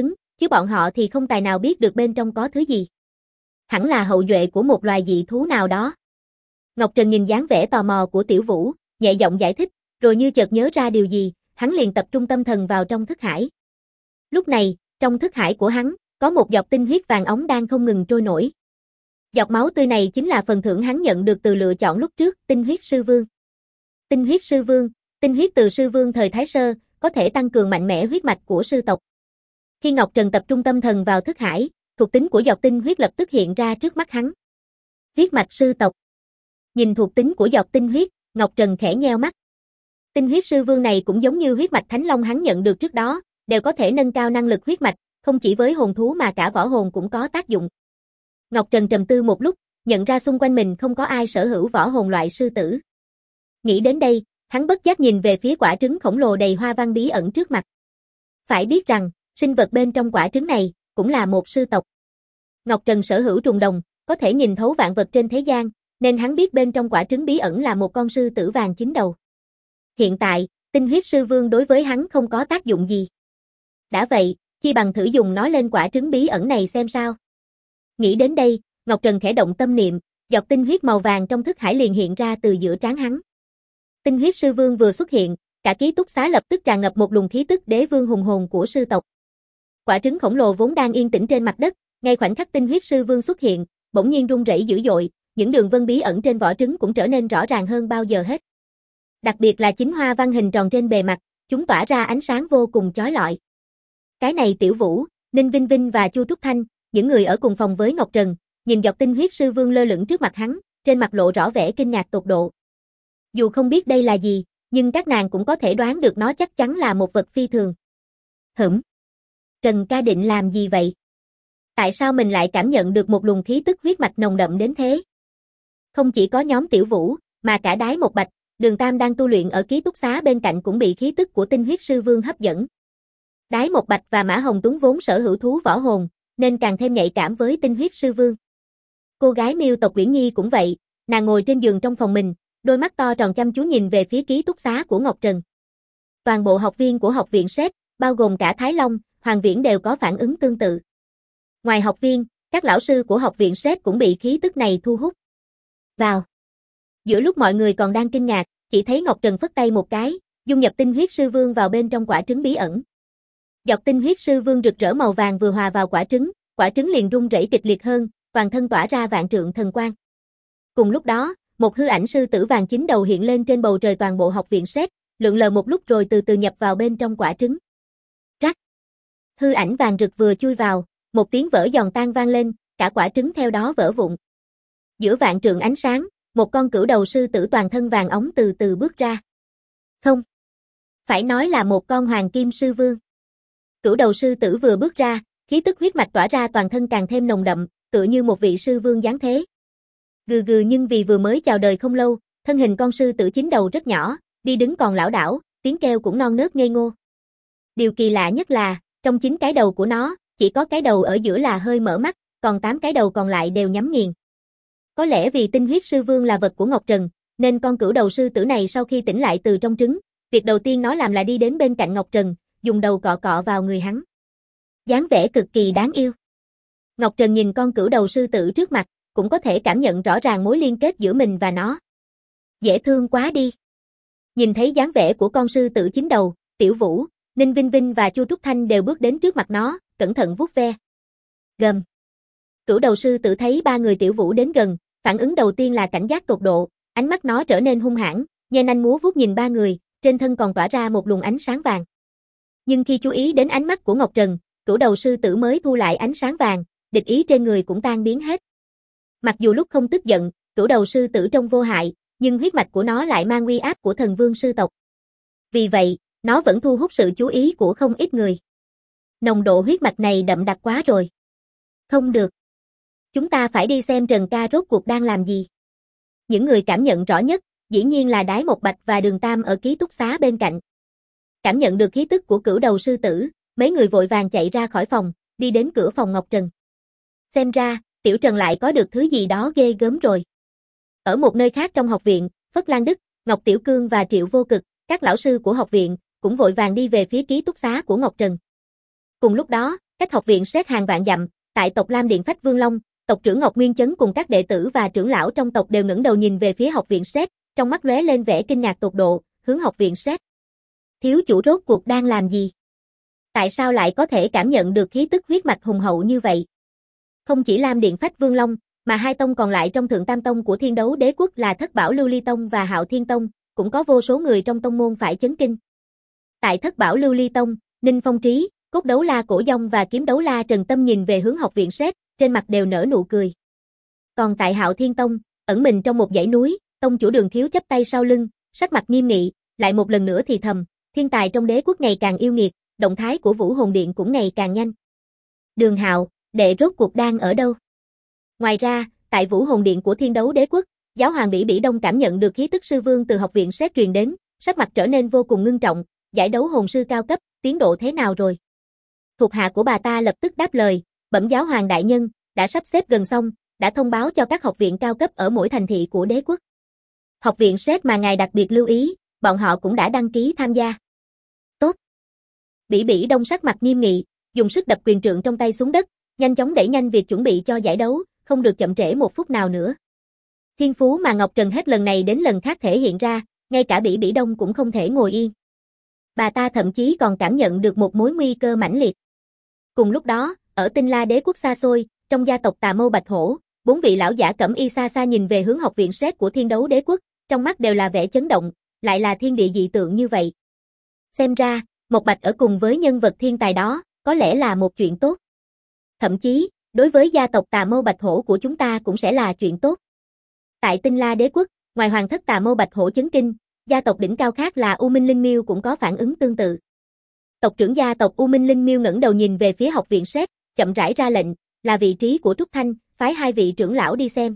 chứ bọn họ thì không tài nào biết được bên trong có thứ gì. Hẳn là hậu duệ của một loài dị thú nào đó. Ngọc Trần nhìn dáng vẻ tò mò của Tiểu Vũ, nhẹ giọng giải thích, rồi như chợt nhớ ra điều gì, hắn liền tập trung tâm thần vào trong thức hải. Lúc này, trong thức hải của hắn, có một giọt tinh huyết vàng óng đang không ngừng trôi nổi. Giọt máu tươi này chính là phần thưởng hắn nhận được từ lựa chọn lúc trước, tinh huyết sư vương. Tinh huyết sư vương, tinh huyết từ sư vương thời Thái Sơ, có thể tăng cường mạnh mẽ huyết mạch của sư tộc. Khi Ngọc Trần tập trung tâm thần vào thức hải, thuộc tính của giọt tinh huyết lập tức hiện ra trước mắt hắn. Huyết mạch sư tộc. Nhìn thuộc tính của giọt tinh huyết, Ngọc Trần khẽ nheo mắt. Tinh huyết sư vương này cũng giống như huyết mạch Thánh Long hắn nhận được trước đó, đều có thể nâng cao năng lực huyết mạch, không chỉ với hồn thú mà cả võ hồn cũng có tác dụng. Ngọc Trần trầm tư một lúc, nhận ra xung quanh mình không có ai sở hữu võ hồn loại sư tử. Nghĩ đến đây, hắn bất giác nhìn về phía quả trứng khổng lồ đầy hoa văn bí ẩn trước mặt. Phải biết rằng, sinh vật bên trong quả trứng này, cũng là một sư tộc. Ngọc Trần sở hữu trùng đồng, có thể nhìn thấu vạn vật trên thế gian, nên hắn biết bên trong quả trứng bí ẩn là một con sư tử vàng 9 đầu. Hiện tại, tinh huyết sư vương đối với hắn không có tác dụng gì. Đã vậy, chi bằng thử dùng nó lên quả trứng bí ẩn này xem sao. Nghĩ đến đây, Ngọc Trần khẽ động tâm niệm, giọt tinh huyết màu vàng trong thức hải liền hiện ra từ giữa trán hắn. Tinh huyết sư vương vừa xuất hiện, cả ký túc xá lập tức tràn ngập một luồng khí tức đế vương hùng hồn của sư tộc. Quả trứng khổng lồ vốn đang yên tĩnh trên mặt đất, ngay khoảnh khắc tinh huyết sư vương xuất hiện, bỗng nhiên rung rẩy dữ dội, những đường vân bí ẩn trên vỏ trứng cũng trở nên rõ ràng hơn bao giờ hết. Đặc biệt là chính hoa văn hình tròn trên bề mặt, chúng tỏa ra ánh sáng vô cùng chói lọi. Cái này Tiểu Vũ, Ninh Vinh Vinh và Chu Trúc Thanh, những người ở cùng phòng với Ngọc Trần, nhìn giọt tinh huyết sư vương lơ lửng trước mặt hắn, trên mặt lộ rõ vẻ kinh ngạc tột độ. Dù không biết đây là gì, nhưng các nàng cũng có thể đoán được nó chắc chắn là một vật phi thường. Trần ca định làm gì vậy? Tại sao mình lại cảm nhận được một luồng khí tức huyết mạch nồng đậm đến thế? Không chỉ có nhóm Tiểu Vũ, mà cả Đái Một Bạch, Đường Tam đang tu luyện ở ký túc xá bên cạnh cũng bị khí tức của tinh huyết sư vương hấp dẫn. Đái Một Bạch và Mã Hồng Tuấn vốn sở hữu thú võ hồn, nên càng thêm nhạy cảm với tinh huyết sư vương. Cô gái Miêu tộc Uyển Nhi cũng vậy, nàng ngồi trên giường trong phòng mình, đôi mắt to tròn chăm chú nhìn về phía ký túc xá của Ngọc Trần. Toàn bộ học viên của học viện SET, bao gồm cả Thái Long, Hoàng Viễn đều có phản ứng tương tự. Ngoài học viên, các lão sư của học viện SET cũng bị khí tức này thu hút. Vào. Giữa lúc mọi người còn đang kinh ngạc, chỉ thấy Ngọc Trần phất tay một cái, dung nhập tinh huyết sư vương vào bên trong quả trứng bí ẩn. Giọt tinh huyết sư vương rực rỡ màu vàng vừa hòa vào quả trứng liền rung rẩy kịch liệt hơn, toàn thân tỏa ra vạn trượng thần quang. Cùng lúc đó, một hư ảnh sư tử vàng 9 đầu hiện lên trên bầu trời toàn bộ học viện SET, lượn lờ một lúc rồi từ từ nhập vào bên trong quả trứng. Rắc. Hư ảnh vàng rực vừa chui vào, một tiếng vỡ giòn tan vang lên, cả quả trứng theo đó vỡ vụn. Giữa vạn trượng ánh sáng, một con cửu đầu sư tử toàn thân vàng óng từ từ bước ra. Không, phải nói là một con hoàng kim sư vương. Cửu đầu sư tử vừa bước ra, khí tức huyết mạch tỏa ra toàn thân càng thêm nồng đậm, tựa như một vị sư vương giáng thế. Gừ gừ, nhưng vì vừa mới chào đời không lâu, thân hình con sư tử 9 đầu rất nhỏ, đi đứng còn lảo đảo, tiếng kêu cũng non nớt ngây ngô. Điều kỳ lạ nhất là, trong 9 cái đầu của nó, chỉ có cái đầu ở giữa là hơi mở mắt, còn 8 cái đầu còn lại đều nhắm nghiền. Có lẽ vì tinh huyết sư vương là vật của Ngọc Trần, nên con cửu đầu sư tử này sau khi tỉnh lại từ trong trứng, việc đầu tiên nó làm là đi đến bên cạnh Ngọc Trần, dùng đầu cọ cọ vào người hắn. Dáng vẻ cực kỳ đáng yêu. Ngọc Trần nhìn con cửu đầu sư tử trước mặt, cũng có thể cảm nhận rõ ràng mối liên kết giữa mình và nó. Dễ thương quá đi. Nhìn thấy dáng vẻ của con sư tử 9 đầu, Tiểu Vũ, Ninh Vinh Vinh và Chu Trúc Thanh đều bước đến trước mặt nó, cẩn thận vuốt ve. Gầm. Cửu đầu sư tử thấy ba người Tiểu Vũ đến gần, phản ứng đầu tiên là cảnh giác tột độ, ánh mắt nó trở nên hung hãn, nhe nanh múa vuốt nhìn ba người, trên thân còn tỏa ra một luồng ánh sáng vàng. Nhưng khi chú ý đến ánh mắt của Ngọc Trần, cửu đầu sư tử mới thu lại ánh sáng vàng, địch ý trên người cũng tan biến hết. Mặc dù lúc không tức giận, cửu đầu sư tử trông vô hại, nhưng huyết mạch của nó lại mang uy áp của thần vương sư tộc. Vì vậy, nó vẫn thu hút sự chú ý của không ít người. Nồng độ huyết mạch này đậm đặc quá rồi. Không được. Chúng ta phải đi xem Trần ca rốt cuộc đang làm gì. Những người cảm nhận rõ nhất, dĩ nhiên là Đái Một Bạch và Đường Tam ở ký túc xá bên cạnh. Cảm nhận được khí tức của cửu đầu sư tử, mấy người vội vàng chạy ra khỏi phòng, đi đến cửa phòng Ngọc Trần. Xem ra, Tiểu Trần lại có được thứ gì đó ghê gớm rồi. Ở một nơi khác trong học viện, Phất Lan Đức, Ngọc Tiểu Cương và Triệu Vô Cực, các lão sư của học viện, cũng vội vàng đi về phía ký túc xá của Ngọc Trần. Cùng lúc đó, Cách học viện Sét hàng vạn dặm, tại tộc Lam Điện Phách Vương Long, tộc trưởng Ngọc Nguyên Chấn cùng các đệ tử và trưởng lão trong tộc đều ngẩng đầu nhìn về phía học viện Sét, trong mắt lóe lên vẻ kinh ngạc tột độ, hướng học viện Sét. Thiếu chủ rốt cuộc đang làm gì? Tại sao lại có thể cảm nhận được khí tức huyết mạch hùng hậu như vậy? Không chỉ Lam Điện Phách Vương Long, mà hai tông còn lại trong Thượng Tam Tông của Thiên Đấu Đế Quốc là Thất Bảo Lưu Ly Tông và Hạo Thiên Tông, cũng có vô số người trong tông môn phải chấn kinh. Tại Thất Bảo Lưu Ly Tông, Ninh Phong Trí, Cốt Đấu La Cổ Dông và Kiếm Đấu La Trần Tâm nhìn về hướng học viện Sét, trên mặt đều nở nụ cười. Còn tại Hạo Thiên Tông, ẩn mình trong một dãy núi, tông chủ Đường Thiếu chắp tay sau lưng, sắc mặt nghiêm nghị, lại một lần nữa thì thầm, thiên tài trong đế quốc ngày càng yêu nghiệt, động thái của Vũ Hồn Điện cũng ngày càng nhanh. Đường Hạo, đệ rốt cuộc đang ở đâu? Ngoài ra, tại Vũ Hồn Điện của Thiên Đấu Đế Quốc, giáo hoàng Bỉ Bỉ Đông cảm nhận được khí tức sư vương từ học viện Sét truyền đến, sắc mặt trở nên vô cùng ngưng trọng, giải đấu hồn sư cao cấp, tiến độ thế nào rồi? Thuộc hạ của bà ta lập tức đáp lời, bẩm giáo hoàng đại nhân, đã sắp xếp gần xong, đã thông báo cho các học viện cao cấp ở mỗi thành thị của đế quốc. Học viện Sét mà ngài đặc biệt lưu ý, bọn họ cũng đã đăng ký tham gia. Tốt. Bỉ Bỉ Đông sắc mặt nghiêm nghị, dùng sức đập quyền trượng trong tay xuống đất, nhanh chóng đẩy nhanh việc chuẩn bị cho giải đấu, không được chậm trễ một phút nào nữa. Thiên phú mà Ngọc Trần hết lần này đến lần khác thể hiện ra, ngay cả Bỉ Bỉ Đông cũng không thể ngồi yên. Bà ta thậm chí còn cảm nhận được một mối nguy cơ mãnh liệt. Cùng lúc đó, ở Tinh La Đế quốc xa xôi, trong gia tộc Tà Mâu Bạch Hổ, 4 vị lão giả cẩm y xa xa nhìn về hướng học viện Sét của Thiên Đấu Đế quốc, trong mắt đều là vẻ chấn động, lại là thiên địa dị tượng như vậy. Xem ra, Mộc Bạch ở cùng với nhân vật thiên tài đó, có lẽ là một chuyện tốt. Thậm chí, đối với gia tộc Tà Mâu Bạch Hổ của chúng ta cũng sẽ là chuyện tốt. Tại Tinh La Đế quốc, ngoài hoàng thất Tà Mâu Bạch Hổ chấn kinh, gia tộc đỉnh cao khác là U Minh Linh Miêu cũng có phản ứng tương tự. Tộc trưởng gia tộc U Minh Linh Miêu ngẩng đầu nhìn về phía học viện Sét, chậm rãi ra lệnh, là vị trí của Trúc Thanh, phái 2 vị trưởng lão đi xem.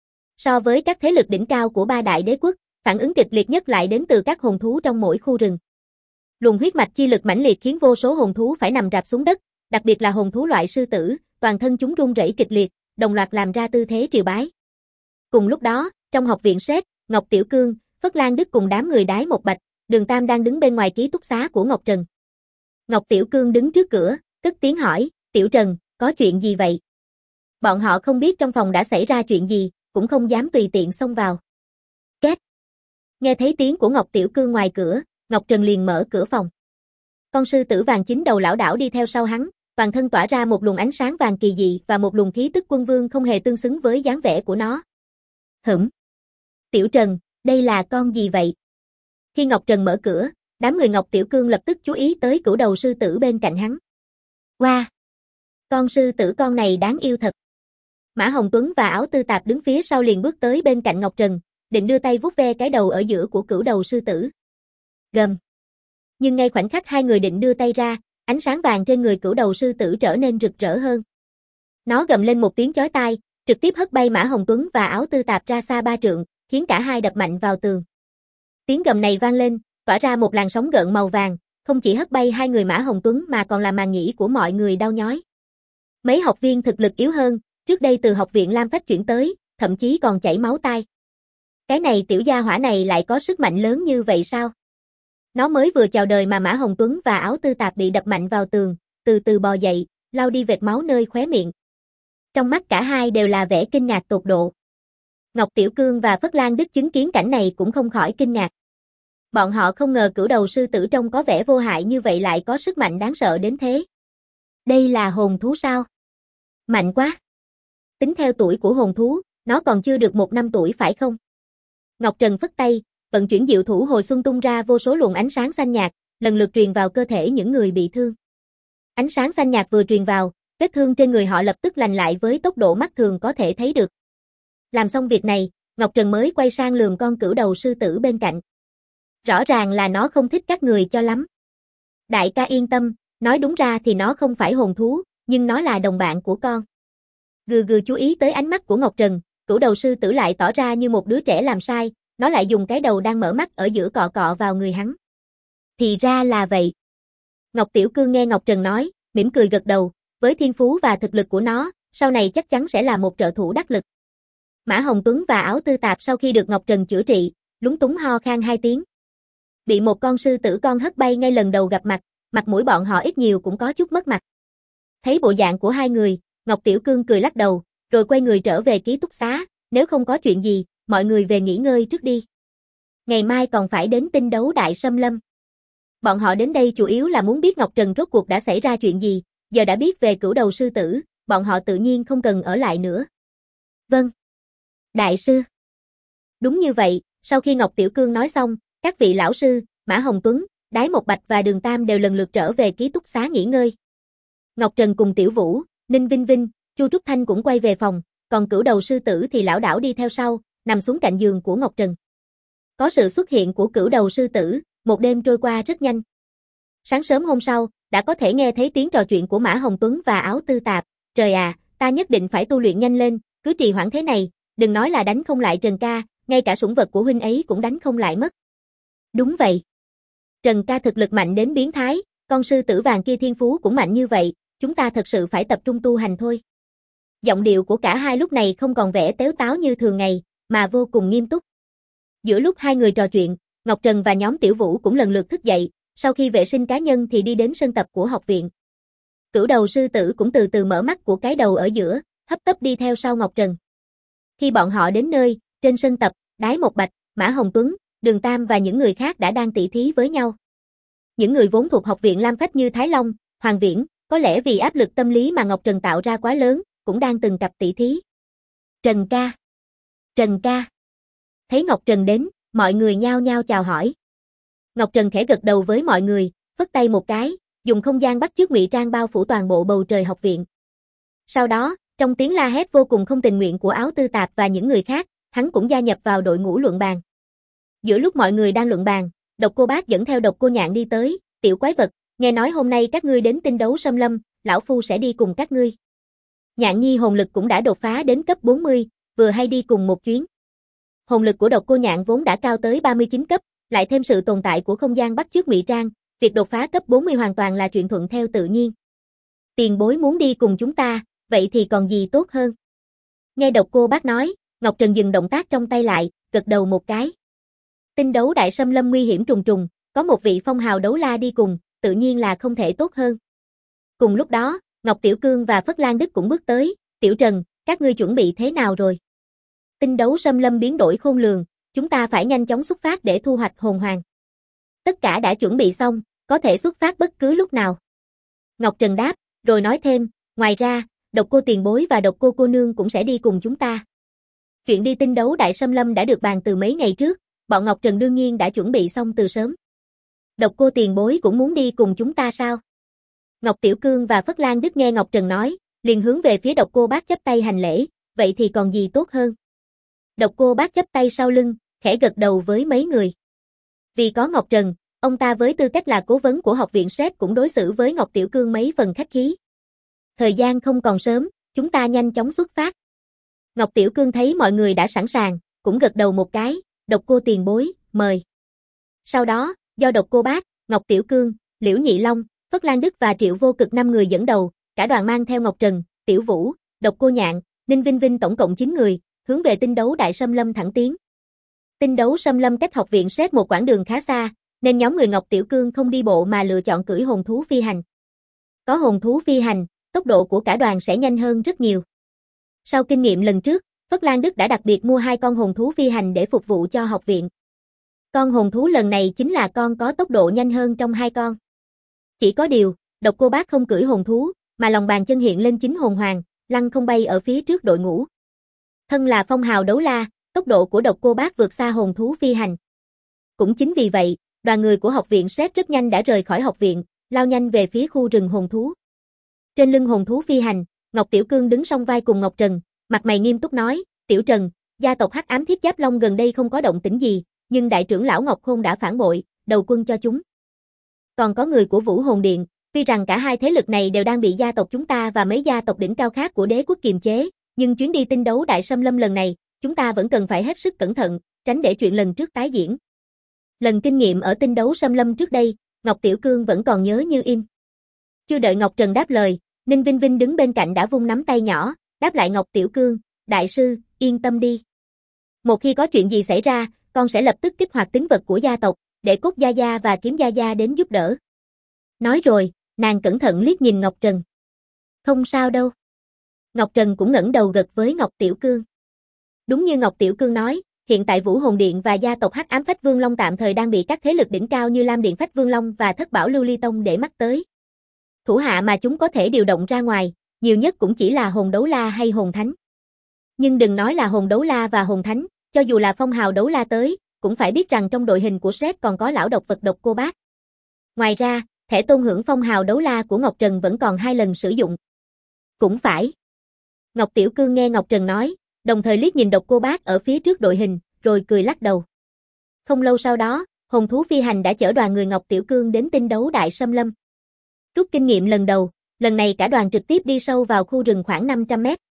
So với các thế lực đỉnh cao của 3 đại đế quốc, phản ứng kịch liệt nhất lại đến từ các hồn thú trong mỗi khu rừng. Luồng huyết mạch chi lực mãnh liệt khiến vô số hồn thú phải nằm rạp xuống đất, đặc biệt là hồn thú loại sư tử, toàn thân chúng run rẩy kịch liệt, đồng loạt làm ra tư thế triều bái. Cùng lúc đó, trong học viện Sét, Ngọc Tiểu Cương, Phất Lan Đức cùng đám người đái một bạch, Đường Tam đang đứng bên ngoài ký túc xá của Ngọc Trần. Ngọc Tiểu Cương đứng trước cửa, cất tiếng hỏi, Tiểu Trần, có chuyện gì vậy? Bọn họ không biết trong phòng đã xảy ra chuyện gì, cũng không dám tùy tiện xông vào. Két. Nghe thấy tiếng của Ngọc Tiểu Cương ngoài cửa, Ngọc Trần liền mở cửa phòng. Con sư tử vàng chính đầu lão đảo đi theo sau hắn, toàn thân tỏa ra một luồng ánh sáng vàng kỳ dị và một luồng khí tức quân vương không hề tương xứng với dáng vẻ của nó. Tiểu Trần, đây là con gì vậy? Khi Ngọc Trần mở cửa, đám người Ngọc Tiểu Cương lập tức chú ý tới cửu đầu sư tử bên cạnh hắn. Wow! Con sư tử con này đáng yêu thật. Mã Hồng Tuấn và Áo Tư Tạp đứng phía sau liền bước tới bên cạnh Ngọc Trần, định đưa tay vuốt ve cái đầu ở giữa của cửu đầu sư tử. Gầm. Nhưng ngay khoảnh khắc hai người định đưa tay ra, ánh sáng vàng trên người cửu đầu sư tử trở nên rực rỡ hơn. Nó gầm lên một tiếng chói tai, trực tiếp hất bay Mã Hồng Tuấn và Áo Tư Tạp ra xa 3 trượng, khiến cả hai đập mạnh vào tường. Tiếng gầm này vang lên, tỏa ra một làn sóng gợn màu vàng, không chỉ hất bay hai người Mã Hồng Tuấn mà còn làm màng nhĩ của mọi người đau nhói. Mấy học viên thực lực yếu hơn, trước đây từ học viện Lam Phách chuyển tới, thậm chí còn chảy máu tai. Cái này tiểu gia hỏa này lại có sức mạnh lớn như vậy sao? Nó mới vừa chào đời mà Mã Hồng Tuấn và Áo Tư Tạp bị đập mạnh vào tường, từ từ bò dậy, lau đi vệt máu nơi khóe miệng. Trong mắt cả hai đều là vẻ kinh ngạc tột độ. Ngọc Tiểu Cương và Phất Lan Đức chứng kiến cảnh này cũng không khỏi kinh ngạc. Bọn họ không ngờ cửu đầu sư tử trông có vẻ vô hại như vậy lại có sức mạnh đáng sợ đến thế. Đây là hồn thú sao? Mạnh quá! Tính theo tuổi của hồn thú, nó còn chưa được 1 năm tuổi phải không? Ngọc Trần phất tay, vận chuyển diệu thủ hồi xuân tung ra vô số luồng ánh sáng xanh nhạt, lần lượt truyền vào cơ thể những người bị thương. Ánh sáng xanh nhạt vừa truyền vào, vết thương trên người họ lập tức lành lại với tốc độ mắt thường có thể thấy được. Làm xong việc này, Ngọc Trần mới quay sang lườm con cửu đầu sư tử bên cạnh. Rõ ràng là nó không thích các người cho lắm. Đại ca yên tâm, nói đúng ra thì nó không phải hồn thú, nhưng nó là đồng bạn của con. Gừ gừ chú ý tới ánh mắt của Ngọc Trần, cửu đầu sư tử lại tỏ ra như một đứa trẻ làm sai, nó lại dùng cái đầu đang mở mắt ở giữa cọ cọ vào người hắn. Thì ra là vậy. Ngọc Tiểu Cương nghe Ngọc Trần nói, mỉm cười gật đầu, với thiên phú và thực lực của nó, sau này chắc chắn sẽ là một trợ thủ đắc lực. Mã Hồng Tuấn và Áo Tư Tạp sau khi được Ngọc Trần chữa trị, lúng túng ho khan 2 tiếng. Bị một con sư tử con hất bay ngay lần đầu gặp mặt, mặt mũi bọn họ ít nhiều cũng có chút mất mặt. Thấy bộ dạng của hai người, Ngọc Tiểu Cương cười lắc đầu, rồi quay người trở về ký túc xá, nếu không có chuyện gì, mọi người về nghỉ ngơi trước đi. Ngày mai còn phải đến tinh đấu Đại Sâm Lâm. Bọn họ đến đây chủ yếu là muốn biết Ngọc Trần rốt cuộc đã xảy ra chuyện gì, giờ đã biết về Cửu Đầu sư tử, bọn họ tự nhiên không cần ở lại nữa. Vâng. Đại sư. Đúng như vậy, sau khi Ngọc Tiểu Cương nói xong, các vị lão sư, Mã Hồng Tuấn, Đái Một Bạch và Đường Tam đều lần lượt trở về ký túc xá nghỉ ngơi. Ngọc Trần cùng Tiểu Vũ, Ninh Vinh Vinh, Chu Trúc Thanh cũng quay về phòng, còn Cửu Đầu sư tử thì lảo đảo đi theo sau, nằm xuống cạnh giường của Ngọc Trần. Có sự xuất hiện của Cửu Đầu sư tử, một đêm trôi qua rất nhanh. Sáng sớm hôm sau, đã có thể nghe thấy tiếng trò chuyện của Mã Hồng Tuấn và Áo Tư Tạp. Trời à, ta nhất định phải tu luyện nhanh lên, cứ trì hoãn thế này, đừng nói là đánh không lại Trần ca, ngay cả sủng vật của huynh ấy cũng đánh không lại mất. Đúng vậy. Trần ca thực lực mạnh đến biến thái, con sư tử vàng kia thiên phú cũng mạnh như vậy, chúng ta thật sự phải tập trung tu hành thôi. Giọng điệu của cả hai lúc này không còn vẻ tếu táo như thường ngày, mà vô cùng nghiêm túc. Giữa lúc hai người trò chuyện, Ngọc Trần và nhóm Tiểu Vũ cũng lần lượt thức dậy, sau khi vệ sinh cá nhân thì đi đến sân tập của học viện. Cửu Đầu sư tử cũng từ từ mở mắt của cái đầu ở giữa, hấp tấp đi theo sau Ngọc Trần. Khi bọn họ đến nơi, trên sân tập, Đái Một Bạch, Mã Hồng Tuấn, Đường Tam và những người khác đã đang tỉ thí với nhau. Những người vốn thuộc học viện Lam Phách như Thái Long, Hoàng Viễn, có lẽ vì áp lực tâm lý mà Ngọc Trần tạo ra quá lớn, cũng đang từng cặp tỉ thí. Trần ca! Trần ca! Thấy Ngọc Trần đến, mọi người nhao nhao chào hỏi. Ngọc Trần khẽ gật đầu với mọi người, phất tay một cái, dùng không gian bắt chước ngụy trang bao phủ toàn bộ bầu trời học viện. Sau đó, trong tiếng la hét vô cùng không tình nguyện của Áo Tư Tạp và những người khác, hắn cũng gia nhập vào đội ngũ luận bàn. Giữa lúc mọi người đang luận bàn, Độc Cô Bác dẫn theo Độc Cô Nhạn đi tới, "Tiểu quái vật, nghe nói hôm nay các ngươi đến tinh đấu Sâm Lâm, lão phu sẽ đi cùng các ngươi." Nhạn Nhi hồn lực cũng đã đột phá đến cấp 40, vừa hay đi cùng một chuyến. Hồn lực của Độc Cô Nhạn vốn đã cao tới 39 cấp, lại thêm sự tồn tại của không gian bắt chước ngụy trang, việc đột phá cấp 40 hoàn toàn là chuyện thuận theo tự nhiên. Tiền bối muốn đi cùng chúng ta, vậy thì còn gì tốt hơn. Nghe Độc Cô Bác nói, Ngọc Trần dừng động tác trong tay lại, gật đầu một cái. Tinh đấu Đại Sâm Lâm nguy hiểm trùng trùng, có một vị phong hào đấu la đi cùng, tự nhiên là không thể tốt hơn. Cùng lúc đó, Ngọc Tiểu Cương và Phất Lan Đức cũng bước tới, "Tiểu Trần, các ngươi chuẩn bị thế nào rồi?" Tinh đấu Sâm Lâm biến đổi khôn lường, chúng ta phải nhanh chóng xuất phát để thu hoạch hồn hoàng. Tất cả đã chuẩn bị xong, có thể xuất phát bất cứ lúc nào. Ngọc Trần đáp, rồi nói thêm, ngoài ra, Độc Cô tiền bối và Độc Cô nương cũng sẽ đi cùng chúng ta. Chuyện đi tinh đấu Đại Sâm Lâm đã được bàn từ mấy ngày trước, bọn Ngọc Trần đương nhiên đã chuẩn bị xong từ sớm. Độc Cô tiền bối cũng muốn đi cùng chúng ta sao? Ngọc Tiểu Cương và Phất Lan Đức nghe Ngọc Trần nói, liền hướng về phía Độc Cô Bác chắp tay hành lễ, vậy thì còn gì tốt hơn. Độc Cô Bác chắp tay sau lưng, khẽ gật đầu với mấy người. Vì có Ngọc Trần, ông ta với tư cách là cố vấn của học viện SET cũng đối xử với Ngọc Tiểu Cương mấy phần khách khí. Thời gian không còn sớm, chúng ta nhanh chóng xuất phát. Ngọc Tiểu Cương thấy mọi người đã sẵn sàng, cũng gật đầu một cái, Độc Cô tiền bối, mời. Sau đó, do Độc Cô Bác, Ngọc Tiểu Cương, Liễu Nhị Long, Phất Lan Đức và Triệu Vô Cực 5 người dẫn đầu, cả đoàn mang theo Ngọc Trần, Tiểu Vũ, Độc Cô Nhạn, Ninh Vinh Vinh tổng cộng 9 người, hướng về tinh đấu Đại Sâm Lâm thẳng tiến. Tinh đấu Sâm Lâm cách học viện SET một quãng đường khá xa, nên nhóm người Ngọc Tiểu Cương không đi bộ mà lựa chọn cưỡi hồn thú phi hành. Có hồn thú phi hành, tốc độ của cả đoàn sẽ nhanh hơn rất nhiều. Sau kinh nghiệm lần trước, Phất Lan Đức đã đặc biệt mua 2 con hồn thú phi hành để phục vụ cho học viện. Con hồn thú lần này chính là con có tốc độ nhanh hơn trong 2 con. Chỉ có điều, Độc Cô Bác không cưỡi hồn thú, mà lòng bàn chân hiện lên 9 hồn hoàng, lăng không bay ở phía trước đội ngũ. Thân là phong hào đấu la, tốc độ của Độc Cô Bác vượt xa hồn thú phi hành. Cũng chính vì vậy, đoàn người của học viện SET rất nhanh đã rời khỏi học viện, lao nhanh về phía khu rừng hồn thú. Trên lưng hồn thú phi hành, Ngọc Tiểu Cương đứng song vai cùng Ngọc Trần, mặt mày nghiêm túc nói, "Tiểu Trần, gia tộc Hắc Ám Thiết Giáp Long gần đây không có động tĩnh gì, nhưng đại trưởng lão Ngọc Khôn đã phản bội, đầu quân cho chúng. Còn có người của Vũ Hồn Điện, tuy rằng cả hai thế lực này đều đang bị gia tộc chúng ta và mấy gia tộc đỉnh cao khác của đế quốc kiềm chế, nhưng chuyến đi tinh đấu Đại Sâm Lâm lần này, chúng ta vẫn cần phải hết sức cẩn thận, tránh để chuyện lần trước tái diễn." Lần kinh nghiệm ở tinh đấu Sâm Lâm trước đây, Ngọc Tiểu Cương vẫn còn nhớ như in. Chưa đợi Ngọc Trần đáp lời, Ninh Vinh Vinh đứng bên cạnh đã vung nắm tay nhỏ, đáp lại Ngọc Tiểu Cương, "Đại sư, yên tâm đi. Một khi có chuyện gì xảy ra, con sẽ lập tức kích hoạt tín vật của gia tộc, để Cốt Gia Gia và Kiếm Gia Gia đến giúp đỡ." Nói rồi, nàng cẩn thận liếc nhìn Ngọc Trần. Không sao đâu. Ngọc Trần cũng ngẩng đầu gật với Ngọc Tiểu Cương. Đúng như Ngọc Tiểu Cương nói, hiện tại Vũ Hồn Điện và gia tộc Hắc Ám Phách Vương Long tạm thời đang bị các thế lực đỉnh cao như Lam Điện Phách Vương Long và Thất Bảo Lưu Ly Tông để mắt tới. Thủ hạ mà chúng có thể điều động ra ngoài, nhiều nhất cũng chỉ là Hồn Đấu La hay Hồn Thánh. Nhưng đừng nói là Hồn Đấu La và Hồn Thánh, cho dù là Phong Hào Đấu La tới, cũng phải biết rằng trong đội hình của Shrek còn có lão độc vật Độc Cô Bác. Ngoài ra, thẻ tôn hưởng Phong Hào Đấu La của Ngọc Trần vẫn còn 2 lần sử dụng. Cũng phải. Ngọc Tiểu Cương nghe Ngọc Trần nói, đồng thời liếc nhìn Độc Cô Bác ở phía trước đội hình, rồi cười lắc đầu. Không lâu sau đó, hồn thú phi hành đã chở đoàn người Ngọc Tiểu Cương đến tinh đấu Đại Sâm Lâm. Rút kinh nghiệm lần đầu, lần này cả đoàn trực tiếp đi sâu vào khu rừng khoảng 500 mét.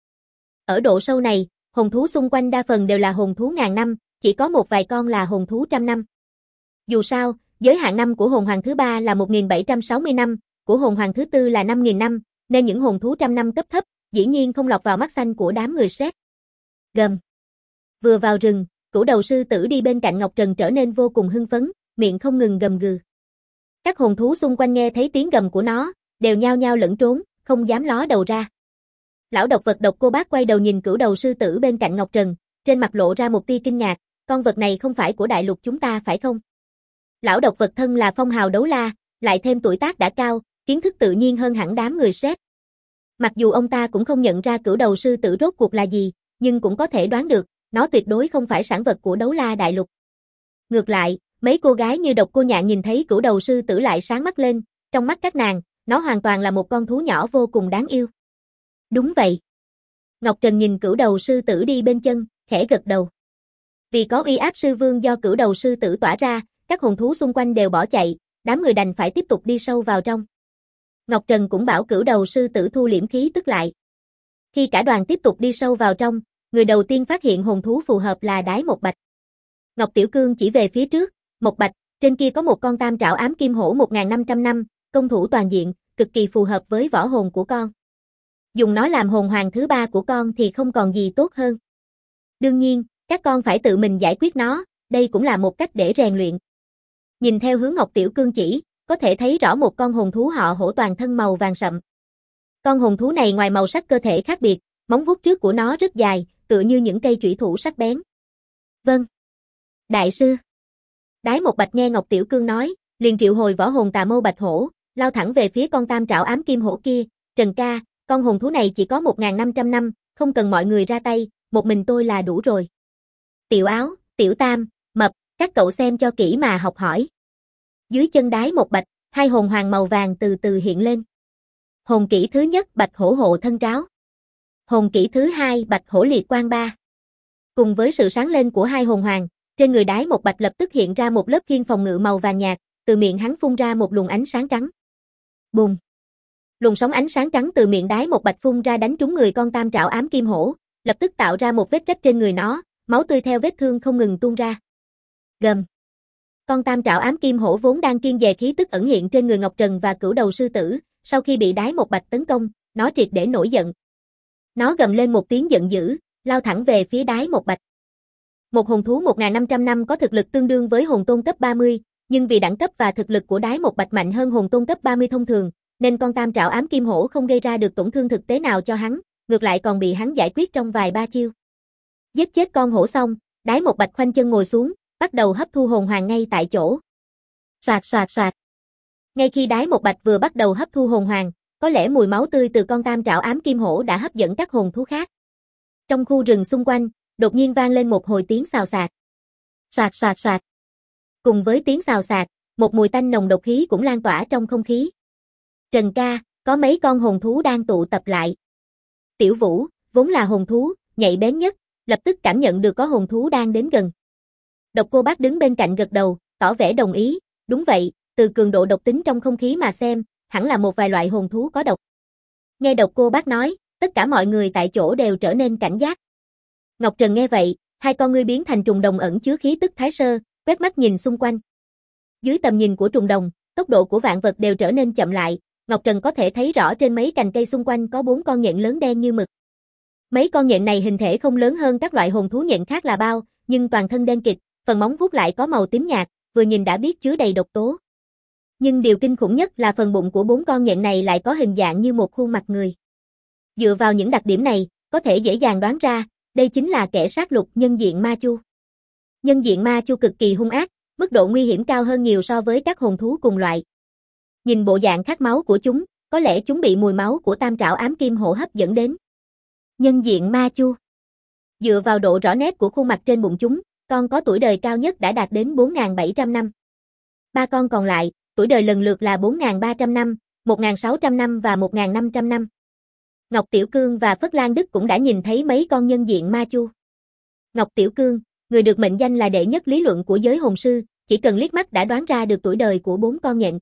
Ở độ sâu này, hồn thú xung quanh đa phần đều là hồn thú ngàn năm, chỉ có một vài con là hồn thú trăm năm. Dù sao, giới hạn năm của hồn hoàng thứ 3 là 1760 năm, của hồn hoàng thứ 4 là 5000 năm, nên những hồn thú trăm năm cấp thấp, dĩ nhiên không lọt vào mắt xanh của đám người Shrek. Gầm. Vừa vào rừng, Cửu Đầu Sư Tử đi bên cạnh Ngọc Trần trở nên vô cùng hưng phấn, miệng không ngừng gầm gừ. Các hồn thú xung quanh nghe thấy tiếng gầm của nó, đều nhao nhao lẫn trốn, không dám ló đầu ra. Lão độc vật Độc Cô Bác quay đầu nhìn Cửu Đầu Sư Tử bên cạnh Ngọc Trần, trên mặt lộ ra một tia kinh ngạc, con vật này không phải của đại lục chúng ta phải không? Lão độc vật thân là Phong Hào Đấu La, lại thêm tuổi tác đã cao, kiến thức tự nhiên hơn hẳn đám người Shrek. Mặc dù ông ta cũng không nhận ra Cửu Đầu Sư Tử rốt cuộc là gì, nhưng cũng có thể đoán được, nó tuyệt đối không phải sản vật của Đấu La đại lục. Ngược lại, mấy cô gái như Độc Cô Nhạn nhìn thấy Cửu Đầu Sư Tử lại sáng mắt lên, trong mắt các nàng, nó hoàn toàn là một con thú nhỏ vô cùng đáng yêu. Đúng vậy. Ngọc Trần nhìn Cửu Đầu Sư Tử đi bên chân, khẽ gật đầu. Vì có uy áp sư vương do Cửu Đầu Sư Tử tỏa ra, các hồn thú xung quanh đều bỏ chạy, đám người đành phải tiếp tục đi sâu vào trong. Ngọc Trần cũng bảo Cửu Đầu Sư Tử thu liễm khí tức lại. Khi cả đoàn tiếp tục đi sâu vào trong, người đầu tiên phát hiện hồn thú phù hợp là Đái Một Bạch. Ngọc Tiểu Cương chỉ về phía trước, Một Bạch, trên kia có một con tam trảo ám kim hổ 1500 năm, công thủ toàn diện, cực kỳ phù hợp với võ hồn của con. Dùng nó làm hồn hoàng thứ 3 của con thì không còn gì tốt hơn. Đương nhiên, các con phải tự mình giải quyết nó, đây cũng là một cách để rèn luyện. Nhìn theo hướng Ngọc Tiểu Cương chỉ, có thể thấy rõ một con hồn thú họ Hổ toàn thân màu vàng sậm. Con hồn thú này ngoài màu sắc cơ thể khác biệt, móng vuốt trước của nó rất dài, tựa như những cây chủy thủ sắc bén. Vâng. Đại sư. Đái Một Bạch nghe Ngọc Tiểu Cương nói, liền triệu hồi võ hồn Tà Mâu Bạch Hổ, lao thẳng về phía con tam trảo ám kim hổ kia. Trần ca, con hồn thú này chỉ có 1500 năm, không cần mọi người ra tay, một mình tôi là đủ rồi. Tiểu Áo, Tiểu Tam, Mập, các cậu xem cho kỹ mà học hỏi. Dưới chân Đái Một Bạch, 2 hồn hoàng màu vàng từ từ hiện lên. Hồn kỹ thứ nhất Bạch Hổ Hộ Thân Tráo. Hồn kỹ thứ 2 Bạch Hổ Liệt Quang Ba. Cùng với sự sáng lên của 2 hồn hoàng, trên người Đái Một Bạch lập tức hiện ra một lớp khiên phòng ngự màu vàng nhạt, từ miệng hắn phun ra một luồng ánh sáng trắng. Bùng! Luồng sóng ánh sáng trắng từ miệng Đái Một Bạch phun ra đánh trúng người con tam trảo ám kim hổ, lập tức tạo ra một vết rách trên người nó, máu tươi theo vết thương không ngừng tuôn ra. Gầm! Con tam trảo ám kim hổ vốn đang kiêng dè khí tức ẩn hiện trên người Ngọc Trần và Cửu Đầu Sư Tử, sau khi bị Đái Một Bạch tấn công, nó triệt để nổi giận. Nó gầm lên một tiếng giận dữ, lao thẳng về phía Đái Một Bạch. Một hồn thú 1500 năm có thực lực tương đương với hồn tôn cấp 30, nhưng vì đẳng cấp và thực lực của Đái Một Bạch mạnh hơn hồn tôn cấp 30 thông thường, nên con tam trảo ám kim hổ không gây ra được tổn thương thực tế nào cho hắn, ngược lại còn bị hắn giải quyết trong vài ba chiêu. Giết chết con hổ xong, Đái Một Bạch khoanh chân ngồi xuống, bắt đầu hấp thu hồn hoàng ngay tại chỗ. Soạt soạt soạt. Ngay khi Đái Một Bạch vừa bắt đầu hấp thu hồn hoàng, có lẽ mùi máu tươi từ con tam trảo ám kim hổ đã hấp dẫn các hồn thú khác. Trong khu rừng xung quanh, đột nhiên vang lên một hồi tiếng xào xạc. Soạt soạt soạt. Cùng với tiếng xào xạc, một mùi tanh nồng độc khí cũng lan tỏa trong không khí. Trần ca, có mấy con hồn thú đang tụ tập lại. Tiểu Vũ, vốn là hồn thú, nhạy bén nhất, lập tức cảm nhận được có hồn thú đang đến gần. Độc Cô Bác đứng bên cạnh gật đầu, tỏ vẻ đồng ý, đúng vậy, từ cường độ độc tính trong không khí mà xem, hẳn là một vài loại hồn thú có độc. Nghe Độc Cô Bác nói, tất cả mọi người tại chỗ đều trở nên cảnh giác. Ngọc Trần nghe vậy, 2 con ngươi biến thành trùng đồng ẩn chứa khí tức thái sơ, quét mắt nhìn xung quanh. Dưới tầm nhìn của trùng đồng, tốc độ của vạn vật đều trở nên chậm lại, Ngọc Trần có thể thấy rõ trên mấy cành cây xung quanh có 4 con nhện lớn đen như mực. Mấy con nhện này hình thể không lớn hơn các loại hồn thú nhện khác là bao, nhưng toàn thân đen kịt, phần móng vuốt lại có màu tím nhạt, vừa nhìn đã biết chứa đầy độc tố. Nhưng điều kinh khủng nhất là phần bụng của 4 con nhện này lại có hình dạng như một khuôn mặt người. Dựa vào những đặc điểm này, có thể dễ dàng đoán ra, đây chính là kẻ sát lục nhân diện ma chu. Nhân diện ma chu cực kỳ hung ác, mức độ nguy hiểm cao hơn nhiều so với các hồn thú cùng loại. Nhìn bộ dạng khát máu của chúng, có lẽ chúng bị mùi máu của tam trảo ám kim hổ hấp dẫn đến. Nhân diện ma chu. Dựa vào độ rõ nét của khuôn mặt trên bụng chúng, con có tuổi đời cao nhất đã đạt đến 4.700 năm. Ba con còn lại, tuổi đời lần lượt là 4.300 năm, 1.600 năm và 1.500 năm. Ngọc Tiểu Cương và Phất Lan Đức cũng đã nhìn thấy mấy con nhân diện ma chu. Ngọc Tiểu Cương, người được mệnh danh là đệ nhất lý luận của giới hồn sư, chỉ cần liếc mắt đã đoán ra được tuổi đời của 4 con nhện.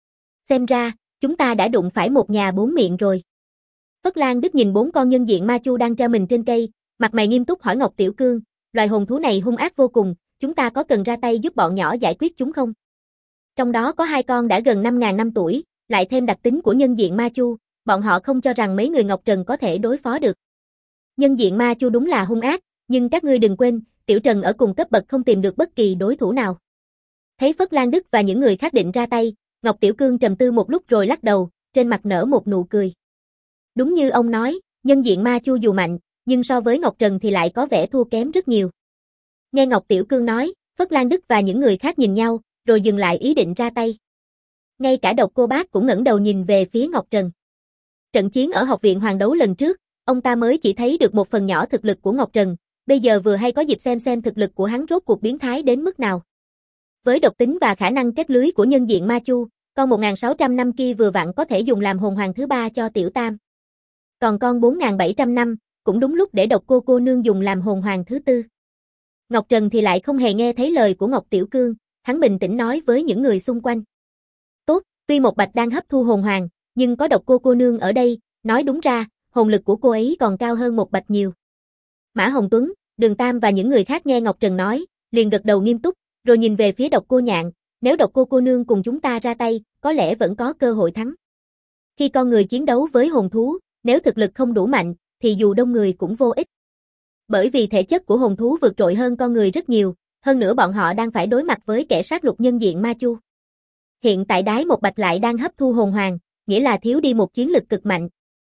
Xem ra, chúng ta đã đụng phải một nhà 4 miệng rồi. Phất Lan Đức nhìn 4 con nhân diện ma chu đang treo mình trên cây, mặt mày nghiêm túc hỏi Ngọc Tiểu Cương, loài hồn thú này hung ác vô cùng, chúng ta có cần ra tay giúp bọn nhỏ giải quyết chúng không? Trong đó có 2 con đã gần 5.000 năm tuổi, lại thêm đặc tính của nhân diện ma chu, bọn họ không cho rằng mấy người Ngọc Trần có thể đối phó được. Nhân diện ma chu đúng là hung ác, nhưng các ngươi đừng quên, Tiểu Trần ở cùng cấp bậc không tìm được bất kỳ đối thủ nào. Thấy Phất Lan Đức và những người khác định ra tay, Ngọc Tiểu Cương trầm tư một lúc rồi lắc đầu, trên mặt nở một nụ cười. Đúng như ông nói, nhân diện ma chu dù mạnh, nhưng so với Ngọc Trần thì lại có vẻ thua kém rất nhiều. Nghe Ngọc Tiểu Cương nói, Phất Lan Đức và những người khác nhìn nhau, rồi dừng lại ý định ra tay. Ngay cả Độc Cô Bác cũng ngẩng đầu nhìn về phía Ngọc Trần. Trận chiến ở học viện Hoàng Đấu lần trước, ông ta mới chỉ thấy được một phần nhỏ thực lực của Ngọc Trần, bây giờ vừa hay có dịp xem thực lực của hắn rốt cuộc biến thái đến mức nào. Với độc tính và khả năng kết lưới của nhân diện ma chu, con 1.600 năm kia vừa vặn có thể dùng làm hồn hoàng thứ 3 cho Tiểu Tam. Còn con 4.700 năm, cũng đúng lúc để Độc Cô nương dùng làm hồn hoàng thứ 4. Ngọc Trần thì lại không hề nghe thấy lời của Ngọc Tiểu Cương, hắn bình tĩnh nói với những người xung quanh. Tốt, tuy một bạch đang hấp thu hồn hoàng, nhưng có Độc Cô nương ở đây, nói đúng ra, hồn lực của cô ấy còn cao hơn một bạch nhiều. Mã Hồng Tuấn, Đường Tam và những người khác nghe Ngọc Trần nói, liền gật đầu nghiêm túc, rồi nhìn về phía Độc Cô Nhạn, nếu Độc Cô nương cùng chúng ta ra tay, có lẽ vẫn có cơ hội thắng. Khi con người chiến đấu với hồn thú, nếu thực lực không đủ mạnh, thì dù đông người cũng vô ích. Bởi vì thể chất của hồn thú vượt trội hơn con người rất nhiều, hơn nữa bọn họ đang phải đối mặt với kẻ sát lục nhân diện ma chu. Hiện tại đái một bạch lại đang hấp thu hồn hoàng, nghĩa là thiếu đi một chiến lực cực mạnh.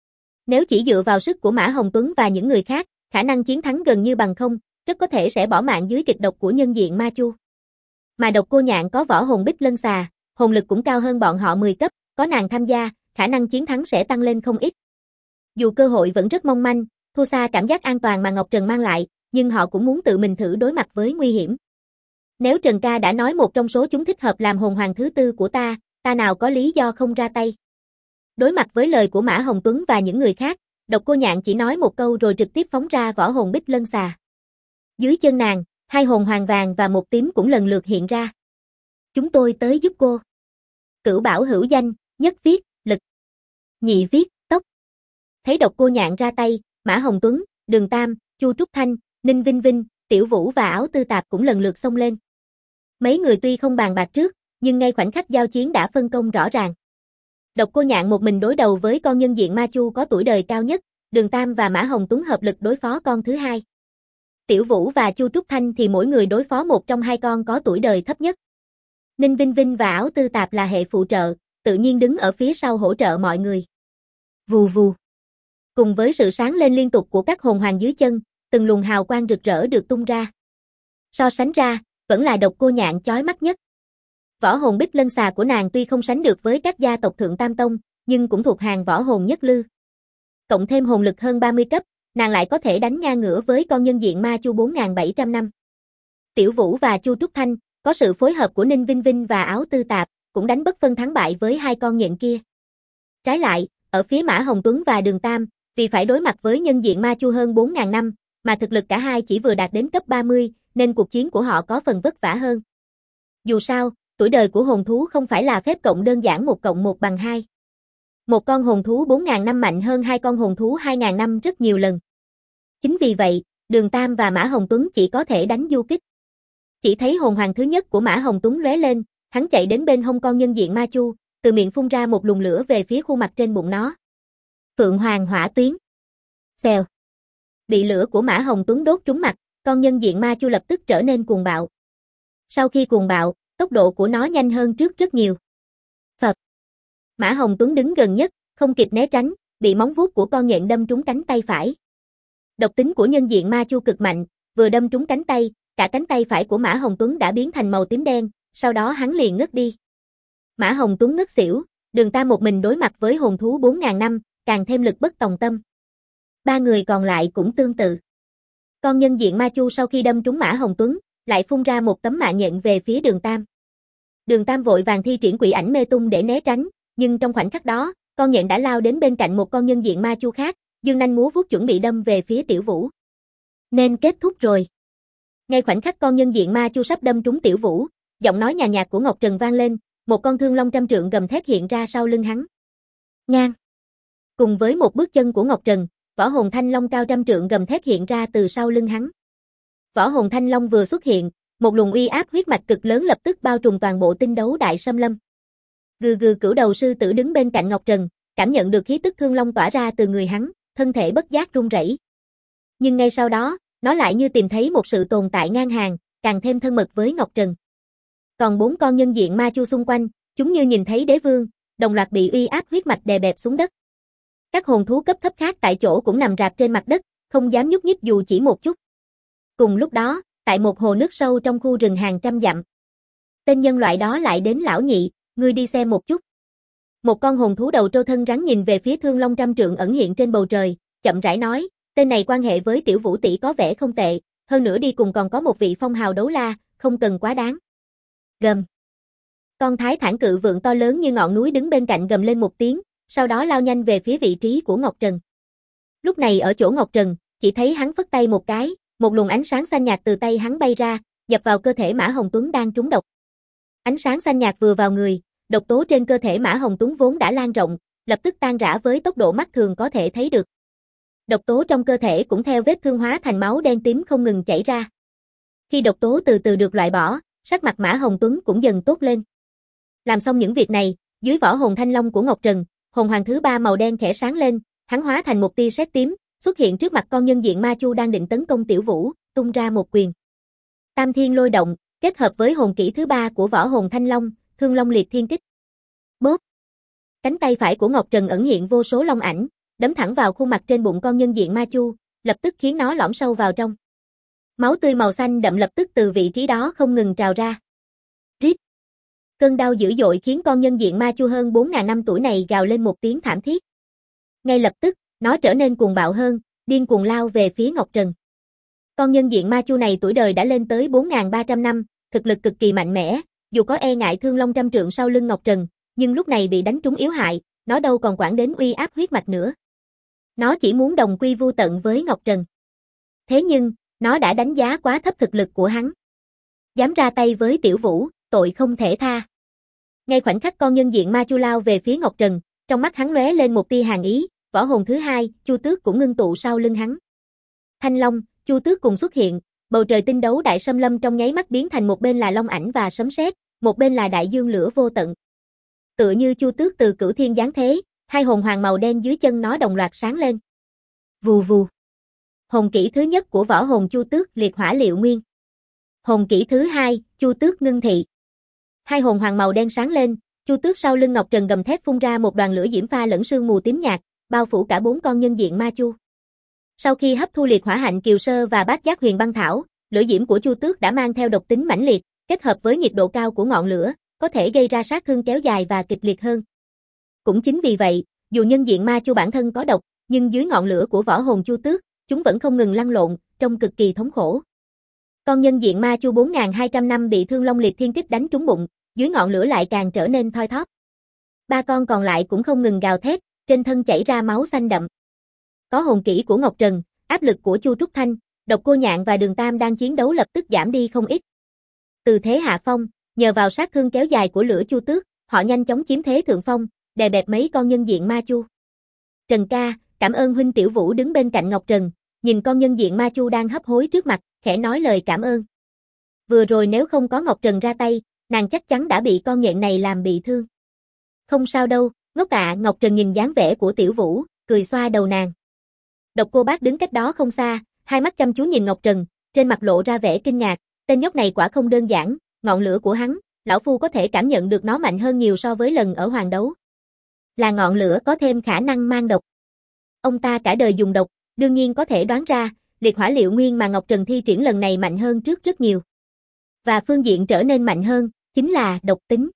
Nếu chỉ dựa vào sức của Mã Hồng Tuấn và những người khác, khả năng chiến thắng gần như bằng không, rất có thể sẽ bỏ mạng dưới kịch độc của nhân diện ma chu. Mà Độc Cô Nhạn có võ hồn Bích Lân Xà, hồn lực cũng cao hơn bọn họ 10 cấp, có nàng tham gia, khả năng chiến thắng sẽ tăng lên không ít. Dù cơ hội vẫn rất mong manh, thua xa cảm giác an toàn mà Ngọc Trần mang lại, nhưng họ cũng muốn tự mình thử đối mặt với nguy hiểm. Nếu Trần ca đã nói một trong số chúng thích hợp làm hồn hoàng thứ 4 của ta nào có lý do không ra tay. Đối mặt với lời của Mã Hồng Tuấn và những người khác, Độc Cô Nhạn chỉ nói một câu rồi trực tiếp phóng ra võ hồn Bích Lân Xà. Dưới chân nàng, 2 hồn hoàng vàng và một tím cũng lần lượt hiện ra. Chúng tôi tới giúp cô. Cửu bảo hữu danh, nhất viết, lực. Nhị viết, tốc. Thấy Độc Cô Nhạn ra tay, Mã Hồng Tuấn, Đường Tam, Chu Trúc Thanh, Ninh Vinh Vinh, Tiểu Vũ và Áo Tư Tạp cũng lần lượt xông lên. Mấy người tuy không bàn bạc trước, nhưng ngay khoảnh khắc giao chiến đã phân công rõ ràng. Độc Cô Nhạn một mình đối đầu với con nhân diện ma chu có tuổi đời cao nhất, Đường Tam và Mã Hồng Tuấn hợp lực đối phó con thứ 2. Tiểu Vũ và Chu Trúc Thanh thì mỗi người đối phó một trong 2 con có tuổi đời thấp nhất. Ninh Vinh Vinh và Áo Tư Tạp là hệ phụ trợ, tự nhiên đứng ở phía sau hỗ trợ mọi người. Vù vù. Cùng với sự sáng lên liên tục của các hồn hoàng dưới chân, từng luồng hào quang rực rỡ được tung ra. So sánh ra, vẫn là Độc Cô Nhạn chói mắt nhất. Võ hồn Bích Lân Xà của nàng tuy không sánh được với các gia tộc Thượng Tam Tông, nhưng cũng thuộc hàng võ hồn nhất lư. Cộng thêm hồn lực hơn 30 cấp, nàng lại có thể đánh ngang ngửa với con nhân diện ma chu 4.700 năm. Tiểu Vũ và Chu Trúc Thanh, có sự phối hợp của Ninh Vinh Vinh và Áo Tư Tạp, cũng đánh bất phân thắng bại với 2 con nhện kia. Trái lại, ở phía Mã Hồng Tuấn và Đường Tam, vì phải đối mặt với nhân diện ma chu hơn 4.000 năm, mà thực lực cả hai chỉ vừa đạt đến cấp 30, nên cuộc chiến của họ có phần vất vả hơn. Dù sao, tuổi đời của hồn thú không phải là phép cộng đơn giản 1 cộng 1 bằng 2. Một con hồn thú 4.000 năm mạnh hơn 2 con hồn thú 2.000 năm rất nhiều lần. Chính vì vậy, Đường Tam và Mã Hồng Tuấn chỉ có thể đánh du kích. Chỉ thấy hồn hoàng thứ nhất của Mã Hồng Tuấn lóe lên, hắn chạy đến bên hông con nhân diện ma chu, từ miệng phun ra một luồng lửa về phía khuôn mặt trên bụng nó. Phượng Hoàng Hỏa Tuyến. Xèo. Bị lửa của Mã Hồng Tuấn đốt trúng mặt, con nhân diện ma chu lập tức trở nên cuồng bạo. Sau khi cuồng bạo, tốc độ của nó nhanh hơn trước rất nhiều. Phập. Mã Hồng Tuấn đứng gần nhất, không kịp né tránh, bị móng vuốt của con nhện đâm trúng cánh tay phải. Độc tính của nhân diện ma chu cực mạnh, vừa đâm trúng cánh tay, cả cánh tay phải của Mã Hồng Tuấn đã biến thành màu tím đen, sau đó hắn liền ngất đi. Mã Hồng Tuấn ngất xỉu, Đường Tam một mình đối mặt với hồn thú 4.000 năm, càng thêm lực bất tòng tâm. Ba người còn lại cũng tương tự. Con nhân diện ma chu sau khi đâm trúng Mã Hồng Tuấn, lại phun ra một tấm mạng nhện về phía Đường Tam. Đường Tam vội vàng thi triển quỷ ảnh mê tung để né tránh, nhưng trong khoảnh khắc đó, con nhện đã lao đến bên cạnh một con nhân diện ma chu khác, dương nanh múa vuốt chuẩn bị đâm về phía Tiểu Vũ. Nên kết thúc rồi. Ngay khoảnh khắc con nhân diện ma chu sắp đâm trúng Tiểu Vũ, giọng nói nhàn nhạt của Ngọc Trần vang lên, một con thương long trăm trượng gầm thét hiện ra sau lưng hắn. Ngang. Cùng với một bước chân của Ngọc Trần, võ hồn thanh long cao trăm trượng gầm thét hiện ra từ sau lưng hắn. Võ hồn thanh long vừa xuất hiện, một luồng uy áp huyết mạch cực lớn lập tức bao trùm toàn bộ tinh đấu đại xâm lâm. Gừ gừ cửu đầu sư tử đứng bên cạnh Ngọc Trần, cảm nhận được khí tức thương long tỏa ra từ người hắn, thân thể bất giác run rẩy. Nhưng ngay sau đó, nó lại như tìm thấy một sự tồn tại ngang hàng, càng thêm thân mật với Ngọc Trần. Còn 4 con nhân diện ma chu xung quanh, chúng như nhìn thấy đế vương, đồng loạt bị uy áp huyết mạch đè bẹp xuống đất. Các hồn thú cấp thấp khác tại chỗ cũng nằm rạp trên mặt đất, không dám nhúc nhích dù chỉ một chút. Cùng lúc đó, tại một hồ nước sâu trong khu rừng hàng trăm dặm, tên nhân loại đó lại đến lão nhị, ngươi đi xem một chút. Một con hồn thú đầu trâu thân rắn nhìn về phía thương long trăm trượng ẩn hiện trên bầu trời, chậm rãi nói, tên này quan hệ với Tiểu Vũ tỷ có vẻ không tệ, hơn nữa đi cùng còn có một vị phong hào đấu la, không cần quá đáng. Gầm. Con thái thản cự vượn to lớn như ngọn núi đứng bên cạnh gầm lên một tiếng, sau đó lao nhanh về phía vị trí của Ngọc Trần. Lúc này ở chỗ Ngọc Trần, chỉ thấy hắn phất tay một cái, một luồng ánh sáng xanh nhạt từ tay hắn bay ra, nhập vào cơ thể Mã Hồng Tuấn đang trúng độc. Ánh sáng xanh nhạt vừa vào người, độc tố trên cơ thể Mã Hồng Tuấn vốn đã lan rộng, lập tức tan rã với tốc độ mắt thường có thể thấy được. Độc tố trong cơ thể cũng theo vết thương hóa thành máu đen tím không ngừng chảy ra. Khi độc tố từ từ được loại bỏ, sắc mặt Mã Hồng Tuấn cũng dần tốt lên. Làm xong những việc này, dưới võ hồn thanh long của Ngọc Trần, hồn hoàng thứ 3 màu đen khẽ sáng lên, hắn hóa thành một tia sét tím, xuất hiện trước mặt con nhân diện ma chu đang định tấn công Tiểu Vũ, tung ra một quyền. Tam thiên lôi động, kết hợp với hồn kỹ thứ 3 của võ hồn thanh long, Thương Long Liệt Thiên Kích. Bóp. Cánh tay phải của Ngọc Trần ẩn hiện vô số long ảnh, đấm thẳng vào khuôn mặt trên bụng con nhân diện ma chu, lập tức khiến nó lõm sâu vào trong. Máu tươi màu xanh đậm lập tức từ vị trí đó không ngừng trào ra. Rít. Cơn đau dữ dội khiến con nhân diện ma chu hơn 4.000 năm tuổi này gào lên một tiếng thảm thiết. Ngay lập tức, nó trở nên cuồng bạo hơn, điên cuồng lao về phía Ngọc Trần. Con nhân diện ma chu này tuổi đời đã lên tới 4.300 năm, thực lực cực kỳ mạnh mẽ, dù có e ngại thương long trăm trượng sau lưng Ngọc Trần, nhưng lúc này bị đánh trúng yếu hại, nó đâu còn quản đến uy áp huyết mạch nữa. Nó chỉ muốn đồng quy vu tận với Ngọc Trần. Thế nhưng, nó đã đánh giá quá thấp thực lực của hắn. Dám ra tay với Tiểu Vũ, tội không thể tha. Ngay khoảnh khắc con nhân diện ma chu lao về phía Ngọc Trần, trong mắt hắn lóe lên một tia hàn ý, võ hồn thứ 2, Chu Tước cũng ngưng tụ sau lưng hắn. Thanh Long, Chu Tước cùng xuất hiện, bầu trời tinh đấu đại xâm lâm trong nháy mắt biến thành một bên là long ảnh và sấm sét, một bên là đại dương lửa vô tận. Tựa như Chu Tước từ cửu thiên giáng thế, hai hồn hoàng màu đen dưới chân nó đồng loạt sáng lên. Vù vù. Hồn kỹ thứ nhất của võ hồn Chu Tước liệt hỏa liệu nguyên. Hồn kỹ thứ 2, Chu Tước ngưng thị. Hai hồn hoàng màu đen sáng lên, Chu Tước sau lưng Ngọc Trần gầm thét phun ra một đoàn lửa diễm pha lẫn sương mù tím nhạt, bao phủ cả 4 con nhân diện ma chu. Sau khi hấp thu liệt hỏa hạnh kiều sơ và bát giác huyền băng thảo, lửa diễm của Chu Tước đã mang theo độc tính mãnh liệt, kết hợp với nhiệt độ cao của ngọn lửa, có thể gây ra sát thương kéo dài và kịch liệt hơn. Cũng chính vì vậy, dù nhân diện ma chu bản thân có độc, nhưng dưới ngọn lửa của võ hồn Chu Tước, chúng vẫn không ngừng lăn lộn, trông cực kỳ thống khổ. Con nhân diện ma chu 4.200 năm bị Thương Long Liệt Thiên Kích đánh trúng bụng, dưới ngọn lửa lại càng trở nên thoi thóp. 3 con còn lại cũng không ngừng gào thét, trên thân chảy ra máu xanh đậm. Có hồn kỹ của Ngọc Trần, áp lực của Chu Trúc Thanh, Độc Cô Nhạn và Đường Tam đang chiến đấu lập tức giảm đi không ít. Từ thế hạ phong, nhờ vào sát thương kéo dài của lửa Chu Tước, họ nhanh chóng chiếm thế thượng phong, đè bẹp mấy con nhân diện ma chu. Trần ca, cảm ơn huynh. Tiểu Vũ đứng bên cạnh Ngọc Trần, nhìn con nhân diện ma chu đang hấp hối trước mặt, khẽ nói lời cảm ơn. Vừa rồi nếu không có Ngọc Trần ra tay, nàng chắc chắn đã bị con nhện này làm bị thương. Không sao đâu, ngốc ạ. Ngọc Trần nhìn dáng vẻ của Tiểu Vũ, cười xoa đầu nàng. Độc Cô Bác đứng cách đó không xa, hai mắt chăm chú nhìn Ngọc Trần, trên mặt lộ ra vẻ kinh ngạc, tên nhóc này quả không đơn giản, ngọn lửa của hắn, lão phu có thể cảm nhận được nó mạnh hơn nhiều so với lần ở Hoàng Đấu. Là ngọn lửa có thêm khả năng mang độc. ông ta cả đời dùng độc, đương nhiên có thể đoán ra, liệt hỏa liệu nguyên mà Ngọc Trần thi triển lần này mạnh hơn trước rất nhiều. Và phương diện trở nên mạnh hơn, chính là độc tính.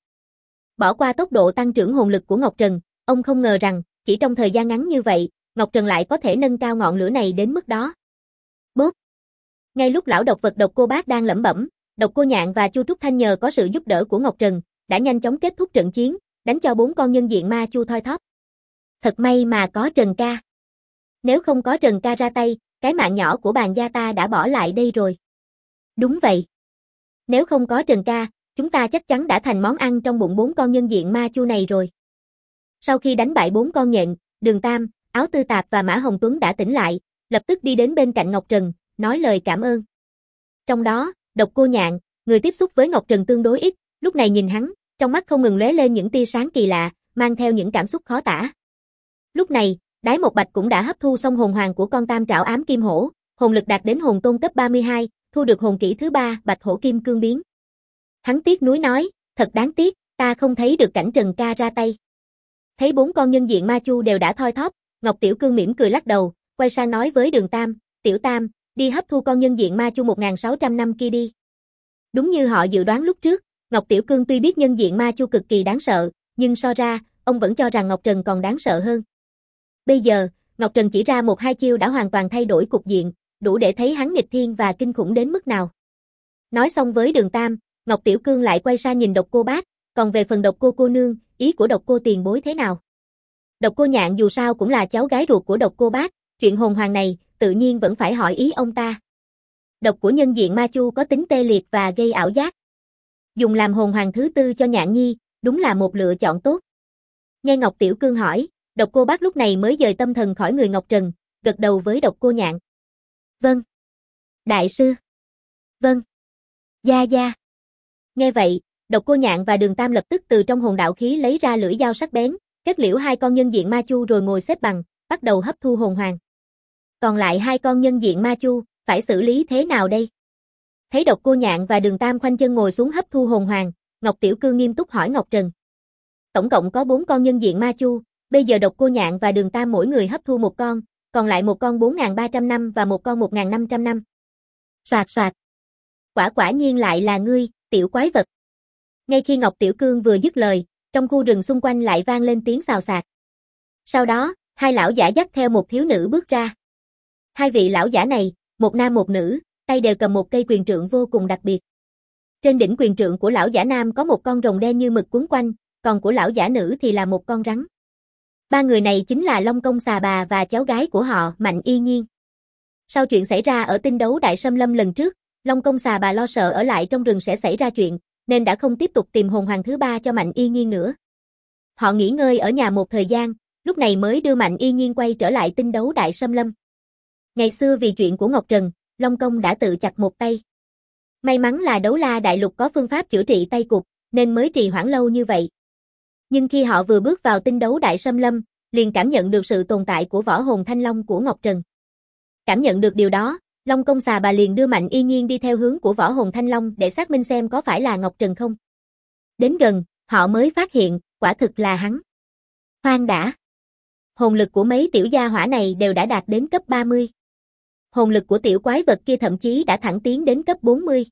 Bỏ qua tốc độ tăng trưởng hồn lực của Ngọc Trần, ông không ngờ rằng, chỉ trong thời gian ngắn như vậy, Ngọc Trần lại có thể nâng cao ngọn lửa này đến mức đó. Bốp! Ngay lúc lão độc vật Độc Cô Bác đang lẩm bẩm, Độc Cô Nhạn và Chu Trúc Thanh nhờ có sự giúp đỡ của Ngọc Trần, đã nhanh chóng kết thúc trận chiến, đánh cho 4 con nhân diện ma chu thoi thóp. Thật may mà có Trần ca. Nếu không có Trần ca ra tay, cái mạng nhỏ của bàn gia ta đã bỏ lại đây rồi. Đúng vậy. Nếu không có Trần ca, chúng ta chắc chắn đã thành món ăn trong bụng 4 con nhân diện ma chu này rồi. Sau khi đánh bại 4 con nhện, Đường Tam, Áo Tư Tạp và Mã Hồng Tuấn đã tỉnh lại, lập tức đi đến bên cạnh Ngọc Trần, nói lời cảm ơn. Trong đó, Độc Cô Nhạn, người tiếp xúc với Ngọc Trần tương đối ít, lúc này nhìn hắn, trong mắt không ngừng lóe lên những tia sáng kỳ lạ, mang theo những cảm xúc khó tả. Lúc này, Đái Một Bạch cũng đã hấp thu xong hồn hoàng của con Tam Trảo Ám Kim Hổ, hồn lực đạt đến hồn tôn cấp 32, thu được hồn kỹ thứ 3, Bạch Hổ Kim Cương Biến. Hắn tiếc nuối nói, thật đáng tiếc, ta không thấy được cảnh Trần ca ra tay. Thấy 4 con nhân diện ma chu đều đã thoi thóp, Ngọc Tiểu Cương mỉm cười lắc đầu, quay sang nói với Đường Tam, Tiểu Tam, đi hấp thu con nhân diện ma chu 1600 năm kia đi. Đúng như họ dự đoán lúc trước, Ngọc Tiểu Cương tuy biết nhân diện ma chu cực kỳ đáng sợ, nhưng so ra, ông vẫn cho rằng Ngọc Trần còn đáng sợ hơn. Bây giờ, Ngọc Trần chỉ ra 1-2 chiêu đã hoàn toàn thay đổi cục diện, đủ để thấy hắn nghịch thiên và kinh khủng đến mức nào. Nói xong với Đường Tam, Ngọc Tiểu Cương lại quay sang nhìn Độc Cô Bác, còn về phần Độc Cô nương, ý của Độc Cô tiền bối thế nào? Độc Cô Nhạn dù sao cũng là cháu gái ruột của Độc Cô Bác, chuyện hồn hoàng này, tự nhiên vẫn phải hỏi ý ông ta. Độc của nhân diện ma chu có tính tê liệt và gây ảo giác. Dùng làm hồn hoàng thứ 4 cho Nhạn Nhi, đúng là một lựa chọn tốt. Nghe Ngọc Tiểu Cương hỏi, Độc Cô Bác lúc này mới dời tâm thần khỏi người Ngọc Trần, gật đầu với Độc Cô Nhạn. Vâng. Đại sư. Vâng. Gia Gia. Nghe vậy, Độc Cô Nhạn và Đường Tam lập tức từ trong hồn đạo khí lấy ra lưỡi dao sắc bén, kết liễu 2 con nhân diện ma chu rồi ngồi xếp bằng, bắt đầu hấp thu hồn hoàng. Còn lại 2 con nhân diện ma chu, phải xử lý thế nào đây? Thấy Độc Cô Nhạn và Đường Tam khoanh chân ngồi xuống hấp thu hồn hoàng, Ngọc Tiểu Cương nghiêm túc hỏi Ngọc Trần. Tổng cộng có 4 con nhân diện ma chu, bây giờ Độc Cô Nhạn và Đường Tam mỗi người hấp thu 1 con, còn lại 1 con 4300 năm và 1 con 1500 năm. Soạt soạt. Quả nhiên lại là ngươi, tiểu quái vật. Ngay khi Ngọc Tiểu Cương vừa dứt lời, trong khu rừng xung quanh lại vang lên tiếng xào xạc. Sau đó, 2 lão giả dắt theo một thiếu nữ bước ra. 2 vị lão giả này, một nam một nữ, tay đều cầm một cây quyền trượng vô cùng đặc biệt. Trên đỉnh quyền trượng của lão giả nam có một con rồng đen như mực quấn quanh, còn của lão giả nữ thì là một con rắn. 3 người này chính là Long Công Xà Bà và cháu gái của họ, Mạnh Y Nhiên. Sau chuyện xảy ra ở Tinh Đấu Đại Xâm Lâm lần trước, Long Công Xà Bà lo sợ ở lại trong rừng sẽ xảy ra chuyện, nên đã không tiếp tục tìm hồn hoàng thứ 3 cho Mạnh Y Nhiên nữa. Họ nghỉ ngơi ở nhà một thời gian, lúc này mới đưa Mạnh Y Nhiên quay trở lại Tinh Đấu Đại Xâm Lâm. Ngày xưa vì chuyện của Ngọc Trần, Long Công đã tự chặt một tay. May mắn là Đấu La Đại Lục có phương pháp chữa trị tay cụt, nên mới trì hoãn lâu như vậy. Nhưng khi họ vừa bước vào Tinh Đấu Đại Xâm Lâm, liền cảm nhận được sự tồn tại của võ hồn Thanh Long của Ngọc Trần. Cảm nhận được điều đó, Long Công Xà Bà liền đưa Mạnh Y Nhiên đi theo hướng của võ hồn Thanh Long để xác minh xem có phải là Ngọc Trần không. Đến gần, họ mới phát hiện, quả thực là hắn. Khoan đã. Hồn lực của mấy tiểu gia hỏa này đều đã đạt đến cấp 30. Hồn lực của tiểu quái vật kia thậm chí đã thẳng tiến đến cấp 40.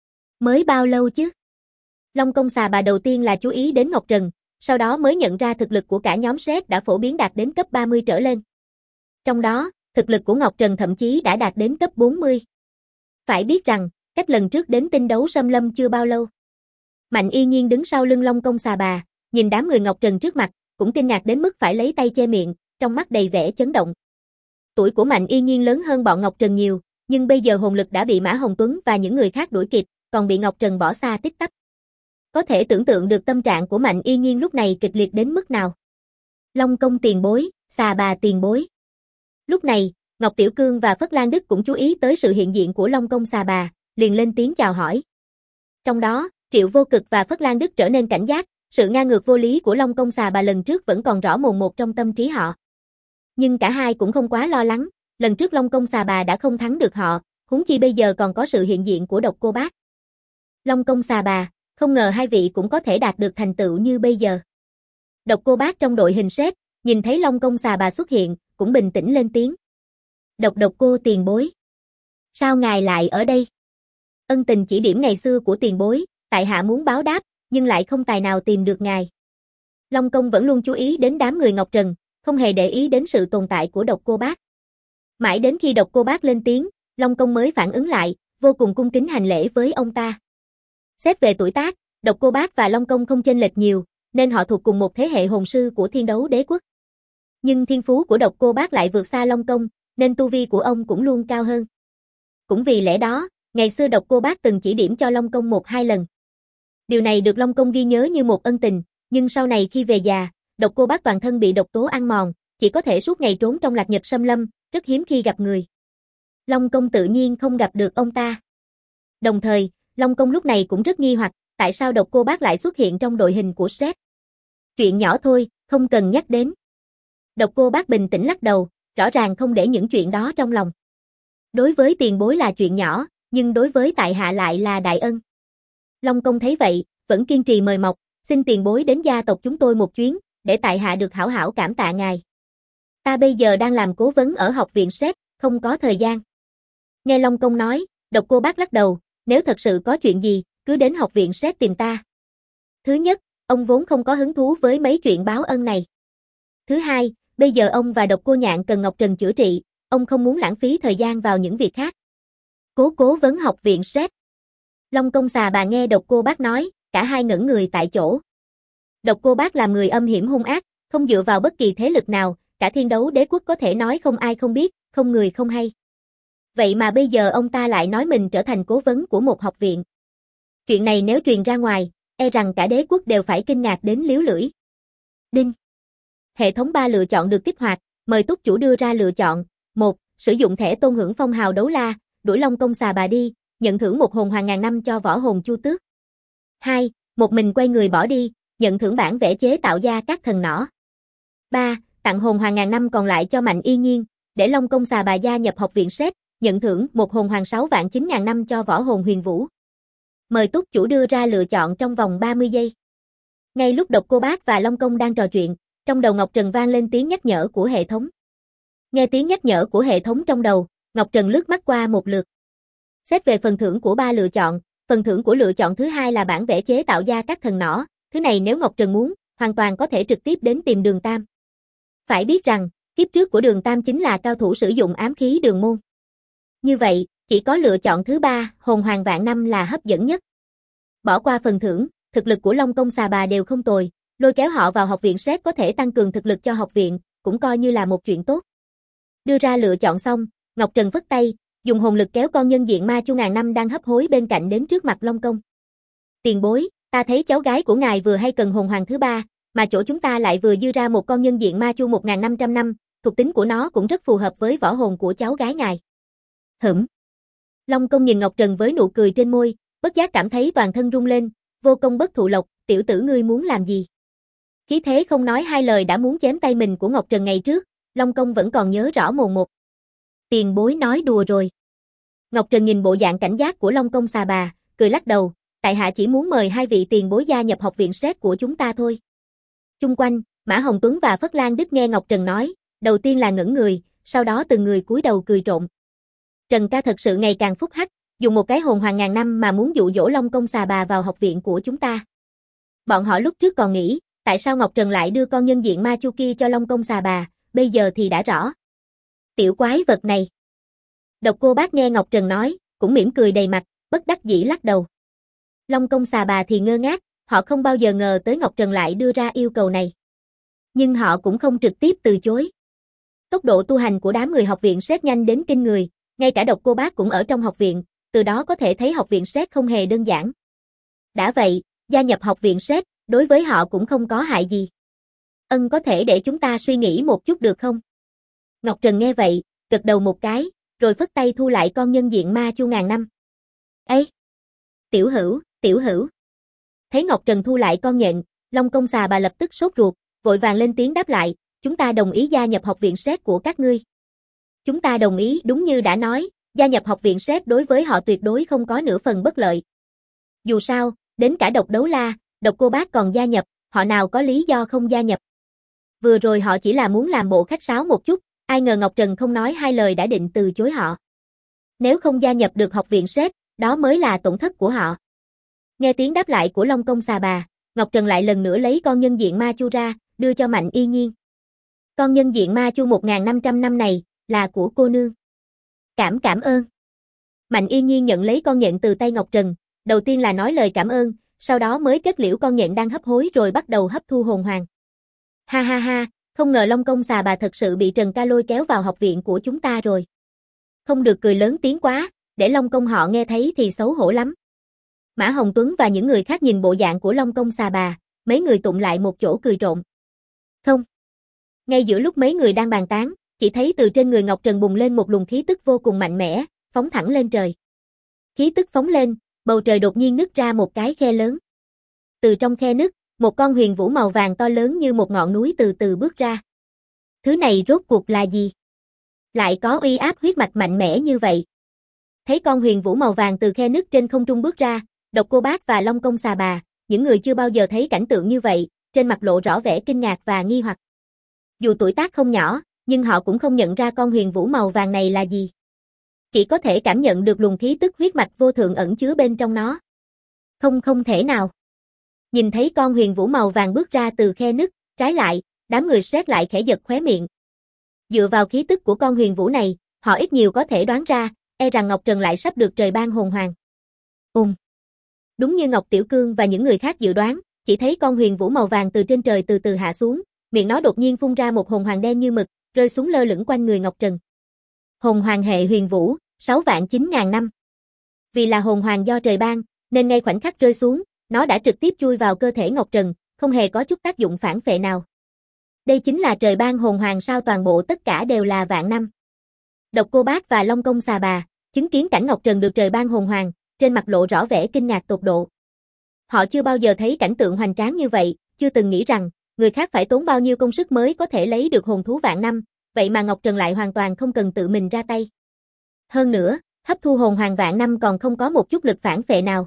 Mới bao lâu chứ? Long Công Xà Bà đầu tiên là chú ý đến Ngọc Trần, sau đó mới nhận ra thực lực của cả nhóm Sét đã phổ biến đạt đến cấp 30 trở lên. Trong đó, thực lực của Ngọc Trần thậm chí đã đạt đến cấp 40. Phải biết rằng, cách lần trước đến Tinh Đấu Xâm Lâm chưa bao lâu. Mạnh Y Nhiên đứng sau lưng Long Công Xà Bà, nhìn đám người Ngọc Trần trước mặt, cũng kinh ngạc đến mức phải lấy tay che miệng, trong mắt đầy vẻ chấn động. Tuổi của Mạnh Y Nhiên lớn hơn bọn Ngọc Trần nhiều, nhưng bây giờ hồn lực đã bị Mã Hồng Tuấn và những người khác đuổi kịp, còn bị Ngọc Trần bỏ xa tích tắp. Có thể tưởng tượng được tâm trạng của Mạnh Y Nhiên lúc này kịch liệt đến mức nào. Long Công tiền bối, Xà Bà tiền bối. Lúc này, Ngọc Tiểu Cương và Phất Lan Đức cũng chú ý tới sự hiện diện của Long Công Xà Bà, liền lên tiếng chào hỏi. Trong đó, Triệu Vô Cực và Phất Lan Đức trở nên cảnh giác, sự ngang ngược vô lý của Long Công Xà Bà lần trước vẫn còn rõ mồn một trong tâm trí họ. Nhưng cả hai cũng không quá lo lắng, lần trước Long Công Xà Bà đã không thắng được họ, huống chi bây giờ còn có sự hiện diện của Độc Cô Bác. Long Công Xà Bà, không ngờ hai vị cũng có thể đạt được thành tựu như bây giờ. Độc Cô Bác trong đội hình Sét, nhìn thấy Long Công Xà Bà xuất hiện, cũng bình tĩnh lên tiếng. Độc cô tiền bối. Sao ngài lại ở đây? Ân tình chỉ điểm ngày xưa của tiền bối, tại hạ muốn báo đáp, nhưng lại không tài nào tìm được ngài. Long Công vẫn luôn chú ý đến đám người Ngọc Trần, không hề để ý đến sự tồn tại của Độc Cô Bác. Mãi đến khi Độc Cô Bác lên tiếng, Long Công mới phản ứng lại, vô cùng cung kính hành lễ với ông ta. Xét về tuổi tác, Độc Cô Bác và Long Công không chênh lệch nhiều, nên họ thuộc cùng một thế hệ hồn sư của Thiên Đấu Đế Quốc. Nhưng thiên phú của Độc Cô Bác lại vượt xa Long Công, nên tu vi của ông cũng luôn cao hơn. Cũng vì lẽ đó, ngày xưa Độc Cô Bác từng chỉ điểm cho Long Công 1-2 lần. Điều này được Long Công ghi nhớ như một ân tình, nhưng sau này khi về già, Độc Cô Bác toàn thân bị độc tố ăn mòn, chỉ có thể suốt ngày trốn trong lạc nhật xâm lâm, rất hiếm khi gặp người. Long Công tự nhiên không gặp được ông ta. Đồng thời, Long Công lúc này cũng rất nghi hoặc, tại sao Độc Cô Bác lại xuất hiện trong đội hình của Shrek. Chuyện nhỏ thôi, không cần nhắc đến. Độc Cô Bác bình tĩnh lắc đầu, rõ ràng không để những chuyện đó trong lòng. Đối với tiền bối là chuyện nhỏ, nhưng đối với tại hạ lại là đại ân. Long Công thấy vậy, vẫn kiên trì mời mọc, xin tiền bối đến gia tộc chúng tôi một chuyến, để tại hạ được hảo hảo cảm tạ ngài. Ta bây giờ đang làm cố vấn ở học viện Shrek, không có thời gian. Nghe Long Công nói, Độc Cô Bác lắc đầu, nếu thật sự có chuyện gì, cứ đến học viện Shrek tìm ta. Thứ nhất, ông vốn không có hứng thú với mấy chuyện báo ân này. Thứ hai, bây giờ ông và Độc Cô Nhạn cần Ngọc Trần chữa trị, ông không muốn lãng phí thời gian vào những việc khác. Cố vấn học viện Shrek. Long Công Xà Bà nghe Độc Cô Bác nói, cả hai ngẩn người tại chỗ. Độc Cô Bác là người âm hiểm hung ác, không dựa vào bất kỳ thế lực nào, cả Thiên Đấu Đế Quốc có thể nói không ai không biết, không người không hay. Vậy mà bây giờ ông ta lại nói mình trở thành cố vấn của một học viện. Chuyện này nếu truyền ra ngoài, e rằng cả đế quốc đều phải kinh ngạc đến liếu lưỡi. Đinh. Hệ thống 3 lựa chọn được kích hoạt, mời túc chủ đưa ra lựa chọn. 1. Sử dụng thẻ tôn hưởng phong hào đấu la, đuổi Long Công Xà Bà đi, nhận thưởng một hồn hoàng ngàn năm cho võ hồn Chu Tước. 2. Một mình quay người bỏ đi, nhận thưởng bản vẽ chế tạo ra các thần nỏ. 3. Tặng hồn hoàng ngàn năm còn lại cho Mạnh Y Nhiên, để Long Công Xà Bà gia nhập học viện Shrek, nhận thưởng một hồn hoàng 6.900.000 năm cho võ hồn Huyền Vũ. Mời túc chủ đưa ra lựa chọn trong vòng 30 giây. Ngay lúc Độc Cô Bác và Long Công đang trò chuyện, trong đầu Ngọc Trần vang lên tiếng nhắc nhở của hệ thống. Nghe tiếng nhắc nhở của hệ thống trong đầu, Ngọc Trần lướt mắt qua một lượt. Xét về phần thưởng của 3 lựa chọn, phần thưởng của lựa chọn thứ hai là bản vẽ chế tạo ra các thần nỏ, thứ này nếu Ngọc Trần muốn, hoàn toàn có thể trực tiếp đến tìm Đường Tam. Phải biết rằng, kiếp trước của Đường Tam chính là cao thủ sử dụng ám khí đường môn. Như vậy, chỉ có lựa chọn thứ 3, hồn hoàng vạn năm là hấp dẫn nhất. Bỏ qua phần thưởng, thực lực của Long Công Xà Bà đều không tồi, lôi kéo họ vào học viện Shrek có thể tăng cường thực lực cho học viện, cũng coi như là một chuyện tốt. Đưa ra lựa chọn xong, Ngọc Trần phất tay, dùng hồn lực kéo con nhân diện ma chu ngàn năm đang hấp hối bên cạnh đến trước mặt Long Công. Tiền bối, ta thấy cháu gái của ngài vừa hay cần hồn hoàng thứ 3, mà chỗ chúng ta lại vừa dư ra một con nhân diện ma chu 1.500 năm, thuộc tính của nó cũng rất phù hợp với võ hồn của cháu gái ngài. Long Công nhìn Ngọc Trần với nụ cười trên môi, bất giác cảm thấy toàn thân rung lên, vô công bất thụ lộc, tiểu tử ngươi muốn làm gì? Khí thế không nói hai lời đã muốn chém tay mình của Ngọc Trần ngày trước, Long Công vẫn còn nhớ rõ mồn một. Tiền bối nói đùa rồi. Ngọc Trần nhìn bộ dạng cảnh giác của Long Công Xà Bà, cười lắc đầu, tại hạ chỉ muốn mời hai vị tiền bối gia nhập học viện Shrek của chúng ta thôi. Chung quanh, Mã Hồng Tuấn và Phất Lan Đích nghe Ngọc Trần nói, đầu tiên là ngẩn người, sau đó từng người cúi đầu cười trộn. Trần ca thật sự ngày càng phúc hắc, dùng một cái hồn hoàng ngàn năm mà muốn dụ dỗ Long Công Xà Bà vào học viện của chúng ta. Bọn họ lúc trước còn nghĩ, tại sao Ngọc Trần lại đưa con nhân diện ma chu kia cho Long Công Xà Bà, bây giờ thì đã rõ. Tiểu quái vật này. Độc Cô Bác nghe Ngọc Trần nói, cũng mỉm cười đầy mặt, bất đắc dĩ lắc đầu. Long Công Xà Bà thì ngơ ngác, họ không bao giờ ngờ tới Ngọc Trần lại đưa ra yêu cầu này. Nhưng họ cũng không trực tiếp từ chối. Tốc độ tu hành của đám người học viện Shrek nhanh đến kinh người, ngay cả Độc Cô Bác cũng ở trong học viện, từ đó có thể thấy học viện Shrek không hề đơn giản. Đã vậy, gia nhập học viện Shrek, đối với họ cũng không có hại gì. Ân có thể để chúng ta suy nghĩ một chút được không? Ngọc Trần nghe vậy, gật đầu một cái, rồi phất tay thu lại con nhân diện ma chu ngàn năm. Ê! Tiểu hữu. Thấy Ngọc Trần thu lại con nhện, Long Công Xà Bà lập tức sốt ruột, vội vàng lên tiếng đáp lại, chúng ta đồng ý gia nhập học viện Shrek của các ngươi. Chúng ta đồng ý, đúng như đã nói, gia nhập học viện Shrek đối với họ tuyệt đối không có nửa phần bất lợi. Dù sao, đến cả Độc Đấu La, Độc Cô Bác còn gia nhập, họ nào có lý do không gia nhập. Vừa rồi họ chỉ là muốn làm bộ khách sáo một chút, ai ngờ Ngọc Trần không nói hai lời đã định từ chối họ. Nếu không gia nhập được học viện SET, đó mới là tổn thất của họ. Nghe tiếng đáp lại của Long Công xà bà, Ngọc Trần lại lần nữa lấy con nhân diện ma chu ra, đưa cho Mạnh Y Nhiên. Con nhân diện ma chu 1.500 năm này, là của cô nương. Cảm ơn. Mạnh Y Nhiên nhận lấy con nhện từ tay Ngọc Trần, đầu tiên là nói lời cảm ơn, sau đó mới kết liễu con nhện đang hấp hối rồi bắt đầu hấp thu hồn hoàng. Ha ha ha, không ngờ Long Công xà bà thật sự bị Trần Ca lôi kéo vào học viện của chúng ta rồi. Không được cười lớn tiếng quá, để Long Công họ nghe thấy thì xấu hổ lắm. Mã Hồng Tuấn và những người khác nhìn bộ dạng của Long Công xà bà, mấy người tụm lại một chỗ cười rộn. Không. Ngay giữa lúc mấy người đang bàn tán, chỉ thấy từ trên người Ngọc Trần bùng lên một luồng khí tức vô cùng mạnh mẽ, phóng thẳng lên trời. Khí tức phóng lên, bầu trời đột nhiên nứt ra một cái khe lớn. Từ trong khe nứt, một con huyền vũ màu vàng to lớn như một ngọn núi từ từ bước ra. Thứ này rốt cuộc là gì? Lại có uy áp huyết mạch mạnh mẽ như vậy. Thấy con huyền vũ màu vàng từ khe nứt trên không trung bước ra, Độc Cô Bác và Long Công xà bà, những người chưa bao giờ thấy cảnh tượng như vậy, trên mặt lộ rõ vẻ kinh ngạc và nghi hoặc. Dù tuổi tác không nhỏ, nhưng họ cũng không nhận ra con huyền vũ màu vàng này là gì. Chỉ có thể cảm nhận được luồng khí tức huyết mạch vô thượng ẩn chứa bên trong nó. Không thể nào. Nhìn thấy con huyền vũ màu vàng bước ra từ khe nứt, trái lại, đám người SET lại khẽ giật khóe miệng. Dựa vào khí tức của con huyền vũ này, họ ít nhiều có thể đoán ra, rằng Ngọc Trần lại sắp được trời ban hồn hoàng. Đúng như Ngọc Tiểu Cương và những người khác dự đoán, chỉ thấy con huyền vũ màu vàng từ trên trời từ từ hạ xuống, miệng nó đột nhiên phun ra một hồn hoàng đen như mực, rơi xuống lơ lửng quanh người Ngọc Trần. Hồn hoàng hệ huyền vũ, 6.900.000 năm. Vì là hồn hoàng do trời ban, nên ngay khoảnh khắc rơi xuống, nó đã trực tiếp chui vào cơ thể Ngọc Trần, không hề có chút tác dụng phản phệ nào. Đây chính là trời ban hồn hoàng sao? Toàn bộ tất cả đều là vạn năm. Độc Cô Bác và Long Công xà bà, chứng kiến cảnh Ngọc Trần được trời ban hồn hoàng, trên mặt lộ rõ vẻ kinh ngạc tột độ. Họ chưa bao giờ thấy cảnh tượng hoành tráng như vậy, chưa từng nghĩ rằng, người khác phải tốn bao nhiêu công sức mới có thể lấy được hồn thú vạn năm, vậy mà Ngọc Trần lại hoàn toàn không cần tự mình ra tay. Hơn nữa, hấp thu hồn hoàng vạn năm còn không có một chút lực phản phệ nào.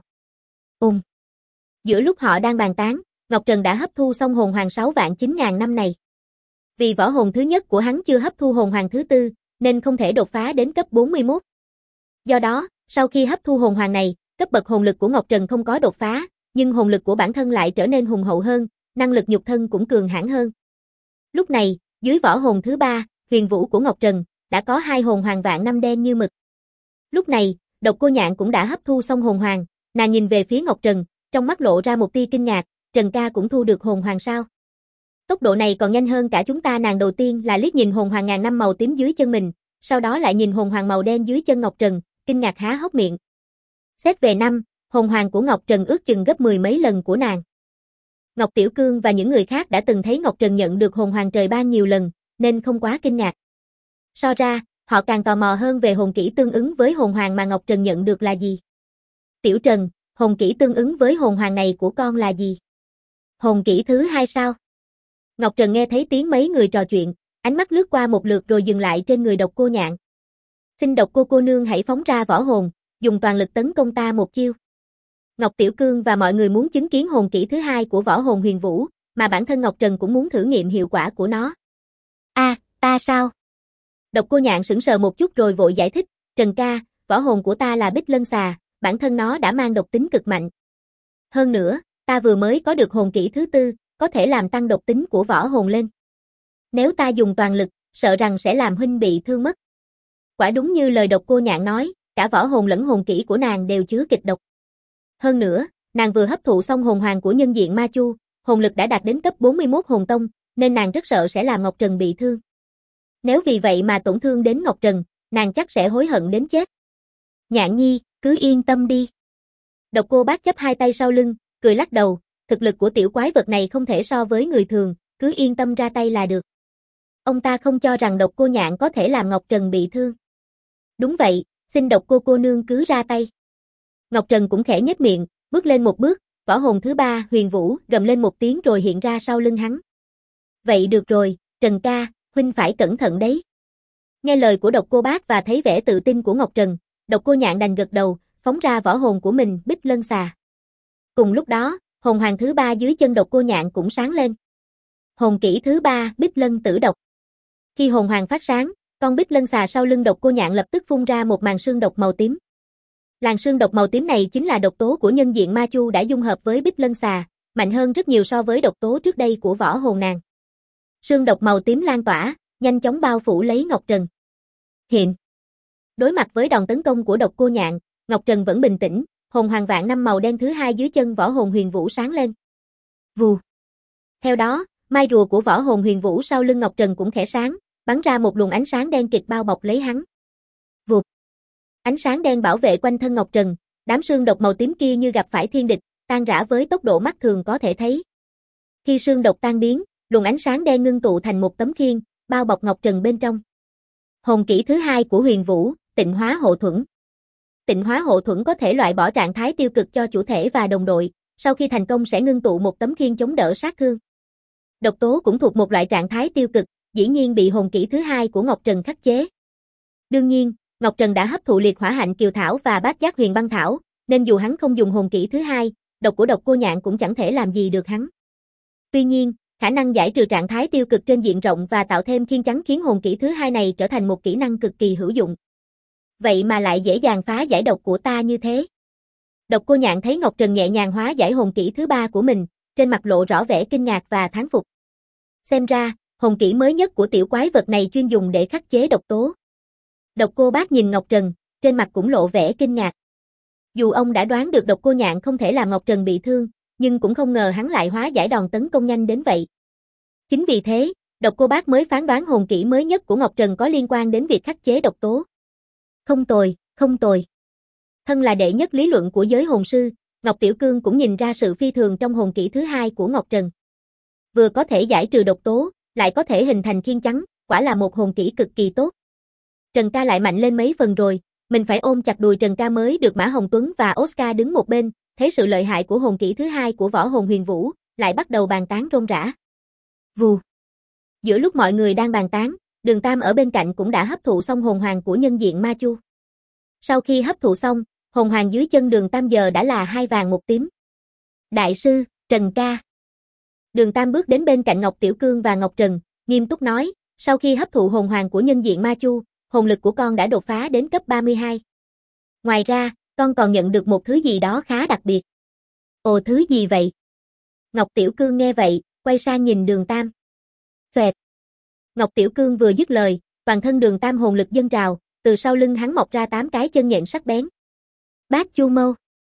Giữa lúc họ đang bàn tán, Ngọc Trần đã hấp thu xong hồn hoàng 6.900.000 năm này. Vì võ hồn thứ nhất của hắn chưa hấp thu hồn hoàng thứ tư, nên không thể đột phá đến cấp 41. Do đó, sau khi hấp thu hồn hoàng này, cấp bậc hồn lực của Ngọc Trần không có đột phá, nhưng hồn lực của bản thân lại trở nên hùng hậu hơn, năng lực nhục thân cũng cường hãn hơn. Lúc này, dưới võ hồn thứ ba, huyền vũ của Ngọc Trần, đã có 2 hồn hoàng vạn năm đen như mực. Lúc này, Độc Cô Nhạn cũng đã hấp thu xong hồn hoàng, nàng nhìn về phía Ngọc Trần, trong mắt lộ ra một tia kinh ngạc, Trần ca cũng thu được hồn hoàng sao? Tốc độ này còn nhanh hơn cả chúng ta. Nàng đầu tiên là liếc nhìn hồn hoàng ngàn năm màu tím dưới chân mình, sau đó lại nhìn hồn hoàng màu đen dưới chân Ngọc Trần, kinh ngạc há hốc miệng. Xét về năm, hồn hoàng của Ngọc Trần ước chừng gấp 10 mấy lần của nàng. Ngọc Tiểu Cương và những người khác đã từng thấy Ngọc Trần nhận được hồn hoàng trời ban nhiều lần, nên không quá kinh ngạc. So ra, họ càng tò mò hơn về hồn kỹ tương ứng với hồn hoàng mà Ngọc Trần nhận được là gì. Tiểu Trần, hồn kỹ tương ứng với hồn hoàng này của con là gì? Hồn kỹ thứ hai sao? Ngọc Trần nghe thấy tiếng mấy người trò chuyện, ánh mắt lướt qua một lượt rồi dừng lại trên người Độc Cô Nhạn. Xin Độc cô nương hãy phóng ra võ hồn, dùng toàn lực tấn công ta một chiêu. Ngọc Tiểu Cương và mọi người muốn chứng kiến hồn kỹ thứ hai của võ hồn huyền vũ, mà bản thân Ngọc Trần cũng muốn thử nghiệm hiệu quả của nó. Ta sao? Độc Cô Nhạn sững sờ một chút rồi vội giải thích, Trần ca, võ hồn của ta là Bích Lân Xà, bản thân nó đã mang độc tính cực mạnh. Hơn nữa, ta vừa mới có được hồn kỹ thứ tư, có thể làm tăng độc tính của võ hồn lên. Nếu ta dùng toàn lực, sợ rằng sẽ làm huynh bị thương mất. Quả đúng như lời Độc Cô Nhạn nói, cả võ hồn lẫn hồn kỹ của nàng đều chứa kịch độc. Hơn nữa, nàng vừa hấp thụ xong hồn hoàng của nhân diện ma chu, hồn lực đã đạt đến cấp 41 hồn tông, nên nàng rất sợ sẽ làm Ngọc Trần bị thương. Nếu vì vậy mà tổn thương đến Ngọc Trần, nàng chắc sẽ hối hận đến chết. Nhạn nhi, cứ yên tâm đi. Độc Cô Bác chắp hai tay sau lưng, cười lắc đầu, thực lực của tiểu quái vật này không thể so với người thường, cứ yên tâm ra tay là được. Ông ta không cho rằng Độc Cô Nhạn có thể làm Ngọc Trần bị thương. Đúng vậy, xin Độc cô nương cứ ra tay. Ngọc Trần cũng khẽ nhếch miệng, bước lên một bước, võ hồn thứ ba, huyền vũ, gầm lên một tiếng rồi hiện ra sau lưng hắn. Vậy được rồi, Trần ca, huynh phải cẩn thận đấy. Nghe lời của Độc Cô Bác và thấy vẻ tự tin của Ngọc Trần, Độc Cô Nhạn đành gật đầu, phóng ra võ hồn của mình, Bích Lân Xà. Cùng lúc đó, hồn hoàng thứ ba dưới chân Độc Cô Nhạn cũng sáng lên. Hồn kỹ thứ 3, Bích Lân Tử Độc. Khi hồn hoàng phát sáng, con bích lân xà sau lưng Độc Cô Nhạn lập tức phun ra một màn sương độc màu tím. Làn sương độc màu tím này chính là độc tố của nhân diện ma chu đã dung hợp với bích lân xà, mạnh hơn rất nhiều so với độc tố trước đây của võ hồn nàng. Sương độc màu tím lan tỏa, nhanh chóng bao phủ lấy Ngọc Trần. Hiện. Đối mặt với đòn tấn công của Độc Cô Nhạn, Ngọc Trần vẫn bình tĩnh, hồn hoàng vạn năm màu đen thứ 2 dưới chân võ hồn Huyền Vũ sáng lên. Vù. Theo đó, mai rùa của võ hồn Huyền Vũ sau lưng Ngọc Trần cũng khẽ sáng, bắn ra một luồng ánh sáng đen kịt bao bọc lấy hắn. Vụt. Ánh sáng đen bảo vệ quanh thân Ngọc Trần, đám sương độc màu tím kia như gặp phải thiên địch, tan rã với tốc độ mắt thường có thể thấy. Khi sương độc tan biến, luồng ánh sáng đen ngưng tụ thành một tấm khiên, bao bọc Ngọc Trần bên trong. Hồn kỹ thứ 2 của Huyền Vũ, Tịnh Hóa Hộ Thuẫn. Tịnh Hóa Hộ Thuẫn có thể loại bỏ trạng thái tiêu cực cho chủ thể và đồng đội, sau khi thành công sẽ ngưng tụ một tấm khiên chống đỡ sát thương. Độc tố cũng thuộc một loại trạng thái tiêu cực, dĩ nhiên bị hồn kỹ thứ 2 của Ngọc Trần khắc chế. Đương nhiên, Ngọc Trần đã hấp thụ liệt hỏa hạnh kiều thảo và bát giác huyền băng thảo, nên dù hắn không dùng hồn kỹ thứ 2, độc của Độc Cô Nhạn cũng chẳng thể làm gì được hắn. Tuy nhiên, khả năng giải trừ trạng thái tiêu cực trên diện rộng và tạo thêm khiên chắn khiến hồn kỹ thứ 2 này trở thành một kỹ năng cực kỳ hữu dụng. Vậy mà lại dễ dàng phá giải độc của ta như thế. Độc Cô Nhạn thấy Ngọc Trần nhẹ nhàng hóa giải hồn kỹ thứ 3 của mình, trên mặt lộ rõ vẻ kinh ngạc và thán phục. Xem ra, hồn kỹ mới nhất của tiểu quái vật này chuyên dùng để khắc chế độc tố. Độc Cô Bác nhìn Ngọc Trần, trên mặt cũng lộ vẻ kinh ngạc. Dù ông đã đoán được Độc Cô Nhạn không thể làm Ngọc Trần bị thương, nhưng cũng không ngờ hắn lại hóa giải đòn tấn công nhanh đến vậy. Chính vì thế, Độc Cô Bác mới phán đoán hồn kỹ mới nhất của Ngọc Trần có liên quan đến việc khắc chế độc tố. Không tồi, không tồi. Thân là đệ nhất lý luận của giới hồn sư, Ngọc Tiểu Cương cũng nhìn ra sự phi thường trong hồn kỹ thứ 2 của Ngọc Trần. Vừa có thể giải trừ độc tố, lại có thể hình thành khiên chắn, quả là một hồn kỹ cực kỳ tốt. Trần ca lại mạnh lên mấy phần rồi, mình phải ôm chặt đùi Trần ca mới được. Mã Hồng Tuấn và Oscar đứng một bên, thấy sự lợi hại của hồn kỹ thứ 2 của võ hồn Huyền Vũ, lại bắt đầu bàn tán rôm rã. Vù. Giữa lúc mọi người đang bàn tán, Đường Tam ở bên cạnh cũng đã hấp thụ xong hồn hoàng của nhân diện ma chu. Sau khi hấp thụ xong, hồn hoàng dưới chân Đường Tam giờ đã là 2 vàng 1 tím. Đại sư, Trần ca. Đường Tam bước đến bên cạnh Ngọc Tiểu Cương và Ngọc Trần, nghiêm túc nói, sau khi hấp thụ hồn hoàng của nhân diện ma chu, hồn lực của con đã đột phá đến cấp 32. Ngoài ra, con còn nhận được một thứ gì đó khá đặc biệt. Ồ, thứ gì vậy? Ngọc Tiểu Cương nghe vậy, quay sang nhìn Đường Tam. Phệt. Ngọc Tiểu Cương vừa dứt lời, toàn thân Đường Tam hồn lực dâng trào, từ sau lưng hắn mọc ra 8 cái chân nhện sắc bén. Bát Chu Mâu.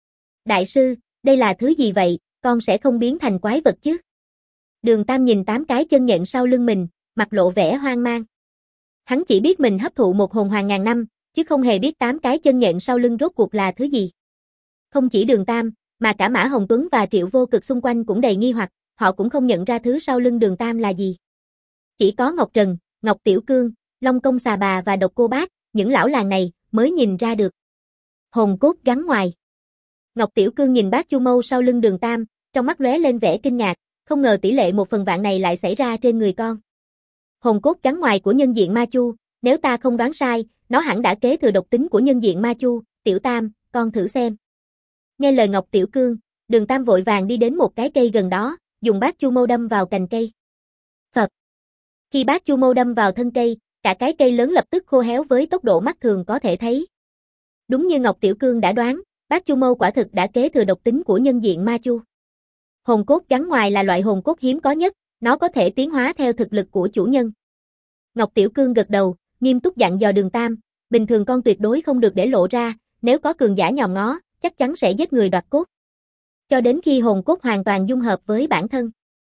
Đại sư, đây là thứ gì vậy, con sẽ không biến thành quái vật chứ? Đường Tam nhìn 8 cái chân nhện sau lưng mình, mặt lộ vẻ hoang mang. Hắn chỉ biết mình hấp thụ một hồn hoàng ngàn năm, chứ không hề biết 8 cái chân nhện sau lưng rốt cuộc là thứ gì. Không chỉ Đường Tam, mà cả Mã Hồng Tuấn và Triệu Vô Cực xung quanh cũng đầy nghi hoặc, họ cũng không nhận ra thứ sau lưng Đường Tam là gì. Chỉ có Ngọc Trần, Ngọc Tiểu Cương, Long Công Xà Bà và Độc Cô Bác, những lão làng này mới nhìn ra được. Hồn cốt gắn ngoài. Ngọc Tiểu Cương nhìn Bát Chu Mâu sau lưng Đường Tam, trong mắt lóe lên vẻ kinh ngạc, không ngờ tỷ lệ 1/vạn này lại xảy ra trên người con. Hồn cốt gắn ngoài của nhân diện ma chu, nếu ta không đoán sai, nó hẳn đã kế thừa độc tính của nhân diện ma chu. Tiểu Tam, con thử xem. Nghe lời Ngọc Tiểu Cương, Đường Tam vội vàng đi đến một cái cây gần đó, dùng Bát Chu Mâu đâm vào cành cây. Phập. Khi Bát Chu Mâu đâm vào thân cây, cả cái cây lớn lập tức khô héo với tốc độ mắt thường có thể thấy. Đúng như Ngọc Tiểu Cương đã đoán, Bát Chu Mâu quả thực đã kế thừa độc tính của nhân diện ma chu. Hồn cốt gắn ngoài là loại hồn cốt hiếm có nhất, nó có thể tiến hóa theo thực lực của chủ nhân. Ngọc Tiểu Cương gật đầu, nghiêm túc dặn dò Đường Tam, bình thường con tuyệt đối không được để lộ ra, nếu có cường giả nhòm ngó, chắc chắn sẽ giết người đoạt cốt. Cho đến khi hồn cốt hoàn toàn dung hợp với bản thân.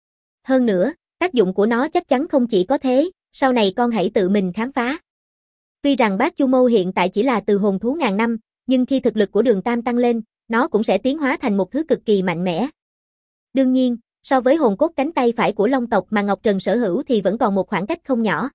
Hơn nữa, tác dụng của nó chắc chắn không chỉ có thế, sau này con hãy tự mình khám phá. Tuy rằng Bát Chu Mâu hiện tại chỉ là từ hồn thú ngàn năm, nhưng khi thực lực của Đường Tam tăng lên, nó cũng sẽ tiến hóa thành một thứ cực kỳ mạnh mẽ. Đương nhiên, so với hồn cốt cánh tay phải của Long tộc mà Ngọc Trần sở hữu thì vẫn còn một khoảng cách không nhỏ.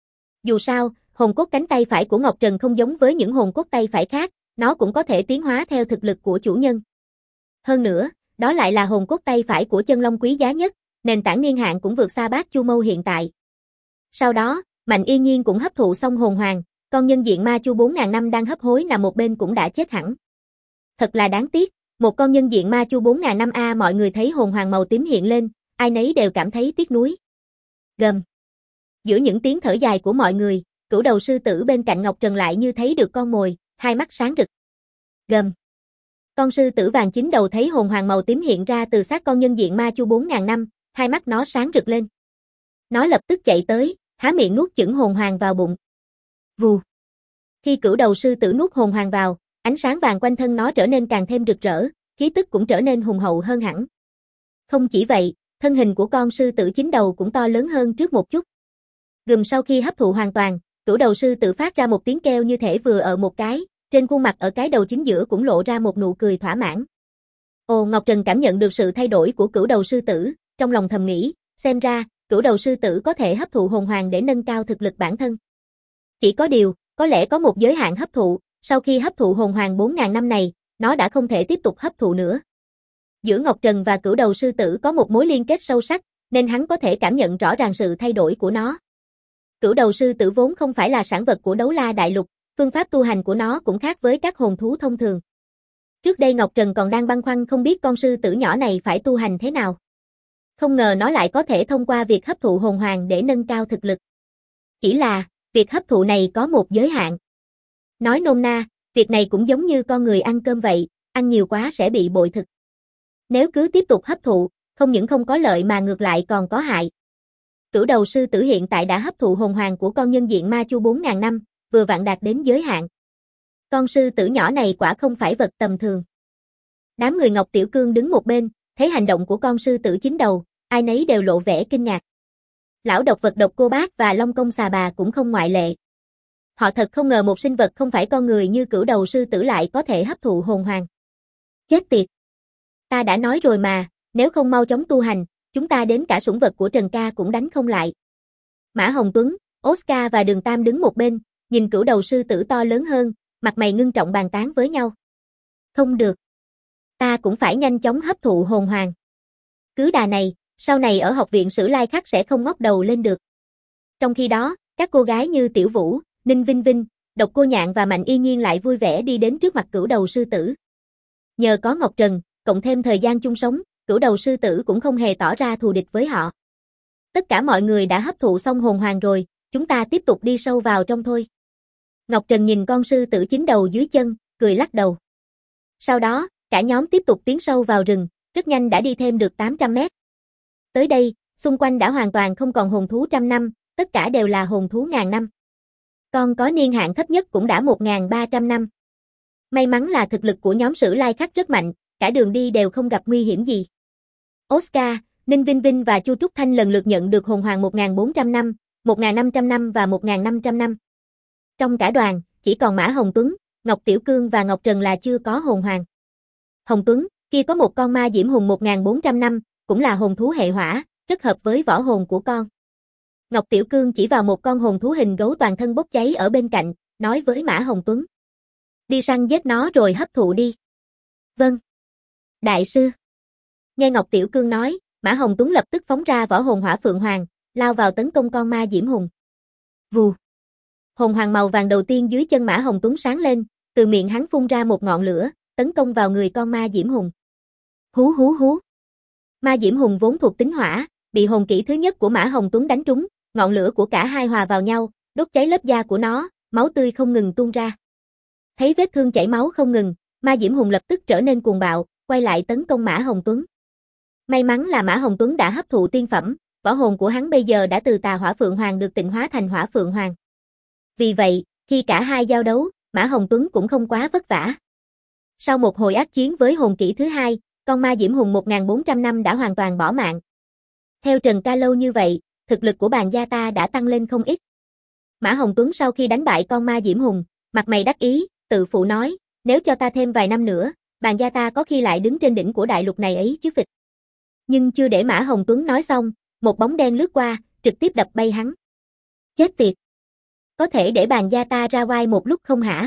Dù sao, hồn cốt cánh tay phải của Ngọc Trần không giống với những hồn cốt tay phải khác, nó cũng có thể tiến hóa theo thực lực của chủ nhân. Hơn nữa, đó lại là hồn cốt tay phải của chân long quý giá nhất, nền tảng niên hạn cũng vượt xa Bát Chu Mâu hiện tại. Sau đó, Mạnh Yên Nhiên cũng hấp thụ xong hồn hoàng, con nhân diện ma chu 4000 năm đang hấp hối nằm một bên cũng đã chết hẳn. Thật là đáng tiếc, một con nhân diện ma chu 4000 năm a. Mọi người thấy hồn hoàng màu tím hiện lên, ai nấy đều cảm thấy tiếc nuối. Gầm. Giữa những tiếng thở dài của mọi người, cửu đầu sư tử bên cạnh Ngọc Trần lại như thấy được con mồi, hai mắt sáng rực. Gầm. Con sư tử vàng chín đầu thấy hồn hoàng màu tím hiện ra từ xác con nhân diện ma chu 4000 năm, hai mắt nó sáng rực lên. Nó lập tức chạy tới, há miệng nuốt chửng hồn hoàng vào bụng. Vù. Khi cửu đầu sư tử nuốt hồn hoàng vào, ánh sáng vàng quanh thân nó trở nên càng thêm rực rỡ, khí tức cũng trở nên hùng hậu hơn hẳn. Không chỉ vậy, thân hình của con sư tử chín đầu cũng to lớn hơn trước một chút. Gầm sau khi hấp thụ hoàn toàn, cửu đầu sư tử phát ra một tiếng kêu như thể vừa ở một cái, trên khuôn mặt ở cái đầu chính giữa cũng lộ ra một nụ cười thỏa mãn. Ồ, Ngọc Trần cảm nhận được sự thay đổi của cửu đầu sư tử, trong lòng thầm nghĩ, xem ra, cửu đầu sư tử có thể hấp thụ hồn hoàng để nâng cao thực lực bản thân. Chỉ có điều, có lẽ có một giới hạn hấp thụ, sau khi hấp thụ hồn hoàng 4000 năm này, nó đã không thể tiếp tục hấp thụ nữa. Giữa Ngọc Trần và cửu đầu sư tử có một mối liên kết sâu sắc, nên hắn có thể cảm nhận rõ ràng sự thay đổi của nó. Cửu đầu sư tử vốn không phải là sản vật của Đấu La Đại Lục, phương pháp tu hành của nó cũng khác với các hồn thú thông thường. Trước đây Ngọc Trần còn đang băn khoăn không biết con sư tử nhỏ này phải tu hành thế nào. Không ngờ nó lại có thể thông qua việc hấp thụ hồn hoàng để nâng cao thực lực. Chỉ là, việc hấp thụ này có một giới hạn. Nói nôm na, việc này cũng giống như con người ăn cơm vậy, ăn nhiều quá sẽ bị bội thực. Nếu cứ tiếp tục hấp thụ, không những không có lợi mà ngược lại còn có hại. Cửu đầu sư tử hiện tại đã hấp thụ hồn hoàng của con nhân diện ma chu 4000 năm, vừa vặn đạt đến giới hạn. Con sư tử nhỏ này quả không phải vật tầm thường. Đám người Ngọc Tiểu Cương đứng một bên, thấy hành động của con sư tử chín đầu, ai nấy đều lộ vẻ kinh ngạc. Lão độc vật Độc Cô Bác và Long Công Xà Bà cũng không ngoại lệ. Họ thật không ngờ một sinh vật không phải con người như cửu đầu sư tử lại có thể hấp thụ hồn hoàng. Chết tiệt! Ta đã nói rồi mà, nếu không mau chóng tu hành, chúng ta đến cả sủng vật của Trần Ca cũng đánh không lại. Mã Hồng Tuấn, Oscar và Đường Tam đứng một bên, nhìn cửu đầu sư tử to lớn hơn, mặt mày ngưng trọng bàn tán với nhau. Không được. Ta cũng phải nhanh chóng hấp thụ hồn hoàng. Cứ đà này, sau này ở học viện Sử Lai Khắc sẽ không ngóc đầu lên được. Trong khi đó, các cô gái như Tiểu Vũ, Ninh Vinh Vinh, Độc Cô Nhạn và Mạnh Y Nhiên lại vui vẻ đi đến trước mặt cửu đầu sư tử. Nhờ có Ngọc Trần, cộng thêm thời gian chung sống, cửu đầu sư tử cũng không hề tỏ ra thù địch với họ. Tất cả mọi người đã hấp thụ xong hồn hoàng rồi, chúng ta tiếp tục đi sâu vào trong thôi. Ngọc Trần nhìn con sư tử chín đầu dưới chân, cười lắc đầu. Sau đó, cả nhóm tiếp tục tiến sâu vào rừng, rất nhanh đã đi thêm được 800 mét. Tới đây, xung quanh đã hoàn toàn không còn hồn thú trăm năm, tất cả đều là hồn thú ngàn năm. Con có niên hạn thấp nhất cũng đã 1300 năm. May mắn là thực lực của nhóm Sử Lai Khắc rất mạnh, cả đường đi đều không gặp nguy hiểm gì. Oscar, Ninh Vinh Vinh và Chu Trúc Thanh lần lượt nhận được hồn hoàng 1400 năm, 1500 năm và 1500 năm. Trong cả đoàn, chỉ còn Mã Hồng Tuấn, Ngọc Tiểu Cương và Ngọc Trần là chưa có hồn hoàng. Hồng Tuấn, kia có một con ma diễm hùng 1400 năm, cũng là hồn thú hệ hỏa, rất hợp với võ hồn của con. Ngọc Tiểu Cương chỉ vào một con hồn thú hình gấu toàn thân bốc cháy ở bên cạnh, nói với Mã Hồng Tuấn. Đi săn giết nó rồi hấp thụ đi. Vâng. Đại sư. Nghe Ngọc Tiểu Cương nói, Mã Hồng Tuấn lập tức phóng ra võ hồn hỏa phượng hoàng, lao vào tấn công con ma diễm hùng. Vù. Hồn hoàng màu vàng đầu tiên dưới chân Mã Hồng Tuấn sáng lên, từ miệng hắn phun ra một ngọn lửa, tấn công vào người con ma diễm hùng. Hú hú hú. Ma diễm hùng vốn thuộc tính hỏa, bị hồn kỹ thứ nhất của Mã Hồng Tuấn đánh trúng, ngọn lửa của cả hai hòa vào nhau, đốt cháy lớp da của nó, máu tươi không ngừng tuôn ra. Thấy vết thương chảy máu không ngừng, ma diễm hùng lập tức trở nên cuồng bạo, quay lại tấn công Mã Hồng Tuấn. May mắn là Mã Hồng Tuấn đã hấp thụ tiên phẩm, võ hồn của hắn bây giờ đã từ tà hỏa phượng hoàng được tịnh hóa thành hỏa phượng hoàng. Vì vậy, khi cả hai giao đấu, Mã Hồng Tuấn cũng không quá vất vả. Sau một hồi ác chiến với hồn kỹ thứ hai, con ma diễm hùng 1400 năm đã hoàn toàn bỏ mạng. Theo Trần Ca lâu như vậy, thực lực của bàn gia ta đã tăng lên không ít. Mã Hồng Tuấn sau khi đánh bại con ma diễm hùng, mặt mày đắc ý, tự phụ nói, nếu cho ta thêm vài năm nữa, bàn gia ta có khi lại đứng trên đỉnh của đại lục này ấy chứ phịch. Nhưng chưa để Mã Hồng Tuấn nói xong, một bóng đen lướt qua, trực tiếp đập bay hắn. Chết tiệt! Có thể để bàn gia ta ra oai một lúc không hả?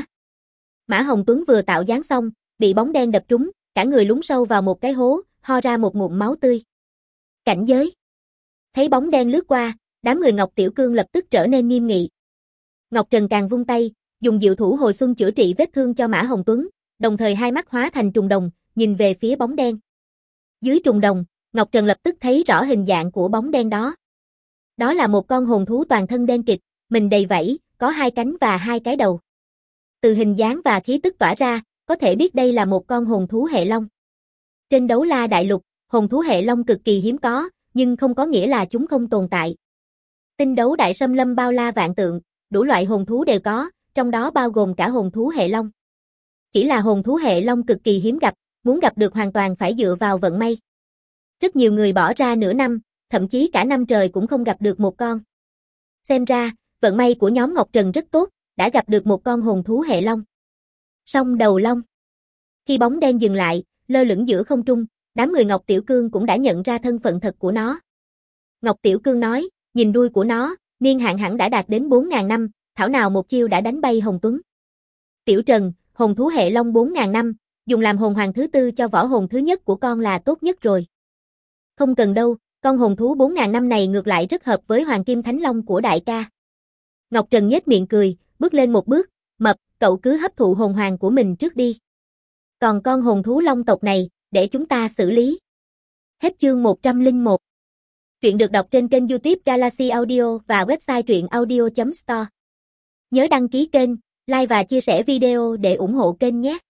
Mã Hồng Tuấn vừa tạo dáng xong, bị bóng đen đập trúng, cả người lún sâu vào một cái hố, ho ra một ngụm máu tươi. Cảnh giới! Thấy bóng đen lướt qua, đám người Ngọc Tiểu Cương lập tức trở nên nghiêm nghị. Ngọc Trần càng vung tay, dùng diệu thủ hồi xuân chữa trị vết thương cho Mã Hồng Tuấn, đồng thời hai mắt hóa thành trùng đồng, nhìn về phía bóng đen. Dưới trùng đồng, Ngọc Trần lập tức thấy rõ hình dạng của bóng đen đó. Đó là một con hồn thú toàn thân đen kịt, mình đầy vảy, có 2 cánh và 2 cái đầu. Từ hình dáng và khí tức tỏa ra, có thể biết đây là một con hồn thú hệ long. Trên Đấu La Đại Lục, hồn thú hệ long cực kỳ hiếm có, nhưng không có nghĩa là chúng không tồn tại. Tinh đấu đại xâm lâm bao la vạn tượng, đủ loại hồn thú đều có, trong đó bao gồm cả hồn thú hệ long. Chỉ là hồn thú hệ long cực kỳ hiếm gặp, muốn gặp được hoàn toàn phải dựa vào vận may. Rất nhiều người bỏ ra nửa năm, thậm chí cả năm trời cũng không gặp được một con. Xem ra, vận may của nhóm Ngọc Trần rất tốt, đã gặp được một con hồn thú hệ long. Song đầu long. Khi bóng đen dừng lại, lơ lửng giữa không trung, đám người Ngọc Tiểu Cương cũng đã nhận ra thân phận thật của nó. Ngọc Tiểu Cương nói, nhìn đuôi của nó, niên hạn hẳn đã đạt đến 4.000 năm, thảo nào một chiêu đã đánh bay Hồng Tuấn. Tiểu Trần, hồn thú hệ long 4.000 năm, dùng làm hồn hoàng thứ tư cho võ hồn thứ nhất của con là tốt nhất rồi. Không cần đâu, con hồn thú 4.000 năm này ngược lại rất hợp với Hoàng Kim Thánh Long của đại ca. Ngọc Trần nhếch miệng cười, bước lên một bước, Mập, cậu cứ hấp thụ hồn hoàng của mình trước đi. Còn con hồn thú long tộc này, để chúng ta xử lý. Hết chương 101. Truyện được đọc trên kênh YouTube Galaxy Audio và website truyệnaudio.store. Nhớ đăng ký kênh, like và chia sẻ video để ủng hộ kênh nhé.